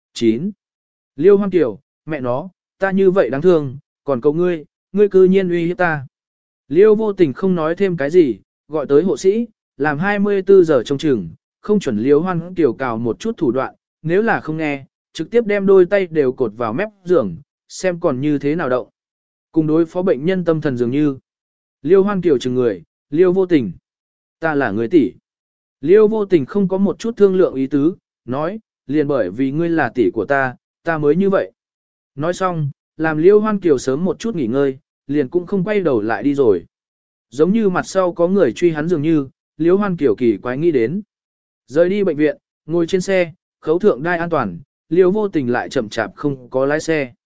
9. Liêu Hoan Kiều, mẹ nó, ta như vậy đáng thương, còn cậu ngươi cư nhiên uy hiếp ta. Liêu vô tình không nói thêm cái gì, gọi tới hộ sĩ, làm 24 giờ trong chừng, không chuẩn Liêu Hoan Kiều cào một chút thủ đoạn, nếu là không nghe, trực tiếp đem đôi tay đều cột vào mép giường, xem còn như thế nào động. Cùng đối phó bệnh nhân tâm thần dường như. Liêu Hoan Kiều chừng người, Liêu vô tình. Ta là người tỷ. Liêu vô tình không có một chút thương lượng ý tứ, nói, liền bởi vì ngươi là tỷ của ta mới như vậy. Nói xong, làm Liêu Hoan Kiều sớm một chút nghỉ ngơi, liền cũng không quay đầu lại đi rồi. Giống như mặt sau có người truy hắn dường như, Liêu Hoan Kiều kỳ quái nghĩ đến. Rời đi bệnh viện, ngồi trên xe, khấu thượng đai an toàn, Liêu vô tình lại chậm chạp không có lái xe.